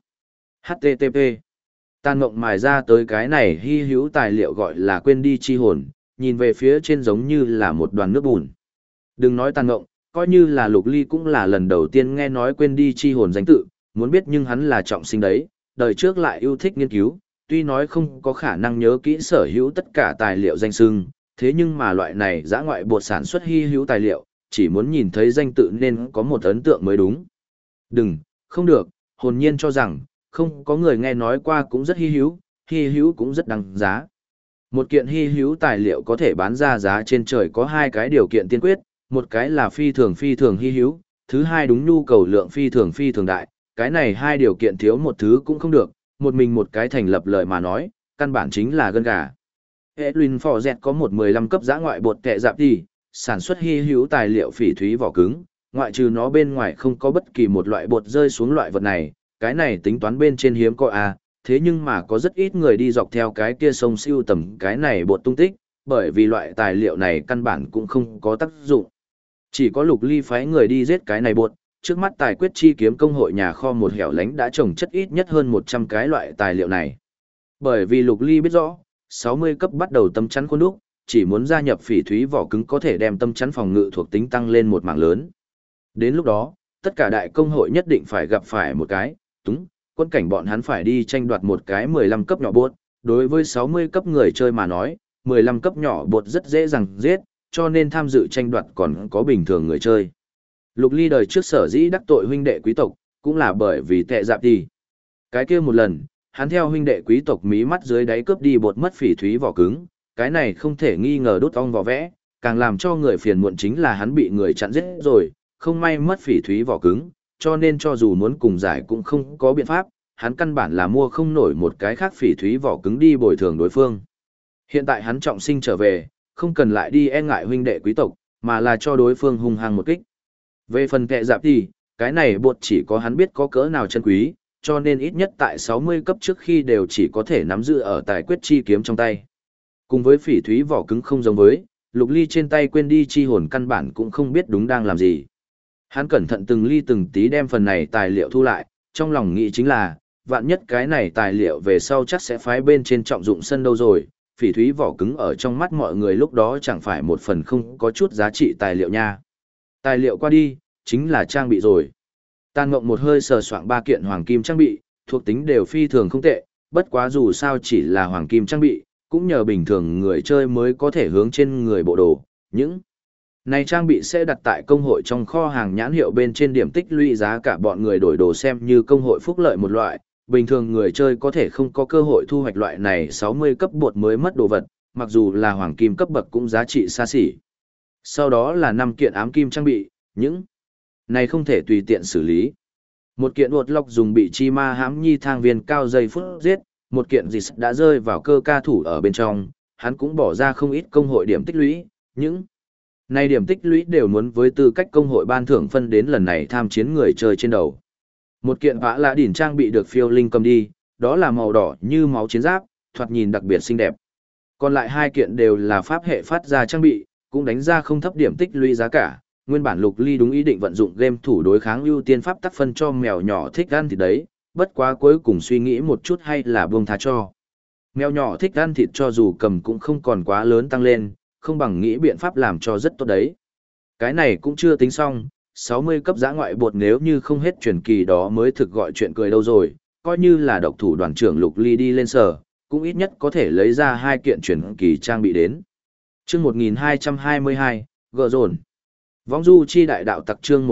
HTTP Tàn Ngộng mài ra tới cái này hy hữu tài liệu gọi là quên đi chi hồn, nhìn về phía trên giống như là một đoàn nước bùn. Đừng nói Tàn Ngộng, coi như là Lục Ly cũng là lần đầu tiên nghe nói quên đi chi hồn danh tự, muốn biết nhưng hắn là trọng sinh đấy, đời trước lại yêu thích nghiên cứu, tuy nói không có khả năng nhớ kỹ sở hữu tất cả tài liệu danh xưng, thế nhưng mà loại này dã ngoại bột sản xuất hy hữu tài liệu, chỉ muốn nhìn thấy danh tự nên có một ấn tượng mới đúng. Đừng, không được, hồn nhiên cho rằng, không có người nghe nói qua cũng rất hy hữu cũng rất đáng giá. Một kiện hy hữu tài liệu có thể bán ra giá trên trời có hai cái điều kiện tiên quyết, một cái là phi thường hy hữu, thứ hai đúng nhu cầu lượng phi thường đại, cái này hai điều kiện thiếu một thứ cũng không được, một mình một cái thành lập lời mà nói, căn bản chính là gân gà. Edwin Forget có một 15 cấp giã ngoại bột kẹ dạp đi, sản xuất hy hữu tài liệu phỉ thúy vỏ cứng, ngoại trừ nó bên ngoài không có bất kỳ một loại bột rơi xuống loại vật này, cái này tính toán bên trên hiếm có a, thế nhưng mà có rất ít người đi dọc theo cái kia sông siêu tầm cái này bột tung tích, bởi vì loại tài liệu này căn bản cũng không có tác dụng. Chỉ có Lục Ly phái người đi giết cái này bột, trước mắt tài quyết chi kiếm công hội nhà kho một hẻo lánh đã trồng chất ít nhất hơn 100 cái loại tài liệu này. Bởi vì Lục Ly biết rõ, 60 cấp bắt đầu tâm chắn khuôn đúc, chỉ muốn gia nhập phỉ thúy vỏ cứng có thể đem tâm chắn phòng ngự thuộc tính tăng lên một mảng lớn. Đến lúc đó, tất cả đại công hội nhất định phải gặp phải một cái, quân cảnh bọn hắn phải đi tranh đoạt một cái 15 cấp nhỏ bột, đối với 60 cấp người chơi mà nói, 15 cấp nhỏ bột rất dễ dàng giết, cho nên tham dự tranh đoạt còn có bình thường người chơi. Lục Ly đời trước sở dĩ đắc tội huynh đệ quý tộc, cũng là bởi vì tệ dạp đi. Cái kia một lần, hắn theo huynh đệ quý tộc mí mắt dưới đáy cướp đi bột mất phỉ thúy vỏ cứng, cái này không thể nghi ngờ đốt ong vỏ vẽ, càng làm cho người phiền muộn chính là hắn bị người chặn giết rồi, không may mất phỉ thúy vỏ cứng, cho nên cho dù muốn cùng giải cũng không có biện pháp, hắn căn bản là mua không nổi một cái khác phỉ thúy vỏ cứng đi bồi thường đối phương. Hiện tại hắn trọng sinh trở về, không cần lại đi e ngại huynh đệ quý tộc, mà là cho đối phương hung hăng một kích. Về phần kệ dạp thì, cái này bột chỉ có hắn biết có cỡ nào chân quý, cho nên ít nhất tại 60 cấp trước khi đều chỉ có thể nắm giữ ở tài quyết chi kiếm trong tay. Cùng với phỉ thúy vỏ cứng không giống với, Lục Ly trên tay quên đi chi hồn căn bản cũng không biết đúng đang làm gì. Hắn cẩn thận từng ly từng tí đem phần này tài liệu thu lại, trong lòng nghĩ chính là, vạn nhất cái này tài liệu về sau chắc sẽ phái bên trên trọng dụng sân đâu rồi, phỉ thúy vỏ cứng ở trong mắt mọi người lúc đó chẳng phải một phần không có chút giá trị tài liệu nha. Tài liệu qua đi, chính là trang bị rồi. Tàn Ngộng một hơi sờ soạng 3 kiện hoàng kim trang bị, thuộc tính đều phi thường không tệ, bất quá dù sao chỉ là hoàng kim trang bị, cũng nhờ bình thường người chơi mới có thể hướng trên người bộ đồ. Những này trang bị sẽ đặt tại công hội trong kho hàng nhãn hiệu bên trên điểm tích lũy giá cả bọn người đổi đồ xem như công hội phúc lợi một loại, bình thường người chơi có thể không có cơ hội thu hoạch loại này 60 cấp bột mới mất đồ vật, mặc dù là hoàng kim cấp bậc cũng giá trị xa xỉ. Sau đó là 5 kiện ám kim trang bị, những này không thể tùy tiện xử lý. Một kiện đột lọc dùng bị chi ma hãm nhi thang viên cao giây phút giết, một kiện gì đã rơi vào cơ ca thủ ở bên trong, hắn cũng bỏ ra không ít công hội điểm tích lũy, những này điểm tích lũy đều muốn với tư cách công hội ban thưởng phân đến lần này tham chiến người chơi trên đầu. Một kiện vã lạ đỉnh trang bị được phiêu linh cầm đi, đó là màu đỏ như máu chiến giáp, thoạt nhìn đặc biệt xinh đẹp. Còn lại 2 kiện đều là pháp hệ phát ra trang bị, cũng đánh ra không thấp điểm tích lũy giá cả. Nguyên bản Lục Ly đúng ý định vận dụng game thủ đối kháng ưu tiên pháp tắc phân cho mèo nhỏ thích ăn thịt đấy, bất quá cuối cùng suy nghĩ một chút hay là buông tha cho. Mèo nhỏ thích ăn thịt cho dù cầm cũng không còn quá lớn tăng lên, không bằng nghĩ biện pháp làm cho rất tốt đấy. Cái này cũng chưa tính xong, 60 cấp giã ngoại bột nếu như không hết truyền kỳ đó mới thực gọi chuyện cười đâu rồi, coi như là độc thủ đoàn trưởng Lục Ly đi lên sở, cũng ít nhất có thể lấy ra 2 kiện truyền kỳ trang bị đến. Chương 1222, gỡ dồn. Vong du chi đại đạo tặc chương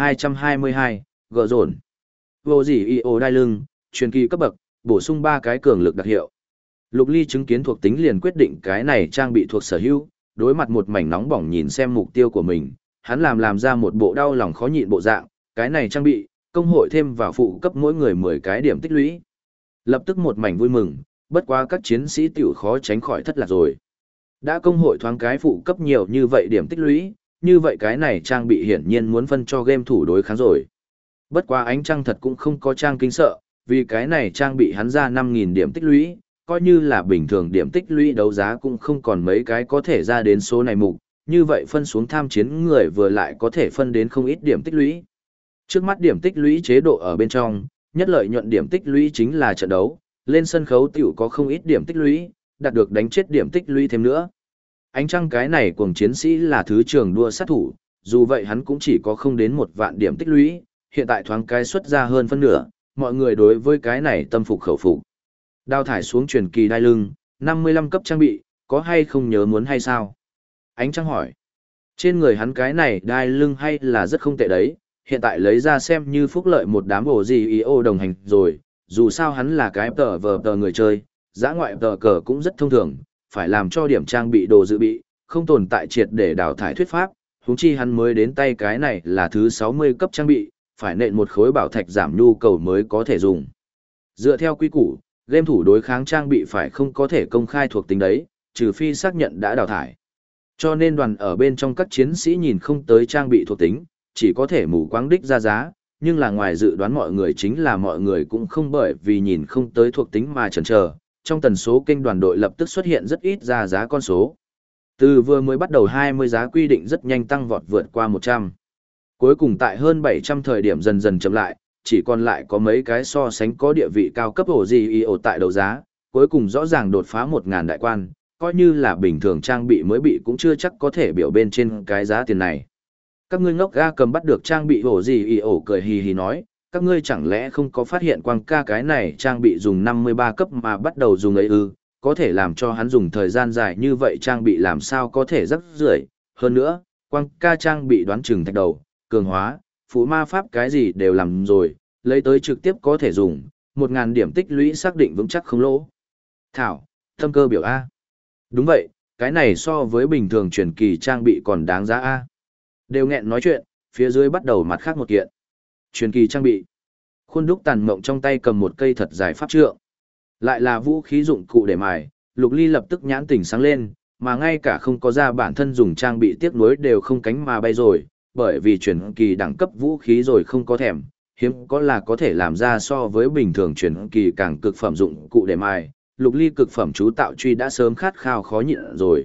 1222, gỡ dồn. Vô gì y ô đai lưng, truyền kỳ cấp bậc, bổ sung 3 cái cường lực đặc hiệu. Lục Ly chứng kiến thuộc tính liền quyết định cái này trang bị thuộc sở hữu, đối mặt một mảnh nóng bỏng nhìn xem mục tiêu của mình, hắn làm ra một bộ đau lòng khó nhịn bộ dạng, cái này trang bị, công hội thêm vào phụ cấp mỗi người 10 cái điểm tích lũy. Lập tức một mảnh vui mừng, bất quá các chiến sĩ tiểu khó tránh khỏi thất lạc rồi. Đã công hội thoáng cái phụ cấp nhiều như vậy điểm tích lũy, như vậy cái này trang bị hiển nhiên muốn phân cho game thủ đối kháng rồi. Bất quá ánh trăng thật cũng không có trang kinh sợ, vì cái này trang bị hắn ra 5.000 điểm tích lũy, coi như là bình thường điểm tích lũy đấu giá cũng không còn mấy cái có thể ra đến số này mục, như vậy phân xuống tham chiến người vừa lại có thể phân đến không ít điểm tích lũy. Trước mắt điểm tích lũy chế độ ở bên trong, nhất lợi nhuận điểm tích lũy chính là trận đấu, lên sân khấu tiểu có không ít điểm tích lũy, đạt được đánh chết điểm tích lũy thêm nữa. Ánh trăng cái này cuồng chiến sĩ là thứ trường đua sát thủ, dù vậy hắn cũng chỉ có không đến 1 vạn điểm tích lũy, hiện tại thoáng cái xuất ra hơn phân nửa, mọi người đối với cái này tâm phục khẩu phục. Đào thải xuống truyền kỳ đai lưng, 55 cấp trang bị, có hay không nhớ muốn hay sao? Ánh trăng hỏi. Trên người hắn cái này đai lưng hay là rất không tệ đấy, hiện tại lấy ra xem như phúc lợi một đám ổ gì ý ô đồng hành rồi, dù sao hắn là cái tờ vờ tờ người chơi, giã ngoại tờ cờ cũng rất thông thường, phải làm cho điểm trang bị đồ dự bị, không tồn tại triệt để đào thải thuyết pháp, huống chi hắn mới đến tay cái này là thứ 60 cấp trang bị, phải nện một khối bảo thạch giảm nhu cầu mới có thể dùng. Dựa theo quy củ, game thủ đối kháng trang bị phải không có thể công khai thuộc tính đấy, trừ phi xác nhận đã đào thải. Cho nên đoàn ở bên trong các chiến sĩ nhìn không tới trang bị thuộc tính, chỉ có thể mù quáng đích ra giá, nhưng là ngoài dự đoán mọi người chính là mọi người cũng không bởi vì nhìn không tới thuộc tính mà chần chờ. Trong tần số kênh đoàn đội lập tức xuất hiện rất ít ra giá con số. Từ vừa mới bắt đầu 20 giá quy định rất nhanh tăng vọt vượt qua 100. Cuối cùng tại hơn 700 thời điểm dần dần chậm lại, chỉ còn lại có mấy cái so sánh có địa vị cao cấp ổ gì ý ổ tại đấu giá, cuối cùng rõ ràng đột phá 1.000 đại quan, coi như là bình thường trang bị mới bị cũng chưa chắc có thể biểu bên trên cái giá tiền này. Các ngươi ngốc ga cầm bắt được trang bị ổ gì ý ổ cười hì hì nói, các ngươi chẳng lẽ không có phát hiện quang ca cái này trang bị dùng 53 cấp mà bắt đầu dùng ấy ư, có thể làm cho hắn dùng thời gian dài như vậy trang bị làm sao có thể rắc rưởi. Hơn nữa, quang ca trang bị đoán chừng thạch đầu, cường hóa, phụ ma pháp cái gì đều làm rồi, lấy tới trực tiếp có thể dùng, 1.000 điểm tích lũy xác định vững chắc không lỗ. Thảo, tâm cơ biểu A. Đúng vậy, cái này so với bình thường truyền kỳ trang bị còn đáng giá A. Đều nghẹn nói chuyện, phía dưới bắt đầu mặt khác một kiện. Truyền kỳ trang bị. Khuôn đúc tàn mộng trong tay cầm một cây thật dài pháp trượng. Lại là vũ khí dụng cụ để mài, Lục Ly lập tức nhãn tỉnh sáng lên, mà ngay cả không có ra bản thân dùng trang bị tiếc nuối đều không cánh mà bay rồi, bởi vì truyền kỳ đẳng cấp vũ khí rồi không có thèm, hiếm có là có thể làm ra so với bình thường truyền kỳ càng cực phẩm dụng cụ để mài. Lục Ly cực phẩm chú tạo truy đã sớm khát khao khó nhịn rồi.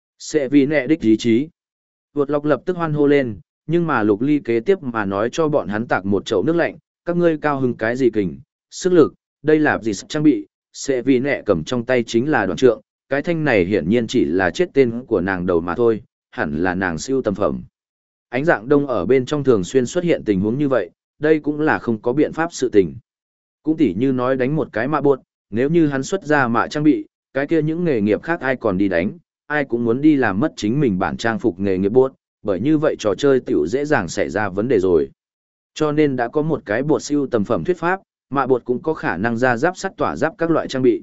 Sẽ vì nệ đích ý chí. Vượt lọc lập tức hoan hô lên, nhưng mà Lục Ly kế tiếp mà nói cho bọn hắn tạc một chậu nước lạnh, các ngươi cao hứng cái gì kình, sức lực, đây là gì trang bị, sẽ vì nệ cầm trong tay chính là đoạn trượng, cái thanh này hiển nhiên chỉ là chết tên của nàng đầu mà thôi, hẳn là nàng siêu tầm phẩm. Ánh dạng đông ở bên trong thường xuyên xuất hiện tình huống như vậy, đây cũng là không có biện pháp sự tình. Cũng tỉ như nói đánh một cái mạ buột, nếu như hắn xuất ra mạ trang bị, cái kia những nghề nghiệp khác ai còn đi đánh, ai cũng muốn đi làm mất chính mình bản trang phục nghề nghiệp buột, bởi như vậy trò chơi tiểu dễ dàng xảy ra vấn đề rồi. Cho nên đã có một cái bột siêu tầm phẩm thuyết pháp, mạ bột cũng có khả năng ra giáp sắt tỏa giáp các loại trang bị.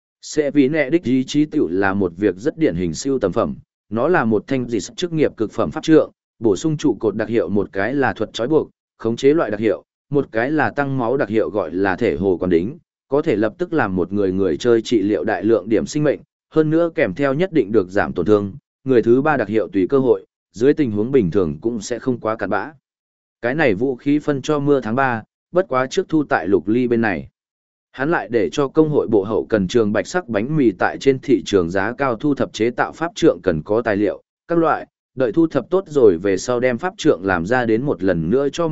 Sẽ vì nẹ đích ý chí tiểu là một việc rất điển hình siêu tầm phẩm, nó là một thanh dị chức nghiệp cực phẩm pháp trượng, bổ sung trụ cột đặc hiệu một cái là thuật trói buộc, khống chế loại đặc hiệu, một cái là tăng máu đặc hiệu gọi là thể hồ quán đính, có thể lập tức làm một người chơi trị liệu đại lượng điểm sinh mệnh, hơn nữa kèm theo nhất định được giảm tổn thương, người thứ ba đặc hiệu tùy cơ hội, dưới tình huống bình thường cũng sẽ không quá cặn bã. Cái này vũ khí phân cho mưa tháng 3, bất quá trước thu tại Lục Ly bên này. Hắn lại để cho công hội bộ hậu cần trường bạch sắc bánh mì tại trên thị trường giá cao thu thập chế tạo pháp trượng cần có tài liệu, các loại, đợi thu thập tốt rồi về sau đem pháp trượng làm ra đến một lần nữa cho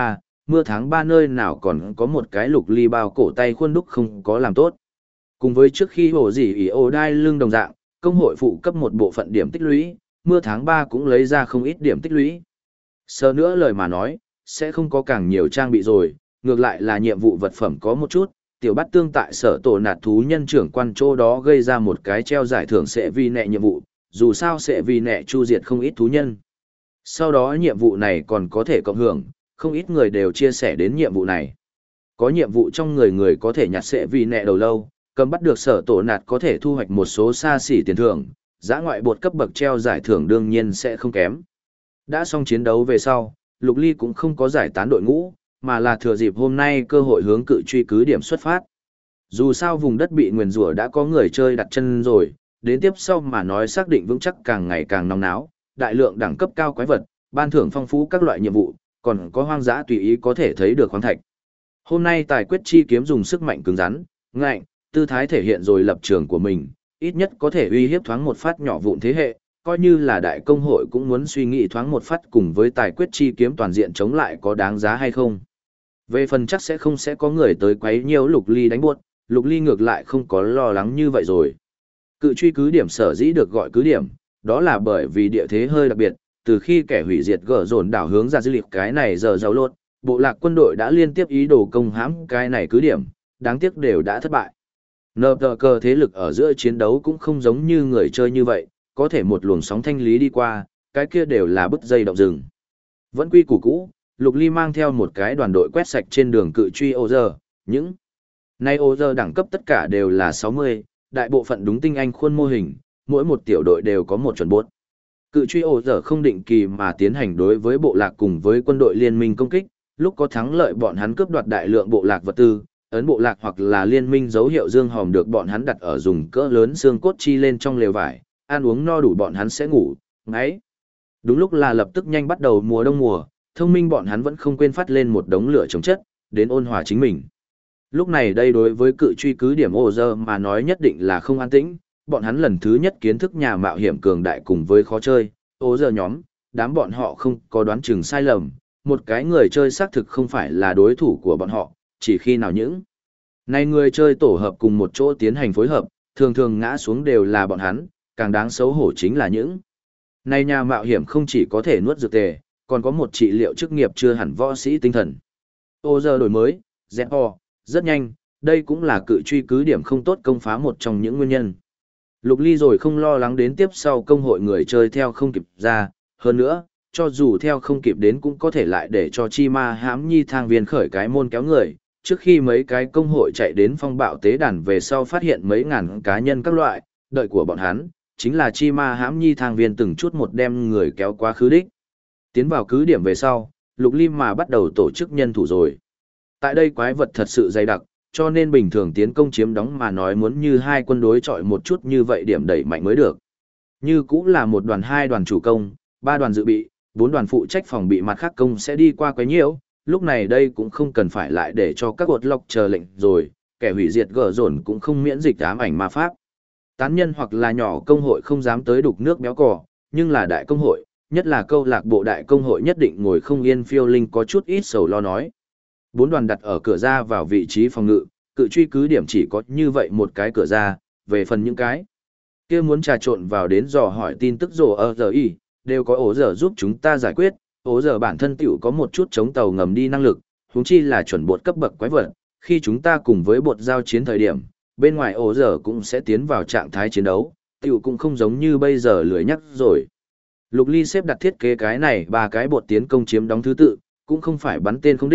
mưa tháng 3 nơi nào còn có một cái Lục Ly bao cổ tay khuôn đúc không có làm tốt. Cùng với trước khi hổ dỉ ỉ ô đai lưng đồng dạng, công hội phụ cấp một bộ phận điểm tích lũy, mưa tháng 3 cũng lấy ra không ít điểm tích lũy. Sơ nữa lời mà nói, sẽ không có càng nhiều trang bị rồi, ngược lại là nhiệm vụ vật phẩm có một chút, tiểu bát tương tại sở tổ nạt thú nhân trưởng quan chỗ đó gây ra một cái treo giải thưởng sẽ vì nẹ nhiệm vụ, dù sao sẽ vì nẹ chu diệt không ít thú nhân. Sau đó nhiệm vụ này còn có thể cộng hưởng, không ít người đều chia sẻ đến nhiệm vụ này. Có nhiệm vụ trong người có thể nhặt sẽ vì nẹ đầu lâu, cầm bắt được sở tổ nạt có thể thu hoạch một số xa xỉ tiền thưởng, giã ngoại bột cấp bậc treo giải thưởng đương nhiên sẽ không kém. Đã xong chiến đấu về sau, Lục Ly cũng không có giải tán đội ngũ, mà là thừa dịp hôm nay cơ hội hướng cự truy cứ điểm xuất phát. Dù sao vùng đất bị nguyền rủa đã có người chơi đặt chân rồi, đến tiếp sau mà nói xác định vững chắc càng ngày càng nóng náo, đại lượng đẳng cấp cao quái vật, ban thưởng phong phú các loại nhiệm vụ, còn có hoang dã tùy ý có thể thấy được khoáng thạch. Hôm nay tài quyết chi kiếm dùng sức mạnh cứng rắn, ngạnh, tư thái thể hiện rồi lập trường của mình, ít nhất có thể uy hiếp thoáng một phát nhỏ vụn thế hệ, coi như là đại công hội cũng muốn suy nghĩ thoáng một phát cùng với tài quyết chi kiếm toàn diện chống lại có đáng giá hay không. Về phần chắc sẽ có người tới quấy nhiễu Lục Ly đánh buốt, Lục Ly ngược lại không có lo lắng như vậy rồi. Cự truy cứ điểm sở dĩ được gọi cứ điểm, đó là bởi vì địa thế hơi đặc biệt, từ khi kẻ hủy diệt gỡ dồn đảo hướng ra dư liệt cái này giờ giàu lốt, bộ lạc quân đội đã liên tiếp ý đồ công hãm cái này cứ điểm, đáng tiếc đều đã thất bại. Nờ tờ cờ thế lực ở giữa chiến đấu cũng không giống như người chơi như vậy, có thể một luồng sóng thanh lý đi qua, cái kia đều là bứt dây động rừng. Vẫn quy củ cũ, Lục Ly mang theo một cái đoàn đội quét sạch trên đường cự truy ô giờ, những nay ô giờ đẳng cấp tất cả đều là 60, đại bộ phận đúng tinh anh khuôn mô hình, mỗi một tiểu đội đều có một chuẩn bốt. Cự truy ô giờ không định kỳ mà tiến hành đối với bộ lạc cùng với quân đội liên minh công kích, lúc có thắng lợi bọn hắn cướp đoạt đại lượng bộ lạc vật tư, ấn bộ lạc hoặc là liên minh dấu hiệu dương hòm được bọn hắn đặt ở dùng cỡ lớn xương cốt chi lên trong lều vải, ăn uống no đủ bọn hắn sẽ ngủ, ngáy. Đúng lúc là lập tức nhanh bắt đầu mùa đông mùa, thông minh bọn hắn vẫn không quên phát lên một đống lửa chống chất, đến ôn hòa chính mình. Lúc này đây đối với cự truy cứ điểm ô dơ mà nói nhất định là không an tĩnh, bọn hắn lần thứ nhất kiến thức nhà mạo hiểm cường đại cùng với khó chơi, ô dơ nhóm, đám bọn họ không có đoán chừng sai lầm, một cái người chơi xác thực không phải là đối thủ của bọn họ, chỉ khi nào những này người chơi tổ hợp cùng một chỗ tiến hành phối hợp, thường thường ngã xuống đều là bọn hắn, càng đáng xấu hổ chính là những này nhà mạo hiểm không chỉ có thể nuốt dược tề, còn có một trị liệu chức nghiệp chưa hẳn võ sĩ tinh thần. Ô giờ đổi mới, ZO, rất nhanh, đây cũng là cự truy cứ điểm không tốt công phá một trong những nguyên nhân. Lục Ly rồi không lo lắng đến tiếp sau công hội người chơi theo không kịp ra, hơn nữa, cho dù theo không kịp đến cũng có thể lại để cho chi ma hãm nhi thang viên khởi cái môn kéo người, trước khi mấy cái công hội chạy đến phong bạo tế đàn về sau phát hiện mấy ngàn cá nhân các loại, đợi của bọn hắn, chính là chi ma hãm nhi thang viên từng chút một đem người kéo qua khứ đích. Tiến vào cứ điểm về sau, Lục Ly mà bắt đầu tổ chức nhân thủ rồi. Tại đây quái vật thật sự dày đặc, cho nên bình thường tiến công chiếm đóng mà nói muốn như hai quân đối chọi một chút như vậy điểm đẩy mạnh mới được. Như cũng là một đoàn hai đoàn chủ công, ba đoàn dự bị, bốn đoàn phụ trách phòng bị mặt khác công sẽ đi qua quấy nhiễu, lúc này đây cũng không cần phải lại để cho các gột lọc chờ lệnh rồi, kẻ hủy diệt gở dồn cũng không miễn dịch ám ảnh ma pháp. Tán nhân hoặc là nhỏ công hội không dám tới đục nước béo cò, nhưng là đại công hội, nhất là câu lạc bộ đại công hội nhất định ngồi không yên phiêu linh có chút ít sầu lo nói. Bốn đoàn đặt ở cửa ra vào vị trí phòng ngự, cự truy cứ điểm chỉ có như vậy một cái cửa ra, về phần những cái kia muốn trà trộn vào đến dò hỏi tin tức rồ ở giờ y, đều có ổ giờ giúp chúng ta giải quyết, ổ giờ bản thân tiểu có một chút chống tàu ngầm đi năng lực, huống chi là chuẩn bột cấp bậc quái vật, khi chúng ta cùng với bột giao chiến thời điểm, bên ngoài ổ giờ cũng sẽ tiến vào trạng thái chiến đấu, tiểu cũng không giống như bây giờ lười nhắc rồi. Lục Ly xếp đặt thiết kế cái này ba cái bột tiến công chiếm đóng thứ tự, cũng không phải bắn tên không đích,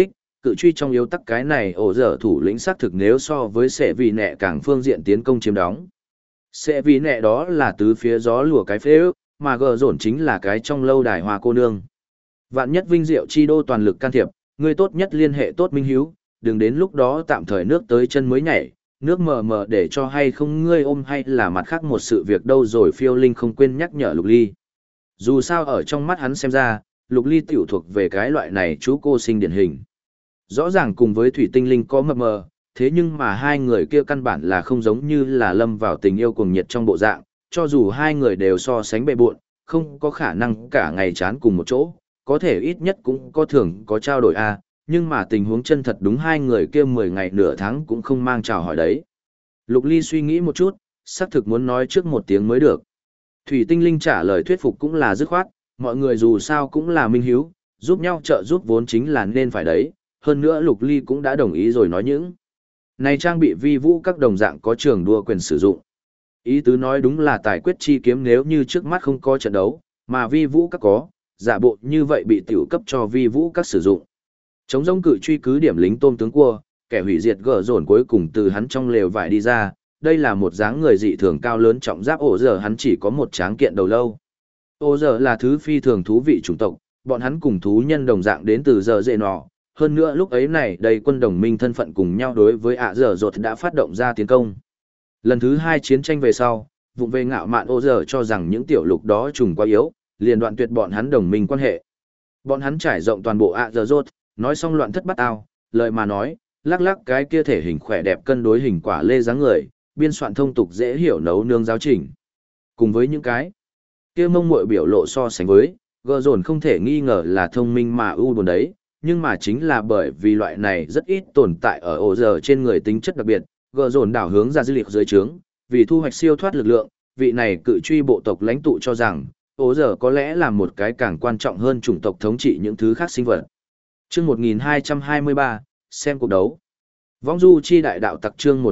cự truy trong yếu tắc cái này ổ dở thủ lĩnh xác thực nếu so với sẽ vì nẹ càng phương diện tiến công chiếm đóng. Sẽ vì nẹ đó là tứ phía gió lùa cái phế ước, mà gờ dồn chính là cái trong lâu đài hoa cô nương. Vạn nhất vinh diệu chi đô toàn lực can thiệp, ngươi tốt nhất liên hệ tốt minh hiếu, đừng đến lúc đó tạm thời nước tới chân mới nhảy, nước mờ mờ để cho hay không ngươi ôm hay là mặt khác một sự việc đâu rồi phiêu linh không quên nhắc nhở Lục Ly. Dù sao ở trong mắt hắn xem ra, Lục Ly tiểu thuộc về cái loại này chú cô sinh điển hình. Rõ ràng cùng với Thủy Tinh Linh có mập mờ, thế nhưng mà hai người kia căn bản là không giống như là lâm vào tình yêu cuồng nhiệt trong bộ dạng, cho dù hai người đều so sánh bề bộn, không có khả năng cả ngày chán cùng một chỗ, có thể ít nhất cũng có thường có trao đổi nhưng mà tình huống chân thật đúng hai người kia 10 ngày nửa tháng cũng không mang chào hỏi đấy. Lục Ly suy nghĩ một chút, xác thực muốn nói trước một tiếng mới được. Thủy Tinh Linh trả lời thuyết phục cũng là dứt khoát, mọi người dù sao cũng là minh hiếu, giúp nhau trợ giúp vốn chính là nên phải đấy, hơn nữa Lục Ly cũng đã đồng ý rồi nói những. Này trang bị vi vũ các đồng dạng có trường đua quyền sử dụng. Ý tứ nói đúng là tài quyết chi kiếm nếu như trước mắt không có trận đấu, mà vi vũ các có, giả bộ như vậy bị tiểu cấp cho vi vũ các sử dụng. Chống rông cự truy cứ điểm lính tôm tướng cua, kẻ hủy diệt gở dồn cuối cùng từ hắn trong lều vải đi ra, đây là một dáng người dị thường cao lớn trọng giáp ổ giờ hắn chỉ có một tráng kiện đầu lâu. Ổ giờ là thứ phi thường thú vị chủng tộc, bọn hắn cùng thú nhân đồng dạng đến từ giờ dễ nọ, hơn nữa lúc ấy này đây quân đồng minh thân phận cùng nhau đối với ạ giờ rột đã phát động ra tiến công. Lần thứ hai chiến tranh về sau, vụng về ngạo mạn ổ giờ cho rằng những tiểu lục đó trùng quá yếu, liền đoạn tuyệt bọn hắn đồng minh quan hệ. Bọn hắn trải rộng toàn bộ ạ giờ rột, nói xong loạn thất bắt ao, lời mà nói, lắc lắc cái kia thể hình khỏe đẹp cân đối hình quả lê dáng người, biên soạn thông tục dễ hiểu nấu nướng giáo trình. Cùng với những cái kia mông muội biểu lộ so sánh với, gờ dồn không thể nghi ngờ là thông minh mà ưu buồn đấy, nhưng mà chính là bởi vì loại này rất ít tồn tại ở ổ giờ trên người tính chất đặc biệt, gờ dồn đảo hướng ra dư liệt dưới trướng, vì thu hoạch siêu thoát lực lượng, vị này cự truy bộ tộc lãnh tụ cho rằng, ổ giờ có lẽ là một cái càng quan trọng hơn chủng tộc thống trị những thứ khác sinh vật. Chương 1223, xem cuộc đấu. Vong du chi đại đạo tặc chương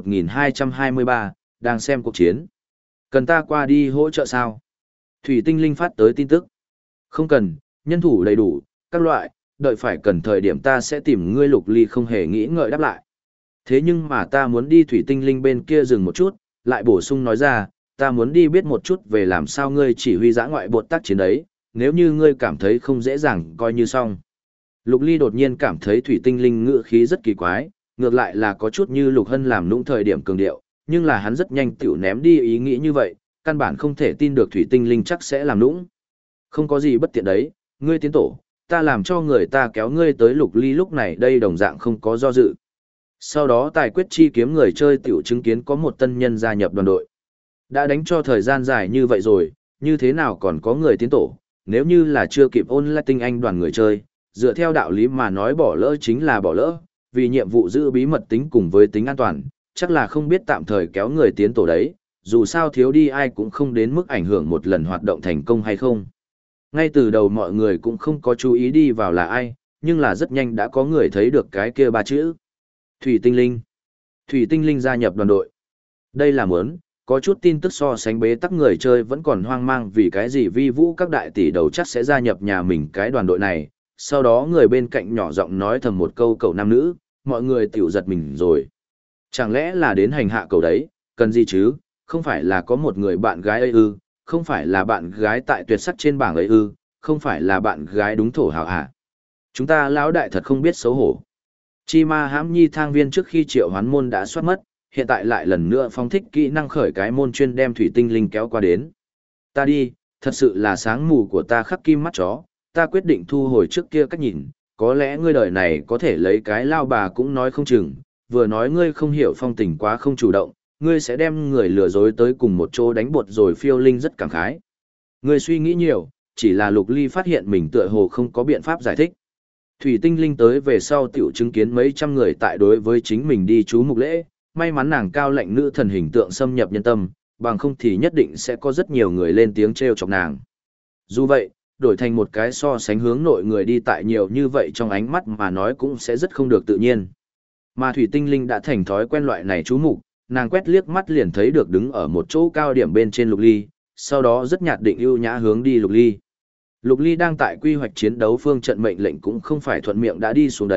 1223, đang xem cuộc chiến. Cần ta qua đi hỗ trợ sao? Thủy Tinh Linh phát tới tin tức. Không cần, nhân thủ đầy đủ, các loại, đợi phải cần thời điểm ta sẽ tìm ngươi. Lục Ly không hề nghĩ ngợi đáp lại. Thế nhưng mà ta muốn đi Thủy Tinh Linh bên kia dừng một chút, lại bổ sung nói ra, ta muốn đi biết một chút về làm sao ngươi chỉ huy dã ngoại bột tác chiến đấy, nếu như ngươi cảm thấy không dễ dàng coi như xong. Lục Ly đột nhiên cảm thấy Thủy Tinh Linh ngữ khí rất kỳ quái, ngược lại là có chút như Lục Hân làm nũng thời điểm cường điệu, nhưng là hắn rất nhanh tiểu ném đi ý nghĩ như vậy, căn bản không thể tin được Thủy Tinh Linh chắc sẽ làm nũng. Không có gì bất tiện đấy, ngươi tiến tổ, ta làm cho người ta kéo ngươi tới. Lục Ly lúc này đây đồng dạng không có do dự. Sau đó tài quyết chi kiếm người chơi tiểu chứng kiến có một tân nhân gia nhập đoàn đội. Đã đánh cho thời gian dài như vậy rồi, như thế nào còn có người tiến tổ, nếu như là chưa kịp ôn lại tinh anh đoàn người chơi, dựa theo đạo lý mà nói bỏ lỡ chính là bỏ lỡ, vì nhiệm vụ giữ bí mật tính cùng với tính an toàn, chắc là không biết tạm thời kéo người tiến tổ đấy, dù sao thiếu đi ai cũng không đến mức ảnh hưởng một lần hoạt động thành công hay không. Ngay từ đầu mọi người cũng không có chú ý đi vào là ai, nhưng là rất nhanh đã có người thấy được cái kia ba chữ. Thủy Tinh Linh. Thủy Tinh Linh gia nhập đoàn đội. Đây là muốn, có chút tin tức so sánh bế tắc người chơi vẫn còn hoang mang vì cái gì vi vũ các đại tỷ đầu chắc sẽ gia nhập nhà mình cái đoàn đội này. Sau đó người bên cạnh nhỏ giọng nói thầm một câu cậu nam nữ, mọi người tiểu giật mình rồi. Chẳng lẽ là đến hành hạ cậu đấy, cần gì chứ, không phải là có một người bạn gái ấy ư, không phải là bạn gái tại tuyệt sắc trên bảng ấy ư, không phải là bạn gái đúng thổ hào hả. Chúng ta lão đại thật không biết xấu hổ. Chi ma hãm nhi thang viên trước khi triệu hoán môn đã soát mất, hiện tại lại lần nữa phóng thích kỹ năng khởi cái môn chuyên đem Thủy Tinh Linh kéo qua đến. Ta đi, thật sự là sáng mù của ta khắc kim mắt chó, ta quyết định thu hồi trước kia cách nhìn, có lẽ ngươi đời này có thể lấy cái lao bà cũng nói không chừng, vừa nói ngươi không hiểu phong tình quá không chủ động, ngươi sẽ đem người lừa dối tới cùng một chỗ đánh bột rồi. Phiêu Linh rất cảm khái. Ngươi suy nghĩ nhiều, chỉ là Lục Ly phát hiện mình tựa hồ không có biện pháp giải thích. Thủy Tinh Linh tới về sau tiểu chứng kiến mấy trăm người tại đối với chính mình đi chú mục lễ, may mắn nàng cao lệnh nữ thần hình tượng xâm nhập nhân tâm, bằng không thì nhất định sẽ có rất nhiều người lên tiếng trêu chọc nàng. Dù vậy, đổi thành một cái so sánh hướng nội người đi tại nhiều như vậy trong ánh mắt mà nói cũng sẽ rất không được tự nhiên. Mà Thủy Tinh Linh đã thành thói quen loại này chú mục, nàng quét liếc mắt liền thấy được đứng ở một chỗ cao điểm bên trên Lục Ly, sau đó rất nhạt định ưu nhã hướng đi Lục Ly. Lục Ly đang tại quy hoạch chiến đấu phương trận mệnh lệnh cũng không phải thuận miệng đã đi xuống đấy,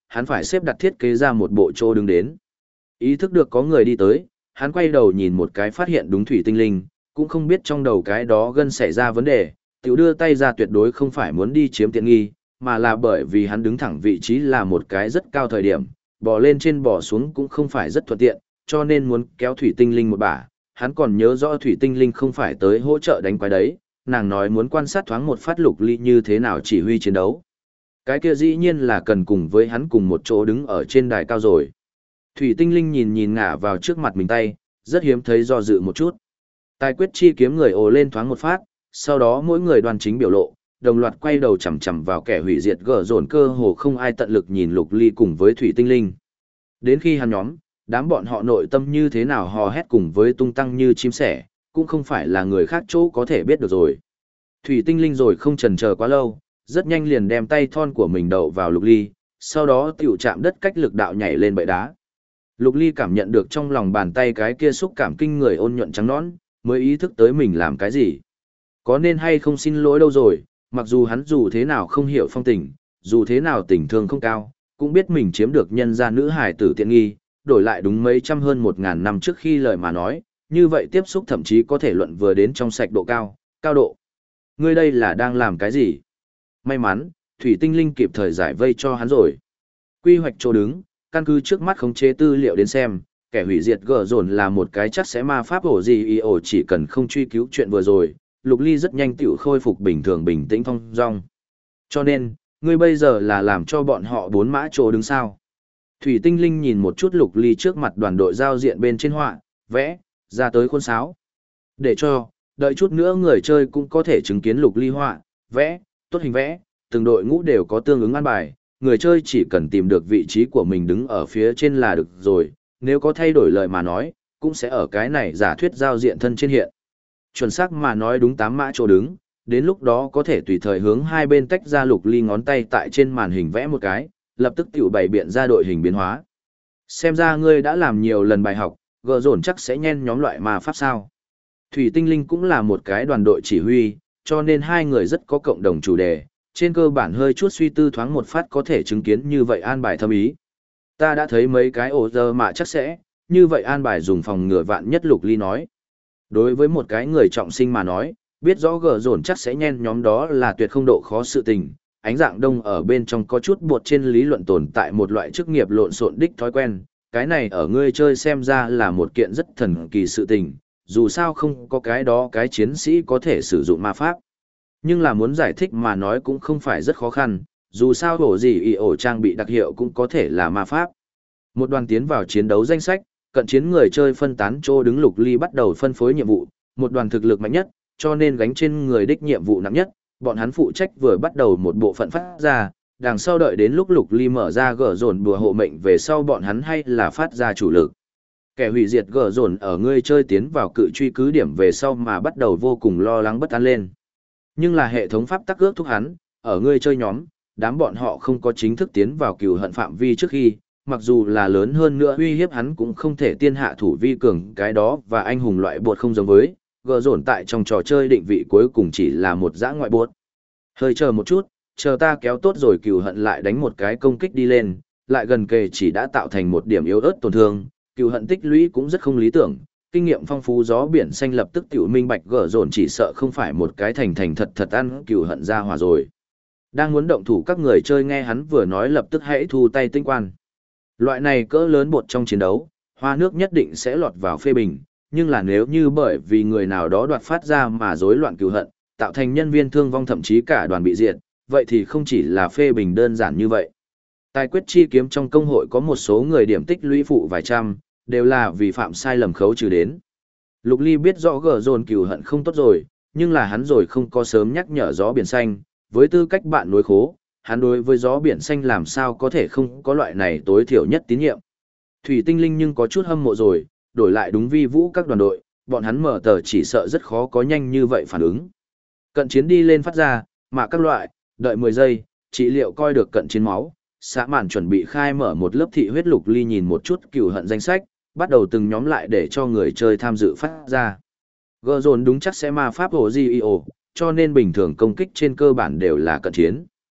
hắn phải xếp đặt thiết kế ra một bộ chỗ đứng đến. Ý thức được có người đi tới, hắn quay đầu nhìn một cái phát hiện đúng thủy tinh linh, cũng không biết trong đầu cái đó gân xảy ra vấn đề, tiểu đưa tay ra tuyệt đối không phải muốn đi chiếm tiện nghi, mà là bởi vì hắn đứng thẳng vị trí là một cái rất cao thời điểm, bò lên trên bò xuống cũng không phải rất thuận tiện, cho nên muốn kéo thủy tinh linh một bả. Hắn còn nhớ rõ thủy tinh linh không phải tới hỗ trợ đánh quái đấy, nàng nói muốn quan sát thoáng một phát Lục Ly như thế nào chỉ huy chiến đấu. Cái kia dĩ nhiên là cần cùng với hắn cùng một chỗ đứng ở trên đài cao rồi. Thủy tinh linh nhìn nhìn ngả vào trước mặt mình tay, rất hiếm thấy do dự một chút. Tài quyết chi kiếm người ồ lên thoáng một phát, sau đó mỗi người đoàn chính biểu lộ, đồng loạt quay đầu chằm chằm vào kẻ hủy diệt gở dồn, cơ hồ không ai tận lực nhìn Lục Ly cùng với thủy tinh linh. Đến khi hắn nhóm, đám bọn họ nội tâm như thế nào hò hét cùng với tung tăng như chim sẻ, cũng không phải là người khác chỗ có thể biết được rồi. Thủy tinh linh rồi không chần chờ quá lâu, rất nhanh liền đem tay thon của mình đậu vào Lục Ly, sau đó tiểu chạm đất cách lực đạo nhảy lên bệ đá. Lục Ly cảm nhận được trong lòng bàn tay cái kia xúc cảm kinh người ôn nhuận trắng nõn, mới ý thức tới mình làm cái gì. Có nên hay không xin lỗi đâu rồi, mặc dù hắn dù thế nào không hiểu phong tình, dù thế nào tình thương không cao, cũng biết mình chiếm được nhân gia nữ hài tử tiện nghi, đổi lại đúng mấy trăm hơn 1000 năm trước khi lời mà nói, như vậy tiếp xúc thậm chí có thể luận vừa đến trong sạch độ cao, cao độ. Ngươi đây là đang làm cái gì? May mắn, thủy tinh linh kịp thời giải vây cho hắn rồi. Quy hoạch chỗ đứng, căn cứ trước mắt khống chế tư liệu đến xem, kẻ hủy diệt gở dồn là một cái chắc sẽ ma pháp ổ gì y ổ, chỉ cần không truy cứu chuyện vừa rồi, Lục Ly rất nhanh tiểu khôi phục bình thường bình tĩnh thong dong. Cho nên, ngươi bây giờ là làm cho bọn họ 4 mã chỗ đứng sao? Thủy tinh linh nhìn một chút Lục Ly trước mặt đoàn đội giao diện bên trên họa, vẽ, ra tới khuôn sáo. Để cho, đợi chút nữa người chơi cũng có thể chứng kiến Lục Ly họa, vẽ, tốt hình vẽ, từng đội ngũ đều có tương ứng an bài, người chơi chỉ cần tìm được vị trí của mình đứng ở phía trên là được rồi, nếu có thay đổi lời mà nói, cũng sẽ ở cái này giả thuyết giao diện thân trên hiện. Chuẩn xác mà nói đúng 8 mã chỗ đứng, đến lúc đó có thể tùy thời hướng hai bên tách ra. Lục Ly ngón tay tại trên màn hình vẽ một cái, lập tức tiểu bày biện ra đội hình biến hóa. Xem ra ngươi đã làm nhiều lần bài học, gờ dồn chắc sẽ nhen nhóm loại ma pháp sao. Thủy tinh linh cũng là một cái đoàn đội chỉ huy, cho nên hai người rất có cộng đồng chủ đề, trên cơ bản hơi chút suy tư thoáng một phát có thể chứng kiến như vậy an bài thâm ý. Ta đã thấy mấy cái ổ giờ mà chắc sẽ, như vậy an bài dùng phòng ngừa vạn nhất. Lục Ly nói. Đối với một cái người trọng sinh mà nói, biết rõ gờ dồn chắc sẽ nhen nhóm đó là tuyệt không độ khó sự tình. Ánh dạng đông ở bên trong có chút bột trên lý luận tồn tại một loại chức nghiệp lộn xộn đích thói quen. Cái này ở ngươi chơi xem ra là một kiện rất thần kỳ sự tình, dù sao không có cái đó cái chiến sĩ có thể sử dụng ma pháp. Nhưng là muốn giải thích mà nói cũng không phải rất khó khăn, dù sao ổ gì y ổ trang bị đặc hiệu cũng có thể là ma pháp. Một đoàn tiến vào chiến đấu danh sách, cận chiến người chơi phân tán chỗ đứng. Lục Ly bắt đầu phân phối nhiệm vụ, một đoàn thực lực mạnh nhất, cho nên gánh trên người đích nhiệm vụ nặng nhất, bọn hắn phụ trách vừa bắt đầu một bộ phận phát ra, đằng sau đợi đến lúc Lục Ly mở ra gở dồn đùa hộ mệnh về sau bọn hắn hay là phát ra chủ lực. Kẻ hủy diệt gở dồn ở người chơi tiến vào cự truy cứ điểm về sau mà bắt đầu vô cùng lo lắng bất an lên. Nhưng là hệ thống pháp tắc ước thúc hắn, ở người chơi nhóm, đám bọn họ không có chính thức tiến vào cừu hận phạm vi trước khi, mặc dù là lớn hơn nữa uy hiếp hắn cũng không thể tiên hạ thủ vi cường. Cái đó và anh hùng loại bột không giống với, gờ dồn tại trong trò chơi định vị cuối cùng chỉ là một dã ngoại bột. Hơi chờ một chút, chờ ta kéo tốt rồi cừu hận lại đánh một cái công kích đi lên, lại gần kề chỉ đã tạo thành một điểm yếu ớt tổn thương, cừu hận tích lũy cũng rất không lý tưởng. Kinh nghiệm phong phú gió biển xanh lập tức tiểu minh bạch gở dồn chỉ sợ không phải một cái thành thật ăn cừu hận ra hòa rồi. Đang muốn động thủ các người chơi nghe hắn vừa nói lập tức hãy thu tay tinh quan. Loại này cỡ lớn bột trong chiến đấu, hoa nước nhất định sẽ lọt vào phê bình, nhưng là nếu như bởi vì người nào đó đoạt phát ra mà rối loạn cừu hận, tạo thành nhân viên thương vong thậm chí cả đoàn bị diệt, vậy thì không chỉ là phê bình đơn giản như vậy. Tài quyết chi kiếm trong công hội có một số người điểm tích lũy phụ vài trăm, đều là vì phạm sai lầm khấu trừ đến. Lục Ly biết rõ gở dồn cừu hận không tốt rồi, nhưng là hắn rồi không có sớm nhắc nhở gió biển xanh, với tư cách bạn nối khố, hắn đối với gió biển xanh làm sao có thể không có loại này tối thiểu nhất tín nhiệm. Thủy tinh linh nhưng có chút hâm mộ rồi, đổi lại đúng vi vũ các đoàn đội, bọn hắn mở tờ chỉ sợ rất khó có nhanh như vậy phản ứng. Cận chiến đi lên phát ra, mà các loại, đợi 10 giây, trị liệu coi được cận chiến máu, xã màn chuẩn bị khai mở một lớp thị huyết. Lục Ly nhìn một chút cừu hận danh sách, bắt đầu từng nhóm lại để cho người chơi tham dự phát ra. Gờ dồn đúng chắc sẽ ma pháp ổ GEO, cho nên bình thường công kích trên cơ bản đều là cận chiến.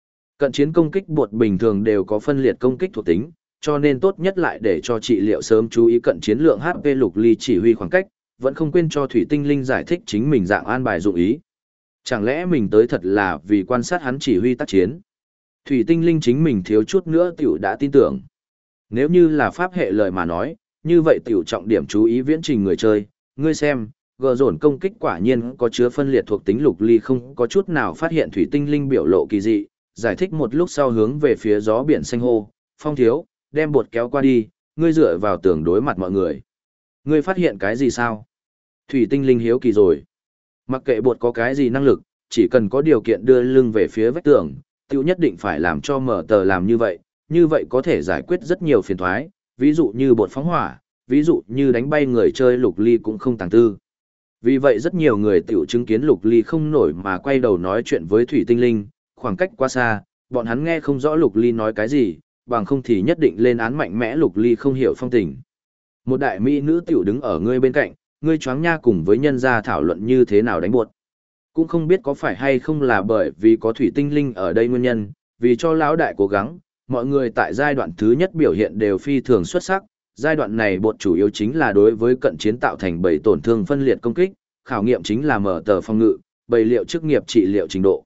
Cận chiến công kích bột bình thường đều có phân liệt công kích thuộc tính, cho nên tốt nhất lại để cho trị liệu sớm chú ý cận chiến lượng HP Lục Ly chỉ huy khoảng cách, vẫn không quên cho Thủy Tinh Linh giải thích chính mình dạng an bài dụng ý. Chẳng lẽ mình tới thật là vì quan sát hắn chỉ huy tác chiến? Thủy Tinh Linh chính mình thiếu chút nữa tiểu đã tin tưởng. Nếu như là pháp hệ lời mà nói, như vậy tiểu trọng điểm chú ý viễn trình người chơi, ngươi xem, gờ dồn công kích quả nhiên có chứa phân liệt thuộc tính. Lục Ly không có chút nào phát hiện Thủy Tinh Linh biểu lộ kỳ dị, giải thích một lúc sau hướng về phía gió biển xanh hô, Phong thiếu, đem bột kéo qua đi, ngươi dựa vào tường đối mặt mọi người. Ngươi phát hiện cái gì sao? Thủy Tinh Linh hiếu kỳ rồi. Mặc kệ bột có cái gì năng lực, chỉ cần có điều kiện đưa lưng về phía vách tường, tiêu nhất định phải làm cho mở tờ làm như vậy có thể giải quyết rất nhiều phiền toái, ví dụ như bột phóng hỏa, ví dụ như đánh bay người chơi. Lục Ly cũng không tàng tư. Vì vậy rất nhiều người tiểu chứng kiến Lục Ly không nổi mà quay đầu nói chuyện với Thủy Tinh Linh, khoảng cách quá xa, bọn hắn nghe không rõ Lục Ly nói cái gì, bằng không thì nhất định lên án mạnh mẽ. Lục Ly không hiểu phong tình. Một đại mỹ nữ tiểu đứng ở ngươi bên cạnh, ngươi choáng nha cùng với nhân gia thảo luận như thế nào đánh bột. Cũng không biết có phải hay không là bởi vì có Thủy Tinh Linh ở đây nguyên nhân, vì cho lão đại cố gắng, mọi người tại giai đoạn thứ nhất biểu hiện đều phi thường xuất sắc. Giai đoạn này bột chủ yếu chính là đối với cận chiến tạo thành bảy tổn thương phân liệt công kích, khảo nghiệm chính là mở tờ phòng ngự, bày liệu chức nghiệp trị liệu trình độ.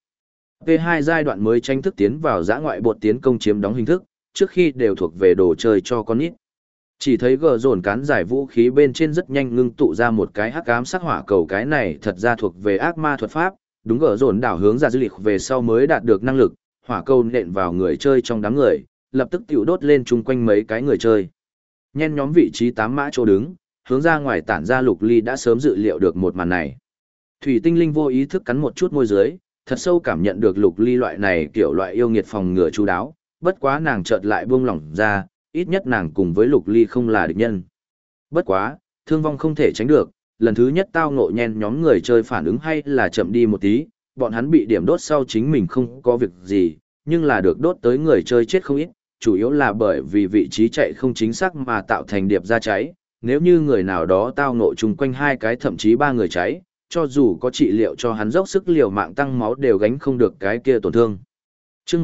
P2 giai đoạn mới tranh thức tiến vào dã ngoại bột tiến công chiếm đóng hình thức, trước khi đều thuộc về đồ chơi cho con nít. Chỉ thấy gờ dồn cán giải vũ khí bên trên rất nhanh ngưng tụ ra một cái hắc ám sắc hỏa cầu, cái này thật ra thuộc về ác ma thuật pháp, đúng gờ dồn đảo hướng ra dư lịch về sau mới đạt được năng lực, hỏa cầu nện vào người chơi trong đám người, lập tức tiểu đốt lên chung quanh mấy cái người chơi. Nhen nhóm vị trí 8 mã chỗ đứng, hướng ra ngoài tản ra. Lục Ly đã sớm dự liệu được một màn này. Thủy Tinh Linh vô ý thức cắn một chút môi dưới, thật sâu cảm nhận được Lục Ly loại này kiểu loại yêu nghiệt phòng ngừa chú đáo, bất quá nàng chợt lại buông lỏng ra, ít nhất nàng cùng với Lục Ly không là địch nhân. Bất quá, thương vong không thể tránh được, lần thứ nhất tao ngộ nhen nhóm người chơi phản ứng hay là chậm đi một tí, bọn hắn bị điểm đốt sau chính mình không có việc gì, nhưng là được đốt tới người chơi chết không ít, chủ yếu là bởi vì vị trí chạy không chính xác mà tạo thành điệp ra cháy. Nếu như người nào đó tao ngộ chung quanh 2 cái thậm chí 3 người cháy, cho dù có trị liệu cho hắn dốc sức liều mạng tăng máu đều gánh không được cái kia tổn thương. Chương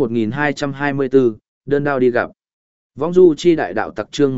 1224, đơn đao đi gặp. Vong du chi đại đạo tặc chương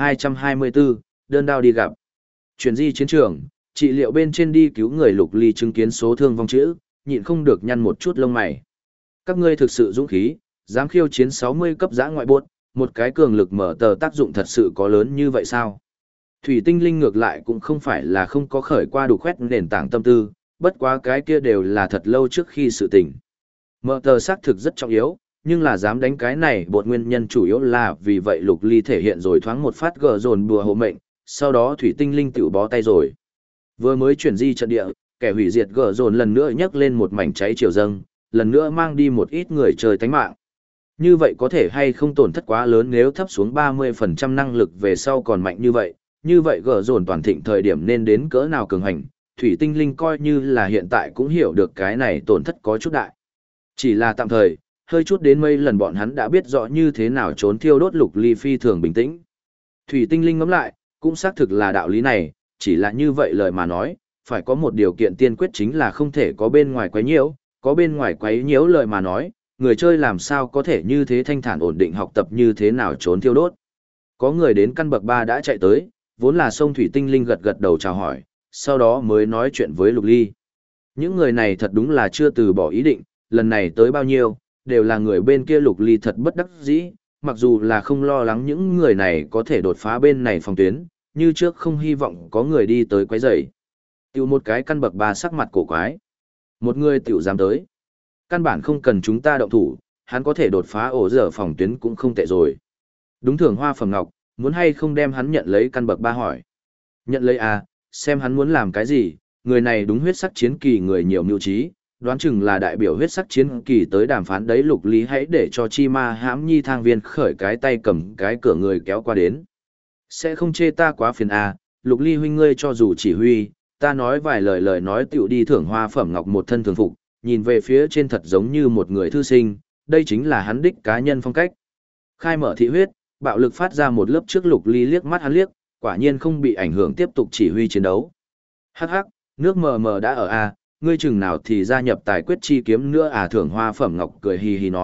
1224, đơn đao đi gặp. Chuyển di chiến trường, trị liệu bên trên đi cứu người. Lục Ly chứng kiến số thương vong chữ, nhịn không được nhăn một chút lông mày. Các ngươi thực sự dũng khí, dám khiêu chiến 60 cấp dã ngoại bốt, một cái cường lực mở tờ tác dụng thật sự có lớn như vậy sao? Thủy Tinh Linh ngược lại cũng không phải là không có khởi qua đủ khoét nền tảng tâm tư, bất quá cái kia đều là thật lâu trước khi sự tình. Mở tờ xác thực rất trọng yếu, nhưng là dám đánh cái này bột nguyên nhân chủ yếu là vì vậy Lục Ly thể hiện rồi thoáng một phát gờ dồn bùa hộ mệnh, sau đó Thủy Tinh Linh tiểu bó tay rồi. Vừa mới chuyển di trận địa, kẻ hủy diệt gờ dồn lần nữa nhấc lên một mảnh cháy chiều dâng, lần nữa mang đi một ít người chơi tánh mạng. Như vậy có thể hay không tổn thất quá lớn nếu thấp xuống 30% năng lực về sau còn mạnh như vậy gờ dồn toàn thịnh thời điểm nên đến cỡ nào cường hành. Thủy Tinh Linh coi như là hiện tại cũng hiểu được cái này tổn thất có chút đại. Chỉ là tạm thời, hơi chút đến mấy lần bọn hắn đã biết rõ như thế nào trốn thiêu đốt. Lục Ly phi thường bình tĩnh. Thủy Tinh Linh ngẫm lại, cũng xác thực là đạo lý này, chỉ là như vậy lời mà nói, phải có một điều kiện tiên quyết chính là không thể có bên ngoài quấy nhiễu, có bên ngoài quấy nhiễu lời mà nói, người chơi làm sao có thể như thế thanh thản ổn định học tập như thế nào trốn thiêu đốt. Có người đến căn bậc 3 đã chạy tới, vốn là sông Thủy Tinh Linh gật gật đầu chào hỏi, sau đó mới nói chuyện với Lục Ly. Những người này thật đúng là chưa từ bỏ ý định, lần này tới bao nhiêu, đều là người bên kia. Lục Ly thật bất đắc dĩ, mặc dù là không lo lắng những người này có thể đột phá bên này phòng tuyến, như trước không hy vọng có người đi tới quấy rầy. Tiểu một cái căn bậc 3 sắc mặt cổ quái. Một người tiểu dám tới. Căn bản không cần chúng ta động thủ, hắn có thể đột phá ổ dở phòng tuyến cũng không tệ rồi. Đúng thưởng hoa phẩm ngọc, muốn hay không đem hắn nhận lấy căn bậc 3 hỏi. Nhận lấy à, xem hắn muốn làm cái gì, người này đúng huyết sắc chiến kỳ người nhiều mưu trí, đoán chừng là đại biểu huyết sắc chiến kỳ tới đàm phán đấy. Lục Lý hãy để cho Chi Ma Hãm Nhi thang viên khởi cái tay cầm cái cửa người kéo qua đến. Sẽ không chê ta quá phiền à, Lục Ly huynh ngươi cho dù chỉ huy, ta nói vài lời nói tiểu đi thưởng hoa phẩm ngọc một thân thường phục, nhìn về phía trên thật giống như một người thư sinh, đây chính là hắn đích cá nhân phong cách. Khai mở thị huyết, bạo lực phát ra một lớp trước. Lục Ly liếc mắt hắn liếc, quả nhiên không bị ảnh hưởng tiếp tục chỉ huy chiến đấu. Hắc hắc, nước mờ mờ đã ở a, ngươi chừng nào thì gia nhập tài quyết chi kiếm nữa à? Thưởng hoa phẩm ngọc cười hì hì nói,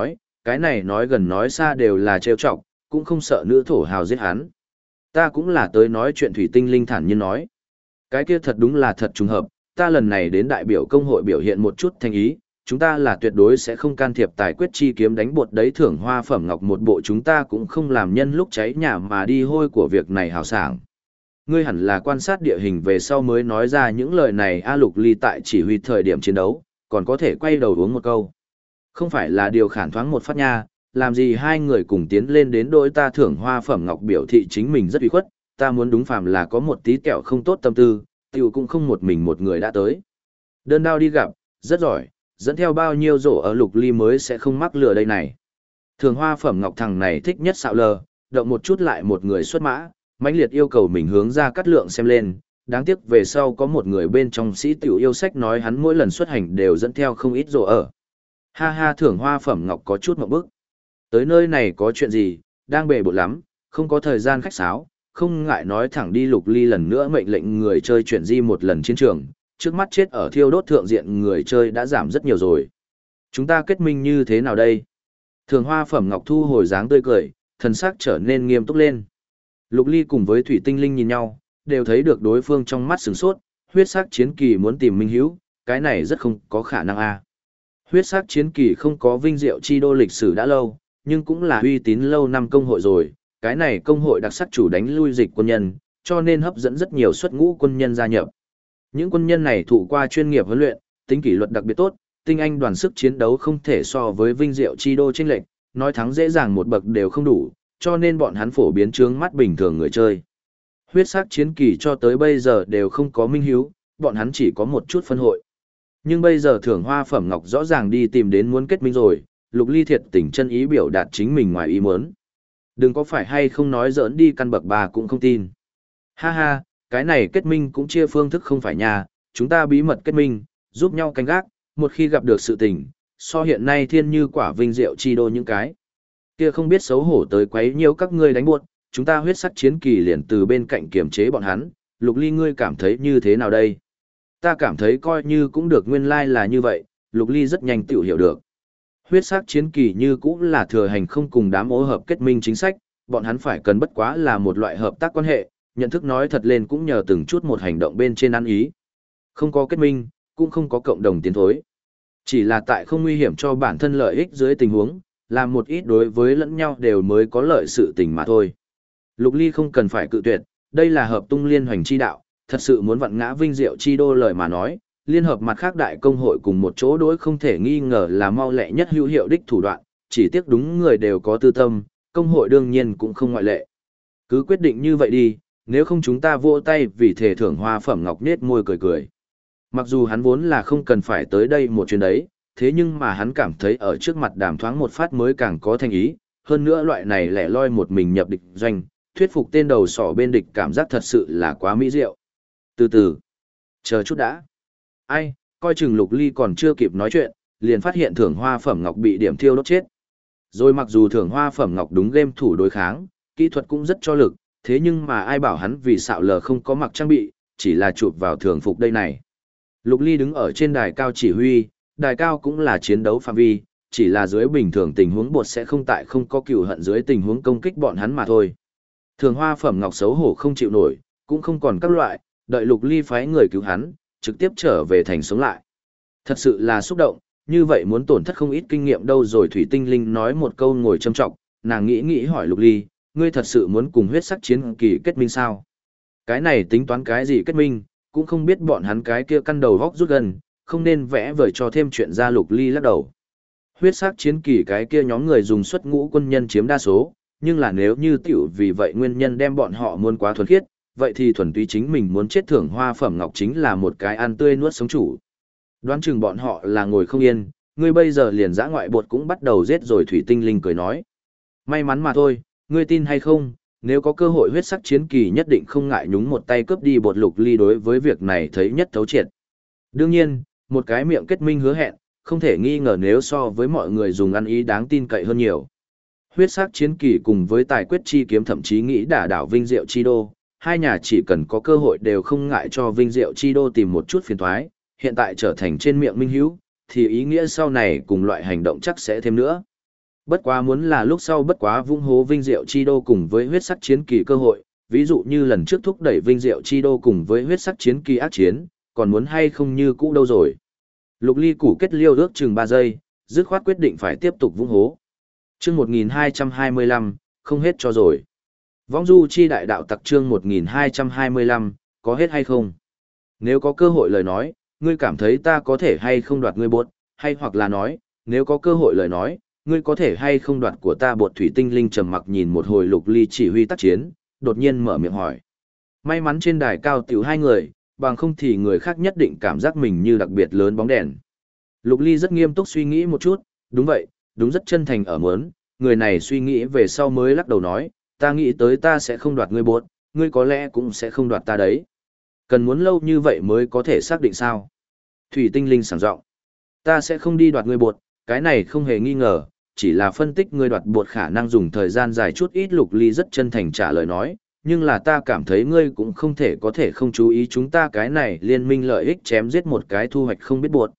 Cái này nói gần nói xa đều là trêu chọc, cũng không sợ nữ thổ hào giết hắn. Ta cũng là tới nói chuyện thủy tinh linh thản nhiên nói. Cái kia thật đúng là thật trùng hợp, ta lần này đến đại biểu công hội biểu hiện một chút thành ý, chúng ta là tuyệt đối sẽ không can thiệp tài quyết chi kiếm đánh bột đấy thưởng hoa phẩm ngọc một bộ, chúng ta cũng không làm nhân lúc cháy nhà mà đi hôi của việc này hào sảng. Ngươi hẳn là quan sát địa hình về sau mới nói ra những lời này. A Lục Ly tại chỉ huy thời điểm chiến đấu, còn có thể quay đầu uống một câu. Không phải là điều khản thoáng một phát nha, làm gì hai người cùng tiến lên đến đôi ta thưởng hoa phẩm ngọc biểu thị chính mình rất uy khuất, ta muốn đúng phàm là có một tí kẹo không tốt tâm tư, tiểu cũng không một mình một người đã tới. Đơn đao đi gặp, rất giỏi, dẫn theo bao nhiêu rổ ở Lục Ly mới sẽ không mắc lừa đây này. Thường hoa phẩm ngọc thằng này thích nhất xạo lờ, động một chút lại một người xuất mã, mãnh liệt yêu cầu mình hướng ra cắt lượng xem lên, đáng tiếc về sau có một người bên trong sĩ tiểu yêu sách nói hắn mỗi lần xuất hành đều dẫn theo không ít rổ ở. Ha ha, thưởng hoa phẩm ngọc có chút một bức. Tới nơi này có chuyện gì, đang bề bộn lắm, không có thời gian khách sáo, không ngại nói thẳng đi. Lục Ly lần nữa mệnh lệnh người chơi chuyển di một lần chiến trường, trước mắt chết ở thiêu đốt thượng diện người chơi đã giảm rất nhiều rồi. Chúng ta kết minh như thế nào đây? Thường hoa phẩm ngọc thu hồi dáng tươi cười, thần sắc trở nên nghiêm túc lên. Lục Ly cùng với Thủy Tinh Linh nhìn nhau, đều thấy được đối phương trong mắt sửng sốt, huyết sắc chiến kỳ muốn tìm minh hữu, cái này rất không có khả năng a. Huyết sắc chiến kỳ không có vinh diệu chi đô lịch sử đã lâu, nhưng cũng là uy tín lâu năm công hội rồi, cái này công hội đặc sắc chủ đánh lui dịch quân nhân, cho nên hấp dẫn rất nhiều xuất ngũ quân nhân gia nhập. Những quân nhân này thụ qua chuyên nghiệp huấn luyện, tính kỷ luật đặc biệt tốt, tinh anh đoàn sức chiến đấu không thể so với vinh diệu chi đô chênh lệch, nói thắng dễ dàng một bậc đều không đủ, cho nên bọn hắn phổ biến trướng mắt bình thường người chơi. Huyết sắc chiến kỳ cho tới bây giờ đều không có minh hiếu, bọn hắn chỉ có một chút phân hội. Nhưng bây giờ thưởng hoa phẩm ngọc rõ ràng đi tìm đến muốn kết minh rồi, Lục Ly thiệt tình chân ý biểu đạt chính mình ngoài ý muốn. Đừng có phải hay không nói giỡn đi, căn bậc bà cũng không tin. Ha ha, cái này kết minh cũng chia phương thức không phải nhà, chúng ta bí mật kết minh, giúp nhau canh gác, một khi gặp được sự tình, so hiện nay thiên như quả vinh diệu chi đô những cái. Kia không biết xấu hổ tới quấy nhiễu các ngươi đánh buột, chúng ta huyết sắc chiến kỳ liền từ bên cạnh kiềm chế bọn hắn. Lục Ly, ngươi cảm thấy như thế nào đây? Ta cảm thấy coi như cũng được, nguyên lai là như vậy. Lục Ly rất nhanh tự hiểu được. Huyết sắc chiến kỳ như cũng là thừa hành không cùng đám ô hợp kết minh chính sách, bọn hắn phải cần bất quá là một loại hợp tác quan hệ, nhận thức nói thật lên cũng nhờ từng chút một hành động bên trên ăn ý. Không có kết minh, cũng không có cộng đồng tiến thối. Chỉ là tại không nguy hiểm cho bản thân lợi ích dưới tình huống, làm một ít đối với lẫn nhau đều mới có lợi sự tình mà thôi. Lục Ly không cần phải cự tuyệt, đây là hợp tung liên hoành chi đạo, thật sự muốn vặn ngã vinh diệu chi đô lời mà nói, liên hợp mặt khác đại công hội cùng một chỗ đối không thể nghi ngờ là mau lẹ nhất hữu hiệu đích thủ đoạn, chỉ tiếc đúng người đều có tư tâm, công hội đương nhiên cũng không ngoại lệ. Cứ quyết định như vậy đi, nếu không chúng ta vỗ tay vì thể thưởng hoa phẩm ngọc nết môi cười cười. Mặc dù hắn vốn là không cần phải tới đây một chuyến đấy, thế nhưng mà hắn cảm thấy ở trước mặt đàm thoáng một phát mới càng có thành ý, hơn nữa loại này lẻ loi một mình nhập địch doanh, thuyết phục tên đầu sỏ bên địch cảm giác thật sự là quá mỹ diệu. Từ từ, chờ chút đã. Ai, coi chừng Lục Ly còn chưa kịp nói chuyện, liền phát hiện thưởng hoa phẩm ngọc bị điểm thiêu đốt chết. Rồi mặc dù thưởng hoa phẩm ngọc đúng game thủ đối kháng, kỹ thuật cũng rất cho lực, thế nhưng mà ai bảo hắn vì xạo lờ không có mặc trang bị, chỉ là chụp vào thường phục đây này. Lục Ly đứng ở trên đài cao chỉ huy, đài cao cũng là chiến đấu phạm vi, chỉ là dưới bình thường tình huống bột sẽ không tại không có cừu hận dưới tình huống công kích bọn hắn mà thôi. Thường hoa phẩm ngọc xấu hổ không chịu nổi, cũng không còn các loại, đợi Lục Ly phái người cứu hắn, trực tiếp trở về thành sống lại. Thật sự là xúc động, như vậy muốn tổn thất không ít kinh nghiệm đâu rồi. Thủy Tinh Linh nói một câu ngồi châm trọng, nàng nghĩ hỏi Lục Ly, ngươi thật sự muốn cùng huyết sắc chiến kỳ kết minh sao? Cái này tính toán cái gì kết minh, cũng không biết bọn hắn cái kia căn đầu góc rút gần, không nên vẽ vời cho thêm chuyện ra. Lục Ly lắc đầu. Huyết sắc chiến kỳ cái kia nhóm người dùng xuất ngũ quân nhân chiếm đa số, nhưng là nếu như tiểu vì vậy nguyên nhân đem bọn họ muốn quá thuần khiết, vậy thì thuần túy chính mình muốn chết thưởng hoa phẩm ngọc chính là một cái ăn tươi nuốt sống chủ. Đoán chừng bọn họ là ngồi không yên, ngươi bây giờ liền dã ngoại bột cũng bắt đầu giết rồi. Thủy Tinh Linh cười nói. May mắn mà thôi, ngươi tin hay không, nếu có cơ hội huyết sắc chiến kỳ nhất định không ngại nhúng một tay cướp đi bột. Lục Ly đối với việc này thấy nhất thấu triệt. Đương nhiên, một cái miệng kết minh hứa hẹn, không thể nghi ngờ nếu so với mọi người dùng ăn ý đáng tin cậy hơn nhiều. Huyết sắc chiến kỳ cùng với tài quyết chi kiếm thậm chí nghĩ đả đảo vinh diệu chi đô, hai nhà chỉ cần có cơ hội đều không ngại cho vinh diệu chi đô tìm một chút phiền toái, hiện tại trở thành trên miệng minh hữu, thì ý nghĩa sau này cùng loại hành động chắc sẽ thêm nữa. Bất quá muốn là lúc sau bất quá vung hố Vinh Diệu Chi Đô cùng với huyết sắc chiến kỳ cơ hội, ví dụ như lần trước thúc đẩy Vinh Diệu Chi Đô cùng với huyết sắc chiến kỳ ác chiến, còn muốn hay không như cũ đâu rồi. Lục Ly củ kết liêu ước chừng 3 giây, dứt khoát quyết định phải tiếp tục vung hố. Chương 1225, không hết cho rồi. Vong du chi đại đạo tặc chương 1225, có hết hay không? Nếu có cơ hội lời nói, ngươi cảm thấy ta có thể hay không đoạt ngươi bột, hay hoặc là nói, nếu có cơ hội lời nói, ngươi có thể hay không đoạt của ta bột. Thủy Tinh Linh trầm mặc nhìn một hồi Lục Ly chỉ huy tác chiến, đột nhiên mở miệng hỏi. May mắn trên đài cao tiểu hai người, bằng không thì người khác nhất định cảm giác mình như đặc biệt lớn bóng đèn. Lục Ly rất nghiêm túc suy nghĩ một chút, đúng vậy, đúng rất chân thành ở muốn, người này suy nghĩ về sau mới lắc đầu nói, ta nghĩ tới ta sẽ không đoạt ngươi bột, ngươi có lẽ cũng sẽ không đoạt ta đấy. Cần muốn lâu như vậy mới có thể xác định sao? Thủy Tinh Linh sảng giọng, ta sẽ không đi đoạt ngươi bột, cái này không hề nghi ngờ, chỉ là phân tích ngươi đoạt bột khả năng dùng thời gian dài chút ít. Lục Ly rất chân thành trả lời nói, nhưng là ta cảm thấy ngươi cũng không thể có thể không chú ý chúng ta cái này liên minh lợi ích chém giết một cái thu hoạch không biết bột.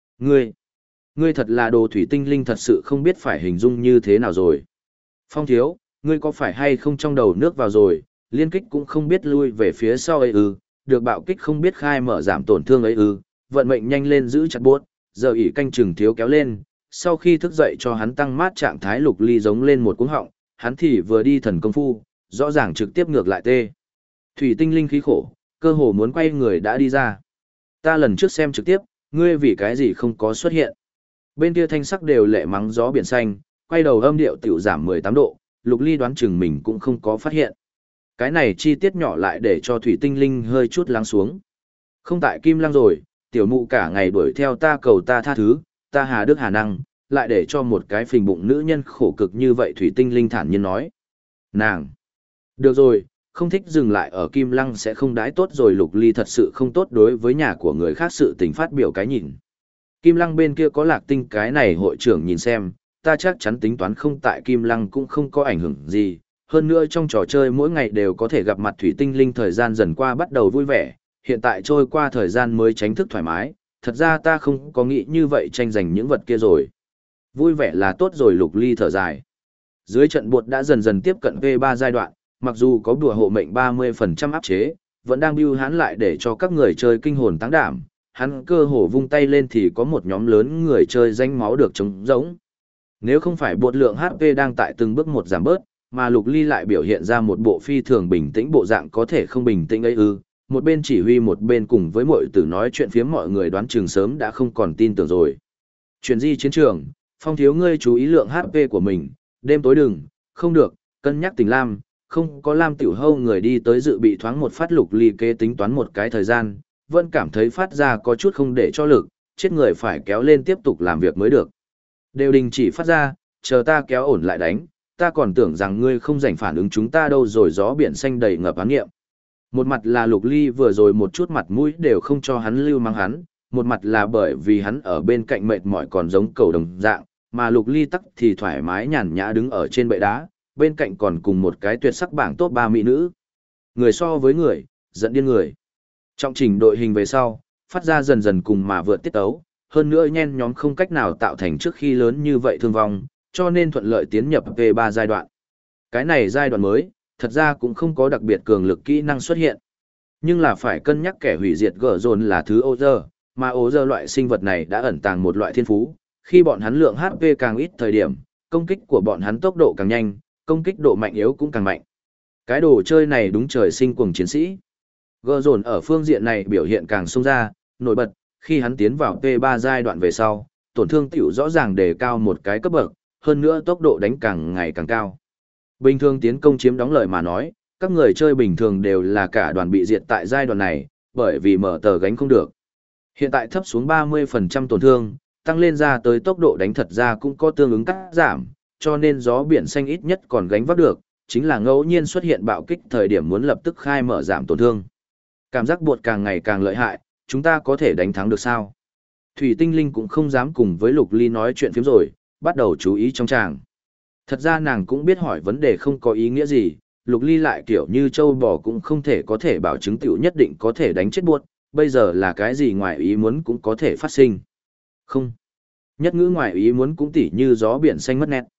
Ngươi thật là đồ. Thủy Tinh Linh thật sự không biết phải hình dung như thế nào rồi. Phong thiếu, ngươi có phải hay không trong đầu nước vào rồi, liên kích cũng không biết lui về phía sau ấy ư, được bạo kích không biết khai mở giảm tổn thương ấy ư, vận mệnh nhanh lên giữ chặt bốt, giờ ỉ canh chừng thiếu kéo lên, sau khi thức dậy cho hắn tăng mát trạng thái. Lục Ly giống lên một cuống họng, hắn thì vừa đi thần công phu, rõ ràng trực tiếp ngược lại tê. Thủy Tinh Linh khí khổ, cơ hồ muốn quay người đã đi ra. Ta lần trước xem trực tiếp, ngươi vì cái gì không có xuất hiện. Bên kia thanh sắc đều lệ mắng gió biển xanh, quay đầu âm điệu tiểu giảm 18 độ, Lục Ly đoán chừng mình cũng không có phát hiện. Cái này chi tiết nhỏ lại để cho Thủy Tinh Linh hơi chút lắng xuống. Không tại Kim Lăng rồi, tiểu mụ cả ngày đuổi theo ta cầu ta tha thứ, ta hà đức hà năng, lại để cho một cái phình bụng nữ nhân khổ cực như vậy. Thủy Tinh Linh thản nhiên nói. Nàng! Được rồi, không thích dừng lại ở Kim Lăng sẽ không đãi tốt rồi. Lục Ly thật sự không tốt đối với nhà của người khác sự tình phát biểu cái nhìn. Kim Lăng bên kia có Lạc Tinh cái này hội trưởng nhìn xem, ta chắc chắn tính toán không tại Kim Lăng cũng không có ảnh hưởng gì. Hơn nữa trong trò chơi mỗi ngày đều có thể gặp mặt. Thủy Tinh Linh thời gian dần qua bắt đầu vui vẻ, hiện tại trôi qua thời gian mới tránh thức thoải mái, thật ra ta không có nghĩ như vậy tranh giành những vật kia rồi. Vui vẻ là tốt rồi. Lục Ly thở dài. Dưới trận bột đã dần dần tiếp cận V3 giai đoạn, mặc dù có đùa hộ mệnh 30% áp chế, vẫn đang bưu hắn lại để cho các người chơi kinh hồn táng đảm. Hắn cơ hồ vung tay lên thì có một nhóm lớn người chơi danh máu được trống rỗng. Nếu không phải bột lượng HP đang tại từng bước một giảm bớt, mà Lục Ly lại biểu hiện ra một bộ phi thường bình tĩnh bộ dạng có thể không bình tĩnh ấy ư, một bên chỉ huy một bên cùng với mọi tử nói chuyện phiếm, mọi người đoán chừng sớm đã không còn tin tưởng rồi. Chuyển di chiến trường, Phong thiếu ngươi chú ý lượng HP của mình, đêm tối đừng, không được, cân nhắc tình lam, không có lam tiểu hâu người đi tới dự bị thoáng một phát. Lục Ly kế tính toán một cái thời gian, vẫn cảm thấy phát ra có chút không để cho lực, chết người phải kéo lên tiếp tục làm việc mới được. Đều đình chỉ phát ra, chờ ta kéo ổn lại đánh, ta còn tưởng rằng ngươi không rảnh phản ứng chúng ta đâu rồi. Gió biển xanh đầy ngập án nghiệm. Một mặt là Lục Ly vừa rồi một chút mặt mũi đều không cho hắn lưu mang hắn, một mặt là bởi vì hắn ở bên cạnh mệt mỏi còn giống cầu đồng dạng, mà Lục Ly tắc thì thoải mái nhàn nhã đứng ở trên bệ đá, bên cạnh còn cùng một cái tuyệt sắc bảng top 3 mỹ nữ. Người so với người, giận điên người. Trọng chỉnh đội hình về sau, phát ra dần dần cùng mà vượt tiết tấu, hơn nữa nhen nhóm không cách nào tạo thành trước khi lớn như vậy thương vong, cho nên thuận lợi tiến nhập V3 giai đoạn. Cái này giai đoạn mới, thật ra cũng không có đặc biệt cường lực kỹ năng xuất hiện. Nhưng là phải cân nhắc kẻ hủy diệt gở dồn là thứ ô dơ, mà ô dơ loại sinh vật này đã ẩn tàng một loại thiên phú. Khi bọn hắn lượng HP càng ít thời điểm, công kích của bọn hắn tốc độ càng nhanh, công kích độ mạnh yếu cũng càng mạnh. Cái đồ chơi này đúng trời sinh cuồng chiến sĩ. Gở dồn ở phương diện này biểu hiện càng xông ra, nổi bật, khi hắn tiến vào P3 giai đoạn về sau, tổn thương tiểu rõ ràng đề cao một cái cấp bậc, hơn nữa tốc độ đánh càng ngày càng cao. Bình thường tiến công chiếm đóng lợi mà nói, các người chơi bình thường đều là cả đoàn bị diệt tại giai đoạn này, bởi vì mở tờ gánh không được. Hiện tại thấp xuống 30% tổn thương, tăng lên ra tới tốc độ đánh thật ra cũng có tương ứng cắt giảm, cho nên gió biển xanh ít nhất còn gánh vác được, chính là ngẫu nhiên xuất hiện bạo kích thời điểm muốn lập tức khai mở giảm tổn thương. Cảm giác buột càng ngày càng lợi hại, chúng ta có thể đánh thắng được sao? Thủy Tinh Linh cũng không dám cùng với Lục Ly nói chuyện phiếm rồi, bắt đầu chú ý trong tràng. Thật ra nàng cũng biết hỏi vấn đề không có ý nghĩa gì, Lục Ly lại kiểu như châu bò cũng không thể có thể bảo chứng tiểu nhất định có thể đánh chết buốt, bây giờ là cái gì ngoài ý muốn cũng có thể phát sinh. Không. Nhất ngữ ngoài ý muốn cũng tỉ như gió biển xanh mất nét.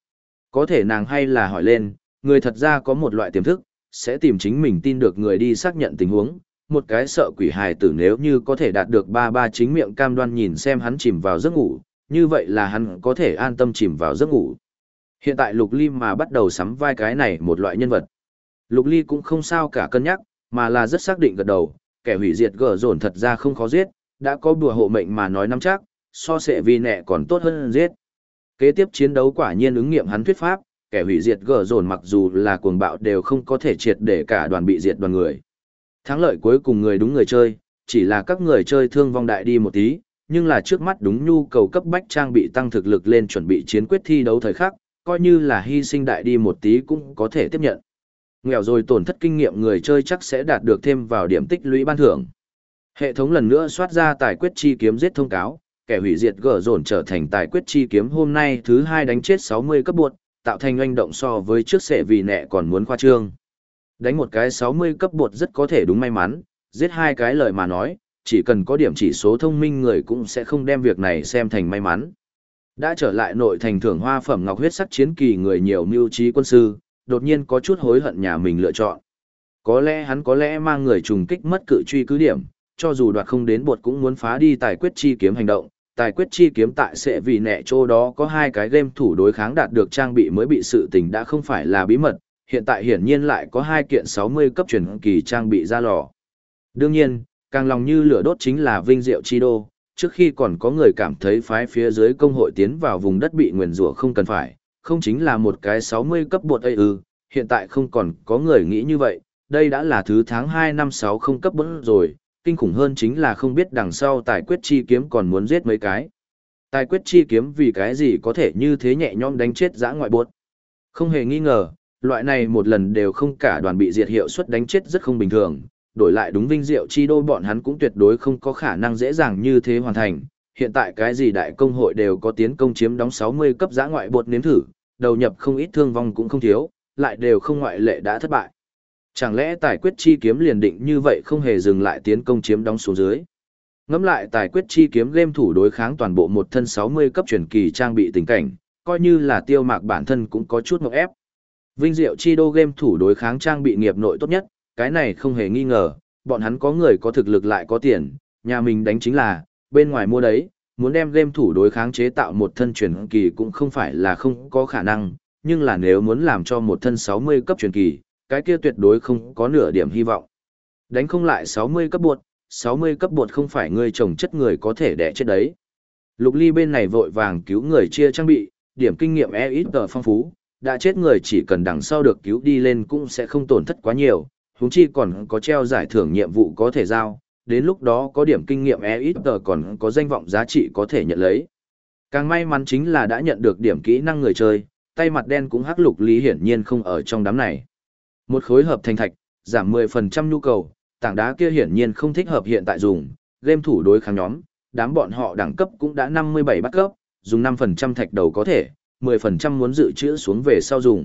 Có thể nàng hay là hỏi lên, người thật ra có một loại tiềm thức, sẽ tìm chính mình tin được người đi xác nhận tình huống. Một cái sợ quỷ hài tử nếu như có thể đạt được ba ba chính miệng cam đoan nhìn xem hắn chìm vào giấc ngủ, như vậy là hắn có thể an tâm chìm vào giấc ngủ. Hiện tại Lục Ly mà bắt đầu sắm vai cái này một loại nhân vật. Lục Ly cũng không sao cả cân nhắc, mà là rất xác định gật đầu, kẻ hủy diệt gở dồn thật ra không khó giết, đã có bùa hộ mệnh mà nói nắm chắc, so sẽ vì nẹ còn tốt hơn giết. Kế tiếp chiến đấu quả nhiên ứng nghiệm hắn thuyết pháp, kẻ hủy diệt gở dồn mặc dù là cuồng bạo đều không có thể triệt để cả đoàn bị diệt đoàn người. Thắng lợi cuối cùng người đúng người chơi, chỉ là các người chơi thương vong đại đi một tí, nhưng là trước mắt đúng nhu cầu cấp bách trang bị tăng thực lực lên chuẩn bị chiến quyết thi đấu thời khắc, coi như là hy sinh đại đi một tí cũng có thể tiếp nhận. Nghèo rồi tổn thất kinh nghiệm người chơi chắc sẽ đạt được thêm vào điểm tích lũy ban thưởng. Hệ thống lần nữa soát ra tài quyết chi kiếm giết thông cáo, kẻ hủy diệt gở dồn trở thành tài quyết chi kiếm hôm nay thứ 2 đánh chết 60 cấp bột, tạo thành oanh động so với trước sẽ vì nẹ còn muốn khoa trương. Đánh một cái 60 cấp bột rất có thể đúng may mắn, giết hai cái lời mà nói, chỉ cần có điểm chỉ số thông minh người cũng sẽ không đem việc này xem thành may mắn. Đã trở lại nội thành thưởng hoa phẩm ngọc huyết sắc chiến kỳ người nhiều mưu trí quân sư, đột nhiên có chút hối hận nhà mình lựa chọn. Có lẽ hắn có lẽ mang người trùng kích mất cự truy cứ điểm, cho dù đoạt không đến bột cũng muốn phá đi tài quyết chi kiếm hành động. Tài quyết chi kiếm tại sẽ vì nẹ chỗ đó có hai cái game thủ đối kháng đạt được trang bị mới bị sự tình đã không phải là bí mật, hiện tại hiển nhiên lại có hai kiện 60 cấp truyền kỳ trang bị ra lò. Đương nhiên, càng lòng như lửa đốt chính là vinh diệu chi đô, trước khi còn có người cảm thấy phái phía dưới công hội tiến vào vùng đất bị nguyền rủa không cần phải, không chính là một cái 60 cấp bột ấy ư, hiện tại không còn có người nghĩ như vậy, đây đã là thứ tháng 2 năm 60 cấp bột rồi, kinh khủng hơn chính là không biết đằng sau tài quyết chi kiếm còn muốn giết mấy cái. Tài quyết chi kiếm vì cái gì có thể như thế nhẹ nhõm đánh chết dã ngoại bột. Không hề nghi ngờ, loại này một lần đều không cả đoàn bị diệt hiệu suất đánh chết rất không bình thường, đổi lại đúng vinh diệu chi đô bọn hắn cũng tuyệt đối không có khả năng dễ dàng như thế hoàn thành. Hiện tại cái gì đại công hội đều có tiến công chiếm đóng 60 cấp dã ngoại bột nếm thử, đầu nhập không ít thương vong cũng không thiếu, lại đều không ngoại lệ đã thất bại. Chẳng lẽ tài quyết chi kiếm liền định như vậy không hề dừng lại tiến công chiếm đóng xuống dưới. Ngẫm lại tài quyết chi kiếm game thủ đối kháng toàn bộ một thân 60 cấp truyền kỳ trang bị tình cảnh, coi như là Tiêu Mạc bản thân cũng có chút ngộp ép. Vinh diệu chi đô game thủ đối kháng trang bị nghiệp nội tốt nhất, cái này không hề nghi ngờ, bọn hắn có người có thực lực lại có tiền, nhà mình đánh chính là, bên ngoài mua đấy, muốn đem game thủ đối kháng chế tạo một thân truyền kỳ cũng không phải là không có khả năng, nhưng là nếu muốn làm cho một thân 60 cấp truyền kỳ, cái kia tuyệt đối không có nửa điểm hy vọng. Đánh không lại 60 cấp bột, 60 cấp bột không phải người trồng chất người có thể đẻ chết đấy. Lục Ly bên này vội vàng cứu người chia trang bị, điểm kinh nghiệm ít tờ phong phú, đã chết người chỉ cần đằng sau được cứu đi lên cũng sẽ không tổn thất quá nhiều, huống chi còn có treo giải thưởng nhiệm vụ có thể giao, đến lúc đó có điểm kinh nghiệm ít tờ còn có danh vọng giá trị có thể nhận lấy. Càng may mắn chính là đã nhận được điểm kỹ năng người chơi, tay mặt đen cũng hắc Lục Ly hiển nhiên không ở trong đám này. Một khối hợp thành thạch, giảm 10% nhu cầu, tảng đá kia hiển nhiên không thích hợp hiện tại dùng, game thủ đối kháng nhóm, đám bọn họ đẳng cấp cũng đã 57 bắt cấp, dùng 5% thạch đầu có thể, 10% muốn dự trữ xuống về sau dùng.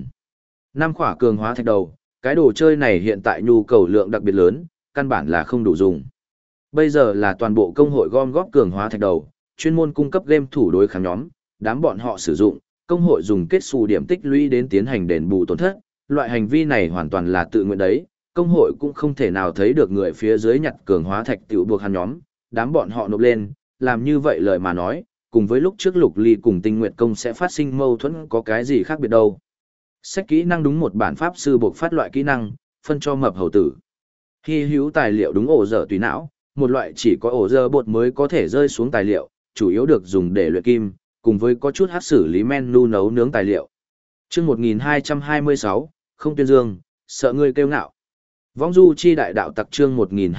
5 khỏa cường hóa thạch đầu, cái đồ chơi này hiện tại nhu cầu lượng đặc biệt lớn, căn bản là không đủ dùng. Bây giờ là toàn bộ công hội gom góp cường hóa thạch đầu, chuyên môn cung cấp game thủ đối kháng nhóm, đám bọn họ sử dụng, công hội dùng kết xù điểm tích lũy đến tiến hành đền bù tổn thất, loại hành vi này hoàn toàn là tự nguyện đấy, công hội cũng không thể nào thấy được người phía dưới nhặt cường hóa thạch tiểu buộc hắn nhóm, đám bọn họ nộp lên, làm như vậy lời mà nói, cùng với lúc trước Lục Ly cùng Tinh Nguyệt Công sẽ phát sinh mâu thuẫn có cái gì khác biệt đâu. Sách kỹ năng đúng một bản pháp sư buộc phát loại kỹ năng, phân cho mập hầu tử. Hy hữu tài liệu đúng ổ dở tùy não, một loại chỉ có ổ dở bột mới có thể rơi xuống tài liệu, chủ yếu được dùng để luyện kim, cùng với có chút hát xử lý menu nấu nướng tài liệu. Chương 1226, không tuyên dương, sợ ngươi kêu ngạo. Vong du chi đại đạo tặc chương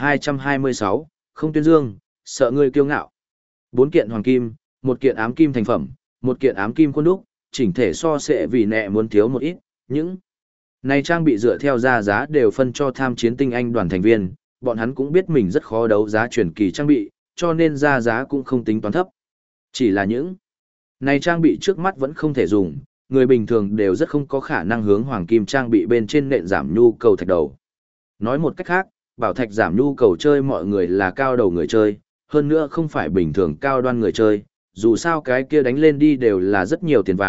1226, không tuyên dương, sợ ngươi kiêu ngạo. 4 kiện hoàng kim, 1 kiện ám kim thành phẩm, 1 kiện ám kim khuôn đúc, chỉnh thể so sẽ vì nẹ muốn thiếu một ít, những này trang bị dựa theo giá đều phân cho tham chiến tinh anh đoàn thành viên, bọn hắn cũng biết mình rất khó đấu giá truyền kỳ trang bị, cho nên giá cũng không tính toán thấp. Chỉ là những này trang bị trước mắt vẫn không thể dùng, người bình thường đều rất không có khả năng hướng hoàng kim trang bị bên trên nện giảm nhu cầu thạch đầu. Nói một cách khác, bảo thạch giảm nhu cầu chơi mọi người là cao đầu người chơi, hơn nữa không phải bình thường cao đoan người chơi, dù sao cái kia đánh lên đi đều là rất nhiều tiền vàng,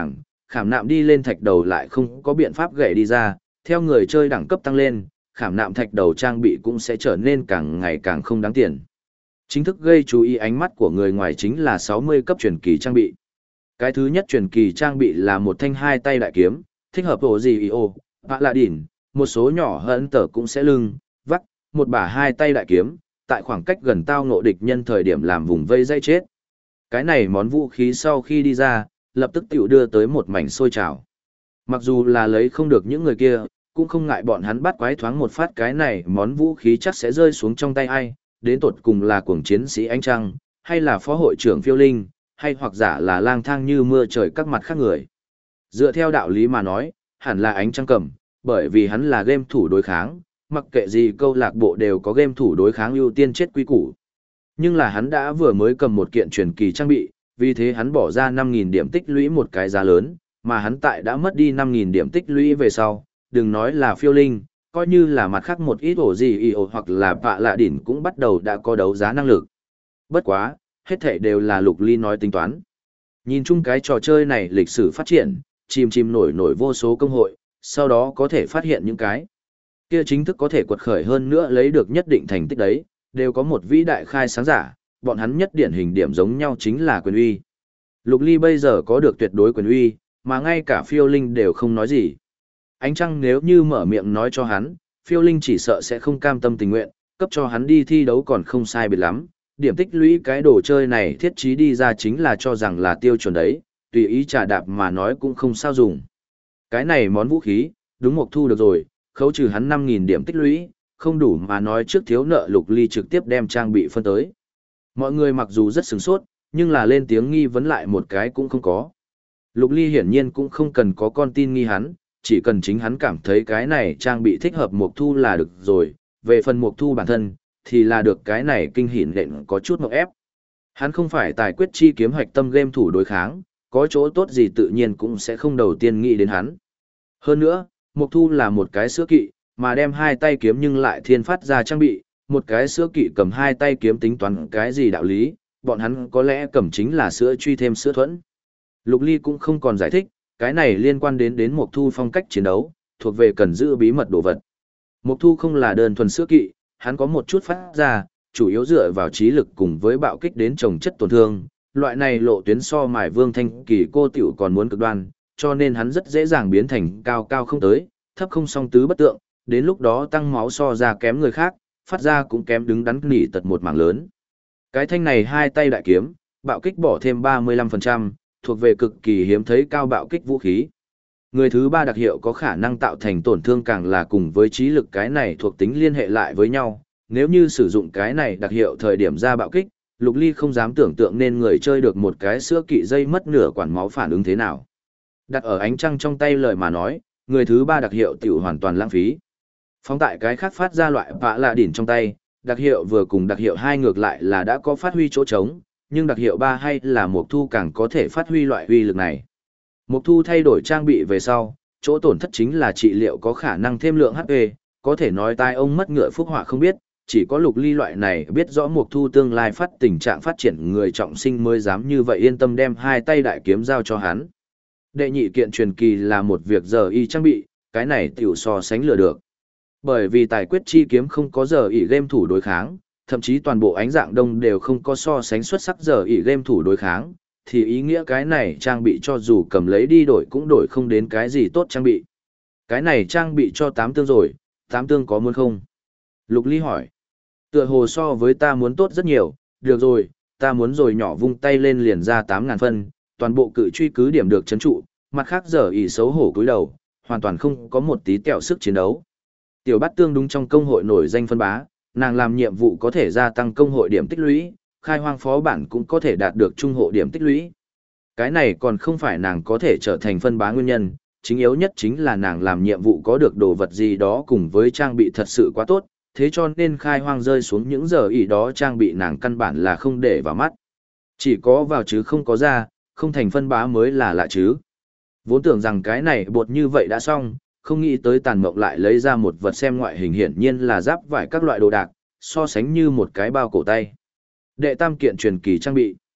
khảm nạm đi lên thạch đầu lại không có biện pháp gậy đi ra, theo người chơi đẳng cấp tăng lên, khảm nạm thạch đầu trang bị cũng sẽ trở nên càng ngày càng không đáng tiền. Chính thức gây chú ý ánh mắt của người ngoài chính là 60 cấp truyền kỳ trang bị. Cái thứ nhất truyền kỳ trang bị là một thanh hai tay đại kiếm, thích hợp ổ gì io, Paladin, một số nhỏ hơn tờ cũng sẽ lưng, vắt, một bả hai tay đại kiếm, tại khoảng cách gần tao ngộ địch nhân thời điểm làm vùng vây dây chết. Cái này món vũ khí sau khi đi ra, lập tức tiểu đưa tới một mảnh sôi trào. Mặc dù là lấy không được những người kia, cũng không ngại bọn hắn bắt quái thoáng một phát, cái này món vũ khí chắc sẽ rơi xuống trong tay ai, đến tột cùng là cuồng chiến sĩ ánh trăng, hay là phó hội trưởng phiêu linh, hay hoặc giả là lang thang như mưa trời các mặt khác người. Dựa theo đạo lý mà nói, hẳn là ánh trăng cầm, bởi vì hắn là game thủ đối kháng, mặc kệ gì câu lạc bộ đều có game thủ đối kháng ưu tiên chết quy củ. Nhưng là hắn đã vừa mới cầm một kiện truyền kỳ trang bị, vì thế hắn bỏ ra 5.000 điểm tích lũy một cái giá lớn, mà hắn tại đã mất đi 5.000 điểm tích lũy về sau, đừng nói là phiêu linh, coi như là mặt khác một ít ổ gì io hoặc là bạ lạ đỉnh cũng bắt đầu đã có đấu giá năng lực. Bất quá, hết thảy đều là Lục Ly nói tính toán. Nhìn chung cái trò chơi này lịch sử phát triển, chìm nổi vô số công hội, sau đó có thể phát hiện những cái kia chính thức có thể quật khởi hơn nữa lấy được nhất định thành tích đấy, đều có một vĩ đại khai sáng giả, bọn hắn nhất điển hình điểm giống nhau chính là quyền uy. Lục Ly bây giờ có được tuyệt đối quyền uy, mà ngay cả phiêu linh đều không nói gì. Ánh trăng nếu như mở miệng nói cho hắn, phiêu linh chỉ sợ sẽ không cam tâm tình nguyện, cấp cho hắn đi thi đấu còn không sai biệt lắm. Điểm tích lũy cái đồ chơi này thiết trí đi ra chính là cho rằng là tiêu chuẩn đấy, tùy ý trà đạp mà nói cũng không sao dùng. Cái này món vũ khí, đúng Mộc Thu được rồi, khấu trừ hắn 5.000 điểm tích lũy, không đủ mà nói trước thiếu nợ Lục Ly trực tiếp đem trang bị phân tới. Mọi người mặc dù rất sửng sốt, nhưng là lên tiếng nghi vấn lại một cái cũng không có. Lục Ly hiển nhiên cũng không cần có con tin nghi hắn, chỉ cần chính hắn cảm thấy cái này trang bị thích hợp Mộc Thu là được rồi, về phần Mộc Thu bản thân, thì là được cái này kinh hỉ lệnh có chút ngộp ép. Hắn không phải tài quyết chi kiếm hoạch tâm game thủ đối kháng, có chỗ tốt gì tự nhiên cũng sẽ không đầu tiên nghĩ đến hắn. Hơn nữa, Mộc Thu là một cái sữa kỵ, mà đem hai tay kiếm nhưng lại thiên phát ra trang bị, một cái sữa kỵ cầm hai tay kiếm tính toán cái gì đạo lý, bọn hắn có lẽ cầm chính là sữa truy thêm sữa thuẫn. Lục Ly cũng không còn giải thích, cái này liên quan đến Mộc Thu phong cách chiến đấu, thuộc về cần giữ bí mật đồ vật. Mộc Thu không là đơn thuần sữa kỵ, hắn có một chút phát ra, chủ yếu dựa vào trí lực cùng với bạo kích đến trồng chất tổn thương, loại này lộ tuyến so mài Vương Thanh Kỳ cô tiểu còn muốn cực đoan, cho nên hắn rất dễ dàng biến thành cao cao không tới, thấp không song tứ bất tượng, đến lúc đó tăng máu so ra kém người khác, phát ra cũng kém đứng đắn nỉ tật một mảng lớn. Cái thanh này hai tay đại kiếm, bạo kích bỏ thêm 35%, thuộc về cực kỳ hiếm thấy cao bạo kích vũ khí. Người thứ ba đặc hiệu có khả năng tạo thành tổn thương càng là cùng với trí lực cái này thuộc tính liên hệ lại với nhau. Nếu như sử dụng cái này đặc hiệu thời điểm ra bạo kích, Lục Ly không dám tưởng tượng nên người chơi được một cái sữa kỵ dây mất nửa quản máu phản ứng thế nào. Đặt ở ánh trăng trong tay lời mà nói, người thứ ba đặc hiệu tiểu hoàn toàn lãng phí. Phóng tại cái khác phát ra loại vạ lạ đỉnh trong tay, đặc hiệu vừa cùng đặc hiệu 2 ngược lại là đã có phát huy chỗ trống, nhưng đặc hiệu 3 hay là Mộc Thu càng có thể phát huy loại uy lực này. Mộc Thu thay đổi trang bị về sau, chỗ tổn thất chính là trị liệu có khả năng thêm lượng HP, có thể nói tai ông mất ngựa phúc họa không biết, chỉ có Lục Ly loại này biết rõ Mộc Thu tương lai phát tình trạng phát triển người trọng sinh mới dám như vậy yên tâm đem hai tay đại kiếm giao cho hắn. Đệ nhị kiện truyền kỳ là một việc giờ y trang bị, cái này tiểu so sánh lừa được. Bởi vì tài quyết chi kiếm không có giờ y game thủ đối kháng, thậm chí toàn bộ ánh dạng đông đều không có so sánh xuất sắc giờ y game thủ đối kháng, thì ý nghĩa cái này trang bị cho dù cầm lấy đi đổi cũng đổi không đến cái gì tốt trang bị. Cái này trang bị cho 8 tương rồi, 8 tương có muốn không? Lục Ly hỏi. Tựa hồ so với ta muốn tốt rất nhiều, được rồi, ta muốn rồi nhỏ vung tay lên liền ra 8.000 phân, toàn bộ cự truy cứ điểm được chấn trụ, mặt khác giờ ỷ xấu hổ cúi đầu, hoàn toàn không có một tí tẹo sức chiến đấu. Tiểu Bát Tương đúng trong công hội nổi danh phân bá, nàng làm nhiệm vụ có thể gia tăng công hội điểm tích lũy, khai hoang phó bản cũng có thể đạt được trung hộ điểm tích lũy. Cái này còn không phải nàng có thể trở thành phân bá nguyên nhân, chính yếu nhất chính là nàng làm nhiệm vụ có được đồ vật gì đó cùng với trang bị thật sự quá tốt, thế cho nên khai hoang rơi xuống những giờ ỷ đó trang bị nàng căn bản là không để vào mắt. Chỉ có vào chứ không có ra, không thành phân bá mới là lạ chứ. Vốn tưởng rằng cái này bột như vậy đã xong, không nghĩ tới Tàn Mộng lại lấy ra một vật xem ngoại hình hiển nhiên là giáp vải các loại đồ đạc, so sánh như một cái bao cổ tay. Đệ tam kiện truyền kỳ trang bị.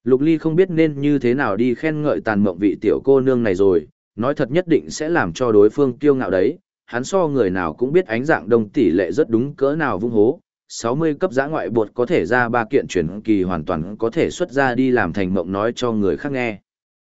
Lục Ly không biết nên như thế nào đi khen ngợi tàn mộng vị tiểu cô nương này rồi, nói thật nhất định sẽ làm cho đối phương kiêu ngạo đấy, hắn so người nào cũng biết ánh dạng đông tỷ lệ rất đúng cỡ nào vung hố, 60 cấp giã ngoại bột có thể ra 3 kiện chuyển kỳ hoàn toàn có thể xuất ra đi làm thành mộng nói cho người khác nghe.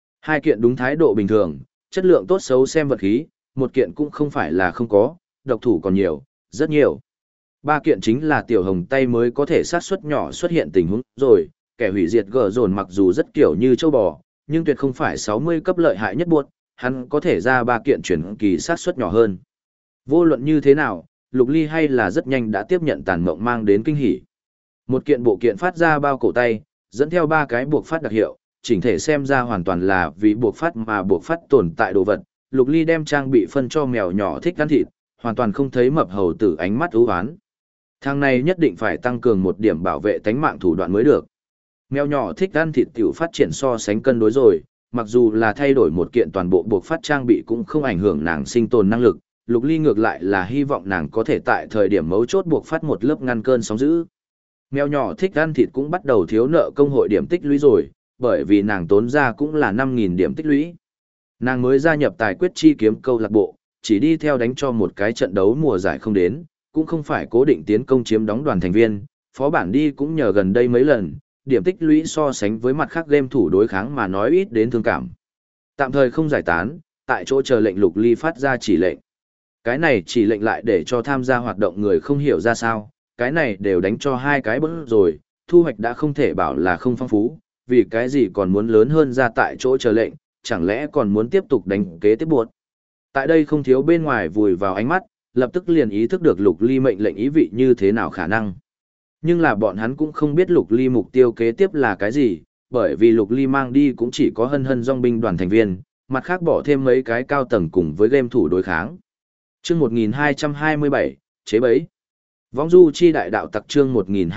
2 kiện đúng thái độ bình thường, chất lượng tốt xấu xem vật khí, 1 kiện cũng không phải là không có, độc thủ còn nhiều, rất nhiều. 3 kiện chính là tiểu hồng tay mới có thể sát suất nhỏ xuất hiện tình huống rồi, kẻ hủy diệt gở dồn mặc dù rất kiểu như châu bò, nhưng tuyệt không phải 60 cấp lợi hại nhất buộc, hắn có thể ra 3 kiện chuyển kỳ sát suất nhỏ hơn. Vô luận như thế nào, Lục Ly hay là rất nhanh đã tiếp nhận tàn mộng mang đến kinh hỉ. 1 kiện bộ kiện phát ra bao cổ tay, dẫn theo 3 cái buộc phát đặc hiệu, chỉnh thể xem ra hoàn toàn là vì buộc phát mà buộc phát tồn tại đồ vật. Lục Ly đem trang bị phân cho mèo nhỏ thích ăn thịt, hoàn toàn không thấy mập hầu tử ánh mắt ưu hoán. Thằng này nhất định phải tăng cường 1 điểm bảo vệ tánh mạng thủ đoạn mới được. Mèo nhỏ thích ăn thịt tiểu phát triển so sánh cân đối rồi, mặc dù là thay đổi 1 kiện toàn bộ buộc phát trang bị cũng không ảnh hưởng nàng sinh tồn năng lực. Lục Ly ngược lại là hy vọng nàng có thể tại thời điểm mấu chốt buộc phát một lớp ngăn cơn sóng dữ. Mèo nhỏ thích ăn thịt cũng bắt đầu thiếu nợ công hội điểm tích lũy rồi, bởi vì nàng tốn ra cũng là 5.000 điểm tích lũy. Nàng mới gia nhập tài quyết chi kiếm câu lạc bộ, chỉ đi theo đánh cho một cái trận đấu mùa giải không đến, cũng không phải cố định tiến công chiếm đóng đoàn thành viên, phó bản đi cũng nhờ gần đây mấy lần, điểm tích lũy so sánh với mặt khác game thủ đối kháng mà nói ít đến thương cảm. Tạm thời không giải tán, tại chỗ chờ lệnh Lục Ly phát ra chỉ lệnh. Cái này chỉ lệnh lại để cho tham gia hoạt động người không hiểu ra sao, cái này đều đánh cho 2 cái bớt rồi, thu hoạch đã không thể bảo là không phong phú, vì cái gì còn muốn lớn hơn ra tại chỗ chờ lệnh, chẳng lẽ còn muốn tiếp tục đánh kế tiếp buộc. Tại đây không thiếu bên ngoài vùi vào ánh mắt, lập tức liền ý thức được Lục Ly mệnh lệnh ý vị như thế nào khả năng. Nhưng là bọn hắn cũng không biết Lục Ly mục tiêu kế tiếp là cái gì, bởi vì Lục Ly mang đi cũng chỉ có hân hân dòng binh đoàn thành viên, mặt khác bỏ thêm mấy cái cao tầng cùng với game thủ đối kháng. Chương 1227, chế bấy. Vong du chi đại đạo tặc chương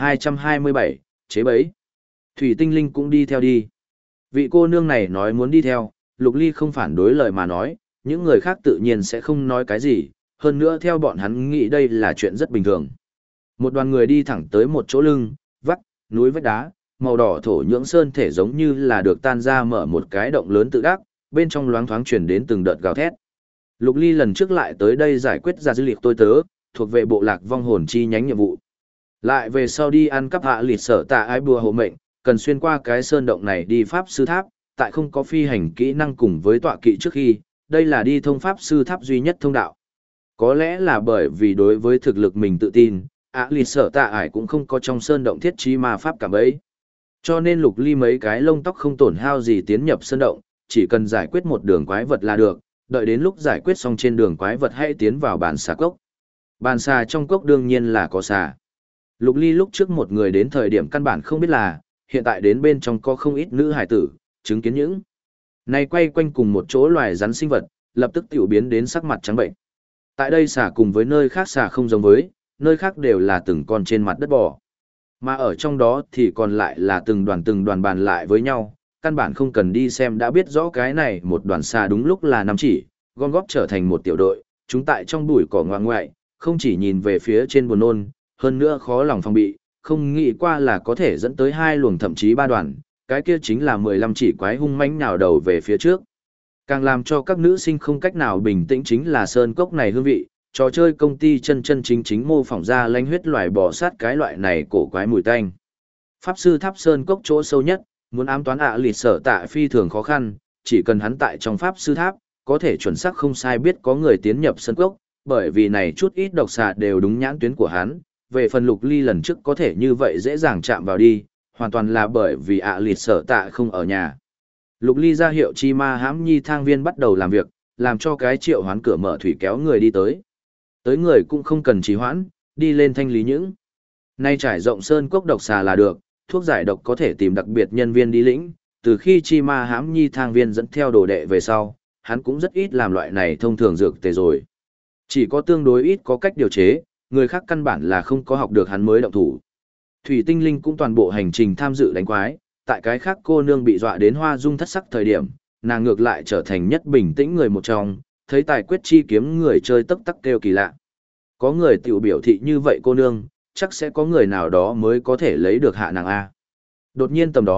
1227, chế bấy. Thủy Tinh Linh cũng đi theo đi. Vị cô nương này nói muốn đi theo, Lục Ly không phản đối lời mà nói, những người khác tự nhiên sẽ không nói cái gì, hơn nữa theo bọn hắn nghĩ đây là chuyện rất bình thường. Một đoàn người đi thẳng tới một chỗ lưng, vắt, núi vách đá, màu đỏ thổ nhưỡng sơn thể giống như là được tan ra mở một cái động lớn tự đắc, bên trong loáng thoáng truyền đến từng đợt gào thét. Lục Ly lần trước lại tới đây giải quyết ra dư liệt tôi tớ, thuộc về bộ lạc vong hồn chi nhánh nhiệm vụ. Lại về sau đi ăn cắp hạ lịt sở tạ ái bùa hộ mệnh, cần xuyên qua cái sơn động này đi pháp sư tháp, tại không có phi hành kỹ năng cùng với tọa kỵ trước khi, đây là đi thông pháp sư tháp duy nhất thông đạo. Có lẽ là bởi vì đối với thực lực mình tự tin, ạ lịt sở tạ ải cũng không có trong sơn động thiết trí ma pháp cảm ấy. Cho nên Lục Ly mấy cái lông tóc không tổn hao gì tiến nhập sơn động, chỉ cần giải quyết một đường quái vật là được, đợi đến lúc giải quyết xong trên đường quái vật hãy tiến vào bàn xà cốc. Bàn xà trong cốc đương nhiên là có xà. Lục Ly lúc trước một người đến thời điểm căn bản không biết là, hiện tại đến bên trong có không ít nữ hải tử, chứng kiến những này quay quanh cùng một chỗ loài rắn sinh vật, lập tức tiểu biến đến sắc mặt trắng bệnh. Tại đây xà cùng với nơi khác xà không giống với, nơi khác đều là từng con trên mặt đất bò. Mà ở trong đó thì còn lại là từng đoàn bàn lại với nhau, căn bản không cần đi xem đã biết rõ cái này một đoàn xà đúng lúc là 5 chỉ, gom góp trở thành một tiểu đội, chúng tại trong bụi cỏ ngoại ngoại, không chỉ nhìn về phía trên buồn nôn, hơn nữa khó lòng phòng bị, không nghĩ qua là có thể dẫn tới 2 luồng thậm chí 3 đoàn, cái kia chính là 15 chỉ quái hung mãnh nhào đầu về phía trước. Càng làm cho các nữ sinh không cách nào bình tĩnh chính là sơn cốc này hương vị, trò chơi công ty chân chính mô phỏng ra lanh huyết loài bò sát cái loại này cổ quái mùi tanh. Pháp sư tháp sơn cốc chỗ sâu nhất, muốn ám toán ạ lịt sở tạ phi thường khó khăn, chỉ cần hắn tại trong pháp sư tháp, có thể chuẩn xác không sai biết có người tiến nhập sơn cốc, bởi vì này chút ít độc xà đều đúng nhãn tuyến của hắn, về phần Lục Ly lần trước có thể như vậy dễ dàng chạm vào đi, hoàn toàn là bởi vì ạ lịt sở tạ không ở nhà. Lục Ly ra hiệu chi ma hãm nhi thang viên bắt đầu làm việc, làm cho cái triệu hoán cửa mở thủy kéo người đi tới. Tới người cũng không cần trì hoãn, đi lên thanh lý những. Nay trải rộng sơn cốc độc xà là được, thuốc giải độc có thể tìm đặc biệt nhân viên đi lĩnh, từ khi chi ma hãm nhi thang viên dẫn theo đồ đệ về sau, hắn cũng rất ít làm loại này thông thường dược tề rồi. Chỉ có tương đối ít có cách điều chế, người khác căn bản là không có học được hắn mới động thủ. Thủy Tinh Linh cũng toàn bộ hành trình tham dự đánh quái, tại cái khác cô nương bị dọa đến hoa dung thất sắc thời điểm, nàng ngược lại trở thành nhất bình tĩnh người một trong, thấy tài quyết chi kiếm người chơi tấp tắc kêu kỳ lạ. Có người tiểu biểu thị như vậy cô nương, chắc sẽ có người nào đó mới có thể lấy được hạ nàng A. Đột nhiên tầm đó,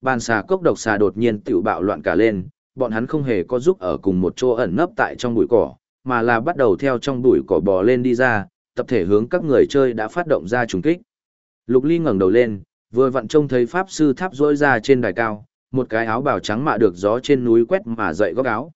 Bàn xà cốc độc xà đột nhiên tiểu bạo loạn cả lên, bọn hắn không hề có giúp ở cùng một chỗ ẩn nấp tại trong bụi cỏ, mà là bắt đầu theo trong bụi cỏ bò lên đi ra, tập thể hướng các người chơi đã phát động ra trùng kích. Lục Ly ngẩng đầu lên, vừa vặn trông thấy pháp sư tháp rỗi ra trên đài cao, một cái áo bào trắng mạ được gió trên núi quét mà dậy góc áo.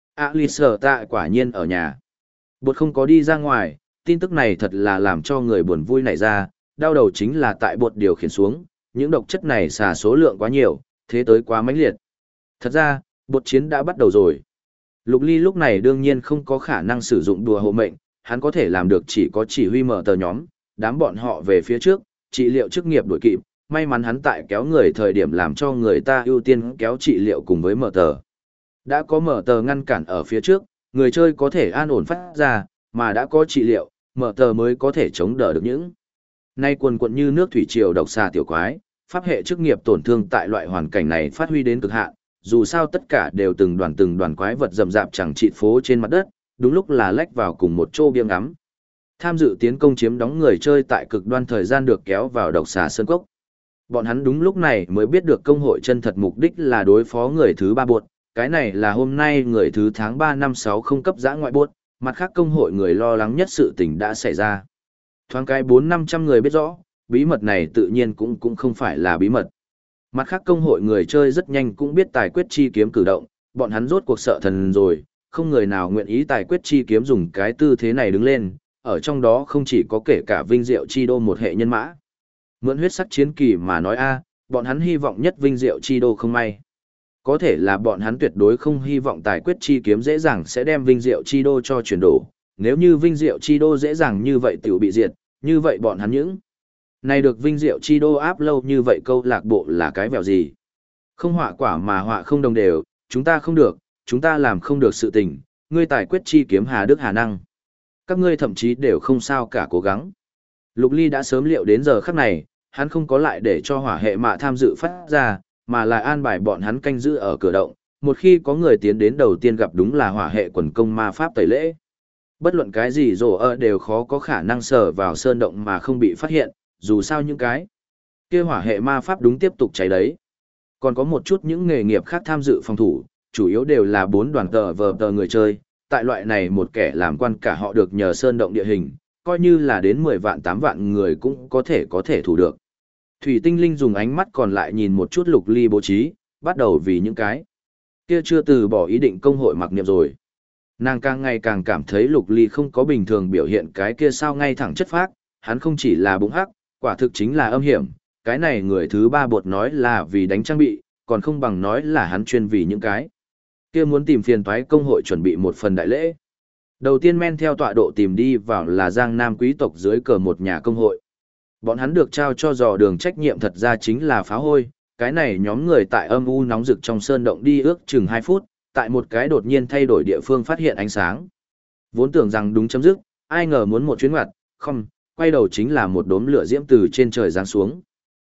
Alice tạ quả nhiên ở nhà. Bột không có đi ra ngoài, tin tức này thật là làm cho người buồn vui nảy ra, đau đầu chính là tại bột điều khiển xuống, những độc chất này xả số lượng quá nhiều, thế tới quá mãnh liệt. Thật ra, bột chiến đã bắt đầu rồi. Lục Ly lúc này đương nhiên không có khả năng sử dụng đùa hộ mệnh, hắn có thể làm được chỉ có chỉ huy mở tờ nhóm, đám bọn họ về phía trước, trị liệu chức nghiệp đuổi kịp, may mắn hắn tại kéo người thời điểm làm cho người ta ưu tiên kéo trị liệu cùng với mở tờ. Đã có mở tờ ngăn cản ở phía trước, người chơi có thể an ổn phát ra, mà đã có trị liệu, mở tờ mới có thể chống đỡ được những. Nay quần quận như nước thủy triều độc xà tiểu quái, pháp hệ chức nghiệp tổn thương tại loại hoàn cảnh này phát huy đến cực hạn, dù sao tất cả đều từng đoàn quái vật rậm rạp chẳng trị phố trên mặt đất, đúng lúc là lách vào cùng một chỗ biếng ngắm. Tham dự tiến công chiếm đóng người chơi tại cực đoan thời gian được kéo vào độc xà sơn cốc. Bọn hắn đúng lúc này mới biết được công hội chân thật mục đích là đối phó người thứ 3 buột, cái này là hôm nay người thứ tháng 3 năm 6 không cấp giã ngoại buột, mặt khác công hội người lo lắng nhất sự tình đã xảy ra. Thoáng cái 400-500 người biết rõ, bí mật này tự nhiên cũng không phải là bí mật. Mặt khác công hội người chơi rất nhanh cũng biết tài quyết chi kiếm cử động, bọn hắn rốt cuộc sợ thần rồi, không người nào nguyện ý tài quyết chi kiếm dùng cái tư thế này đứng lên, ở trong đó không chỉ có kể cả Vinh Diệu Chi Đô một hệ nhân mã. Mượn huyết sắc chiến kỳ mà nói bọn hắn hy vọng nhất Vinh Diệu Chi Đô không may. Có thể là bọn hắn tuyệt đối không hy vọng tài quyết chi kiếm dễ dàng sẽ đem Vinh Diệu Chi Đô cho chuyển đổ. Nếu như Vinh Diệu Chi Đô dễ dàng như vậy tiểu bị diệt, như vậy bọn hắn những này được Vinh Diệu Chi Đô áp lâu như vậy câu lạc bộ là cái vẹo gì? Không họa quả mà họa không đồng đều, chúng ta không được, chúng ta làm không được sự tình, ngươi tài quyết chi kiếm hà đức hà năng. Các ngươi thậm chí đều không sao cả cố gắng. Lục Ly đã sớm liệu đến giờ khắc này, hắn không có lại để cho hỏa hệ mạ tham dự phát ra, mà là an bài bọn hắn canh giữ ở cửa động, một khi có người tiến đến đầu tiên gặp đúng là hỏa hệ quần công ma pháp tẩy lễ. Bất luận cái gì đều khó có khả năng sờ vào sơn động mà không bị phát hiện, dù sao những cái kia hỏa hệ ma pháp đúng tiếp tục cháy đấy. Còn có một chút những nghề nghiệp khác tham dự phòng thủ, chủ yếu đều là 4 đoàn tờ người chơi, tại loại này một kẻ làm quan cả họ được nhờ sơn động địa hình, coi như là đến 10 vạn 8 vạn người cũng có thể thủ được. Thủy Tinh Linh dùng ánh mắt còn lại nhìn một chút Lục Ly bố trí, bắt đầu vì những cái kia chưa từ bỏ ý định công hội mặc niệm rồi. Nàng càng ngày càng cảm thấy Lục Ly không có bình thường biểu hiện cái kia sao ngay thẳng chất phác, hắn không chỉ là bụng hắc, quả thực chính là âm hiểm, cái này người thứ 3 bột nói là vì đánh trang bị, còn không bằng nói là hắn chuyên vì những cái kia muốn tìm phiền toái công hội chuẩn bị một phần đại lễ. Đầu tiên men theo tọa độ tìm đi vào là Giang Nam quý tộc dưới cờ một nhà công hội. Bọn hắn được trao cho dò đường trách nhiệm thật ra chính là phá hôi, cái này nhóm người tại âm u nóng rực trong sơn động đi ước chừng 2 phút, tại một cái đột nhiên thay đổi địa phương phát hiện ánh sáng. Vốn tưởng rằng đúng chấm dứt, ai ngờ muốn một chuyến ngoặt, không, quay đầu chính là một đốm lửa diễm từ trên trời giáng xuống.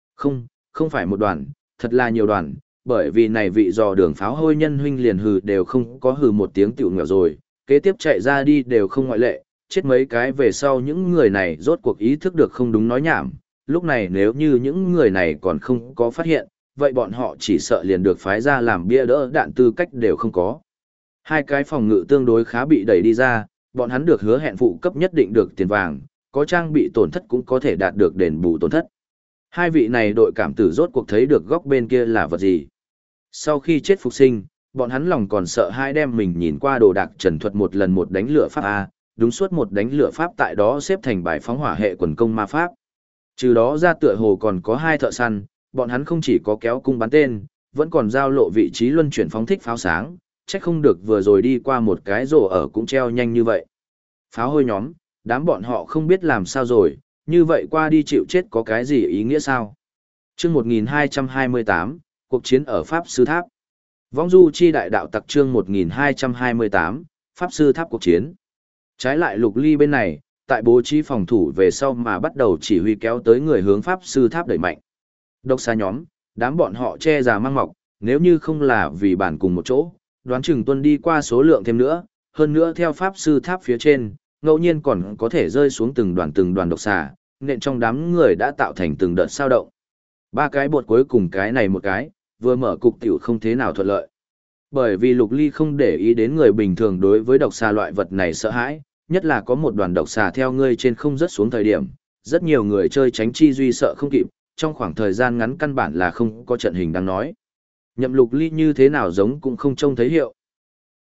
Không phải một đoàn, thật là nhiều đoàn, bởi vì này vị dò đường pháo hôi nhân huynh liền hừ đều không có hừ một tiếng tiểu nghèo rồi, kế tiếp chạy ra đi đều không ngoại lệ, chết mấy cái về sau những người này rốt cuộc ý thức được không đúng nói nhảm, lúc này nếu như những người này còn không có phát hiện, vậy bọn họ chỉ sợ liền được phái ra làm bia đỡ đạn tư cách đều không có. Hai cái phòng ngự tương đối khá bị đẩy đi ra, bọn hắn được hứa hẹn phụ cấp nhất định được tiền vàng, có trang bị tổn thất cũng có thể đạt được đền bù tổn thất. Hai vị này đội cảm tử rốt cuộc thấy được góc bên kia là vật gì. Sau khi chết phục sinh, bọn hắn lòng còn sợ hai đem mình nhìn qua đồ đạc trần thuật một lần một đánh lửa pháp A, đúng suốt một đánh lửa pháp tại đó xếp thành bài phóng hỏa hệ quần công ma pháp. Trừ đó ra tựa hồ còn có 2 thợ săn, bọn hắn không chỉ có kéo cung bắn tên, vẫn còn giao lộ vị trí luân chuyển phóng thích pháo sáng, chắc không được vừa rồi đi qua một cái rổ ở cũng treo nhanh như vậy. Pháo hôi nhóm, đám bọn họ không biết làm sao rồi, như vậy qua đi chịu chết có cái gì ý nghĩa sao? Chương 1228, cuộc chiến ở Pháp Sư Tháp. Vong du chi đại đạo tặc chương 1228, Pháp Sư Tháp cuộc chiến. Trái lại Lục Ly bên này, tại bố trí phòng thủ về sau mà bắt đầu chỉ huy kéo tới người hướng Pháp Sư Tháp đẩy mạnh. Độc xà nhóm, đám bọn họ che già mang mọc, nếu như không là vì bản cùng một chỗ, đoán chừng tuân đi qua số lượng thêm nữa, hơn nữa theo Pháp Sư Tháp phía trên, ngẫu nhiên còn có thể rơi xuống từng đoàn độc xà, nện trong đám người đã tạo thành từng đợt sao động. 3 cái bột cuối cùng cái này một cái, vừa mở cục tiểu không thế nào thuận lợi. Bởi vì Lục Ly không để ý đến người bình thường đối với độc xà loại vật này sợ hãi, nhất là có một đoàn độc xà theo ngươi trên không rớt xuống thời điểm, rất nhiều người chơi tránh chi duy sợ không kịp, trong khoảng thời gian ngắn căn bản là không có trận hình đang nói. Nhậm Lục Ly như thế nào giống cũng không trông thấy hiệu.